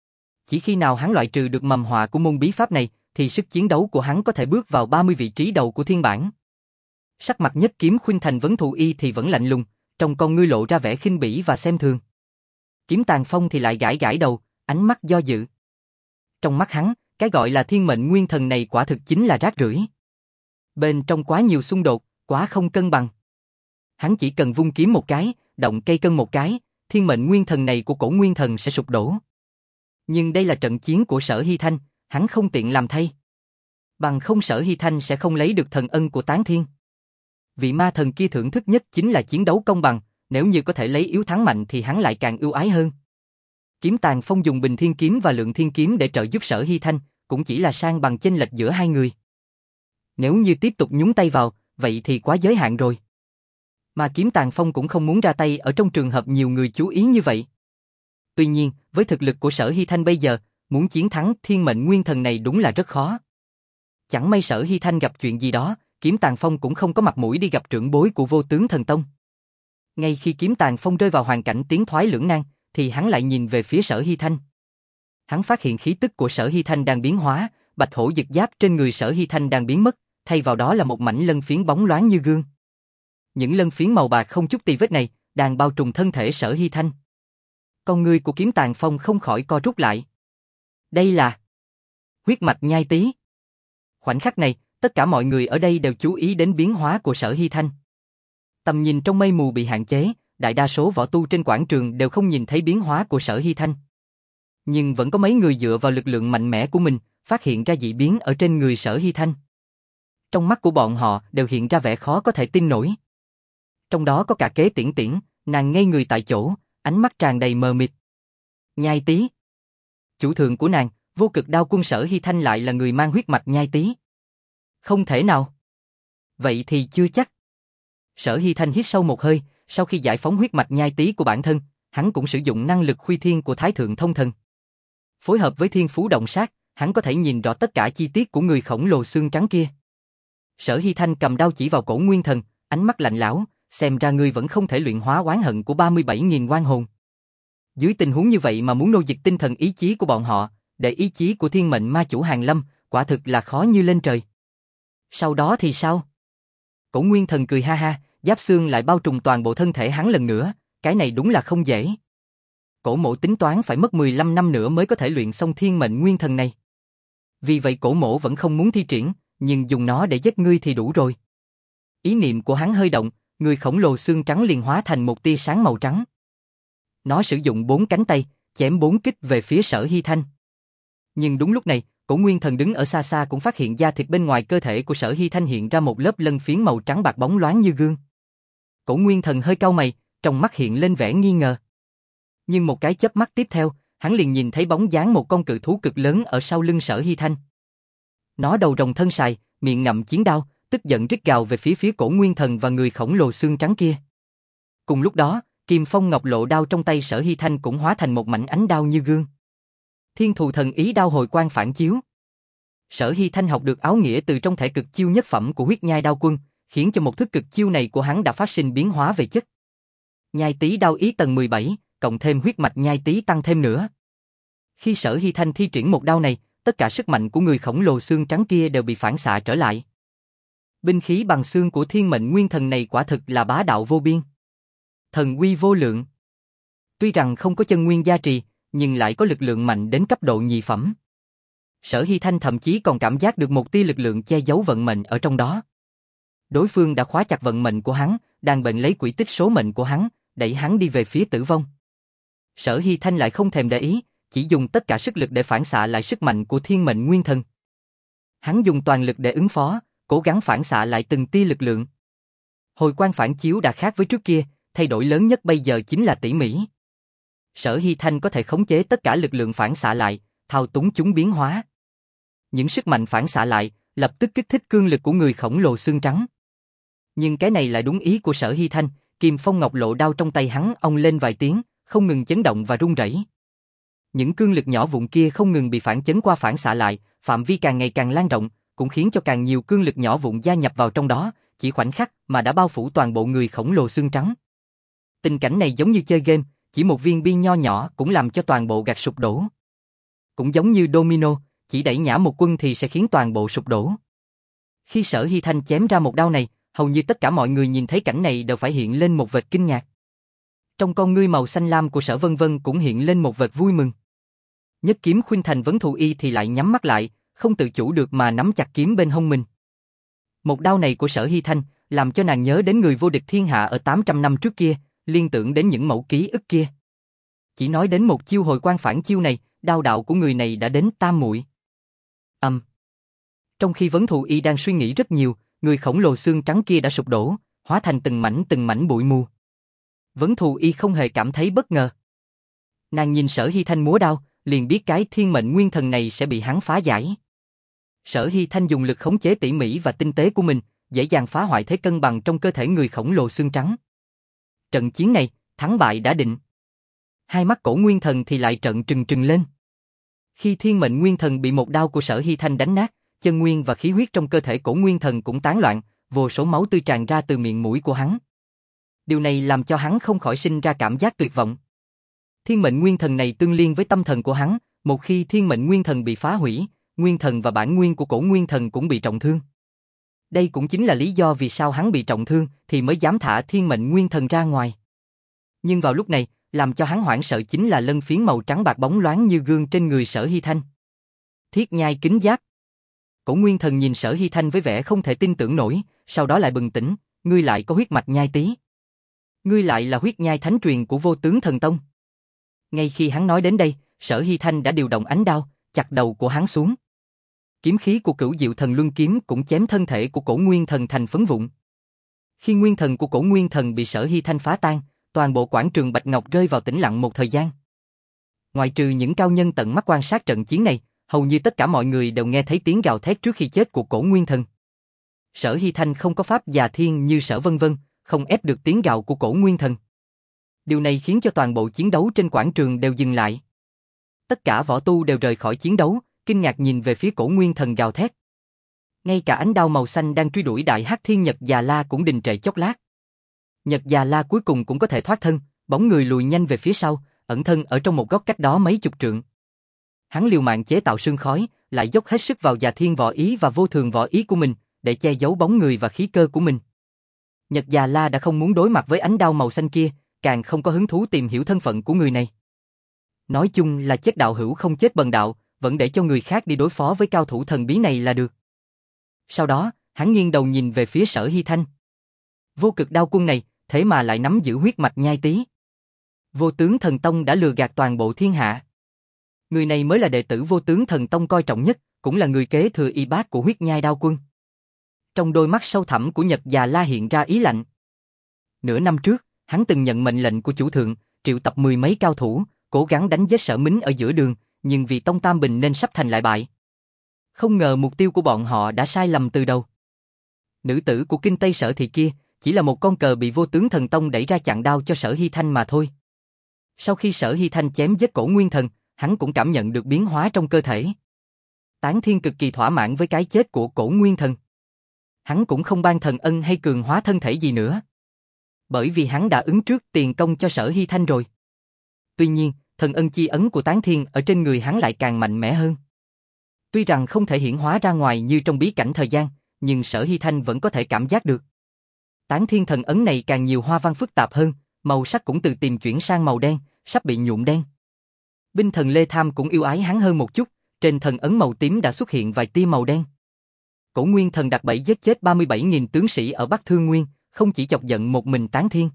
Chỉ khi nào hắn loại trừ được mầm họa của môn bí pháp này, thì sức chiến đấu của hắn có thể bước vào ba mươi vị trí đầu của thiên bảng. Sắc mặt Nhất Kiếm Khuynh Thành Vấn Thù Y thì vẫn lạnh lùng, trong con ngươi lộ ra vẻ khinh bỉ và xem thường. Kiếm Tàn Phong thì lại gãi gãi đầu, ánh mắt do dự. Trong mắt hắn, cái gọi là thiên mệnh nguyên thần này quả thực chính là rác rưởi. Bên trong quá nhiều xung đột, quá không cân bằng. Hắn chỉ cần vung kiếm một cái, động cây cân một cái, thiên mệnh nguyên thần này của cổ nguyên thần sẽ sụp đổ. Nhưng đây là trận chiến của Sở Hy Thanh, hắn không tiện làm thay. Bằng không Sở Hy Thanh sẽ không lấy được thần ân của Tán Thiên. Vị ma thần kia thưởng thức nhất chính là chiến đấu công bằng, nếu như có thể lấy yếu thắng mạnh thì hắn lại càng ưu ái hơn. Kiếm Tàng Phong dùng Bình Thiên Kiếm và Lượng Thiên Kiếm để trợ giúp Sở Hy Thanh, cũng chỉ là sang bằng chênh lệch giữa hai người. Nếu như tiếp tục nhúng tay vào, vậy thì quá giới hạn rồi. Mà Kiếm Tàng Phong cũng không muốn ra tay ở trong trường hợp nhiều người chú ý như vậy. Tuy nhiên, với thực lực của Sở Hy Thanh bây giờ, muốn chiến thắng Thiên Mệnh Nguyên Thần này đúng là rất khó. Chẳng may Sở Hy Thanh gặp chuyện gì đó, Kiếm Tàng Phong cũng không có mặt mũi đi gặp trưởng bối của Vô Tướng Thần Tông. Ngay khi Kiếm Tàng Phong rơi vào hoàn cảnh tiến thoái lưỡng nan, thì hắn lại nhìn về phía Sở Hy Thanh. Hắn phát hiện khí tức của Sở Hy Thanh đang biến hóa, bạch hổ dực giáp trên người Sở Hy Thanh đang biến mất, thay vào đó là một mảnh lân phiến bóng loáng như gương. Những lân phiến màu bạc không chút tì vết này đang bao trùm thân thể Sở Hy Thanh. Con ngươi của Kiếm Tàng Phong không khỏi co rút lại. Đây là huyết mạch nhai tí. Khoảnh khắc này, tất cả mọi người ở đây đều chú ý đến biến hóa của Sở Hy Thanh. Tầm nhìn trong mây mù bị hạn chế, đại đa số võ tu trên quảng trường đều không nhìn thấy biến hóa của Sở Hy Thanh. Nhưng vẫn có mấy người dựa vào lực lượng mạnh mẽ của mình, phát hiện ra dị biến ở trên người Sở Hy Thanh. Trong mắt của bọn họ đều hiện ra vẻ khó có thể tin nổi. Trong đó có cả Kế Tiễn Tiễn, nàng ngây người tại chỗ, ánh mắt tràn đầy mờ mịt. Nhai tí. Chủ thượng của nàng, Vô Cực Đao Quân Sở Hy Thanh lại là người mang huyết mạch nhai tí. Không thể nào. Vậy thì chưa chắc. Sở Hy Thanh hít sâu một hơi, sau khi giải phóng huyết mạch nhai tí của bản thân, hắn cũng sử dụng năng lực khuy thiên của Thái Thượng Thông Thần. Phối hợp với thiên phú động sát, hắn có thể nhìn rõ tất cả chi tiết của người khổng lồ xương trắng kia. Sở Hy Thanh cầm đao chỉ vào cổ Nguyên Thần, ánh mắt lạnh lẽo, xem ra ngươi vẫn không thể luyện hóa oán hận của ba mươi bảy nghìn oan hồn. Dưới tình huống như vậy mà muốn nô dịch tinh thần ý chí của bọn họ, để ý chí của Thiên Mệnh Ma Chủ Hàn Lâm, quả thực là khó như lên trời. Sau đó thì sao? Cổ Nguyên Thần cười ha ha, giáp xương lại bao trùm toàn bộ thân thể hắn lần nữa, cái này đúng là không dễ. Cổ Mộ tính toán phải mất mười lăm năm nữa mới có thể luyện xong Thiên Mệnh Nguyên Thần này. Vì vậy Cổ Mộ vẫn không muốn thi triển, nhưng dùng nó để giết ngươi thì đủ rồi. Ý niệm của hắn hơi động, người khổng lồ xương trắng liền hóa thành một tia sáng màu trắng. Nó sử dụng bốn cánh tay, chém bốn kích về phía Sở Hy Thanh. Nhưng đúng lúc này, Cổ Nguyên Thần đứng ở xa xa cũng phát hiện da thịt bên ngoài cơ thể của Sở Hy Thanh hiện ra một lớp lân phiến màu trắng bạc bóng loáng như gương. Cổ Nguyên Thần hơi cau mày, trong mắt hiện lên vẻ nghi ngờ. Nhưng một cái chớp mắt tiếp theo, hắn liền nhìn thấy bóng dáng một con cự thú cực lớn ở sau lưng Sở Hy Thanh. Nó đầu rồng thân sài, miệng ngậm chiến đao, tức giận rít gào về phía phía Cổ Nguyên Thần và người khổng lồ xương trắng kia. Cùng lúc đó, Kim Phong Ngọc Lộ đao trong tay Sở Hy Thanh cũng hóa thành một mảnh ánh đao như gương. Thiên Thù Thần Ý đao hồi quang phản chiếu. Sở Hy Thanh học được áo nghĩa từ trong thể cực chiêu nhất phẩm của Huyết Nhai Đao Quân, khiến cho một thức cực chiêu này của hắn đã phát sinh biến hóa về chất. Nhai Tý đao ý tầng mười bảy, cộng thêm huyết mạch Nhai Tý tăng thêm nữa. Khi Sở Hy Thanh thi triển một đao này, tất cả sức mạnh của người khổng lồ xương trắng kia đều bị phản xạ trở lại. Binh khí bằng xương của Thiên Mệnh Nguyên Thần này quả thực là bá đạo vô biên. Thần uy vô lượng. Tuy rằng không có chân nguyên gia trì, nhưng lại có lực lượng mạnh đến cấp độ nhị phẩm. Sở Hy Thanh thậm chí còn cảm giác được một tia lực lượng che giấu vận mệnh ở trong đó. Đối phương đã khóa chặt vận mệnh của hắn, đang bệnh lấy quỹ tích số mệnh của hắn, đẩy hắn đi về phía tử vong. Sở Hy Thanh lại không thèm để ý, chỉ dùng tất cả sức lực để phản xạ lại sức mạnh của Thiên Mệnh Nguyên Thần. Hắn dùng toàn lực để ứng phó, cố gắng phản xạ lại từng tia lực lượng. Hồi quang phản chiếu đã khác với trước kia, thay đổi lớn nhất bây giờ chính là tỉ mỉ. Sở Hy Thanh có thể khống chế tất cả lực lượng phản xạ lại, thao túng chúng biến hóa. Những sức mạnh phản xạ lại, lập tức kích thích cương lực của người khổng lồ xương trắng. Nhưng cái này lại đúng ý của Sở Hy Thanh, Kim Phong Ngọc Lộ đao trong tay hắn ong lên vài tiếng, không ngừng chấn động và rung rẩy. Những cương lực nhỏ vụn kia không ngừng bị phản chấn qua phản xạ lại, phạm vi càng ngày càng lan rộng, cũng khiến cho càng nhiều cương lực nhỏ vụn gia nhập vào trong đó, chỉ khoảnh khắc mà đã bao phủ toàn bộ người khổng lồ xương trắng. Tình cảnh này giống như chơi game, chỉ một viên bi nho nhỏ cũng làm cho toàn bộ gạch sụp đổ. Cũng giống như domino, chỉ đẩy nhả một quân thì sẽ khiến toàn bộ sụp đổ. Khi Sở Hy Thanh chém ra một đao này, hầu như tất cả mọi người nhìn thấy cảnh này đều phải hiện lên một vệt kinh ngạc. Trong con ngươi màu xanh lam của Sở Vân Vân cũng hiện lên một vệt vui mừng. Nhất kiếm khuynh thành vấn thù y thì lại nhắm mắt lại, không tự chủ được mà nắm chặt kiếm bên hông mình. Một đao này của Sở Hy Thanh làm cho nàng nhớ đến người vô địch thiên hạ ở tám trăm năm trước kia, liên tưởng đến những mẩu ký ức kia. Chỉ nói đến một chiêu hồi quang phản chiêu này, đao đạo của người này đã đến tam muội. Âm. Trong khi Vấn Thù Y đang suy nghĩ rất nhiều, người khổng lồ xương trắng kia đã sụp đổ, hóa thành từng mảnh từng mảnh bụi mù. Vấn Thù Y không hề cảm thấy bất ngờ. Nàng nhìn Sở Hy Thanh múa đao, liền biết cái thiên mệnh nguyên thần này sẽ bị hắn phá giải. Sở Hy Thanh dùng lực khống chế tỉ mỉ và tinh tế của mình, dễ dàng phá hoại thế cân bằng trong cơ thể người khổng lồ xương trắng. Trận chiến này, thắng bại đã định. Hai mắt Cổ Nguyên Thần thì lại trợn trừng trừng lên. Khi thiên mệnh nguyên thần bị một đao của Sở Hy Thanh đánh nát, chân nguyên và khí huyết trong cơ thể Cổ Nguyên Thần cũng tán loạn, vô số máu tươi tràn ra từ miệng mũi của hắn. Điều này làm cho hắn không khỏi sinh ra cảm giác tuyệt vọng. Thiên mệnh nguyên thần này tương liên với tâm thần của hắn, một khi thiên mệnh nguyên thần bị phá hủy, nguyên thần và bản nguyên của Cổ Nguyên Thần cũng bị trọng thương. Đây cũng chính là lý do vì sao hắn bị trọng thương thì mới dám thả thiên mệnh nguyên thần ra ngoài. Nhưng vào lúc này, làm cho hắn hoảng sợ chính là lân phiến màu trắng bạc bóng loáng như gương trên người Sở Hy Thanh. Thiết nhai kính giáp. Cổ Nguyên Thần nhìn Sở Hy Thanh với vẻ không thể tin tưởng nổi, sau đó lại bừng tỉnh, ngươi lại có huyết mạch nhai tý. Ngươi lại là huyết nhai thánh truyền của Vô Tướng Thần Tông. Ngay khi hắn nói đến đây, Sở Hy Thanh đã điều động ánh đao, chặt đầu của hắn xuống. Kiếm khí của Cửu Diệu Thần Luân Kiếm cũng chém thân thể của Cổ Nguyên Thần thành phấn vụn. Khi nguyên thần của Cổ Nguyên Thần bị Sở Hy Thanh phá tan, toàn bộ quảng trường Bạch Ngọc rơi vào tĩnh lặng một thời gian. Ngoại trừ những cao nhân tận mắt quan sát trận chiến này, hầu như tất cả mọi người đều nghe thấy tiếng gào thét trước khi chết của Cổ Nguyên Thần. Sở Hy Thanh không có pháp già thiên như Sở Vân Vân, không ép được tiếng gào của Cổ Nguyên Thần. Điều này khiến cho toàn bộ chiến đấu trên quảng trường đều dừng lại. Tất cả võ tu đều rời khỏi chiến đấu, kinh ngạc nhìn về phía Cổ Nguyên Thần gào thét. Ngay cả ánh đao màu xanh đang truy đuổi Đại Hắc Thiên Nhật Già La cũng đình trệ chốc lát. Nhật Già La cuối cùng cũng có thể thoát thân, bóng người lùi nhanh về phía sau, ẩn thân ở trong một góc cách đó mấy chục trượng. Hắn liều mạng chế tạo sương khói, lại dốc hết sức vào Già Thiên Võ Ý và Vô Thường Võ Ý của mình, để che giấu bóng người và khí cơ của mình. Nhật Già La đã không muốn đối mặt với ánh đao màu xanh kia, càng không có hứng thú tìm hiểu thân phận của người này. Nói chung là chết đạo hữu không chết bần đạo, vẫn để cho người khác đi đối phó với cao thủ thần bí này là được. Sau đó, hắn nghiêng đầu nhìn về phía Sở Hy Thanh. Vô Cực Đao Quân này, thế mà lại nắm giữ huyết mạch nhai tý. Vô Tướng Thần Tông đã lừa gạt toàn bộ thiên hạ. Người này mới là đệ tử Vô Tướng Thần Tông coi trọng nhất, cũng là người kế thừa y bát của huyết nhai đao quân. Trong đôi mắt sâu thẳm của Nhật Già La hiện ra ý lạnh. Nửa năm trước, hắn từng nhận mệnh lệnh của chủ thượng, triệu tập mười mấy cao thủ, cố gắng đánh giết Sở Mính ở giữa đường, nhưng vì Tông Tam Bình nên sắp thành lại bại. Không ngờ mục tiêu của bọn họ đã sai lầm từ đầu. Nữ tử của Kinh Tây Sở Thị kia chỉ là một con cờ bị Vô Tướng Thần Tông đẩy ra chặn đao cho Sở Hy Thanh mà thôi. Sau khi Sở Hy Thanh chém giết Cổ Nguyên Thần, hắn cũng cảm nhận được biến hóa trong cơ thể. Tán Thiên cực kỳ thỏa mãn với cái chết của Cổ Nguyên Thần. Hắn cũng không ban thần ân hay cường hóa thân thể gì nữa. Bởi vì hắn đã ứng trước tiền công cho Sở Hy Thanh rồi. Tuy nhiên, thần ân chi ấn của Tán Thiên ở trên người hắn lại càng mạnh mẽ hơn. Tuy rằng không thể hiển hóa ra ngoài như trong bí cảnh thời gian, nhưng Sở Hy Thanh vẫn có thể cảm giác được. Tán Thiên thần ấn này càng nhiều hoa văn phức tạp hơn, màu sắc cũng từ tìm chuyển sang màu đen, sắp bị nhuộm đen. Binh thần Lê Tham cũng yêu ái hắn hơn một chút, trên thần ấn màu tím đã xuất hiện vài tia màu đen. Cổ Nguyên Thần đặt bẫy giết chết ba mươi bảy nghìn tướng sĩ ở Bắc Thương Nguyên, không chỉ chọc giận một mình Tán Thiên.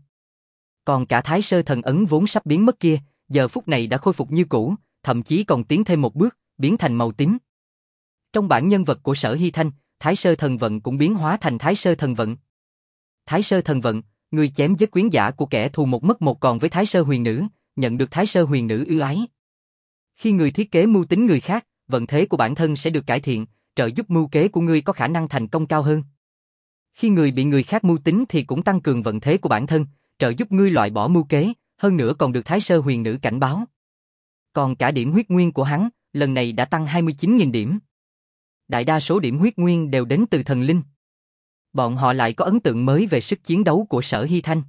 Còn cả Thái Sơ thần ấn vốn sắp biến mất kia, giờ phút này đã khôi phục như cũ, thậm chí còn tiến thêm một bước, biến thành màu tím. Trong bản nhân vật của Sở Hy Thanh, Thái Sơ thần vận cũng biến hóa thành Thái Sơ thần vận. Thái Sơ thần vận, người chém giết quyến giả của kẻ thù một mất một còn với Thái Sơ huyền nữ, nhận được Thái Sơ huyền nữ ưu ái. Khi người thiết kế mưu tính người khác, vận thế của bản thân sẽ được cải thiện, trợ giúp mưu kế của ngươi có khả năng thành công cao hơn. Khi người bị người khác mưu tính thì cũng tăng cường vận thế của bản thân, trợ giúp ngươi loại bỏ mưu kế, hơn nữa còn được Thái Sơ huyền nữ cảnh báo. Còn cả điểm huyết nguyên của hắn, lần này đã tăng hai mươi chín nghìn điểm. Đại đa số điểm huyết nguyên đều đến từ thần linh. Bọn họ lại có ấn tượng mới về sức chiến đấu của Sở Hy Thanh.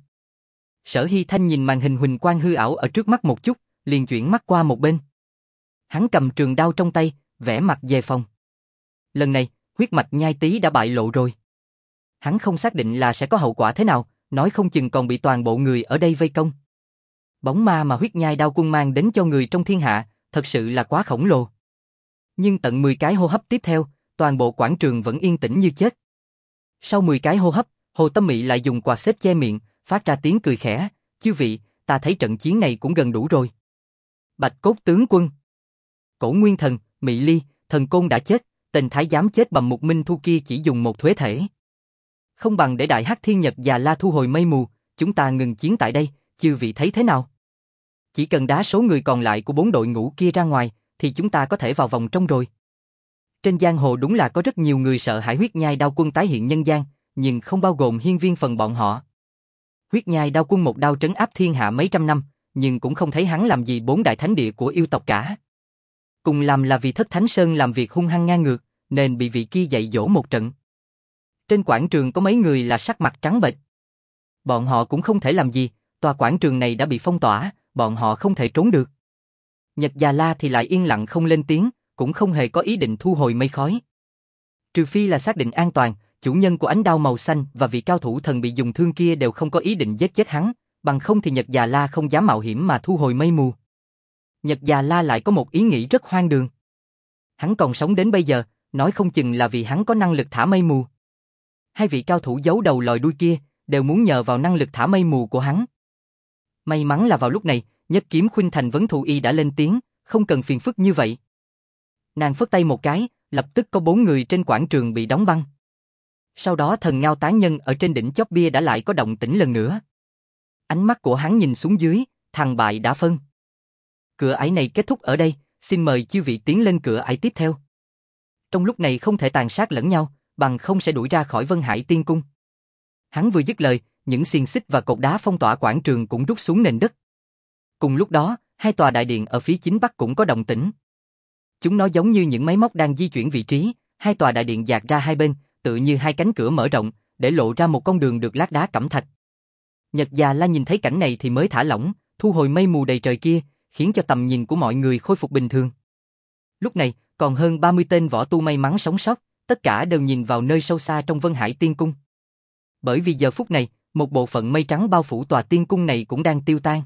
Sở Hy Thanh nhìn màn hình huỳnh quang hư ảo ở trước mắt một chút, liền chuyển mắt qua một bên. Hắn cầm trường đao trong tay, vẻ mặt đề phòng. Lần này, huyết mạch nhai tý đã bại lộ rồi. Hắn không xác định là sẽ có hậu quả thế nào, nói không chừng còn bị toàn bộ người ở đây vây công. Bóng ma mà huyết nhai đao quân mang đến cho người trong thiên hạ, thật sự là quá khổng lồ. Nhưng tận mười cái hô hấp tiếp theo, toàn bộ quảng trường vẫn yên tĩnh như chết. Sau mười cái hô hấp, Hồ Tâm Mị lại dùng quạt xếp che miệng, phát ra tiếng cười khẽ, "Chư vị, ta thấy trận chiến này cũng gần đủ rồi." Bạch Cốt tướng quân, Cổ Nguyên Thần, Mị Ly, Thần Côn đã chết, tên thái giám chết bầm Mục Minh Thu kia chỉ dùng một thuế thể. Không bằng để Đại Hắc Thiên Nhật Già La thu hồi mây mù, chúng ta ngừng chiến tại đây, chư vị thấy thế nào? Chỉ cần đá số người còn lại của bốn đội ngũ kia ra ngoài, thì chúng ta có thể vào vòng trong rồi. Trên giang hồ đúng là có rất nhiều người sợ hãi huyết nhai đao quân tái hiện nhân gian, nhưng không bao gồm hiên viên phần bọn họ. Huyết nhai đao quân một đao trấn áp thiên hạ mấy trăm năm, nhưng cũng không thấy hắn làm gì bốn đại thánh địa của yêu tộc cả. Cùng làm là vì Thất Thánh Sơn làm việc hung hăng ngang ngược, nên bị vị kia dạy dỗ một trận. Trên quảng trường có mấy người là sắc mặt trắng bệch. Bọn họ cũng không thể làm gì, tòa quảng trường này đã bị phong tỏa, bọn họ không thể trốn được. Nhật Già La thì lại yên lặng không lên tiếng, cũng không hề có ý định thu hồi mây khói. Trừ phi là xác định an toàn, chủ nhân của ánh đao màu xanh và vị cao thủ thần bị dùng thương kia đều không có ý định giết chết hắn, bằng không thì Nhật Già La không dám mạo hiểm mà thu hồi mây mù. Nhật Già La lại có một ý nghĩ rất hoang đường. Hắn còn sống đến bây giờ, nói không chừng là vì hắn có năng lực thả mây mù. Hai vị cao thủ giấu đầu lòi đuôi kia đều muốn nhờ vào năng lực thả mây mù của hắn. May mắn là vào lúc này, Nhất Kiếm Khuynh Thành Vấn Thù Y đã lên tiếng, không cần phiền phức như vậy. Nàng phất tay một cái, lập tức có bốn người trên quảng trường bị đóng băng. Sau đó Thần Ngao Tán Nhân ở trên đỉnh chóp bia đã lại có động tĩnh lần nữa. Ánh mắt của hắn nhìn xuống dưới, thằng bại đã phân. Cửa ải này kết thúc ở đây, xin mời chư vị tiến lên cửa ải tiếp theo. Trong lúc này không thể tàn sát lẫn nhau, bằng không sẽ đuổi ra khỏi Vân Hải Tiên Cung. Hắn vừa dứt lời, những xiềng xích và cột đá phong tỏa quảng trường cũng rút xuống nền đất. Cùng lúc đó, hai tòa đại điện ở phía chính bắc cũng có động tĩnh. Chúng nó giống như những máy móc đang di chuyển vị trí, hai tòa đại điện dạt ra hai bên, tựa như hai cánh cửa mở rộng, để lộ ra một con đường được lát đá cẩm thạch. Nhật Già La nhìn thấy cảnh này thì mới thả lỏng, thu hồi mây mù đầy trời kia, khiến cho tầm nhìn của mọi người khôi phục bình thường. Lúc này, còn hơn ba mươi tên võ tu may mắn sống sót, tất cả đều nhìn vào nơi sâu xa trong Vân Hải Tiên Cung. Bởi vì giờ phút này, một bộ phận mây trắng bao phủ tòa tiên cung này cũng đang tiêu tan.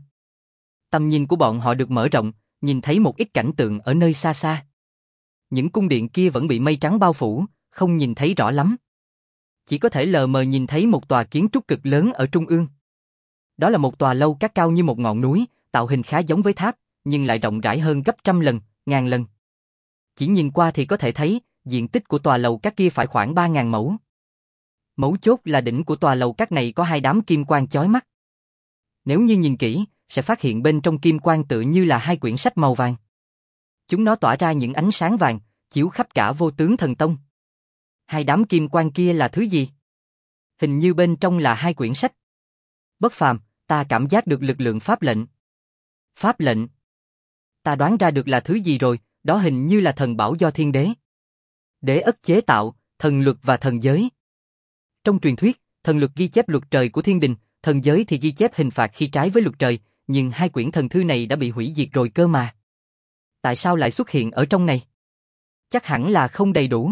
Tầm nhìn của bọn họ được mở rộng, nhìn thấy một ít cảnh tượng ở nơi xa xa. Những cung điện kia vẫn bị mây trắng bao phủ, không nhìn thấy rõ lắm. Chỉ có thể lờ mờ nhìn thấy một tòa kiến trúc cực lớn ở trung ương. Đó là một tòa lâu các cao như một ngọn núi, tạo hình khá giống với tháp, nhưng lại rộng rãi hơn gấp trăm lần, ngàn lần. Chỉ nhìn qua thì có thể thấy, diện tích của tòa lầu các kia phải khoảng ba ngàn mẫu. Mấu chốt là đỉnh của tòa lầu các này có hai đám kim quang chói mắt. Nếu như nhìn kỹ, sẽ phát hiện bên trong kim quang tựa như là hai quyển sách màu vàng. Chúng nó tỏa ra những ánh sáng vàng, chiếu khắp cả Vô Tướng Thần Tông. Hai đám kim quang kia là thứ gì? Hình như bên trong là hai quyển sách. Bất phàm, ta cảm giác được lực lượng pháp lệnh. Pháp lệnh? Ta đoán ra được là thứ gì rồi, đó hình như là thần bảo do thiên đế. Đế ất chế tạo, thần luật và thần giới. Trong truyền thuyết, thần luật ghi chép luật trời của thiên đình, thần giới thì ghi chép hình phạt khi trái với luật trời, nhưng hai quyển thần thư này đã bị hủy diệt rồi cơ mà. Tại sao lại xuất hiện ở trong này? Chắc hẳn là không đầy đủ.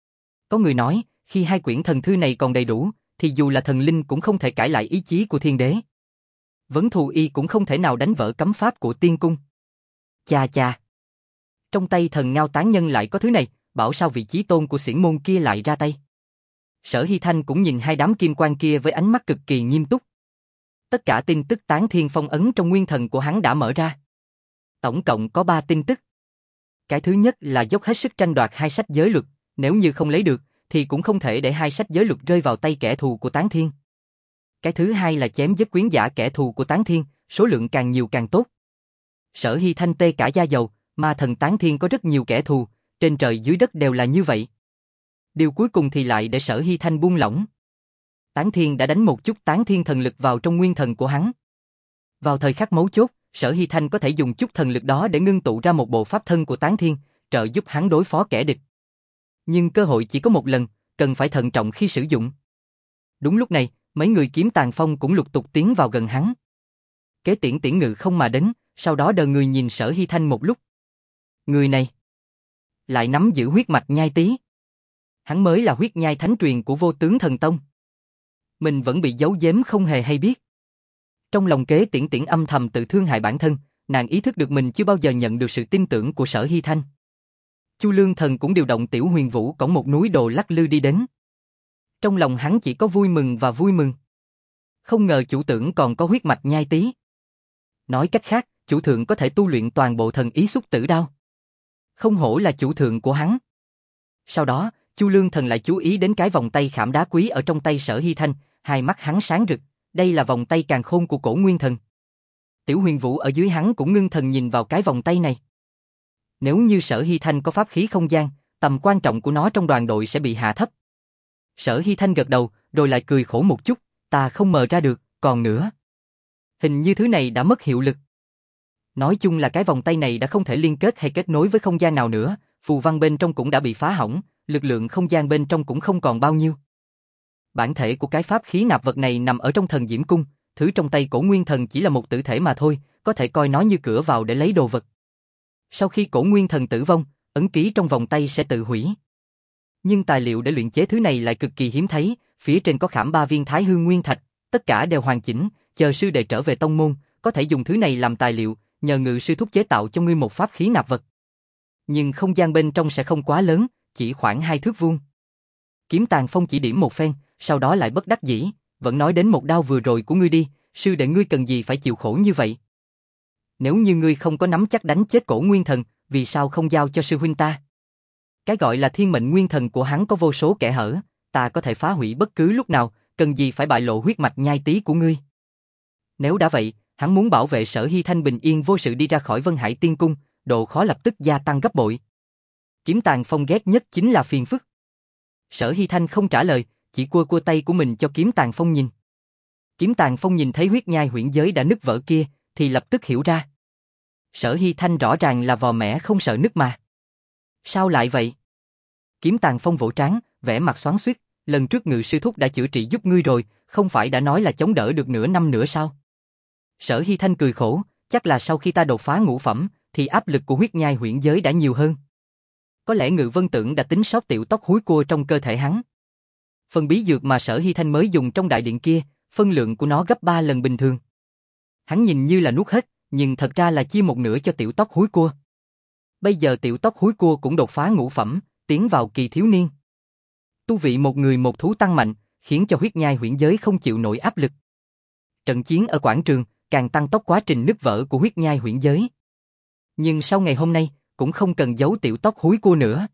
Có người nói, khi hai quyển thần thư này còn đầy đủ, thì dù là thần linh cũng không thể cãi lại ý chí của thiên đế. Vấn Thù Y cũng không thể nào đánh vỡ cấm pháp của tiên cung. Chà chà. Trong tay Thần Ngao Tán Nhân lại có thứ này, bảo sao vị chí tôn của xiển môn kia lại ra tay. Sở Hy Thanh cũng nhìn hai đám kim quang kia với ánh mắt cực kỳ nghiêm túc. Tất cả tin tức tán thiên phong ấn trong nguyên thần của hắn đã mở ra. Tổng cộng có ba tin tức. Cái thứ nhất là dốc hết sức tranh đoạt hai sách giới luật, nếu như không lấy được, thì cũng không thể để hai sách giới luật rơi vào tay kẻ thù của Tán Thiên. Cái thứ hai là chém giết quyến giả kẻ thù của Tán Thiên, số lượng càng nhiều càng tốt. Sở Hy Thanh tê cả da dầu, ma thần Tán Thiên có rất nhiều kẻ thù, trên trời dưới đất đều là như vậy. Điều cuối cùng thì lại để Sở Hy Thanh buông lỏng. Tán Thiên đã đánh một chút Tán Thiên thần lực vào trong nguyên thần của hắn. Vào thời khắc mấu chốt, Sở Hy Thanh có thể dùng chút thần lực đó để ngưng tụ ra một bộ pháp thân của Tán Thiên, trợ giúp hắn đối phó kẻ địch. Nhưng cơ hội chỉ có một lần, cần phải thận trọng khi sử dụng. Đúng lúc này, mấy người kiếm tàn phong cũng lục tục tiến vào gần hắn. Kế Tiễn Tiễn ngự không mà đến, sau đó đờ người nhìn Sở Hy Thanh một lúc. Người này lại nắm giữ huyết mạch nhai tý. Hắn mới là huyết nhai thánh truyền của Vô Tướng Thần Tông. Mình vẫn bị giấu giếm không hề hay biết. Trong lòng Kế Tiễn Tiễn âm thầm tự thương hại bản thân, nàng ý thức được mình chưa bao giờ nhận được sự tin tưởng của Sở Hy Thanh. Chu Lương Thần cũng điều động Tiểu Huyền Vũ cõng một núi đồ lắc lư đi đến. Trong lòng hắn chỉ có vui mừng và vui mừng. Không ngờ chủ tưởng còn có huyết mạch nhai tý. Nói cách khác, chủ thượng có thể tu luyện toàn bộ thần ý xúc tử đao. Không hổ là chủ thượng của hắn. Sau đó, Chu Lương Thần lại chú ý đến cái vòng tay khảm đá quý ở trong tay Sở Hy Thanh, hai mắt hắn sáng rực, đây là vòng tay càn khôn của Cổ Nguyên Thần. Tiểu Huyền Vũ ở dưới hắn cũng ngưng thần nhìn vào cái vòng tay này. Nếu như Sở Hy Thanh có pháp khí không gian, tầm quan trọng của nó trong đoàn đội sẽ bị hạ thấp. Sở Hy Thanh gật đầu, rồi lại cười khổ một chút, ta không mờ ra được, còn nữa. Hình như thứ này đã mất hiệu lực. Nói chung là cái vòng tay này đã không thể liên kết hay kết nối với không gian nào nữa, phù văn bên trong cũng đã bị phá hỏng, lực lượng không gian bên trong cũng không còn bao nhiêu. Bản thể của cái pháp khí nạp vật này nằm ở trong Thần Diễm Cung, thứ trong tay Cổ Nguyên Thần chỉ là một tử thể mà thôi, có thể coi nó như cửa vào để lấy đồ vật. Sau khi Cổ Nguyên Thần tử vong, ấn ký trong vòng tay sẽ tự hủy. Nhưng tài liệu để luyện chế thứ này lại cực kỳ hiếm thấy, phía trên có khảm ba viên Thái Hư Nguyên Thạch, tất cả đều hoàn chỉnh, chờ sư đệ trở về tông môn, có thể dùng thứ này làm tài liệu, nhờ Ngự sư thúc chế tạo cho ngươi một pháp khí nạp vật. Nhưng không gian bên trong sẽ không quá lớn, chỉ khoảng hai thước vuông. Kiếm Tàn Phong chỉ điểm một phen, sau đó lại bất đắc dĩ, vẫn nói đến một đao vừa rồi của ngươi đi, sư đệ ngươi cần gì phải chịu khổ như vậy? Nếu như ngươi không có nắm chắc đánh chết Cổ Nguyên Thần, vì sao không giao cho sư huynh ta? Cái gọi là thiên mệnh nguyên thần của hắn có vô số kẽ hở, ta có thể phá hủy bất cứ lúc nào, cần gì phải bại lộ huyết mạch nhai tí của ngươi? Nếu đã vậy, hắn muốn bảo vệ Sở Hy Thanh bình yên vô sự đi ra khỏi Vân Hải Tiên Cung, độ khó lập tức gia tăng gấp bội. Kiếm Tàn Phong ghét nhất chính là phiền phức. Sở Hy Thanh không trả lời, chỉ cua cua tay của mình cho Kiếm Tàn Phong nhìn. Kiếm Tàn Phong nhìn thấy huyết nhai huyễn giới đã nứt vỡ kia, thì lập tức hiểu ra. Sở Hy Thanh rõ ràng là vò mẻ không sợ nứt mà. Sao lại vậy? Kiếm Tàn Phong vỗ trán, vẻ mặt xoắn xuýt, lần trước Ngự sư thúc đã chữa trị giúp ngươi rồi, không phải đã nói là chống đỡ được nửa năm nữa sao? Sở Hy Thanh cười khổ, chắc là sau khi ta đột phá ngũ phẩm, thì áp lực của huyết nhai huyễn giới đã nhiều hơn. Có lẽ Ngự Vân Tưởng đã tính sót tiểu tóc húi cua trong cơ thể hắn. Phần bí dược mà Sở Hy Thanh mới dùng trong đại điện kia, phân lượng của nó gấp ba lần bình thường. Hắn nhìn như là nuốt hết, nhưng thật ra là chia một nửa cho tiểu tóc húi cua. Bây giờ tiểu tóc húi cua cũng đột phá ngũ phẩm, tiến vào kỳ thiếu niên. Tu vị một người một thú tăng mạnh, khiến cho huyết nhai huyễn giới không chịu nổi áp lực. Trận chiến ở quảng trường càng tăng tốc quá trình nứt vỡ của huyết nhai huyễn giới. Nhưng sau ngày hôm nay, cũng không cần giấu tiểu tóc húi cua nữa.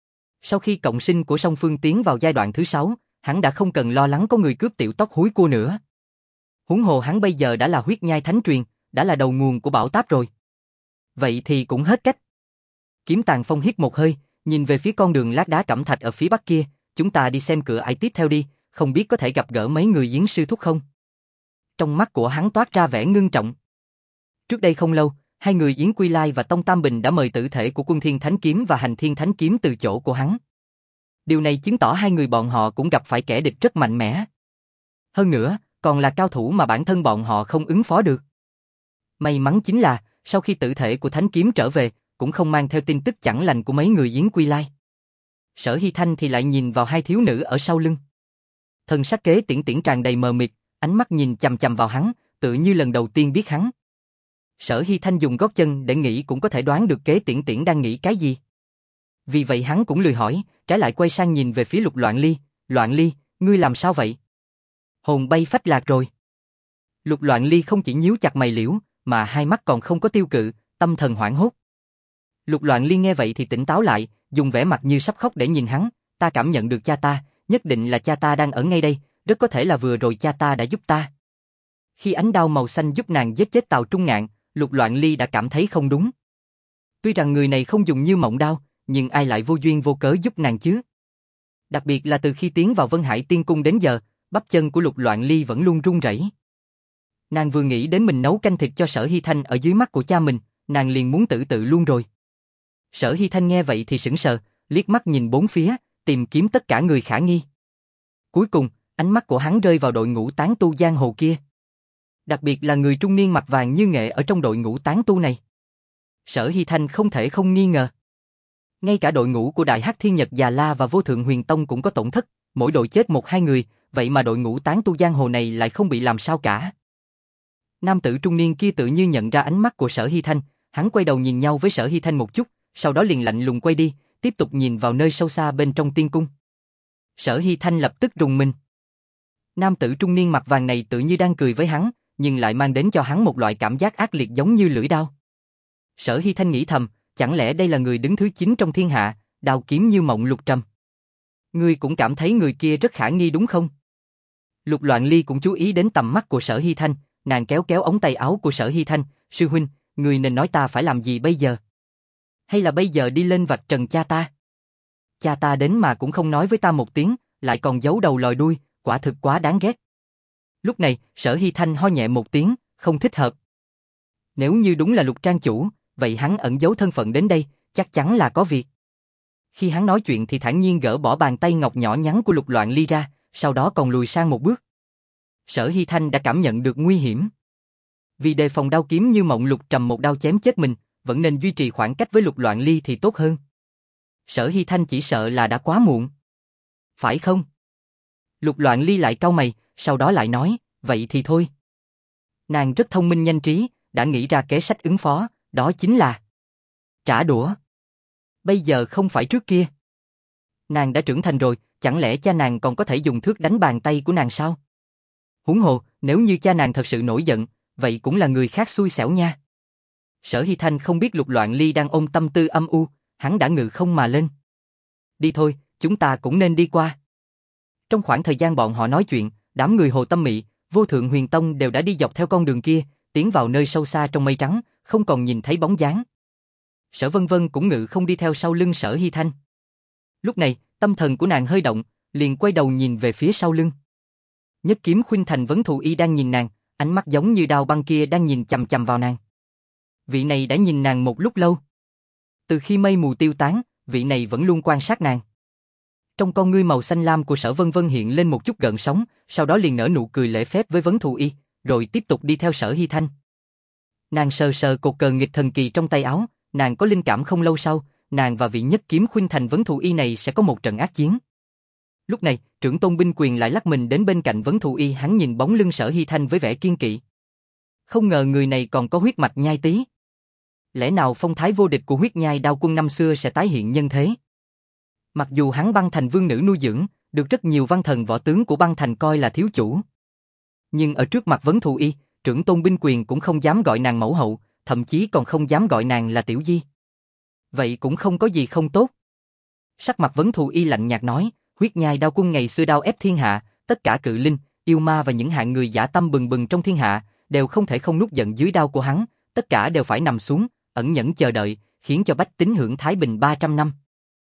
Sau khi cộng sinh của song phương tiến vào giai đoạn thứ sáu, hắn đã không cần lo lắng có người cướp tiểu tóc húi cua nữa. Huống hồ hắn bây giờ đã là huyết nhai thánh truyền, đã là đầu nguồn của bảo táp rồi. Vậy thì cũng hết cách. Kiếm Tàn Phong hít một hơi, nhìn về phía con đường lát đá cẩm thạch ở phía bắc kia, chúng ta đi xem cửa ải tiếp theo đi, không biết có thể gặp gỡ mấy người Yến sư thúc không? Trong mắt của hắn toát ra vẻ ngưng trọng. Trước đây không lâu, hai người Yến Quy Lai và Tông Tam Bình đã mời tử thể của Quân Thiên Thánh Kiếm và Hành Thiên Thánh Kiếm từ chỗ của hắn. Điều này chứng tỏ hai người bọn họ cũng gặp phải kẻ địch rất mạnh mẽ. Hơn nữa, còn là cao thủ mà bản thân bọn họ không ứng phó được. May mắn chính là, sau khi tử thể của Thánh Kiếm trở về, cũng không mang theo tin tức chẳng lành của mấy người Yến Quy Lai. Sở Hy Thanh thì lại nhìn vào hai thiếu nữ ở sau lưng. Thần sắc Kế Tiễn Tiễn tràn đầy mờ mịt, ánh mắt nhìn chằm chằm vào hắn, tự như lần đầu tiên biết hắn. Sở Hy Thanh dùng gót chân để nghĩ cũng có thể đoán được Kế Tiễn Tiễn đang nghĩ cái gì. Vì vậy hắn cũng lười hỏi, trái lại quay sang nhìn về phía Lục Loạn Ly, Loạn Ly, ngươi làm sao vậy? Hồn bay phách lạc rồi. Lục Loạn Ly không chỉ nhíu chặt mày liễu, mà hai mắt còn không có tiêu cự, tâm thần hoảng hốt. Lục Loạn Ly nghe vậy thì tỉnh táo lại, dùng vẻ mặt như sắp khóc để nhìn hắn, ta cảm nhận được cha ta, nhất định là cha ta đang ở ngay đây, rất có thể là vừa rồi cha ta đã giúp ta. Khi ánh đao màu xanh giúp nàng giết chết Tào Trung Ngạn, Lục Loạn Ly đã cảm thấy không đúng. Tuy rằng người này không dùng như mộng đao, nhưng ai lại vô duyên vô cớ giúp nàng chứ? Đặc biệt là từ khi tiến vào Vân Hải Tiên Cung đến giờ, bắp chân của Lục Loạn Ly vẫn luôn run rẩy. Nàng vừa nghĩ đến mình nấu canh thịt cho Sở Hy Thanh ở dưới mắt của cha mình, nàng liền muốn tự tự luôn rồi. Sở Hy Thanh nghe vậy thì sững sờ, liếc mắt nhìn bốn phía, tìm kiếm tất cả người khả nghi. Cuối cùng, ánh mắt của hắn rơi vào đội ngũ tán tu giang hồ kia. Đặc biệt là người trung niên mặt vàng như nghệ ở trong đội ngũ tán tu này. Sở Hy Thanh không thể không nghi ngờ. Ngay cả đội ngũ của Đại Hắc Thiên Nhật Già La và Vô Thượng Huyền Tông cũng có tổn thất, mỗi đội chết một hai người, vậy mà đội ngũ tán tu giang hồ này lại không bị làm sao cả. Nam tử trung niên kia tự như nhận ra ánh mắt của Sở Hy Thanh, hắn quay đầu nhìn nhau với Sở Hy Thanh một chút, sau đó liền lạnh lùng quay đi, tiếp tục nhìn vào nơi sâu xa bên trong tiên cung. Sở Hy Thanh lập tức rùng mình. Nam tử trung niên mặt vàng này tự như đang cười với hắn, nhưng lại mang đến cho hắn một loại cảm giác ác liệt giống như lưỡi đao. Sở Hy Thanh nghĩ thầm, chẳng lẽ đây là người đứng thứ chín trong thiên hạ, đao kiếm như mộng Lục Trầm. Ngươi cũng cảm thấy người kia rất khả nghi đúng không? Lục Loạn Ly cũng chú ý đến tầm mắt của Sở Hy Thanh, nàng kéo kéo ống tay áo của Sở Hy Thanh, sư huynh, ngươi nên nói ta phải làm gì bây giờ? Hay là bây giờ đi lên vạch trần cha ta? Cha ta đến mà cũng không nói với ta một tiếng, lại còn giấu đầu lòi đuôi, quả thực quá đáng ghét. Lúc này, Sở Hy Thanh ho nhẹ một tiếng, không thích hợp. Nếu như đúng là Lục trang chủ, vậy hắn ẩn giấu thân phận đến đây, chắc chắn là có việc. Khi hắn nói chuyện thì thản nhiên gỡ bỏ bàn tay ngọc nhỏ nhắn của Lục Loạn Ly ra, sau đó còn lùi sang một bước. Sở Hy Thanh đã cảm nhận được nguy hiểm. Vì đề phòng đao kiếm như mộng Lục Trầm một đao chém chết mình, vẫn nên duy trì khoảng cách với Lục Loạn Ly thì tốt hơn. Sở Hy Thanh chỉ sợ là đã quá muộn. Phải không? Lục Loạn Ly lại cau mày, sau đó lại nói, vậy thì thôi. Nàng rất thông minh nhanh trí, đã nghĩ ra kế sách ứng phó, đó chính là trả đũa. Bây giờ không phải trước kia. Nàng đã trưởng thành rồi, chẳng lẽ cha nàng còn có thể dùng thước đánh bàn tay của nàng sao? Huống hồ, nếu như cha nàng thật sự nổi giận, vậy cũng là người khác xui xẻo nha. Sở Hy Thanh không biết Lục Loạn Ly đang ôm tâm tư âm u, hắn đã ngự không mà lên. Đi thôi, chúng ta cũng nên đi qua. Trong khoảng thời gian bọn họ nói chuyện, đám người Hồ Tâm Mị, Vô Thượng Huyền Tông đều đã đi dọc theo con đường kia, tiến vào nơi sâu xa trong mây trắng, không còn nhìn thấy bóng dáng. Sở Vân Vân cũng ngự không đi theo sau lưng Sở Hy Thanh. Lúc này, tâm thần của nàng hơi động, liền quay đầu nhìn về phía sau lưng. Nhất Kiếm Khuynh Thành Vấn Thù Y đang nhìn nàng, ánh mắt giống như đao băng kia đang nhìn chằm chằm vào nàng. Vị này đã nhìn nàng một lúc lâu. Từ khi mây mù tiêu tán, vị này vẫn luôn quan sát nàng. Trong con ngươi màu xanh lam của Sở Vân Vân hiện lên một chút gợn sóng, sau đó liền nở nụ cười lễ phép với Vấn Thù Y, rồi tiếp tục đi theo Sở Hy Thanh. Nàng sờ sờ cột cờ nghịch thần kỳ trong tay áo, nàng có linh cảm không lâu sau, nàng và vị Nhất Kiếm Khuynh Thành Vấn Thù Y này sẽ có một trận ác chiến. Lúc này, trưởng tôn binh quyền lại lắc mình đến bên cạnh Vấn Thù Y, hắn nhìn bóng lưng Sở Hy Thanh với vẻ kiên kỵ. Không ngờ người này còn có huyết mạch nhai tý. Lẽ nào phong thái vô địch của huyết nhai đao quân năm xưa sẽ tái hiện nhân thế? Mặc dù hắn Băng Thành vương nữ nuôi dưỡng, được rất nhiều văn thần võ tướng của Băng Thành coi là thiếu chủ. Nhưng ở trước mặt Vấn Thù Y, trưởng tôn binh quyền cũng không dám gọi nàng mẫu hậu, thậm chí còn không dám gọi nàng là tiểu di. Vậy cũng không có gì không tốt. Sắc mặt Vấn Thù Y lạnh nhạt nói, huyết nhai đao quân ngày xưa đao ép thiên hạ, tất cả cự linh, yêu ma và những hạng người dã tâm bừng bừng trong thiên hạ, đều không thể không nuốt giận dưới đao của hắn, tất cả đều phải nằm xuống, ẩn nhẫn chờ đợi, khiến cho bách tính hưởng thái bình ba trăm năm.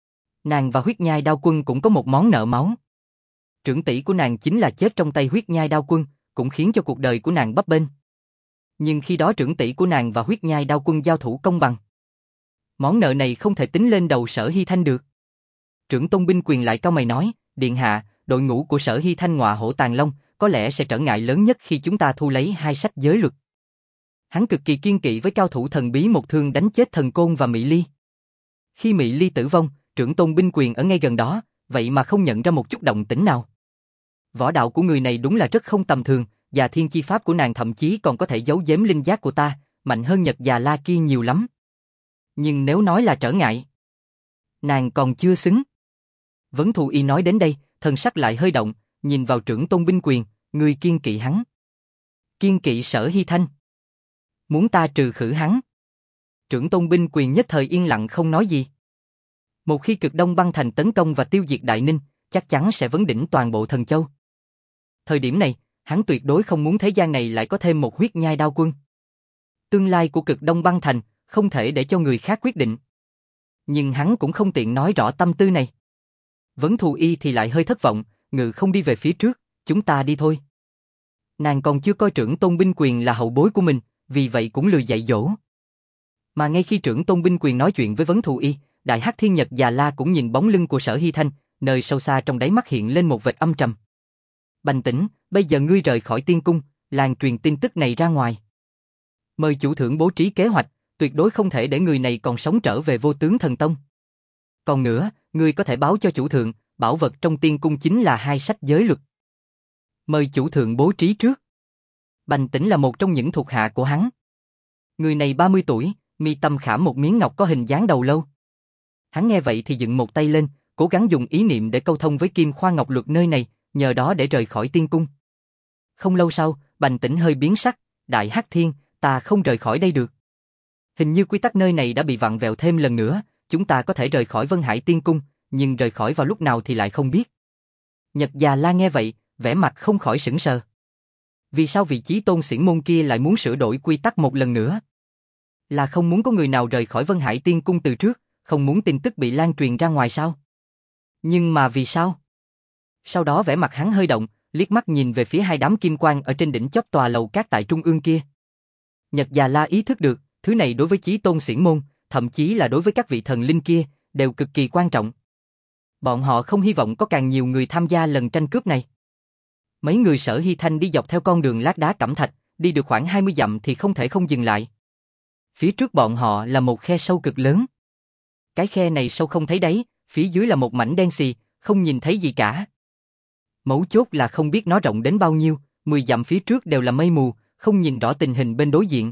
Nàng và huyết nhai đao quân cũng có một món nợ máu. Trưởng tỷ của nàng chính là chết trong tay huyết nhai đao quân, cũng khiến cho cuộc đời của nàng bấp bênh. Nhưng khi đó trưởng tỷ của nàng và huyết nhai đao quân giao thủ công bằng. Món nợ này không thể tính lên đầu Sở Hy Thanh được. Trưởng tôn binh quyền lại cau mày nói, điện hạ, đội ngũ của Sở Hy Thanh ngọa hổ tàng long, có lẽ sẽ trở ngại lớn nhất khi chúng ta thu lấy hai sách giới luật. Hắn cực kỳ kiên kỵ với cao thủ thần bí một thương đánh chết Thần Côn và Mị Ly. Khi Mị Ly tử vong, trưởng tôn binh quyền ở ngay gần đó, vậy mà không nhận ra một chút động tĩnh nào. Võ đạo của người này đúng là rất không tầm thường, và thiên chi pháp của nàng thậm chí còn có thể giấu giếm linh giác của ta, mạnh hơn Nhật Già La kia nhiều lắm. Nhưng nếu nói là trở ngại, nàng còn chưa xứng. Vấn Thù Y nói đến đây, thần sắc lại hơi động, nhìn vào trưởng tôn binh quyền, người kiên kỵ hắn. Kiên kỵ Sở Hy Thanh. Muốn ta trừ khử hắn. Trưởng tôn binh quyền nhất thời yên lặng không nói gì. Một khi Cực Đông Băng Thành tấn công và tiêu diệt Đại Ninh, chắc chắn sẽ vấn đỉnh toàn bộ Thần Châu. Thời điểm này, hắn tuyệt đối không muốn thế gian này lại có thêm một huyết nhai đao quân. Tương lai của Cực Đông Băng Thành, không thể để cho người khác quyết định. Nhưng hắn cũng không tiện nói rõ tâm tư này. Vấn Thù Y thì lại hơi thất vọng, ngự không đi về phía trước, chúng ta đi thôi. Nàng còn chưa coi trưởng tôn binh quyền là hậu bối của mình, vì vậy cũng lười dạy dỗ. Mà ngay khi trưởng tôn binh quyền nói chuyện với Vấn Thù Y, Đại Hắc Thiên Nhật Già La cũng nhìn bóng lưng của Sở Hy Thanh, nơi sâu xa trong đáy mắt hiện lên một vệt âm trầm. Bành tĩnh, bây giờ ngươi rời khỏi tiên cung, làng truyền tin tức này ra ngoài. Mời chủ thượng bố trí kế hoạch, tuyệt đối không thể để người này còn sống trở về Vô Tướng Thần Tông. Còn nữa, ngươi có thể báo cho chủ thượng, bảo vật trong tiên cung chính là hai sách giới luật. Mời chủ thượng bố trí trước. Bành tĩnh là một trong những thuộc hạ của hắn. Người này ba mươi tuổi, mi tâm khảm một miếng ngọc có hình dáng đầu lâu. Hắn nghe vậy thì dựng một tay lên, cố gắng dùng ý niệm để câu thông với Kim Khoa Ngọc Luật nơi này, nhờ đó để rời khỏi tiên cung. Không lâu sau, Bành tĩnh hơi biến sắc, Đại Hắc Thiên, ta không rời khỏi đây được. Hình như quy tắc nơi này đã bị vặn vẹo thêm lần nữa, chúng ta có thể rời khỏi Vân Hải Tiên Cung, nhưng rời khỏi vào lúc nào thì lại không biết. Nhật Già La nghe vậy, vẻ mặt không khỏi sững sờ. Vì sao vị Chí Tôn xiển môn kia lại muốn sửa đổi quy tắc một lần nữa? Là không muốn có người nào rời khỏi Vân Hải Tiên Cung từ trước, không muốn tin tức bị lan truyền ra ngoài sao? Nhưng mà vì sao? Sau đó vẻ mặt hắn hơi động, liếc mắt nhìn về phía hai đám kim quang ở trên đỉnh chóp tòa lầu cát tại trung ương kia. Nhật Già La ý thức được, thứ này đối với Chí Tôn xiển môn, thậm chí là đối với các vị thần linh kia, đều cực kỳ quan trọng. Bọn họ không hy vọng có càng nhiều người tham gia lần tranh cướp này. Mấy người Sở Hy Thanh đi dọc theo con đường lát đá cẩm thạch, đi được khoảng hai mươi dặm thì không thể không dừng lại. Phía trước bọn họ là một khe sâu cực lớn. Cái khe này sâu không thấy đáy, phía dưới là một mảnh đen xì, không nhìn thấy gì cả. Mấu chốt là không biết nó rộng đến bao nhiêu, mười dặm phía trước đều là mây mù, không nhìn rõ tình hình bên đối diện.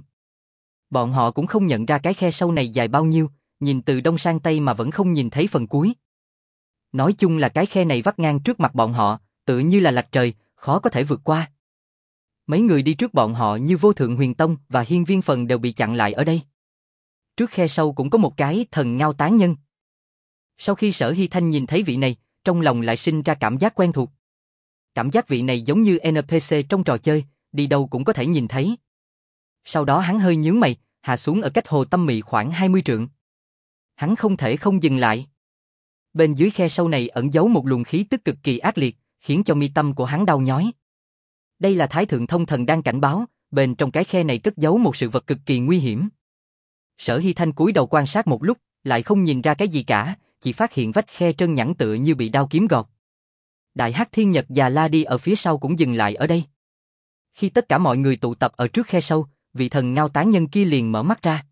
Bọn họ cũng không nhận ra cái khe sâu này dài bao nhiêu, nhìn từ đông sang tây mà vẫn không nhìn thấy phần cuối. Nói chung là cái khe này vắt ngang trước mặt bọn họ, tựa như là lạch trời, khó có thể vượt qua. Mấy người đi trước bọn họ như Vô Thượng Huyền Tông và Hiên Viên Phần đều bị chặn lại ở đây. Trước khe sâu cũng có một cái thần ngao tán nhân. Sau khi Sở Hy Thanh nhìn thấy vị này, trong lòng lại sinh ra cảm giác quen thuộc. Cảm giác vị này giống như en pê xê trong trò chơi, đi đâu cũng có thể nhìn thấy. Sau đó hắn hơi nhướng mày, hạ xuống ở cách Hồ Tâm Mị khoảng hai mươi trượng. Hắn không thể không dừng lại. Bên dưới khe sâu này ẩn giấu một luồng khí tức cực kỳ ác liệt, khiến cho mi tâm của hắn đau nhói. Đây là Thái Thượng Thông Thần đang cảnh báo, bên trong cái khe này cất giấu một sự vật cực kỳ nguy hiểm. Sở Hy Thanh cúi đầu quan sát một lúc, lại không nhìn ra cái gì cả, chỉ phát hiện vách khe trơn nhẵn tựa như bị đao kiếm gọt. Đại Hắc Thiên Nhật Già La đi ở phía sau cũng dừng lại ở đây. Khi tất cả mọi người tụ tập ở trước khe sâu, vị thần ngao tán nhân kia liền mở mắt ra.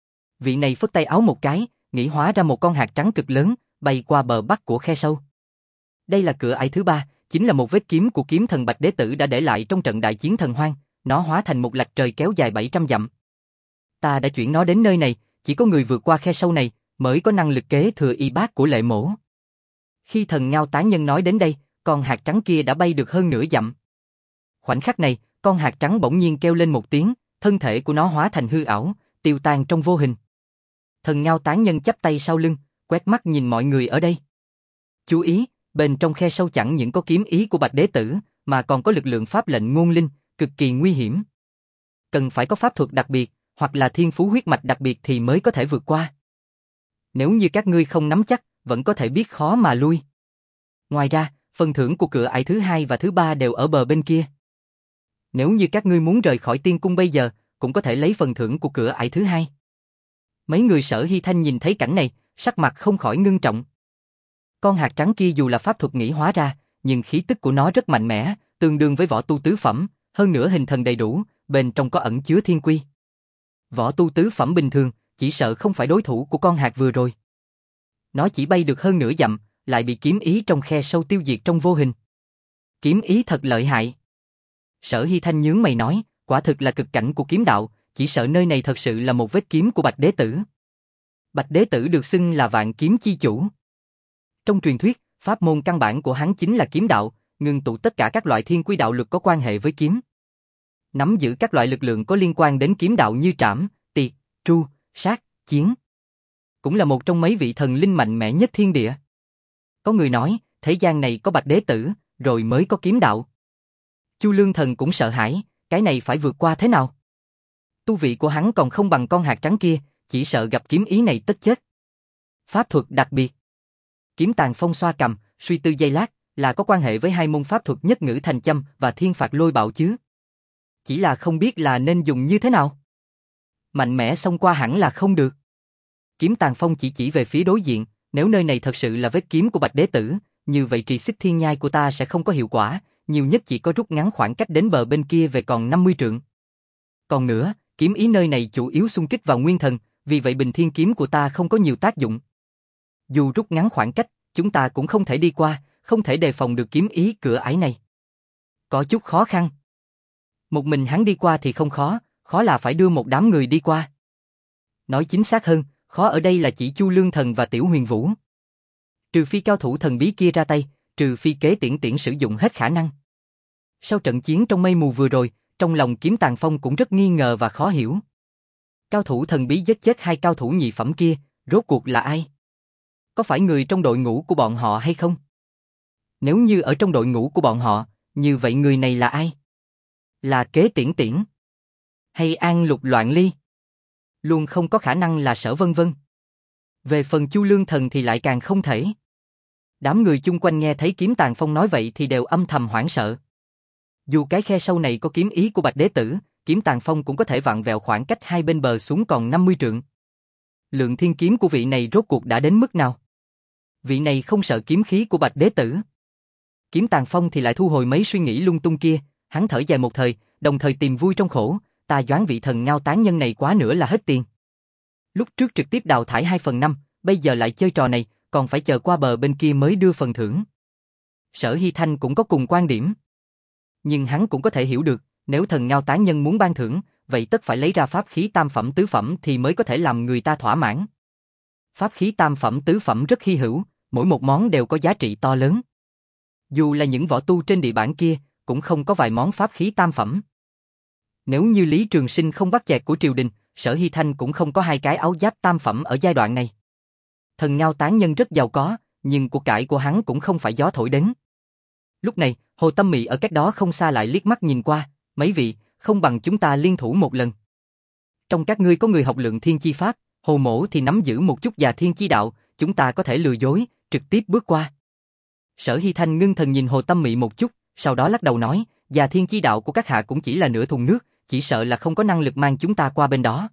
Vị này phất tay áo một cái, nghĩ hóa ra một con hạt trắng cực lớn, bay qua bờ bắc của khe sâu. Đây là cửa ải thứ ba, chính là một vết kiếm của kiếm thần Bạch Đế Tử đã để lại trong trận đại chiến thần hoang, nó hóa thành một lạch trời kéo dài bảy trăm dặm. Ta đã chuyển nó đến nơi này, chỉ có người vượt qua khe sâu này mới có năng lực kế thừa y bát của Lệ Mỗ. Khi thần ngao tán nhân nói đến đây, con hạt trắng kia đã bay được hơn nửa dặm. Khoảnh khắc này, con hạt trắng bỗng nhiên kêu lên một tiếng, thân thể của nó hóa thành hư ảo, tiêu tan trong vô hình. Thần ngao tán nhân chắp tay sau lưng, quét mắt nhìn mọi người ở đây. Chú ý, bên trong khe sâu chẳng những có kiếm ý của Bạch Đế Tử, mà còn có lực lượng pháp lệnh ngôn linh, cực kỳ nguy hiểm. Cần phải có pháp thuật đặc biệt, hoặc là thiên phú huyết mạch đặc biệt thì mới có thể vượt qua. Nếu như các ngươi không nắm chắc, vẫn có thể biết khó mà lui. Ngoài ra, phần thưởng của cửa ải thứ hai và thứ ba đều ở bờ bên kia. Nếu như các ngươi muốn rời khỏi tiên cung bây giờ, cũng có thể lấy phần thưởng của cửa ải thứ hai. Mấy người Sở Hy Thanh nhìn thấy cảnh này, sắc mặt không khỏi ngưng trọng. Con hạt trắng kia dù là pháp thuật nghĩ hóa ra, nhưng khí tức của nó rất mạnh mẽ, tương đương với võ tu tứ phẩm, hơn nữa hình thần đầy đủ, bên trong có ẩn chứa thiên quy. Võ tu tứ phẩm bình thường, chỉ sợ không phải đối thủ của con hạt vừa rồi. Nó chỉ bay được hơn nửa dặm, lại bị kiếm ý trong khe sâu tiêu diệt trong vô hình. Kiếm ý thật lợi hại. Sở Hy Thanh nhướng mày nói, quả thực là cực cảnh của kiếm đạo, chỉ sợ nơi này thật sự là một vết kiếm của Bạch Đế Tử. Bạch Đế Tử được xưng là vạn kiếm chi chủ. Trong truyền thuyết, pháp môn căn bản của hắn chính là kiếm đạo, ngưng tụ tất cả các loại thiên quy đạo lực có quan hệ với kiếm. Nắm giữ các loại lực lượng có liên quan đến kiếm đạo như trảm, tiệt, tru, sát, chiến. Cũng là một trong mấy vị thần linh mạnh mẽ nhất thiên địa. Có người nói, thế gian này có Bạch Đế Tử, rồi mới có kiếm đạo. Chu Lương Thần cũng sợ hãi, cái này phải vượt qua thế nào? Tu vị của hắn còn không bằng con hạt trắng kia, chỉ sợ gặp kiếm ý này tất chết. Pháp thuật đặc biệt. Kiếm Tàn Phong xoa cầm, suy tư giây lát, là có quan hệ với hai môn pháp thuật nhất ngữ thành châm và thiên phạt lôi bạo chứ. Chỉ là không biết là nên dùng như thế nào. Mạnh mẽ xông qua hẳn là không được. Kiếm Tàn Phong chỉ chỉ về phía đối diện, nếu nơi này thật sự là vết kiếm của Bạch Đế Tử, như vậy trì xích thiên nhai của ta sẽ không có hiệu quả, nhiều nhất chỉ có rút ngắn khoảng cách đến bờ bên kia về còn năm mươi trượng. Còn nữa, kiếm ý nơi này chủ yếu xung kích vào nguyên thần, vì vậy bình thiên kiếm của ta không có nhiều tác dụng. Dù rút ngắn khoảng cách, chúng ta cũng không thể đi qua, không thể đề phòng được kiếm ý cửa ải này. Có chút khó khăn. Một mình hắn đi qua thì không khó, khó là phải đưa một đám người đi qua. Nói chính xác hơn, khó ở đây là chỉ Chu Lương Thần và Tiểu Huyền Vũ. Trừ phi cao thủ thần bí kia ra tay, trừ phi kế tiễn tiễn sử dụng hết khả năng. Sau trận chiến trong mây mù vừa rồi, trong lòng Kiếm Tàn Phong cũng rất nghi ngờ và khó hiểu. Cao thủ thần bí giết chết hai cao thủ nhị phẩm kia, rốt cuộc là ai? có phải người trong đội ngũ của bọn họ hay không? Nếu như ở trong đội ngũ của bọn họ, như vậy người này là ai? Là Kế Tiễn Tiễn? Hay An Lục Loạn Ly? Luôn không có khả năng là Sở Vân Vân. Về phần Chu Lương Thần thì lại càng không thể. Đám người chung quanh nghe thấy Kiếm Tàn Phong nói vậy thì đều âm thầm hoảng sợ. Dù cái khe sâu này có kiếm ý của Bạch Đế Tử, Kiếm Tàn Phong cũng có thể vặn vẹo khoảng cách hai bên bờ xuống còn năm mươi trượng. Lượng thiên kiếm của vị này rốt cuộc đã đến mức nào? Vị này không sợ kiếm khí của Bạch Đế Tử. Kiếm Tàn Phong thì lại thu hồi mấy suy nghĩ lung tung kia, hắn thở dài một thời, đồng thời tìm vui trong khổ, ta doán vị thần ngao tán nhân này quá nữa là hết tiền. Lúc trước trực tiếp đào thải hai phần năm, bây giờ lại chơi trò này, còn phải chờ qua bờ bên kia mới đưa phần thưởng. Sở Hy Thanh cũng có cùng quan điểm. Nhưng hắn cũng có thể hiểu được, nếu thần ngao tán nhân muốn ban thưởng, vậy tất phải lấy ra pháp khí tam phẩm tứ phẩm thì mới có thể làm người ta thỏa mãn. Pháp khí tam phẩm tứ phẩm rất hy hữu, mỗi một món đều có giá trị to lớn. Dù là những võ tu trên địa bản kia, cũng không có vài món pháp khí tam phẩm. Nếu như Lý Trường Sinh không bắt chẹt của triều đình, Sở Hy Thanh cũng không có hai cái áo giáp tam phẩm ở giai đoạn này. Thần ngao tán nhân rất giàu có, nhưng của cải của hắn cũng không phải gió thổi đến. Lúc này, Hồ Tâm Mị ở cách đó không xa lại liếc mắt nhìn qua, mấy vị, không bằng chúng ta liên thủ một lần. Trong các ngươi có người học Lượng Thiên Chi Pháp, Hồ Mỗ thì nắm giữ một chút Già Thiên Chi Đạo, chúng ta có thể lừa dối, trực tiếp bước qua. Sở Hy Thanh ngưng thần nhìn Hồ Tâm Mị một chút, sau đó lắc đầu nói, Già Thiên Chi Đạo của các hạ cũng chỉ là nửa thùng nước, chỉ sợ là không có năng lực mang chúng ta qua bên đó.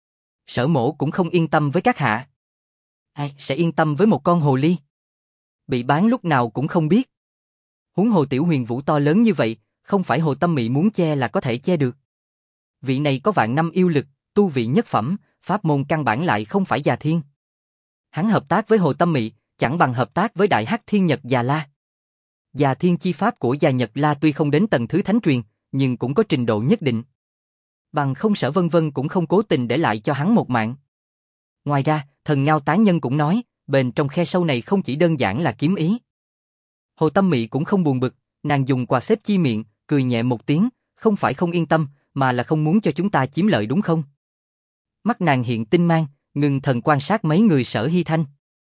Sở Mỗ cũng không yên tâm với các hạ. Ai sẽ yên tâm với một con hồ ly? Bị bán lúc nào cũng không biết. Huống hồ Tiểu Huyền Vũ to lớn như vậy, không phải Hồ Tâm Mị muốn che là có thể che được. Vị này có vạn năm yêu lực, tu vị nhất phẩm, pháp môn căn bản lại không phải Già Thiên. Hắn hợp tác với Hồ Tâm Mị, chẳng bằng hợp tác với Đại Hắc Thiên Nhật Già La. Già Thiên Chi Pháp của Già Nhật La tuy không đến tầng thứ thánh truyền, nhưng cũng có trình độ nhất định. Bằng không Sở Vân Vân cũng không cố tình để lại cho hắn một mạng. Ngoài ra, thần ngao tán nhân cũng nói, bên trong khe sâu này không chỉ đơn giản là kiếm ý. Hồ Tâm Mị cũng không buồn bực, nàng dùng quà xếp chi miệng, cười nhẹ một tiếng, không phải không yên tâm, mà là không muốn cho chúng ta chiếm lợi đúng không? Mắt nàng hiện tinh mang, ngừng thần quan sát mấy người Sở Hy Thanh.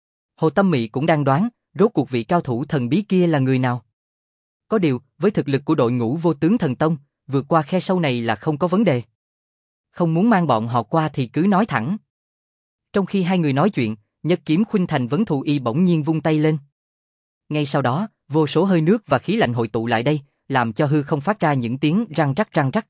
Hồ Tâm Mị cũng đang đoán, rốt cuộc vị cao thủ thần bí kia là người nào. Có điều, với thực lực của đội ngũ Vô Tướng Thần Tông, vượt qua khe sâu này là không có vấn đề. Không muốn mang bọn họ qua thì cứ nói thẳng. Trong khi hai người nói chuyện, Nhất Kiếm Khuynh Thành Vấn Thù Y bỗng nhiên vung tay lên. Ngay sau đó, vô số hơi nước và khí lạnh hội tụ lại đây, làm cho hư không phát ra những tiếng răng rắc răng rắc.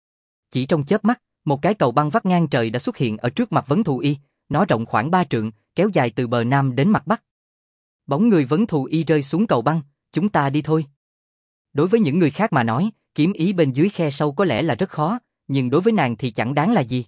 Chỉ trong chớp mắt, một cái cầu băng vắt ngang trời đã xuất hiện ở trước mặt Vấn Thù Y, nó rộng khoảng ba trượng, kéo dài từ bờ nam đến mặt bắc. Bóng người Vấn Thù Y rơi xuống cầu băng, chúng ta đi thôi. Đối với những người khác mà nói, kiếm ý bên dưới khe sâu có lẽ là rất khó, nhưng đối với nàng thì chẳng đáng là gì.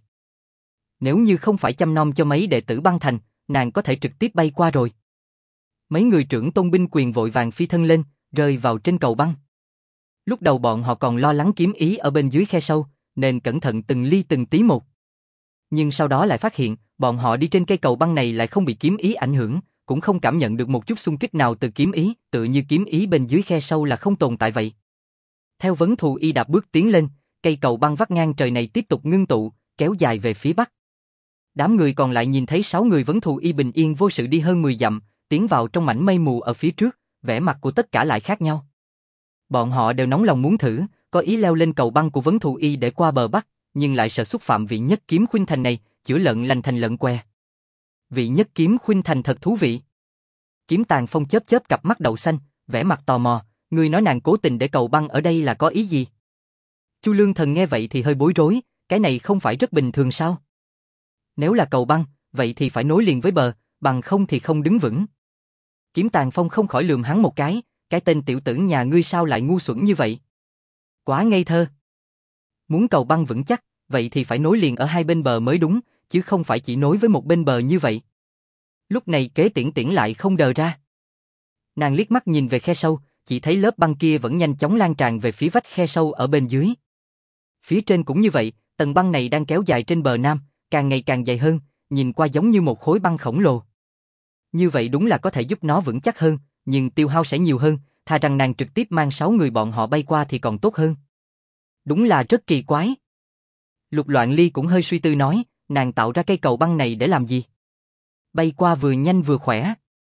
Nếu như không phải chăm nom cho mấy đệ tử băng thành, nàng có thể trực tiếp bay qua rồi. Mấy người trưởng tôn binh quyền vội vàng phi thân lên, rơi vào trên cầu băng. Lúc đầu bọn họ còn lo lắng kiếm ý ở bên dưới khe sâu, nên cẩn thận từng ly từng tí một. Nhưng sau đó lại phát hiện, bọn họ đi trên cây cầu băng này lại không bị kiếm ý ảnh hưởng, cũng không cảm nhận được một chút xung kích nào từ kiếm ý, tự như kiếm ý bên dưới khe sâu là không tồn tại vậy. Theo Vấn Thù Y đạp bước tiến lên, cây cầu băng vắt ngang trời này tiếp tục ngưng tụ, kéo dài về phía bắc. Đám người còn lại nhìn thấy sáu người Vấn Thù Y bình yên vô sự đi hơn mười dặm, tiến vào trong mảnh mây mù ở phía trước, vẻ mặt của tất cả lại khác nhau. Bọn họ đều nóng lòng muốn thử, có ý leo lên cầu băng của Vấn Thù Y để qua bờ bắc, nhưng lại sợ xúc phạm vị Nhất Kiếm Khuynh Thành này, chữa lợn lành thành lợn què. Vị Nhất Kiếm Khuynh Thành thật thú vị. Kiếm Tàn Phong chớp chớp cặp mắt đậu xanh, vẻ mặt tò mò, ngươi nói nàng cố tình để cầu băng ở đây là có ý gì? Chu Lương Thần nghe vậy thì hơi bối rối, cái này không phải rất bình thường sao? Nếu là cầu băng, vậy thì phải nối liền với bờ, bằng không thì không đứng vững. Kiếm Tàn Phong không khỏi lườm hắn một cái, cái tên tiểu tử nhà ngươi sao lại ngu xuẩn như vậy? Quá ngây thơ. Muốn cầu băng vững chắc, vậy thì phải nối liền ở hai bên bờ mới đúng, chứ không phải chỉ nối với một bên bờ như vậy. Lúc này Kế Tiễn Tiễn lại không đờ ra. Nàng liếc mắt nhìn về khe sâu, chỉ thấy lớp băng kia vẫn nhanh chóng lan tràn về phía vách khe sâu ở bên dưới. Phía trên cũng như vậy, tầng băng này đang kéo dài trên bờ nam, càng ngày càng dày hơn, nhìn qua giống như một khối băng khổng lồ. Như vậy đúng là có thể giúp nó vững chắc hơn, nhưng tiêu hao sẽ nhiều hơn, thà rằng nàng trực tiếp mang sáu người bọn họ bay qua thì còn tốt hơn. Đúng là rất kỳ quái. Lục Loạn Ly cũng hơi suy tư nói, nàng tạo ra cây cầu băng này để làm gì? Bay qua vừa nhanh vừa khỏe.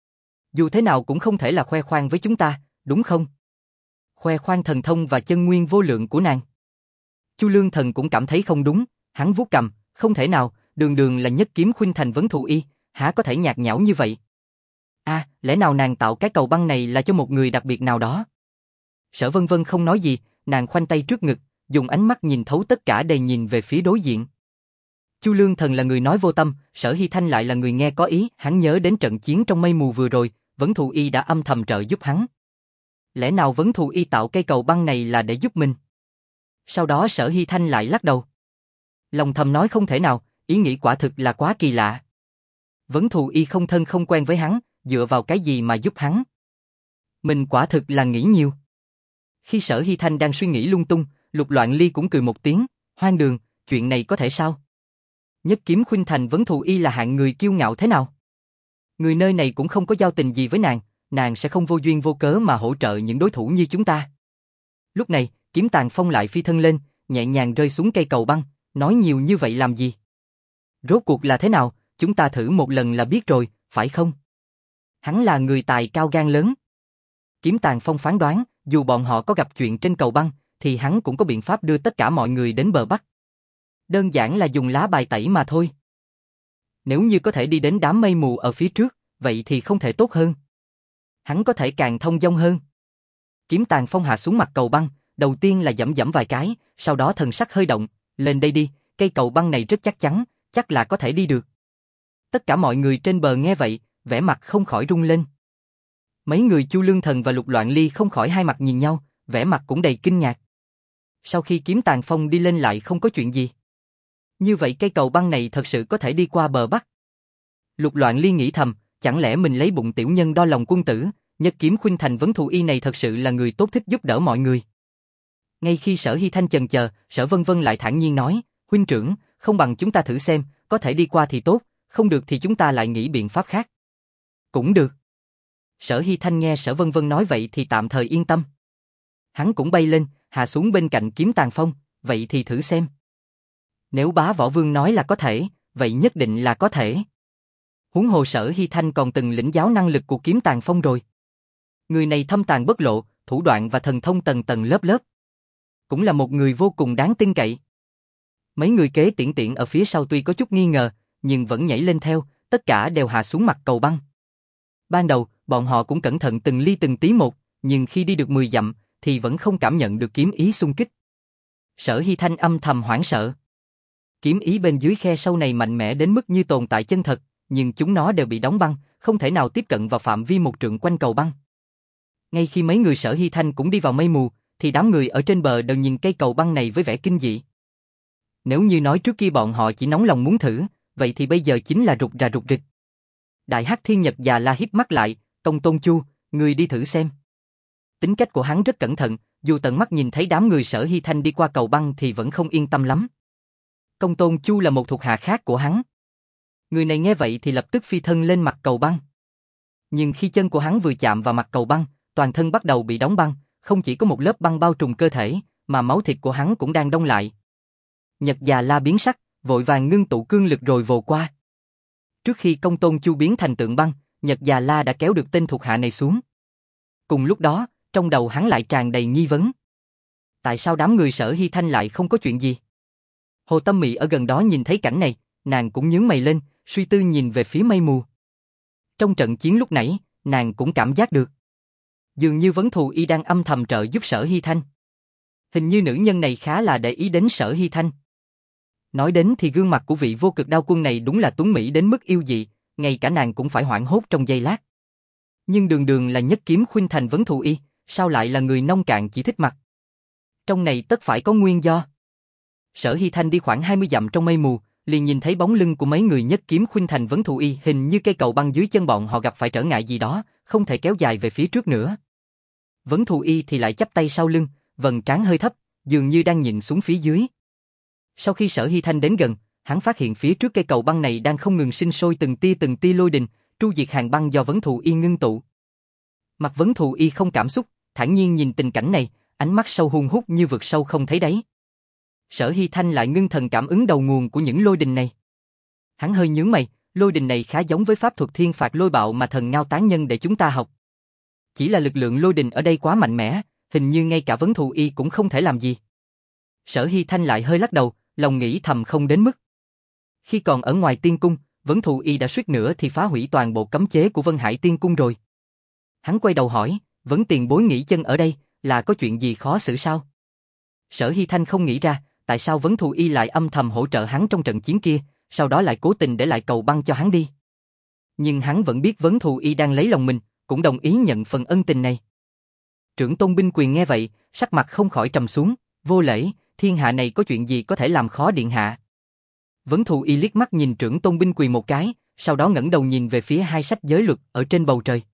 Dù thế nào cũng không thể là khoe khoang với chúng ta, đúng không? Khoe khoang thần thông và chân nguyên vô lượng của nàng. Chu Lương Thần cũng cảm thấy không đúng, hắn vuốt cằm, không thể nào, đường đường là nhất kiếm khuynh thành vấn thù y, há có thể nhạt nhẽo như vậy? À, lẽ nào nàng tạo cái cầu băng này là cho một người đặc biệt nào đó? Sở Vân Vân không nói gì, nàng khoanh tay trước ngực, dùng ánh mắt nhìn thấu tất cả để nhìn về phía đối diện. Chu Lương Thần là người nói vô tâm, Sở Hy Thanh lại là người nghe có ý, hắn nhớ đến trận chiến trong mây mù vừa rồi, Vấn Thù Y đã âm thầm trợ giúp hắn. Lẽ nào Vấn Thù Y tạo cây cầu băng này là để giúp mình? Sau đó Sở Hy Thanh lại lắc đầu. Lòng thầm nói không thể nào, ý nghĩ quả thực là quá kỳ lạ. Vấn Thù Y không thân không quen với hắn, dựa vào cái gì mà giúp hắn? Mình quả thực là nghĩ nhiều. Khi Sở Hy Thanh đang suy nghĩ lung tung, Lục Loạn Ly cũng cười một tiếng, hoang đường, chuyện này có thể sao? Nhất kiếm khuynh thành Vấn Thù Y là hạng người kiêu ngạo thế nào? Người nơi này cũng không có giao tình gì với nàng, nàng sẽ không vô duyên vô cớ mà hỗ trợ những đối thủ như chúng ta. Lúc này, Kiếm Tàn Phong lại phi thân lên, nhẹ nhàng rơi xuống cây cầu băng, nói nhiều như vậy làm gì? Rốt cuộc là thế nào, chúng ta thử một lần là biết rồi, phải không? Hắn là người tài cao gan lớn. Kiếm Tàn Phong phán đoán, dù bọn họ có gặp chuyện trên cầu băng, thì hắn cũng có biện pháp đưa tất cả mọi người đến bờ Bắc. Đơn giản là dùng lá bài tẩy mà thôi. Nếu như có thể đi đến đám mây mù ở phía trước, vậy thì không thể tốt hơn. Hắn có thể càng thông dong hơn. Kiếm Tàn Phong hạ xuống mặt cầu băng, đầu tiên là giẫm giẫm vài cái, sau đó thần sắc hơi động, lên đây đi, cây cầu băng này rất chắc chắn, chắc là có thể đi được. Tất cả mọi người trên bờ nghe vậy, vẻ mặt không khỏi rung lên. Mấy người Chu Lương Thần và Lục Loạn Ly không khỏi hai mặt nhìn nhau, vẻ mặt cũng đầy kinh ngạc. Sau khi Kiếm Tàn Phong đi lên lại không có chuyện gì. Như vậy cây cầu băng này thật sự có thể đi qua bờ Bắc. Lục Loạn Ly nghĩ thầm, chẳng lẽ mình lấy bụng tiểu nhân đo lòng quân tử, nhất kiếm khuynh thành Vấn Thù Y này thật sự là người tốt thích giúp đỡ mọi người. Ngay khi Sở Hy Thanh chần chờ, Sở Vân Vân lại thản nhiên nói, huynh trưởng, không bằng chúng ta thử xem, có thể đi qua thì tốt, không được thì chúng ta lại nghĩ biện pháp khác. Cũng được. Sở Hy Thanh nghe Sở Vân Vân nói vậy thì tạm thời yên tâm. Hắn cũng bay lên, hạ xuống bên cạnh Kiếm Tàn Phong, vậy thì thử xem. Nếu Bá Võ Vương nói là có thể, vậy nhất định là có thể. Huống hồ Sở Hy Thanh còn từng lĩnh giáo năng lực của Kiếm Tàn Phong rồi. Người này thâm tàng bất lộ, thủ đoạn và thần thông tầng tầng lớp lớp. Cũng là một người vô cùng đáng tin cậy. Mấy người kế tiễn tiễn ở phía sau tuy có chút nghi ngờ, nhưng vẫn nhảy lên theo, tất cả đều hạ xuống mặt cầu băng. Ban đầu, bọn họ cũng cẩn thận từng ly từng tí một, nhưng khi đi được mười dặm, thì vẫn không cảm nhận được kiếm ý xung kích. Sở Hy Thanh âm thầm hoảng sợ. Kiếm ý bên dưới khe sâu này mạnh mẽ đến mức như tồn tại chân thật, nhưng chúng nó đều bị đóng băng, không thể nào tiếp cận vào phạm vi một trượng quanh cầu băng. Ngay khi mấy người Sở Hy Thanh cũng đi vào mây mù, thì đám người ở trên bờ đều nhìn cây cầu băng này với vẻ kinh dị. Nếu như nói trước kia bọn họ chỉ nóng lòng muốn thử, vậy thì bây giờ chính là rụt rà rụt rịch. Đại Hắc Thiên Nhật già la híp mắt lại, Công Tôn Chu, người đi thử xem. Tính cách của hắn rất cẩn thận, dù tận mắt nhìn thấy đám người Sở Hy Thanh đi qua cầu băng thì vẫn không yên tâm lắm. Công Tôn Chu là một thuộc hạ khác của hắn. Người này nghe vậy thì lập tức phi thân lên mặt cầu băng. Nhưng khi chân của hắn vừa chạm vào mặt cầu băng, toàn thân bắt đầu bị đóng băng, không chỉ có một lớp băng bao trùm cơ thể, mà máu thịt của hắn cũng đang đông lại. Nhật già la biến sắc, vội vàng ngưng tụ cương lực rồi vồ qua. Trước khi Công Tôn Chu biến thành tượng băng, Nhật già la đã kéo được tên thuộc hạ này xuống. Cùng lúc đó, trong đầu hắn lại tràn đầy nghi vấn. Tại sao đám người Sở Hy Thanh lại không có chuyện gì? Hồ Tâm Mị ở gần đó nhìn thấy cảnh này, nàng cũng nhướng mày lên, suy tư nhìn về phía mây mù. Trong trận chiến lúc nãy, nàng cũng cảm giác được. Dường như Vấn Thù Y đang âm thầm trợ giúp Sở Hy Thanh. Hình như nữ nhân này khá là để ý đến Sở Hy Thanh. Nói đến thì gương mặt của vị vô cực đao quân này đúng là tuấn mỹ đến mức yêu dị, ngay cả nàng cũng phải hoảng hốt trong giây lát. Nhưng đường đường là nhất kiếm khuynh thành Vấn Thù Y, sao lại là người nông cạn chỉ thích mặt? Trong này tất phải có nguyên do. Sở Hy Thanh đi khoảng hai mươi dặm trong mây mù, liền nhìn thấy bóng lưng của mấy người nhất kiếm khuynh thành Vấn Thù Y, hình như cây cầu băng dưới chân bọn họ gặp phải trở ngại gì đó, không thể kéo dài về phía trước nữa. Vấn Thù Y thì lại chắp tay sau lưng, vầng trán hơi thấp, dường như đang nhìn xuống phía dưới. Sau khi Sở Hy Thanh đến gần, hắn phát hiện phía trước cây cầu băng này đang không ngừng sinh sôi từng tia từng tia lôi đình, tru diệt hàng băng do Vấn Thù Y ngưng tụ. Mặt Vấn Thù Y không cảm xúc, thản nhiên nhìn tình cảnh này, ánh mắt sâu hun hút như vực sâu không thấy đáy. Sở Hy Thanh lại ngưng thần cảm ứng đầu nguồn của những lôi đình này. Hắn hơi nhướng mày, lôi đình này khá giống với pháp thuật thiên phạt lôi bạo mà thần ngao tán nhân để chúng ta học. Chỉ là lực lượng lôi đình ở đây quá mạnh mẽ, hình như ngay cả Vấn Thù Y cũng không thể làm gì. Sở Hy Thanh lại hơi lắc đầu, lòng nghĩ thầm không đến mức. Khi còn ở ngoài tiên cung, Vấn Thù Y đã suýt nữa thì phá hủy toàn bộ cấm chế của Vân Hải tiên cung rồi. Hắn quay đầu hỏi, Vấn tiền bối nghỉ chân ở đây, là có chuyện gì khó xử sao? Sở Hy Thanh không nghĩ ra, tại sao Vấn Thù Y lại âm thầm hỗ trợ hắn trong trận chiến kia, sau đó lại cố tình để lại cầu băng cho hắn đi. Nhưng hắn vẫn biết Vấn Thù Y đang lấy lòng mình, cũng đồng ý nhận phần ân tình này. Trưởng tôn binh quyền nghe vậy, sắc mặt không khỏi trầm xuống, vô lễ, thiên hạ này có chuyện gì có thể làm khó điện hạ? Vấn Thù Y liếc mắt nhìn trưởng tôn binh quyền một cái, sau đó ngẩng đầu nhìn về phía hai sách giới luật ở trên bầu trời.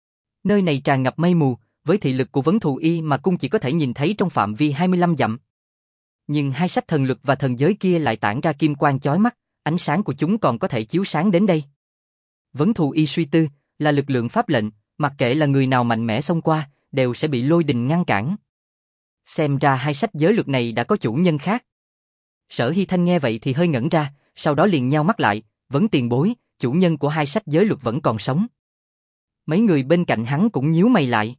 Nơi này tràn ngập mây mù, với thị lực của Vấn Thù Y mà cung chỉ có thể nhìn thấy trong phạm vi hai mươi lăm dặm. Nhưng hai sách thần lực và thần giới kia lại tản ra kim quang chói mắt, ánh sáng của chúng còn có thể chiếu sáng đến đây. Vấn Thù Y suy tư, là lực lượng pháp lệnh, mặc kệ là người nào mạnh mẽ xông qua, đều sẽ bị lôi đình ngăn cản. Xem ra hai sách giới luật này đã có chủ nhân khác. Sở Hy Thanh nghe vậy thì hơi ngẩn ra, sau đó liền nheo mắt lại, Vấn tiền bối, chủ nhân của hai sách giới luật vẫn còn sống. Mấy người bên cạnh hắn cũng nhíu mày lại.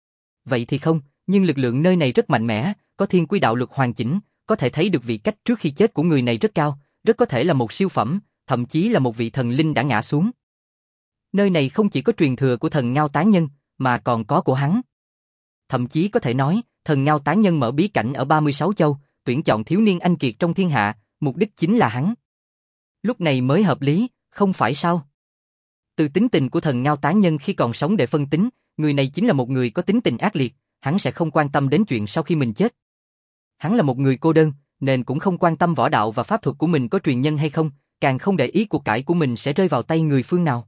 Vậy thì không, nhưng lực lượng nơi này rất mạnh mẽ, có thiên quy đạo luật hoàn chỉnh, có thể thấy được vị cách trước khi chết của người này rất cao, rất có thể là một siêu phẩm, thậm chí là một vị thần linh đã ngã xuống. Nơi này không chỉ có truyền thừa của thần Ngao Tán Nhân, mà còn có của hắn. Thậm chí có thể nói, thần Ngao Tán Nhân mở bí cảnh ở ba mươi sáu châu, tuyển chọn thiếu niên anh kiệt trong thiên hạ, mục đích chính là hắn. Lúc này mới hợp lý, không phải sao? Từ tính tình của thần Ngao Tán Nhân khi còn sống để phân tính, người này chính là một người có tính tình ác liệt, hắn sẽ không quan tâm đến chuyện sau khi mình chết. Hắn là một người cô đơn, nên cũng không quan tâm võ đạo và pháp thuật của mình có truyền nhân hay không, càng không để ý cuộc cải của mình sẽ rơi vào tay người phương nào.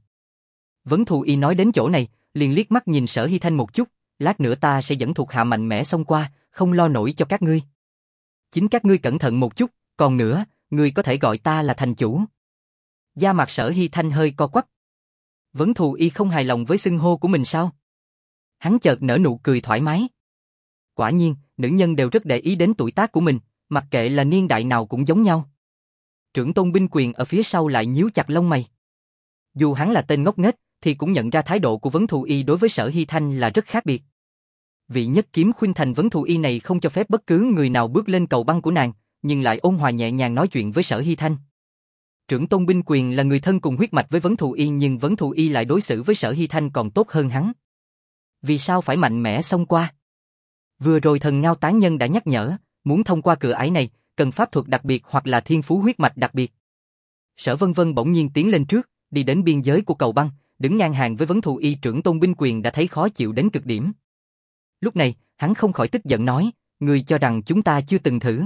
Vấn Thù Y nói đến chỗ này, liền liếc mắt nhìn Sở Hy Thanh một chút, lát nữa ta sẽ dẫn thuộc hạ mạnh mẽ xông qua, không lo nổi cho các ngươi. Chính các ngươi cẩn thận một chút, còn nữa, ngươi có thể gọi ta là thành chủ. Da mặt Sở Hy Thanh hơi co quắp. Vấn Thù Y không hài lòng với xưng hô của mình sao? Hắn chợt nở nụ cười thoải mái. Quả nhiên, nữ nhân đều rất để ý đến tuổi tác của mình, mặc kệ là niên đại nào cũng giống nhau. Trưởng tôn binh quyền ở phía sau lại nhíu chặt lông mày. Dù hắn là tên ngốc nghếch, thì cũng nhận ra thái độ của Vấn Thù Y đối với Sở Hy Thanh là rất khác biệt. Vị nhất kiếm khuynh thành Vấn Thù Y này không cho phép bất cứ người nào bước lên cầu băng của nàng, nhưng lại ôn hòa nhẹ nhàng nói chuyện với Sở Hy Thanh. Trưởng tôn binh quyền là người thân cùng huyết mạch với Vấn Thù Y, nhưng Vấn Thù Y lại đối xử với Sở Hy Thanh còn tốt hơn hắn. Vì sao phải mạnh mẽ xông qua? Vừa rồi thần Ngao Tán Nhân đã nhắc nhở, muốn thông qua cửa ải này, cần pháp thuật đặc biệt hoặc là thiên phú huyết mạch đặc biệt. Sở Vân Vân bỗng nhiên tiến lên trước, đi đến biên giới của cầu băng, đứng ngang hàng với Vấn Thù Y. Trưởng tôn binh quyền đã thấy khó chịu đến cực điểm. Lúc này, hắn không khỏi tức giận nói, người cho rằng chúng ta chưa từng thử.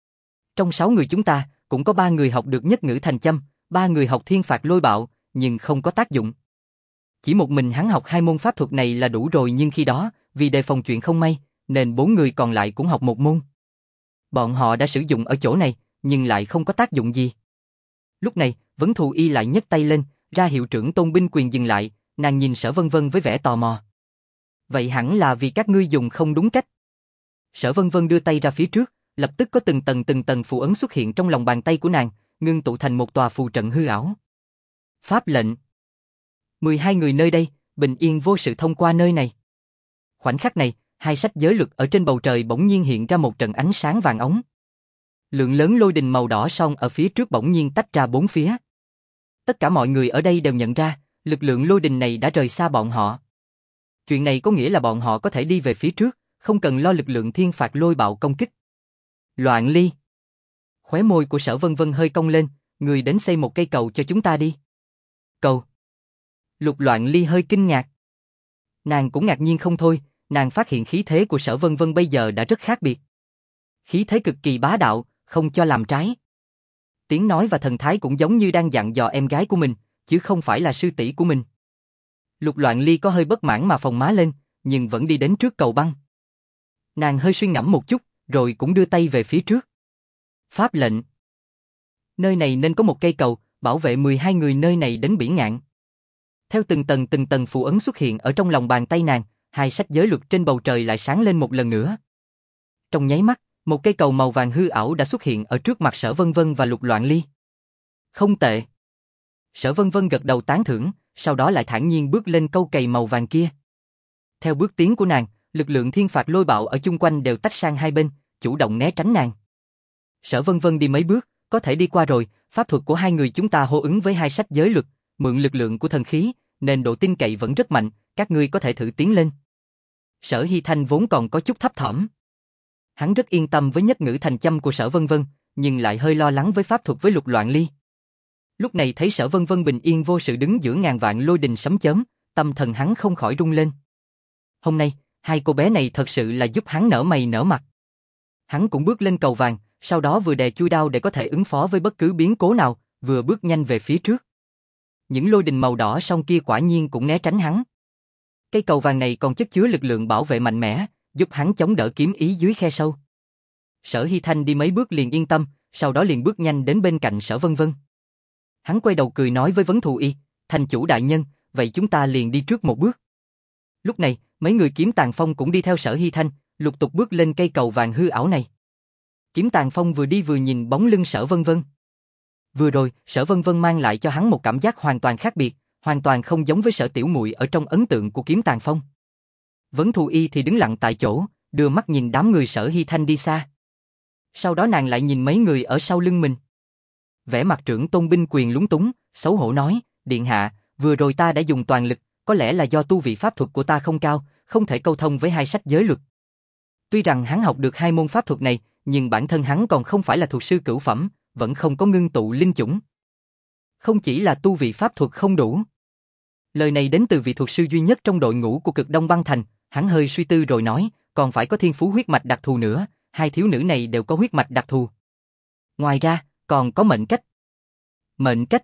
Trong sáu người chúng ta, cũng có ba người học được nhất ngữ thành châm, ba người học thiên phạt lôi bạo, nhưng không có tác dụng. Chỉ một mình hắn học hai môn pháp thuật này là đủ rồi, nhưng khi đó, vì đề phòng chuyện không may, nên bốn người còn lại cũng học một môn. Bọn họ đã sử dụng ở chỗ này, nhưng lại không có tác dụng gì. Lúc này, Vấn Thù Y lại nhấc tay lên, ra hiệu trưởng tôn binh quyền dừng lại, nàng nhìn Sở Vân Vân với vẻ tò mò. Vậy hẳn là vì các ngươi dùng không đúng cách. Sở Vân Vân đưa tay ra phía trước, lập tức có từng tầng từng tầng phù ấn xuất hiện trong lòng bàn tay của nàng, ngưng tụ thành một tòa phù trận hư ảo. Pháp lệnh. mười hai người nơi đây, bình yên vô sự thông qua nơi này. Khoảnh khắc này, hai sách giới luật ở trên bầu trời bỗng nhiên hiện ra một trận ánh sáng vàng óng. Lượng lớn lôi đình màu đỏ son ở phía trước bỗng nhiên tách ra bốn phía. Tất cả mọi người ở đây đều nhận ra, lực lượng lôi đình này đã rời xa bọn họ. Chuyện này có nghĩa là bọn họ có thể đi về phía trước, không cần lo lực lượng thiên phạt lôi bạo công kích. Loạn Ly. Khóe môi của Sở Vân Vân hơi cong lên, người đến xây một cây cầu cho chúng ta đi. Cầu. Lục Loạn Ly hơi kinh ngạc. Nàng cũng ngạc nhiên không thôi, nàng phát hiện khí thế của Sở Vân Vân bây giờ đã rất khác biệt. Khí thế cực kỳ bá đạo, không cho làm trái. Tiếng nói và thần thái cũng giống như đang dặn dò em gái của mình, chứ không phải là sư tỷ của mình. Lục Loạn Ly có hơi bất mãn mà phồng má lên, nhưng vẫn đi đến trước cầu băng. Nàng hơi suy ngẫm một chút, rồi cũng đưa tay về phía trước. Pháp lệnh. Nơi này nên có một cây cầu, bảo vệ mười hai người nơi này đến bỉ ngạn. Theo từng tầng từng tầng phù ấn xuất hiện ở trong lòng bàn tay nàng, hai sách giới luật trên bầu trời lại sáng lên một lần nữa. Trong nháy mắt, một cây cầu màu vàng hư ảo đã xuất hiện ở trước mặt Sở Vân Vân và Lục Loạn Ly. Không tệ. Sở Vân Vân gật đầu tán thưởng, sau đó lại thản nhiên bước lên câu cày màu vàng kia. Theo bước tiến của nàng, lực lượng thiên phạt lôi bạo ở chung quanh đều tách sang hai bên, chủ động né tránh nàng. Sở Vân Vân đi mấy bước, có thể đi qua rồi, pháp thuật của hai người chúng ta hô ứng với hai sách giới luật, mượn lực lượng của thần khí, nên độ tin cậy vẫn rất mạnh, các ngươi có thể thử tiến lên. Sở Hy Thanh vốn còn có chút thấp thỏm. Hắn rất yên tâm với nhất ngữ thành châm của Sở Vân Vân, nhưng lại hơi lo lắng với pháp thuật với Lục Loạn Ly. Lúc này thấy Sở Vân Vân bình yên vô sự đứng giữa ngàn vạn lôi đình sấm chớm, tâm thần hắn không khỏi rung lên. Hôm nay, hai cô bé này thật sự là giúp hắn nở mày nở mặt. Hắn cũng bước lên cầu vàng, sau đó vừa đè chui đao để có thể ứng phó với bất cứ biến cố nào, vừa bước nhanh về phía trước. Những lôi đình màu đỏ song kia quả nhiên cũng né tránh hắn. Cây cầu vàng này còn chất chứa lực lượng bảo vệ mạnh mẽ, giúp hắn chống đỡ kiếm ý dưới khe sâu. Sở Hy Thanh đi mấy bước liền yên tâm, sau đó liền bước nhanh đến bên cạnh Sở Vân Vân. Hắn quay đầu cười nói với Vấn Thù Y, thành chủ đại nhân, vậy chúng ta liền đi trước một bước. Lúc này, mấy người Kiếm Tàn Phong cũng đi theo Sở Hy Thanh, lục tục bước lên cây cầu vàng hư ảo này. Kiếm Tàn Phong vừa đi vừa nhìn bóng lưng Sở Vân Vân. Vừa rồi, Sở Vân Vân mang lại cho hắn một cảm giác hoàn toàn khác biệt, hoàn toàn không giống với Sở Tiểu Muội ở trong ấn tượng của Kiếm Tàn Phong. Vấn Thù Y thì đứng lặng tại chỗ, đưa mắt nhìn đám người Sở Hy Thanh đi xa. Sau đó nàng lại nhìn mấy người ở sau lưng mình. Vẻ mặt trưởng tôn binh quyền lúng túng, xấu hổ nói, điện hạ, vừa rồi ta đã dùng toàn lực, có lẽ là do tu vị pháp thuật của ta không cao, không thể câu thông với hai sách giới luật. Tuy rằng hắn học được hai môn pháp thuật này, nhưng bản thân hắn còn không phải là thuật sư cửu phẩm, vẫn không có ngưng tụ linh chủng. Không chỉ là tu vị pháp thuật không đủ. Lời này đến từ vị thuật sư duy nhất trong đội ngũ của Cực Đông Băng Thành, hắn hơi suy tư rồi nói, còn phải có thiên phú huyết mạch đặc thù nữa, hai thiếu nữ này đều có huyết mạch đặc thù. Ngoài ra, còn có mệnh cách. Mệnh cách.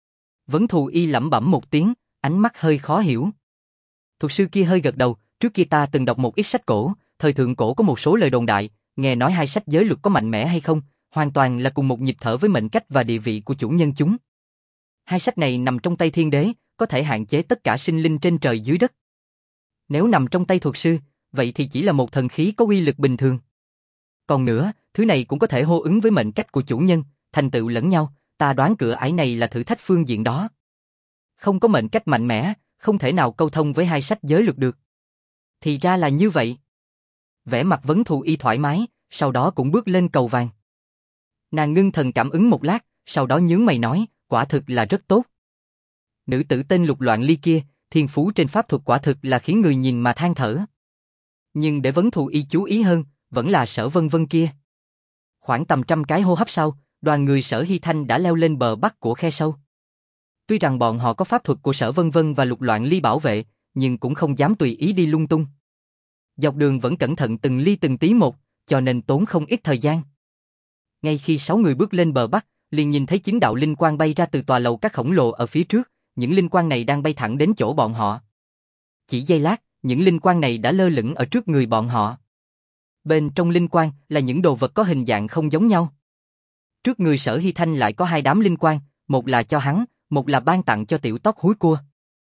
Vấn Thù Y lẩm bẩm một tiếng, ánh mắt hơi khó hiểu. Thuật sư kia hơi gật đầu, trước kia ta từng đọc một ít sách cổ, thời thượng cổ có một số lời đồn đại, nghe nói hai sách giới luật có mạnh mẽ hay không, hoàn toàn là cùng một nhịp thở với mệnh cách và địa vị của chủ nhân chúng. Hai sách này nằm trong tay thiên đế, có thể hạn chế tất cả sinh linh trên trời dưới đất. Nếu nằm trong tay thuật sư, vậy thì chỉ là một thần khí có uy lực bình thường. Còn nữa, thứ này cũng có thể hô ứng với mệnh cách của chủ nhân, thành tựu lẫn nhau, ta đoán cửa ải này là thử thách phương diện đó. Không có mệnh cách mạnh mẽ, không thể nào câu thông với hai sách giới luật được. Thì ra là như vậy. Vẻ mặt Vấn Thù Y thoải mái, sau đó cũng bước lên cầu vàng. Nàng ngưng thần cảm ứng một lát, sau đó nhướng mày nói, quả thực là rất tốt. Nữ tử tên Lục Loạn Ly kia, thiên phú trên pháp thuật quả thực là khiến người nhìn mà than thở. Nhưng để Vấn Thù Y chú ý hơn, vẫn là Sở Vân Vân kia. Khoảng tầm trăm cái hô hấp sau, đoàn người Sở Hy Thanh đã leo lên bờ bắc của khe sâu. Tuy rằng bọn họ có pháp thuật của Sở Vân Vân và Lục Loạn Ly bảo vệ, nhưng cũng không dám tùy ý đi lung tung. Dọc đường vẫn cẩn thận từng ly từng tí một, cho nên tốn không ít thời gian. Ngay khi sáu người bước lên bờ bắc, liền nhìn thấy chín đạo linh quang bay ra từ tòa lầu các khổng lồ ở phía trước, những linh quang này đang bay thẳng đến chỗ bọn họ. Chỉ giây lát, những linh quang này đã lơ lửng ở trước người bọn họ. Bên trong linh quang là những đồ vật có hình dạng không giống nhau. Trước người Sở Hy Thanh lại có hai đám linh quang, một là cho hắn, một là ban tặng cho tiểu tóc húi cua.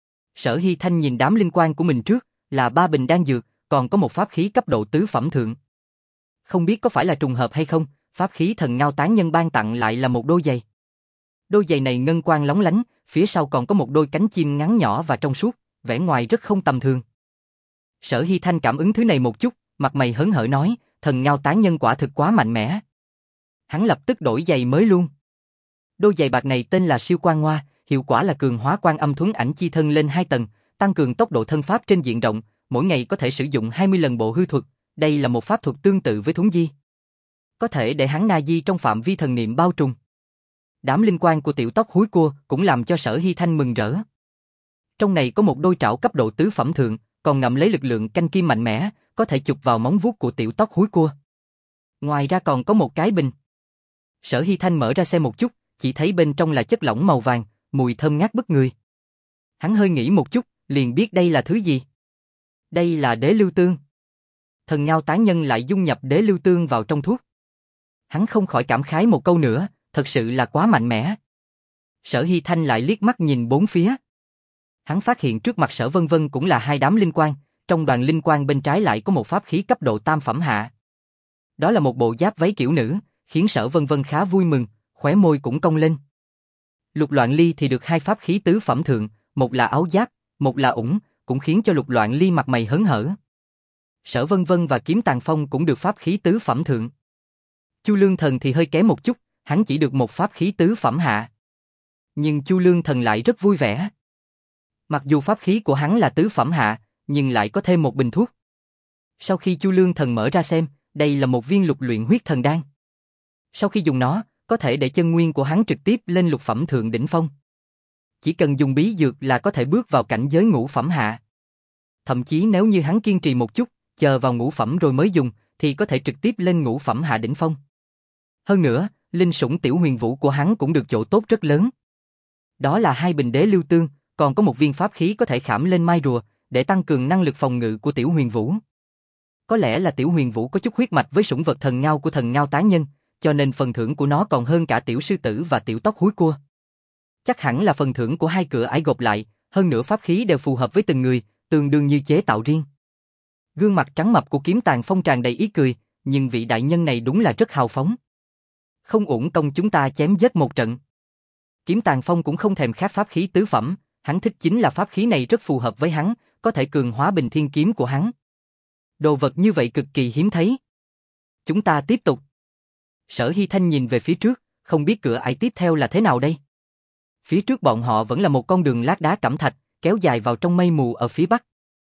Sở Hy Thanh nhìn đám linh quang của mình trước, là ba bình đan dược, còn có một pháp khí cấp độ tứ phẩm thượng. Không biết có phải là trùng hợp hay không, pháp khí Thần Ngao Tán Nhân ban tặng lại là một đôi giày. Đôi giày này ngân quang lóng lánh, phía sau còn có một đôi cánh chim ngắn nhỏ và trong suốt, vẻ ngoài rất không tầm thường. Sở Hy Thanh cảm ứng thứ này một chút, mặt mày hớn hở nói, Thần Ngao Tán Nhân quả thực quá mạnh mẽ. Hắn lập tức đổi giày mới luôn. Đôi giày bạc này tên là Siêu Quang Hoa, hiệu quả là cường hóa quan âm thuấn ảnh chi thân lên hai tầng, tăng cường tốc độ thân pháp trên diện rộng, mỗi ngày có thể sử dụng hai mươi lần bộ hư thuật, đây là một pháp thuật tương tự với thuấn di. Có thể để hắn na di trong phạm vi thần niệm bao trùm. Đám linh quang của tiểu tóc húi cua cũng làm cho Sở Hy Thanh mừng rỡ. Trong này có một đôi trảo cấp độ tứ phẩm thượng, còn ngậm lấy lực lượng canh kim mạnh mẽ, có thể chụp vào móng vuốt của tiểu tóc húi cua. Ngoài ra còn có một cái bình. Sở Hy Thanh mở ra xem một chút, chỉ thấy bên trong là chất lỏng màu vàng, mùi thơm ngát bức người. Hắn hơi nghĩ một chút, liền biết đây là thứ gì. Đây là đế lưu tương. Thần Ngao Tán Nhân lại dung nhập đế lưu tương vào trong thuốc. Hắn không khỏi cảm khái một câu nữa, thật sự là quá mạnh mẽ. Sở Hy Thanh lại liếc mắt nhìn bốn phía. Hắn phát hiện trước mặt Sở Vân Vân cũng là hai đám linh quang, trong đoàn linh quang bên trái lại có một pháp khí cấp độ tam phẩm hạ. Đó là một bộ giáp váy kiểu nữ, khiến Sở Vân Vân khá vui mừng, khóe môi cũng cong lên. Lục Loạn Ly thì được hai pháp khí tứ phẩm thượng, một là áo giáp, một là ủng, cũng khiến cho Lục Loạn Ly mặt mày hớn hở. Sở Vân Vân và Kiếm Tàng Phong cũng được pháp khí tứ phẩm thượng. Chu Lương Thần thì hơi kém một chút, hắn chỉ được một pháp khí tứ phẩm hạ. Nhưng Chu Lương Thần lại rất vui vẻ. Mặc dù pháp khí của hắn là tứ phẩm hạ, nhưng lại có thêm một bình thuốc. Sau khi Chu Lương Thần mở ra xem, đây là một viên lục luyện huyết thần đan. Sau khi dùng nó, có thể để chân nguyên của hắn trực tiếp lên lục phẩm thượng đỉnh phong. Chỉ cần dùng bí dược là có thể bước vào cảnh giới ngũ phẩm hạ. Thậm chí nếu như hắn kiên trì một chút, chờ vào ngũ phẩm rồi mới dùng, thì có thể trực tiếp lên ngũ phẩm hạ đỉnh phong. Hơn nữa, linh sủng tiểu huyền vũ của hắn cũng được chỗ tốt rất lớn. Đó là hai bình đế lưu tương, còn có một viên pháp khí có thể khảm lên mai rùa, để tăng cường năng lực phòng ngự của tiểu huyền vũ. Có lẽ là tiểu huyền vũ có chút huyết mạch với sủng vật thần ngao của thần ngao tán nhân, cho nên phần thưởng của nó còn hơn cả tiểu sư tử và tiểu tóc húi cua. Chắc hẳn là phần thưởng của hai cửa ải gộp lại, hơn nữa pháp khí đều phù hợp với từng người, tương đương như chế tạo riêng. Gương mặt trắng mập của Kiếm Tàng Phong tràn đầy ý cười, nhưng vị đại nhân này đúng là rất hào phóng. Không uổng công chúng ta chém giết một trận. Kiếm Tàng Phong cũng không thèm khát pháp khí tứ phẩm, hắn thích chính là pháp khí này rất phù hợp với hắn, có thể cường hóa bình thiên kiếm của hắn. Đồ vật như vậy cực kỳ hiếm thấy. Chúng ta tiếp tục. Sở Hy Thanh nhìn về phía trước, không biết cửa ải tiếp theo là thế nào đây. Phía trước bọn họ vẫn là một con đường lát đá cẩm thạch, kéo dài vào trong mây mù ở phía bắc.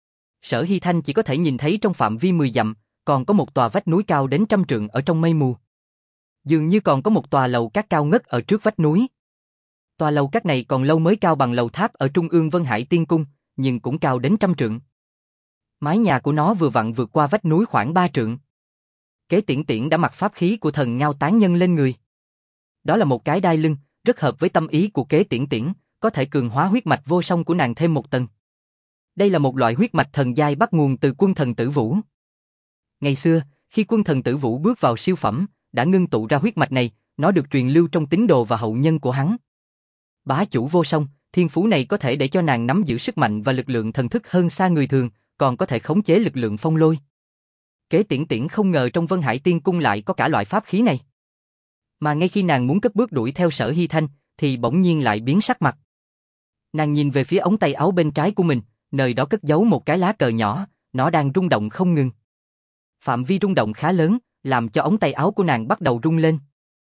Sở Hy Thanh chỉ có thể nhìn thấy trong phạm vi mười dặm, còn có một tòa vách núi cao đến trăm trượng ở trong mây mù. Dường như còn có một tòa lầu các cao ngất ở trước vách núi. Tòa lầu các này còn lâu mới cao bằng lầu tháp ở trung ương Vân Hải Tiên Cung, nhưng cũng cao đến trăm trượng. Mái nhà của nó vừa vặn vượt qua vách núi khoảng ba trượng. Kế Tiễn Tiễn đã mặc pháp khí của thần ngao tán nhân lên người. Đó là một cái đai lưng, rất hợp với tâm ý của Kế Tiễn Tiễn, có thể cường hóa huyết mạch vô song của nàng thêm một tầng. Đây là một loại huyết mạch thần giai bắt nguồn từ quân thần Tử Vũ. Ngày xưa, khi quân thần Tử Vũ bước vào siêu phẩm, đã ngưng tụ ra huyết mạch này, nó được truyền lưu trong tín đồ và hậu nhân của hắn. Bá chủ vô song, thiên phú này có thể để cho nàng nắm giữ sức mạnh và lực lượng thần thức hơn xa người thường, còn có thể khống chế lực lượng phong lôi. Kế Tiễn Tiễn không ngờ trong Vân Hải Tiên Cung lại có cả loại pháp khí này. Mà ngay khi nàng muốn cất bước đuổi theo Sở Hy Thanh, thì bỗng nhiên lại biến sắc mặt. Nàng nhìn về phía ống tay áo bên trái của mình, nơi đó cất giấu một cái lá cờ nhỏ, nó đang rung động không ngừng. Phạm vi rung động khá lớn, làm cho ống tay áo của nàng bắt đầu rung lên.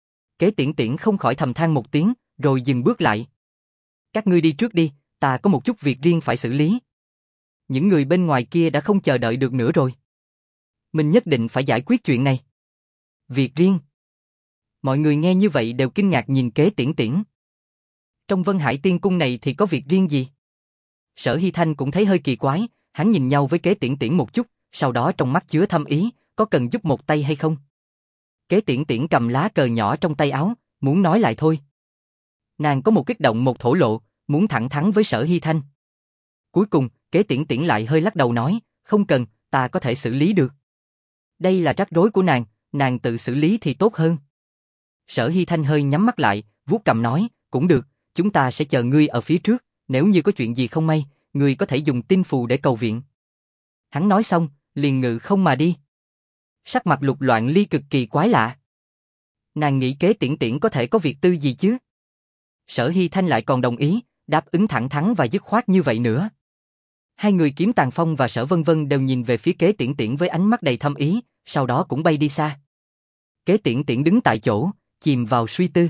Kế Tiễn Tiễn không khỏi thầm than một tiếng, rồi dừng bước lại. Các ngươi đi trước đi, ta có một chút việc riêng phải xử lý. Những người bên ngoài kia đã không chờ đợi được nữa rồi. Mình nhất định phải giải quyết chuyện này. Việc riêng. Mọi người nghe như vậy đều kinh ngạc nhìn Kế Tiễn Tiễn. Trong Vân Hải Tiên Cung này thì có việc riêng gì? Sở Hy Thanh cũng thấy hơi kỳ quái, hắn nhìn nhau với Kế Tiễn Tiễn một chút, sau đó trong mắt chứa thâm ý, có cần giúp một tay hay không? Kế Tiễn Tiễn cầm lá cờ nhỏ trong tay áo, muốn nói lại thôi. Nàng có một kích động một thổ lộ, muốn thẳng thắn với Sở Hy Thanh. Cuối cùng, Kế Tiễn Tiễn lại hơi lắc đầu nói, không cần, ta có thể xử lý được. Đây là rắc rối của nàng, nàng tự xử lý thì tốt hơn. Sở Hy Thanh hơi nhắm mắt lại, vuốt cằm nói, cũng được, chúng ta sẽ chờ ngươi ở phía trước, nếu như có chuyện gì không may, ngươi có thể dùng tinh phù để cầu viện. Hắn nói xong, liền ngự không mà đi. Sắc mặt Lục Loạn Ly cực kỳ quái lạ. Nàng nghĩ Kế Tiễn Tiễn có thể có việc tư gì chứ? Sở Hy Thanh lại còn đồng ý, đáp ứng thẳng thắn và dứt khoát như vậy nữa. Hai người Kiếm Tàng Phong và Sở Vân Vân đều nhìn về phía Kế Tiễn Tiễn với ánh mắt đầy thâm ý, sau đó cũng bay đi xa. Kế Tiễn Tiễn đứng tại chỗ, chìm vào suy tư.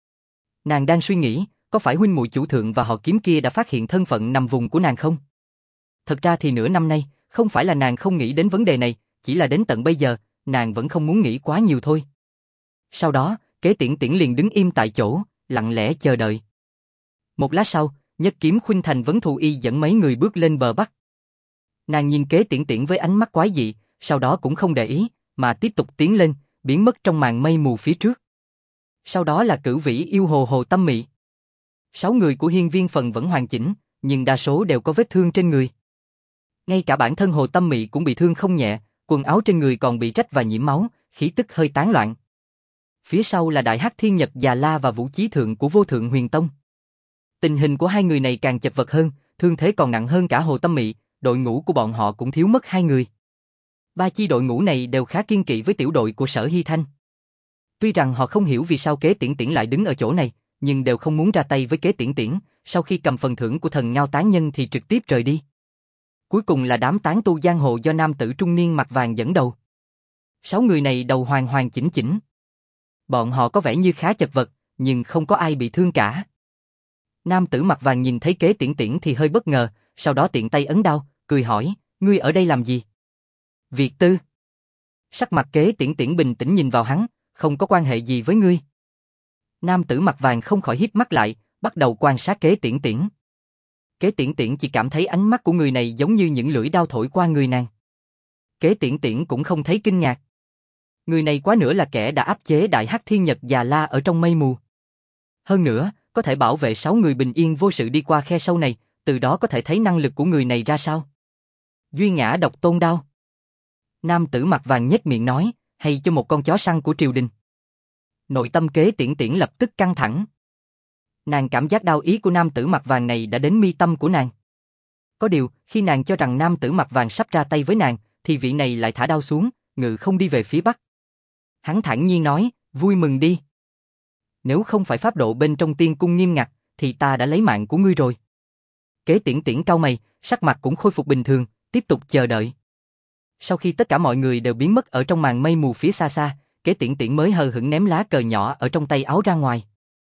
Nàng đang suy nghĩ, có phải huynh muội chủ thượng và họ Kiếm kia đã phát hiện thân phận nằm vùng của nàng không? Thật ra thì nửa năm nay, không phải là nàng không nghĩ đến vấn đề này, chỉ là đến tận bây giờ, nàng vẫn không muốn nghĩ quá nhiều thôi. Sau đó, Kế Tiễn Tiễn liền đứng im tại chỗ, lặng lẽ chờ đợi. Một lát sau, Nhất Kiếm Khuynh Thành Vấn Thù Y dẫn mấy người bước lên bờ bắc. Nàng nhìn Kế Tiễn Tiễn với ánh mắt quái dị, sau đó cũng không để ý, mà tiếp tục tiến lên, biến mất trong màn mây mù phía trước. Sau đó là Cửu Vĩ yêu Hồ Hồ Tâm Mị. Sáu người của Hiên Viên phần vẫn hoàn chỉnh, nhưng đa số đều có vết thương trên người. Ngay cả bản thân Hồ Tâm Mị cũng bị thương không nhẹ, quần áo trên người còn bị rách và nhiễm máu, khí tức hơi tán loạn. Phía sau là Đại Hắc Thiên Nhật Già La và Vũ Chí Thượng của Vô Thượng Huyền Tông. Tình hình của hai người này càng chật vật hơn, thương thế còn nặng hơn cả Hồ Tâm Mị, đội ngũ của bọn họ cũng thiếu mất hai người. Ba chi đội ngũ này đều khá kiên kỵ với tiểu đội của Sở Hy Thanh. Tuy rằng họ không hiểu vì sao Kế Tiễn Tiễn lại đứng ở chỗ này, nhưng đều không muốn ra tay với Kế Tiễn Tiễn, sau khi cầm phần thưởng của thần ngao tán nhân thì trực tiếp rời đi. Cuối cùng là đám tán tu giang hồ do nam tử trung niên mặt vàng dẫn đầu. Sáu người này đầu hoàn hoàn chỉnh chỉnh. Bọn họ có vẻ như khá chật vật, nhưng không có ai bị thương cả. Nam tử mặt vàng nhìn thấy Kế Tiễn Tiễn thì hơi bất ngờ, sau đó tiện tay ấn đao, cười hỏi, ngươi ở đây làm gì? Việc tư. Sắc mặt Kế Tiễn Tiễn bình tĩnh nhìn vào hắn, không có quan hệ gì với ngươi. Nam tử mặt vàng không khỏi híp mắt lại, bắt đầu quan sát Kế Tiễn Tiễn. Kế Tiễn Tiễn chỉ cảm thấy ánh mắt của người này giống như những lưỡi đao thổi qua người nàng. Kế Tiễn Tiễn cũng không thấy kinh ngạc. Người này quá nữa là kẻ đã áp chế Đại Hắc Thiên Nhật Già La ở trong mây mù. Hơn nữa, có thể bảo vệ sáu người bình yên vô sự đi qua khe sâu này, từ đó có thể thấy năng lực của người này ra sao. Duy Ngã Độc Tôn Đao. Nam tử mặt vàng nhếch miệng nói, hay cho một con chó săn của triều đình. Nội tâm Kế Tiễn Tiễn lập tức căng thẳng. Nàng cảm giác đao ý của nam tử mặt vàng này đã đến mi tâm của nàng. Có điều, khi nàng cho rằng nam tử mặt vàng sắp ra tay với nàng, thì vị này lại thả đao xuống, ngự không đi về phía bắc. Hắn thản nhiên nói, vui mừng đi. Nếu không phải pháp độ bên trong tiên cung nghiêm ngặt, thì ta đã lấy mạng của ngươi rồi. Kế Tiễn Tiễn cau mày, sắc mặt cũng khôi phục bình thường, tiếp tục chờ đợi. Sau khi tất cả mọi người đều biến mất ở trong màn mây mù phía xa xa, Kế Tiễn Tiễn mới hờ hững ném lá cờ nhỏ ở trong tay áo ra ngoài.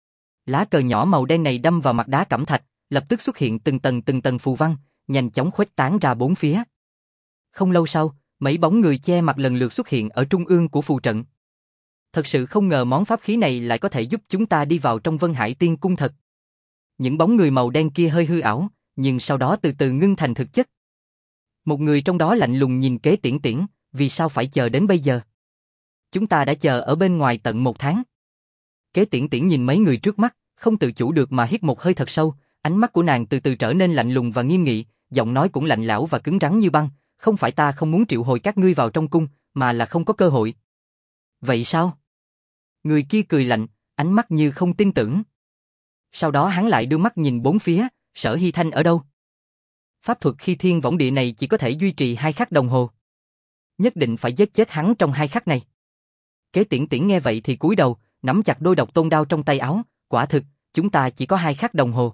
Lá cờ nhỏ màu đen này đâm vào mặt đá cẩm thạch, lập tức xuất hiện từng tầng từng tầng phù văn, nhanh chóng khuếch tán ra bốn phía. Không lâu sau, mấy bóng người che mặt lần lượt xuất hiện ở trung ương của phù trận. Thật sự không ngờ món pháp khí này lại có thể giúp chúng ta đi vào trong Vân Hải Tiên Cung thật. Những bóng người màu đen kia hơi hư ảo, nhưng sau đó từ từ ngưng thành thực chất. Một người trong đó lạnh lùng nhìn Kế Tiễn Tiễn, vì sao phải chờ đến bây giờ? Chúng ta đã chờ ở bên ngoài tận một tháng. Kế Tiễn Tiễn nhìn mấy người trước mắt, không tự chủ được mà hít một hơi thật sâu, ánh mắt của nàng từ từ trở nên lạnh lùng và nghiêm nghị, giọng nói cũng lạnh lẽo và cứng rắn như băng, không phải ta không muốn triệu hồi các ngươi vào trong cung, mà là không có cơ hội. Vậy sao? Người kia cười lạnh, ánh mắt như không tin tưởng. Sau đó hắn lại đưa mắt nhìn bốn phía, Sở Hy Thanh ở đâu? Pháp thuật khi thiên võng địa này chỉ có thể duy trì hai khắc đồng hồ. Nhất định phải giết chết hắn trong hai khắc này. Kế Tiễn Tiễn nghe vậy thì cúi đầu, nắm chặt đôi độc tôn đao trong tay áo, quả thực, chúng ta chỉ có hai khắc đồng hồ.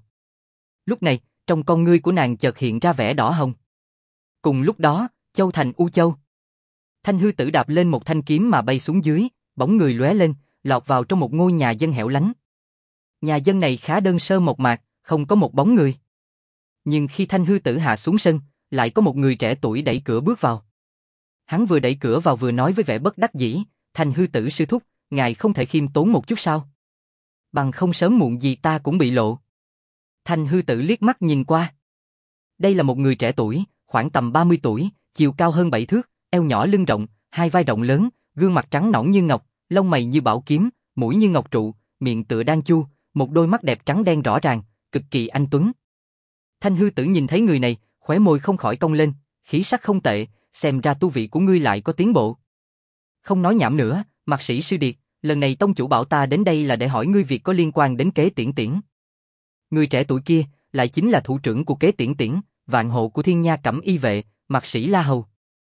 Lúc này, trong con ngươi của nàng chợt hiện ra vẻ đỏ hồng. Cùng lúc đó, Châu Thành U Châu. Thanh hư tử đạp lên một thanh kiếm mà bay xuống dưới, bóng người lóe lên, lọt vào trong một ngôi nhà dân hẻo lánh. Nhà dân này khá đơn sơ mộc mạc, không có một bóng người. Nhưng khi thanh hư tử hạ xuống sân, lại có một người trẻ tuổi đẩy cửa bước vào. Hắn vừa đẩy cửa vào vừa nói với vẻ bất đắc dĩ, thanh hư tử sư thúc, ngài không thể khiêm tốn một chút sao? Bằng không sớm muộn gì ta cũng bị lộ. Thanh hư tử liếc mắt nhìn qua. Đây là một người trẻ tuổi, khoảng tầm ba mươi tuổi, chiều cao hơn bảy thước, eo nhỏ lưng rộng, hai vai rộng lớn, gương mặt trắng nõn như ngọc, lông mày như bảo kiếm, mũi như ngọc trụ, miệng tựa đan chu, một đôi mắt đẹp trắng đen rõ ràng, cực kỳ anh tuấn. Thanh hư tử nhìn thấy người này, khóe môi không khỏi cong lên, khí sắc không tệ, xem ra tu vị của ngươi lại có tiến bộ. Không nói nhảm nữa, Mạc sĩ sư điệt, lần này tông chủ bảo ta đến đây là để hỏi ngươi việc có liên quan đến Kế Tiễn Tiễn. Người trẻ tuổi kia lại chính là thủ trưởng của Kế Tiễn Tiễn, vạn hộ của Thiên Nha Cẩm Y vệ, Mạc sĩ La Hầu.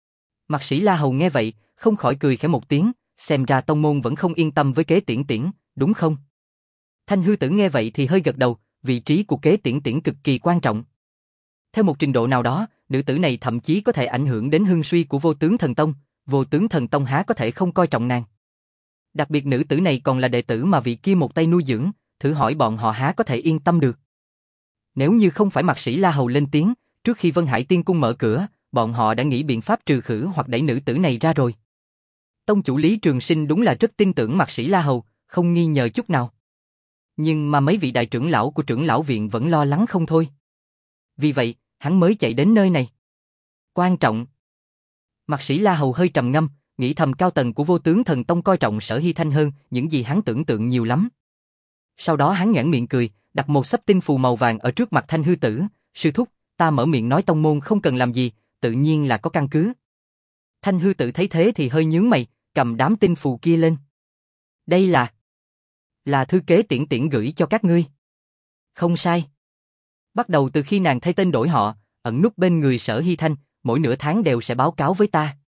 Mạc sĩ La Hầu nghe vậy, không khỏi cười khẽ một tiếng, xem ra tông môn vẫn không yên tâm với Kế Tiễn Tiễn, đúng không? Thanh hư tử nghe vậy thì hơi gật đầu, vị trí của Kế Tiễn Tiễn cực kỳ quan trọng. Theo một trình độ nào đó, nữ tử này thậm chí có thể ảnh hưởng đến hưng suy của Vô Tướng Thần Tông, Vô Tướng Thần Tông há có thể không coi trọng nàng. Đặc biệt nữ tử này còn là đệ tử mà vị kia một tay nuôi dưỡng, thử hỏi bọn họ há có thể yên tâm được. Nếu như không phải Mạc sĩ La Hầu lên tiếng, trước khi Vân Hải Tiên Cung mở cửa, bọn họ đã nghĩ biện pháp trừ khử hoặc đẩy nữ tử này ra rồi. Tông chủ Lý Trường Sinh đúng là rất tin tưởng Mạc sĩ La Hầu, không nghi ngờ chút nào. Nhưng mà mấy vị đại trưởng lão của trưởng lão viện vẫn lo lắng không thôi. Vì vậy, hắn mới chạy đến nơi này. Quan trọng. Mạc sĩ La Hầu hơi trầm ngâm, nghĩ thầm cao tầng của Vô Tướng Thần Tông coi trọng Sở Hy Thanh hơn những gì hắn tưởng tượng nhiều lắm. Sau đó hắn nhoẻn miệng cười, đặt một xấp tinh phù màu vàng ở trước mặt Thanh hư tử, sư thúc, ta mở miệng nói tông môn không cần làm gì, tự nhiên là có căn cứ. Thanh hư tử thấy thế thì hơi nhướng mày, cầm đám tinh phù kia lên. Đây là... là thư Kế Tiễn Tiễn gửi cho các ngươi. Không sai. Bắt đầu từ khi nàng thay tên đổi họ, ẩn núp bên người Sở Hy Thanh, mỗi nửa tháng đều sẽ báo cáo với ta.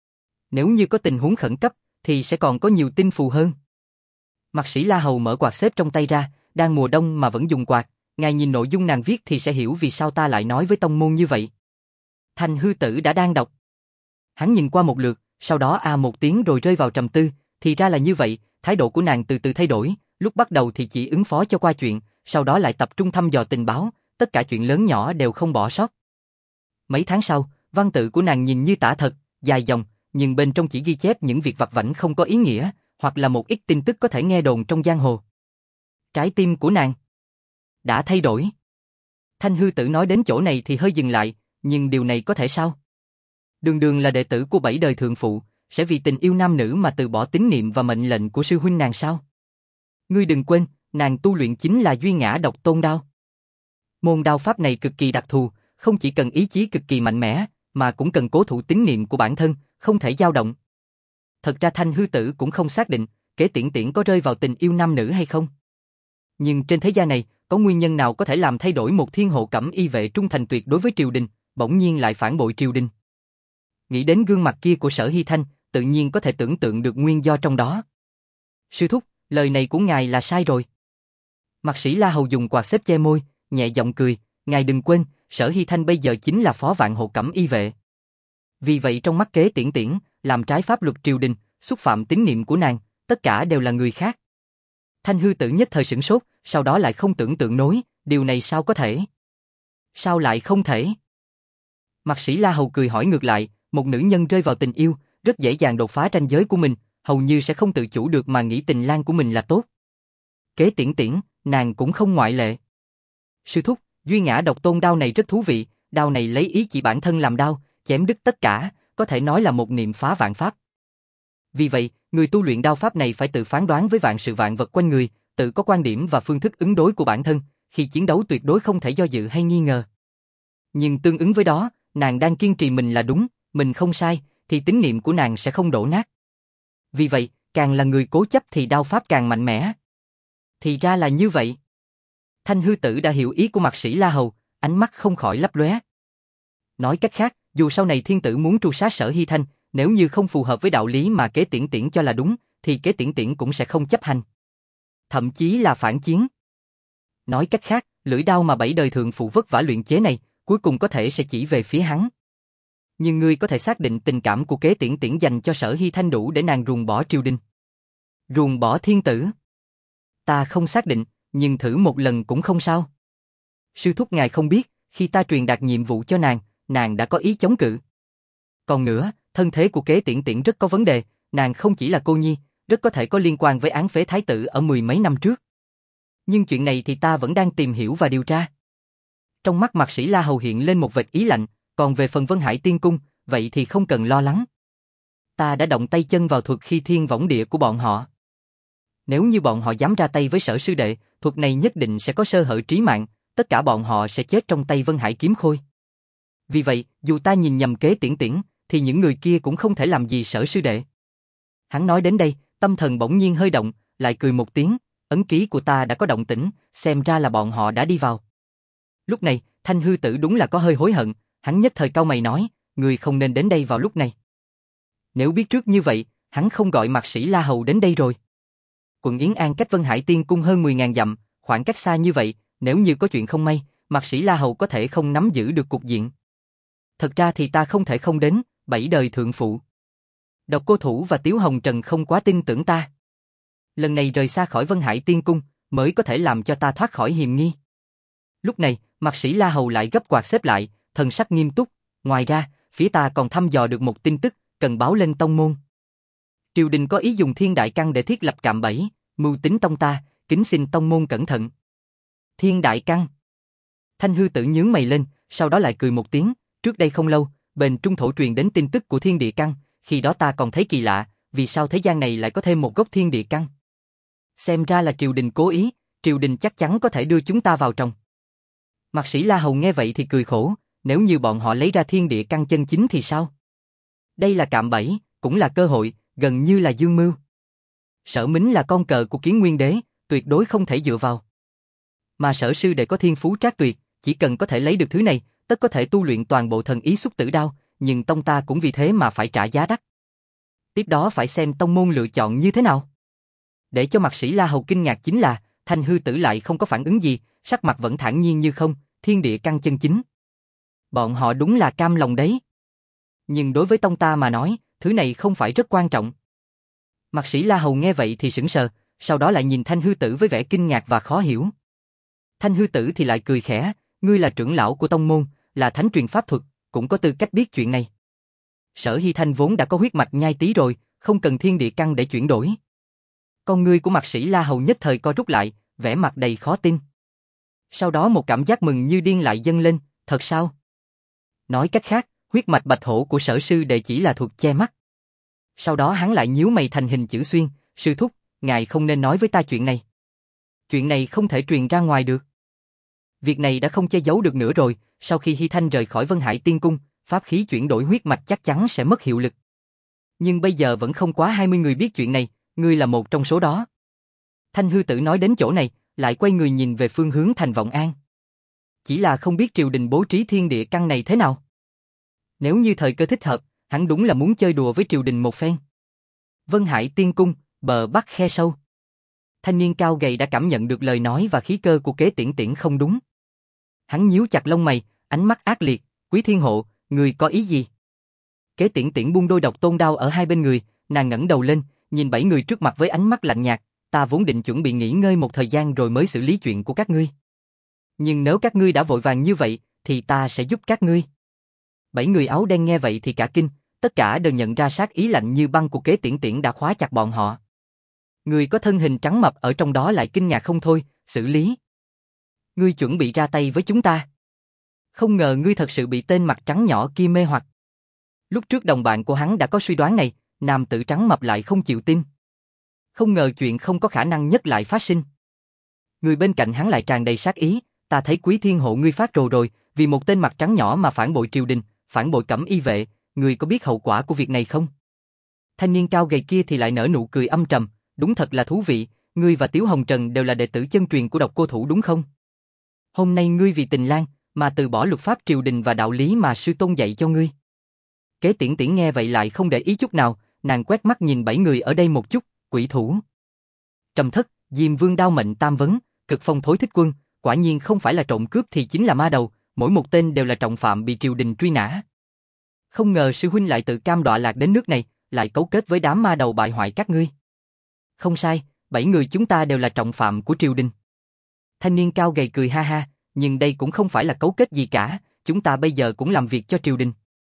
Nếu như có tình huống khẩn cấp, thì sẽ còn có nhiều tinh phù hơn. Mạc sĩ La Hầu mở quạt xếp trong tay ra, đang mùa đông mà vẫn dùng quạt, ngài nhìn nội dung nàng viết thì sẽ hiểu vì sao ta lại nói với tông môn như vậy. Thanh hư tử đã đang đọc. Hắn nhìn qua một lượt, sau đó a một tiếng rồi rơi vào trầm tư, thì ra là như vậy, thái độ của nàng từ từ thay đổi, lúc bắt đầu thì chỉ ứng phó cho qua chuyện, sau đó lại tập trung thăm dò tình báo, tất cả chuyện lớn nhỏ đều không bỏ sót. Mấy tháng sau, văn tự của nàng nhìn như tả thật, dài dòng, nhưng bên trong chỉ ghi chép những việc vặt vãnh không có ý nghĩa, hoặc là một ít tin tức có thể nghe đồn trong giang hồ. Trái tim của nàng đã thay đổi. Thanh hư tử nói đến chỗ này thì hơi dừng lại, nhưng điều này có thể sao? Đường Đường là đệ tử của bảy đời thượng phụ, sẽ vì tình yêu nam nữ mà từ bỏ tín niệm và mệnh lệnh của sư huynh nàng sao? Ngươi đừng quên, nàng tu luyện chính là duy ngã độc tôn đao. Môn đao pháp này cực kỳ đặc thù, không chỉ cần ý chí cực kỳ mạnh mẽ, mà cũng cần cố thủ tín niệm của bản thân, không thể dao động. Thật ra Thanh hư tử cũng không xác định, Kế Tiễn Tiễn có rơi vào tình yêu nam nữ hay không. Nhưng trên thế gian này, có nguyên nhân nào có thể làm thay đổi một thiên hộ cẩm y vệ trung thành tuyệt đối với triều đình, bỗng nhiên lại phản bội triều đình? Nghĩ đến gương mặt kia của Sở Hy Thanh, tự nhiên có thể tưởng tượng được nguyên do trong đó. Sư thúc, lời này của ngài là sai rồi. Mạc Sĩ La Hầu dùng quạt xếp che môi, nhẹ giọng cười, ngài đừng quên, Sở Hy Thanh bây giờ chính là phó vạn hộ cẩm y vệ. Vì vậy trong mắt Kế Tiễn Tiễn, làm trái pháp luật triều đình, xúc phạm tín niệm của nàng, tất cả đều là người khác. Thanh hư tử nhất thời sửng sốt, sau đó lại không tưởng tượng nổi, điều này sao có thể? Sao lại không thể? Mạc Sĩ La Hầu cười hỏi ngược lại, một nữ nhân rơi vào tình yêu, rất dễ dàng đột phá ranh giới của mình, hầu như sẽ không tự chủ được mà nghĩ tình lang của mình là tốt. Kế Tiễn Tiễn, nàng cũng không ngoại lệ. Sư thúc, duy ngã độc tôn đao này rất thú vị, đao này lấy ý chỉ bản thân làm đao, chém đứt tất cả, có thể nói là một niệm phá vạn pháp. Vì vậy, người tu luyện đao pháp này phải tự phán đoán với vạn sự vạn vật quanh người, tự có quan điểm và phương thức ứng đối của bản thân, khi chiến đấu tuyệt đối không thể do dự hay nghi ngờ. Nhưng tương ứng với đó, nàng đang kiên trì mình là đúng, mình không sai, thì tín niệm của nàng sẽ không đổ nát. Vì vậy, càng là người cố chấp thì đao pháp càng mạnh mẽ. Thì ra là như vậy. Thanh hư tử đã hiểu ý của Mạc Sĩ La Hầu, ánh mắt không khỏi lấp lóe. Nói cách khác, dù sau này thiên tử muốn tru sát Sở Hy Thanh, nếu như không phù hợp với đạo lý mà Kế Tiễn Tiễn cho là đúng, thì Kế Tiễn Tiễn cũng sẽ không chấp hành. Thậm chí là phản chiến. Nói cách khác, lưỡi đao mà bảy đời thượng phụ vất vả luyện chế này, cuối cùng có thể sẽ chỉ về phía hắn. Nhưng ngươi có thể xác định tình cảm của Kế Tiễn Tiễn dành cho Sở Hy Thanh đủ để nàng ruồng bỏ triều đình. Ruồng bỏ thiên tử. Ta không xác định, nhưng thử một lần cũng không sao. Sư thúc ngài không biết, khi ta truyền đạt nhiệm vụ cho nàng, nàng đã có ý chống cự. Còn nữa, thân thế của Kế Tiễn Tiễn rất có vấn đề, nàng không chỉ là cô nhi, rất có thể có liên quan với án phế thái tử ở mười mấy năm trước. Nhưng chuyện này thì ta vẫn đang tìm hiểu và điều tra. Trong mắt Mạc Sĩ La Hầu hiện lên một vệt ý lạnh, còn về phần Vân Hải Tiên Cung, vậy thì không cần lo lắng. Ta đã động tay chân vào thuật khi thiên võng địa của bọn họ. Nếu như bọn họ dám ra tay với Sở sư đệ, thuật này nhất định sẽ có sơ hở trí mạng, tất cả bọn họ sẽ chết trong tay Vân Hải kiếm khôi. Vì vậy, dù ta nhìn nhầm Kế Tiễn Tiễn, thì những người kia cũng không thể làm gì Sở sư đệ. Hắn nói đến đây, tâm thần bỗng nhiên hơi động, lại cười một tiếng, ấn ký của ta đã có động tĩnh, xem ra là bọn họ đã đi vào. Lúc này, Thanh hư tử đúng là có hơi hối hận, hắn nhất thời cau mày nói, người không nên đến đây vào lúc này. Nếu biết trước như vậy, hắn không gọi Mạc Sĩ La Hầu đến đây rồi. Quận Yến An cách Vân Hải Tiên Cung hơn mười ngàn dặm, khoảng cách xa như vậy, nếu như có chuyện không may, Mạc Sĩ La Hầu có thể không nắm giữ được cục diện. Thật ra thì ta không thể không đến, bảy đời thượng phụ. Độc Cô Thủ và Tiếu Hồng Trần không quá tin tưởng ta. Lần này rời xa khỏi Vân Hải Tiên Cung, mới có thể làm cho ta thoát khỏi hiềm nghi. Lúc này, Mạc Sĩ La Hầu lại gấp quạt xếp lại, thần sắc nghiêm túc. Ngoài ra, phía ta còn thăm dò được một tin tức, cần báo lên tông môn. Triều đình có ý dùng thiên đại căn để thiết lập cạm bẫy, mưu tính tông ta, kính xin tông môn cẩn thận. Thiên đại căn. Thanh hư tử nhướng mày lên, sau đó lại cười một tiếng. Trước đây không lâu, bền trung thổ truyền đến tin tức của thiên địa căn, khi đó ta còn thấy kỳ lạ, vì sao thế gian này lại có thêm một gốc thiên địa căn. Xem ra là triều đình cố ý, triều đình chắc chắn có thể đưa chúng ta vào trong. Mạc Sĩ La Hầu nghe vậy thì cười khổ, nếu như bọn họ lấy ra thiên địa căn chân chính thì sao? Đây là cạm bẫy, cũng là cơ hội, gần như là dương mưu. Sở Mính là con cờ của Kiến Nguyên Đế, tuyệt đối không thể dựa vào. Mà Sở sư đệ có thiên phú trác tuyệt, chỉ cần có thể lấy được thứ này, tất có thể tu luyện toàn bộ thần ý xúc tử đao, nhưng tông ta cũng vì thế mà phải trả giá đắt. Tiếp đó phải xem tông môn lựa chọn như thế nào. Để cho Mạc Sĩ La Hầu kinh ngạc chính là, Thanh hư tử lại không có phản ứng gì, sắc mặt vẫn thản nhiên như không, thiên địa căn chân chính. Bọn họ đúng là cam lòng đấy. Nhưng đối với tông ta mà nói, thứ này không phải rất quan trọng. Mạc Sĩ La Hầu nghe vậy thì sững sờ, sau đó lại nhìn Thanh hư tử với vẻ kinh ngạc và khó hiểu. Thanh hư tử thì lại cười khẽ, ngươi là trưởng lão của tông môn, là thánh truyền pháp thuật, cũng có tư cách biết chuyện này. Sở Hy Thanh vốn đã có huyết mạch nhai tí rồi, không cần thiên địa căn để chuyển đổi. Con ngươi của Mạc Sĩ La Hầu nhất thời co rút lại, vẻ mặt đầy khó tin. Sau đó một cảm giác mừng như điên lại dâng lên, thật sao? Nói cách khác, huyết mạch bạch hổ của Sở sư đệ chỉ là thuật che mắt. Sau đó hắn lại nhíu mày thành hình chữ xuyên, sư thúc, ngài không nên nói với ta chuyện này. Chuyện này không thể truyền ra ngoài được. Việc này đã không che giấu được nữa rồi, sau khi Hy Thanh rời khỏi Vân Hải Tiên Cung, pháp khí chuyển đổi huyết mạch chắc chắn sẽ mất hiệu lực. Nhưng bây giờ vẫn không quá hai mươi người biết chuyện này, ngươi là một trong số đó. Thanh hư tử nói đến chỗ này, lại quay người nhìn về phương hướng thành Vọng An. Chỉ là không biết triều đình bố trí thiên địa căn này thế nào. Nếu như thời cơ thích hợp, hắn đúng là muốn chơi đùa với triều đình một phen. Vân Hải Tiên Cung, bờ bắc khe sâu. Thanh niên cao gầy đã cảm nhận được lời nói và khí cơ của Kế Tiễn Tiễn không đúng. Hắn nhíu chặt lông mày, ánh mắt ác liệt, Quý Thiên Hộ, người có ý gì? Kế Tiễn Tiễn buông đôi độc tôn đao ở hai bên người, nàng ngẩng đầu lên, nhìn bảy người trước mặt với ánh mắt lạnh nhạt, ta vốn định chuẩn bị nghỉ ngơi một thời gian rồi mới xử lý chuyện của các ngươi. Nhưng nếu các ngươi đã vội vàng như vậy, thì ta sẽ giúp các ngươi. Bảy người áo đen nghe vậy thì cả kinh, tất cả đều nhận ra sát ý lạnh như băng của Kế Tiễn Tiễn đã khóa chặt bọn họ. Người có thân hình trắng mập ở trong đó lại kinh ngạc không thôi, xử lý. Ngươi chuẩn bị ra tay với chúng ta. Không ngờ ngươi thật sự bị tên mặt trắng nhỏ kia mê hoặc. Lúc trước đồng bạn của hắn đã có suy đoán này, nam tử trắng mập lại không chịu tin. Không ngờ chuyện không có khả năng nhất lại phát sinh. Người bên cạnh hắn lại tràn đầy sát ý, ta thấy Quý Thiên Hộ ngươi phát rồ rồi, vì một tên mặt trắng nhỏ mà phản bội triều đình, phản bội Cẩm Y vệ, ngươi có biết hậu quả của việc này không? Thanh niên cao gầy kia thì lại nở nụ cười âm trầm, đúng thật là thú vị, ngươi và Tiếu Hồng Trần đều là đệ tử chân truyền của Độc Cô Thủ đúng không? Hôm nay ngươi vì tình lang mà từ bỏ luật pháp triều đình và đạo lý mà sư tôn dạy cho ngươi. Kế Tiễn Tiễn nghe vậy lại không để ý chút nào, nàng quét mắt nhìn bảy người ở đây một chút, quỷ thủ. Trầm Thất, Diêm Vương Đao Mệnh Tam Vấn, Cực Phong Thối Thích Quân, quả nhiên không phải là trộm cướp thì chính là ma đầu, mỗi một tên đều là trọng phạm bị triều đình truy nã. Không ngờ sư huynh lại tự cam đọa lạc đến nước này, lại cấu kết với đám ma đầu bại hoại các ngươi. Không sai, bảy người chúng ta đều là trọng phạm của triều đình. Thanh niên cao gầy cười ha ha, nhưng đây cũng không phải là cấu kết gì cả, chúng ta bây giờ cũng làm việc cho triều đình.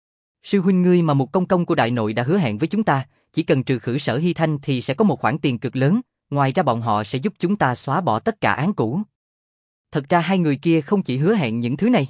Sư huynh ngươi mà một công công của đại nội đã hứa hẹn với chúng ta, chỉ cần trừ khử Sở Hy Thanh thì sẽ có một khoản tiền cực lớn, ngoài ra bọn họ sẽ giúp chúng ta xóa bỏ tất cả án cũ. Thật ra hai người kia không chỉ hứa hẹn những thứ này,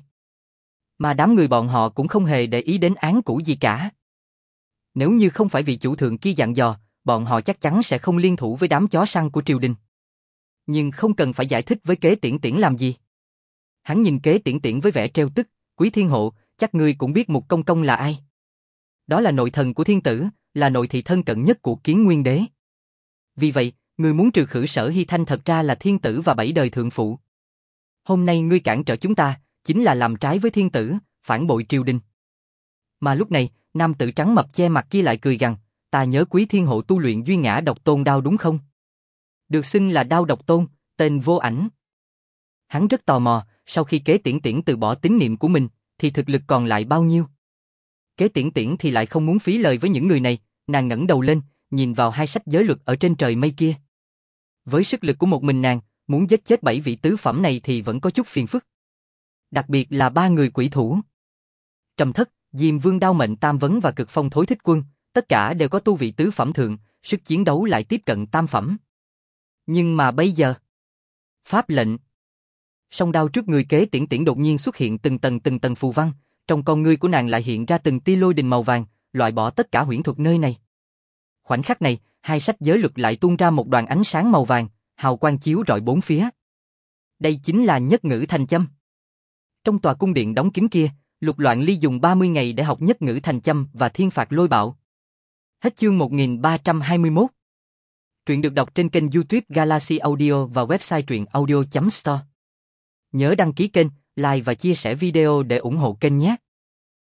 mà đám người bọn họ cũng không hề để ý đến án cũ gì cả. Nếu như không phải vị chủ thượng kia dặn dò, bọn họ chắc chắn sẽ không liên thủ với đám chó săn của triều đình. Nhưng không cần phải giải thích với Kế Tiễn Tiễn làm gì. Hắn nhìn Kế Tiễn Tiễn với vẻ trêu tức, Quý Thiên Hộ, chắc ngươi cũng biết Mục Công Công là ai. Đó là nội thần của thiên tử, là nội thị thân cận nhất của Kiến Nguyên Đế. Vì vậy, ngươi muốn trừ khử Sở Hy Thanh thật ra là thiên tử và bảy đời thượng phụ. Hôm nay ngươi cản trở chúng ta, chính là làm trái với thiên tử, phản bội triều đình. Mà lúc này, nam tử trắng mập che mặt kia lại cười gằn, ta nhớ Quý Thiên Hộ tu luyện duy ngã độc tôn đao đúng không? Được xưng là đao độc tôn, tên vô ảnh. Hắn rất tò mò, sau khi Kế Tiễn Tiễn từ bỏ tín niệm của mình, thì thực lực còn lại bao nhiêu? Kế Tiễn Tiễn thì lại không muốn phí lời với những người này, nàng ngẩng đầu lên, nhìn vào hai sách giới luật ở trên trời mây kia. Với sức lực của một mình nàng, muốn giết chết bảy vị tứ phẩm này thì vẫn có chút phiền phức. Đặc biệt là ba người quỷ thủ. Trầm Thất, Diêm Vương Đao Mệnh Tam Vấn và Cực Phong Thối Thích Quân, tất cả đều có tu vị tứ phẩm thượng, sức chiến đấu lại tiếp cận tam phẩm. Nhưng mà bây giờ, pháp lệnh. Song đao trước người Kế Tiễn Tiễn đột nhiên xuất hiện từng tầng từng tầng phù văn, trong con ngươi của nàng lại hiện ra từng tia lôi đình màu vàng, loại bỏ tất cả huyễn thuật nơi này. Khoảnh khắc này, hai sách giới luật lại tuôn ra một đoàn ánh sáng màu vàng, hào quang chiếu rọi bốn phía. Đây chính là nhất ngữ thành châm. Trong tòa cung điện đóng kín kia, Lục Loạn Ly dùng ba mươi ngày để học nhất ngữ thành châm và thiên phạt lôi bạo. Hết chương một nghìn ba trăm hai mươi mốt. Truyện được đọc trên kênh YouTube Galaxy Audio và website truyện audio chấm store. Nhớ đăng ký kênh, like và chia sẻ video để ủng hộ kênh nhé.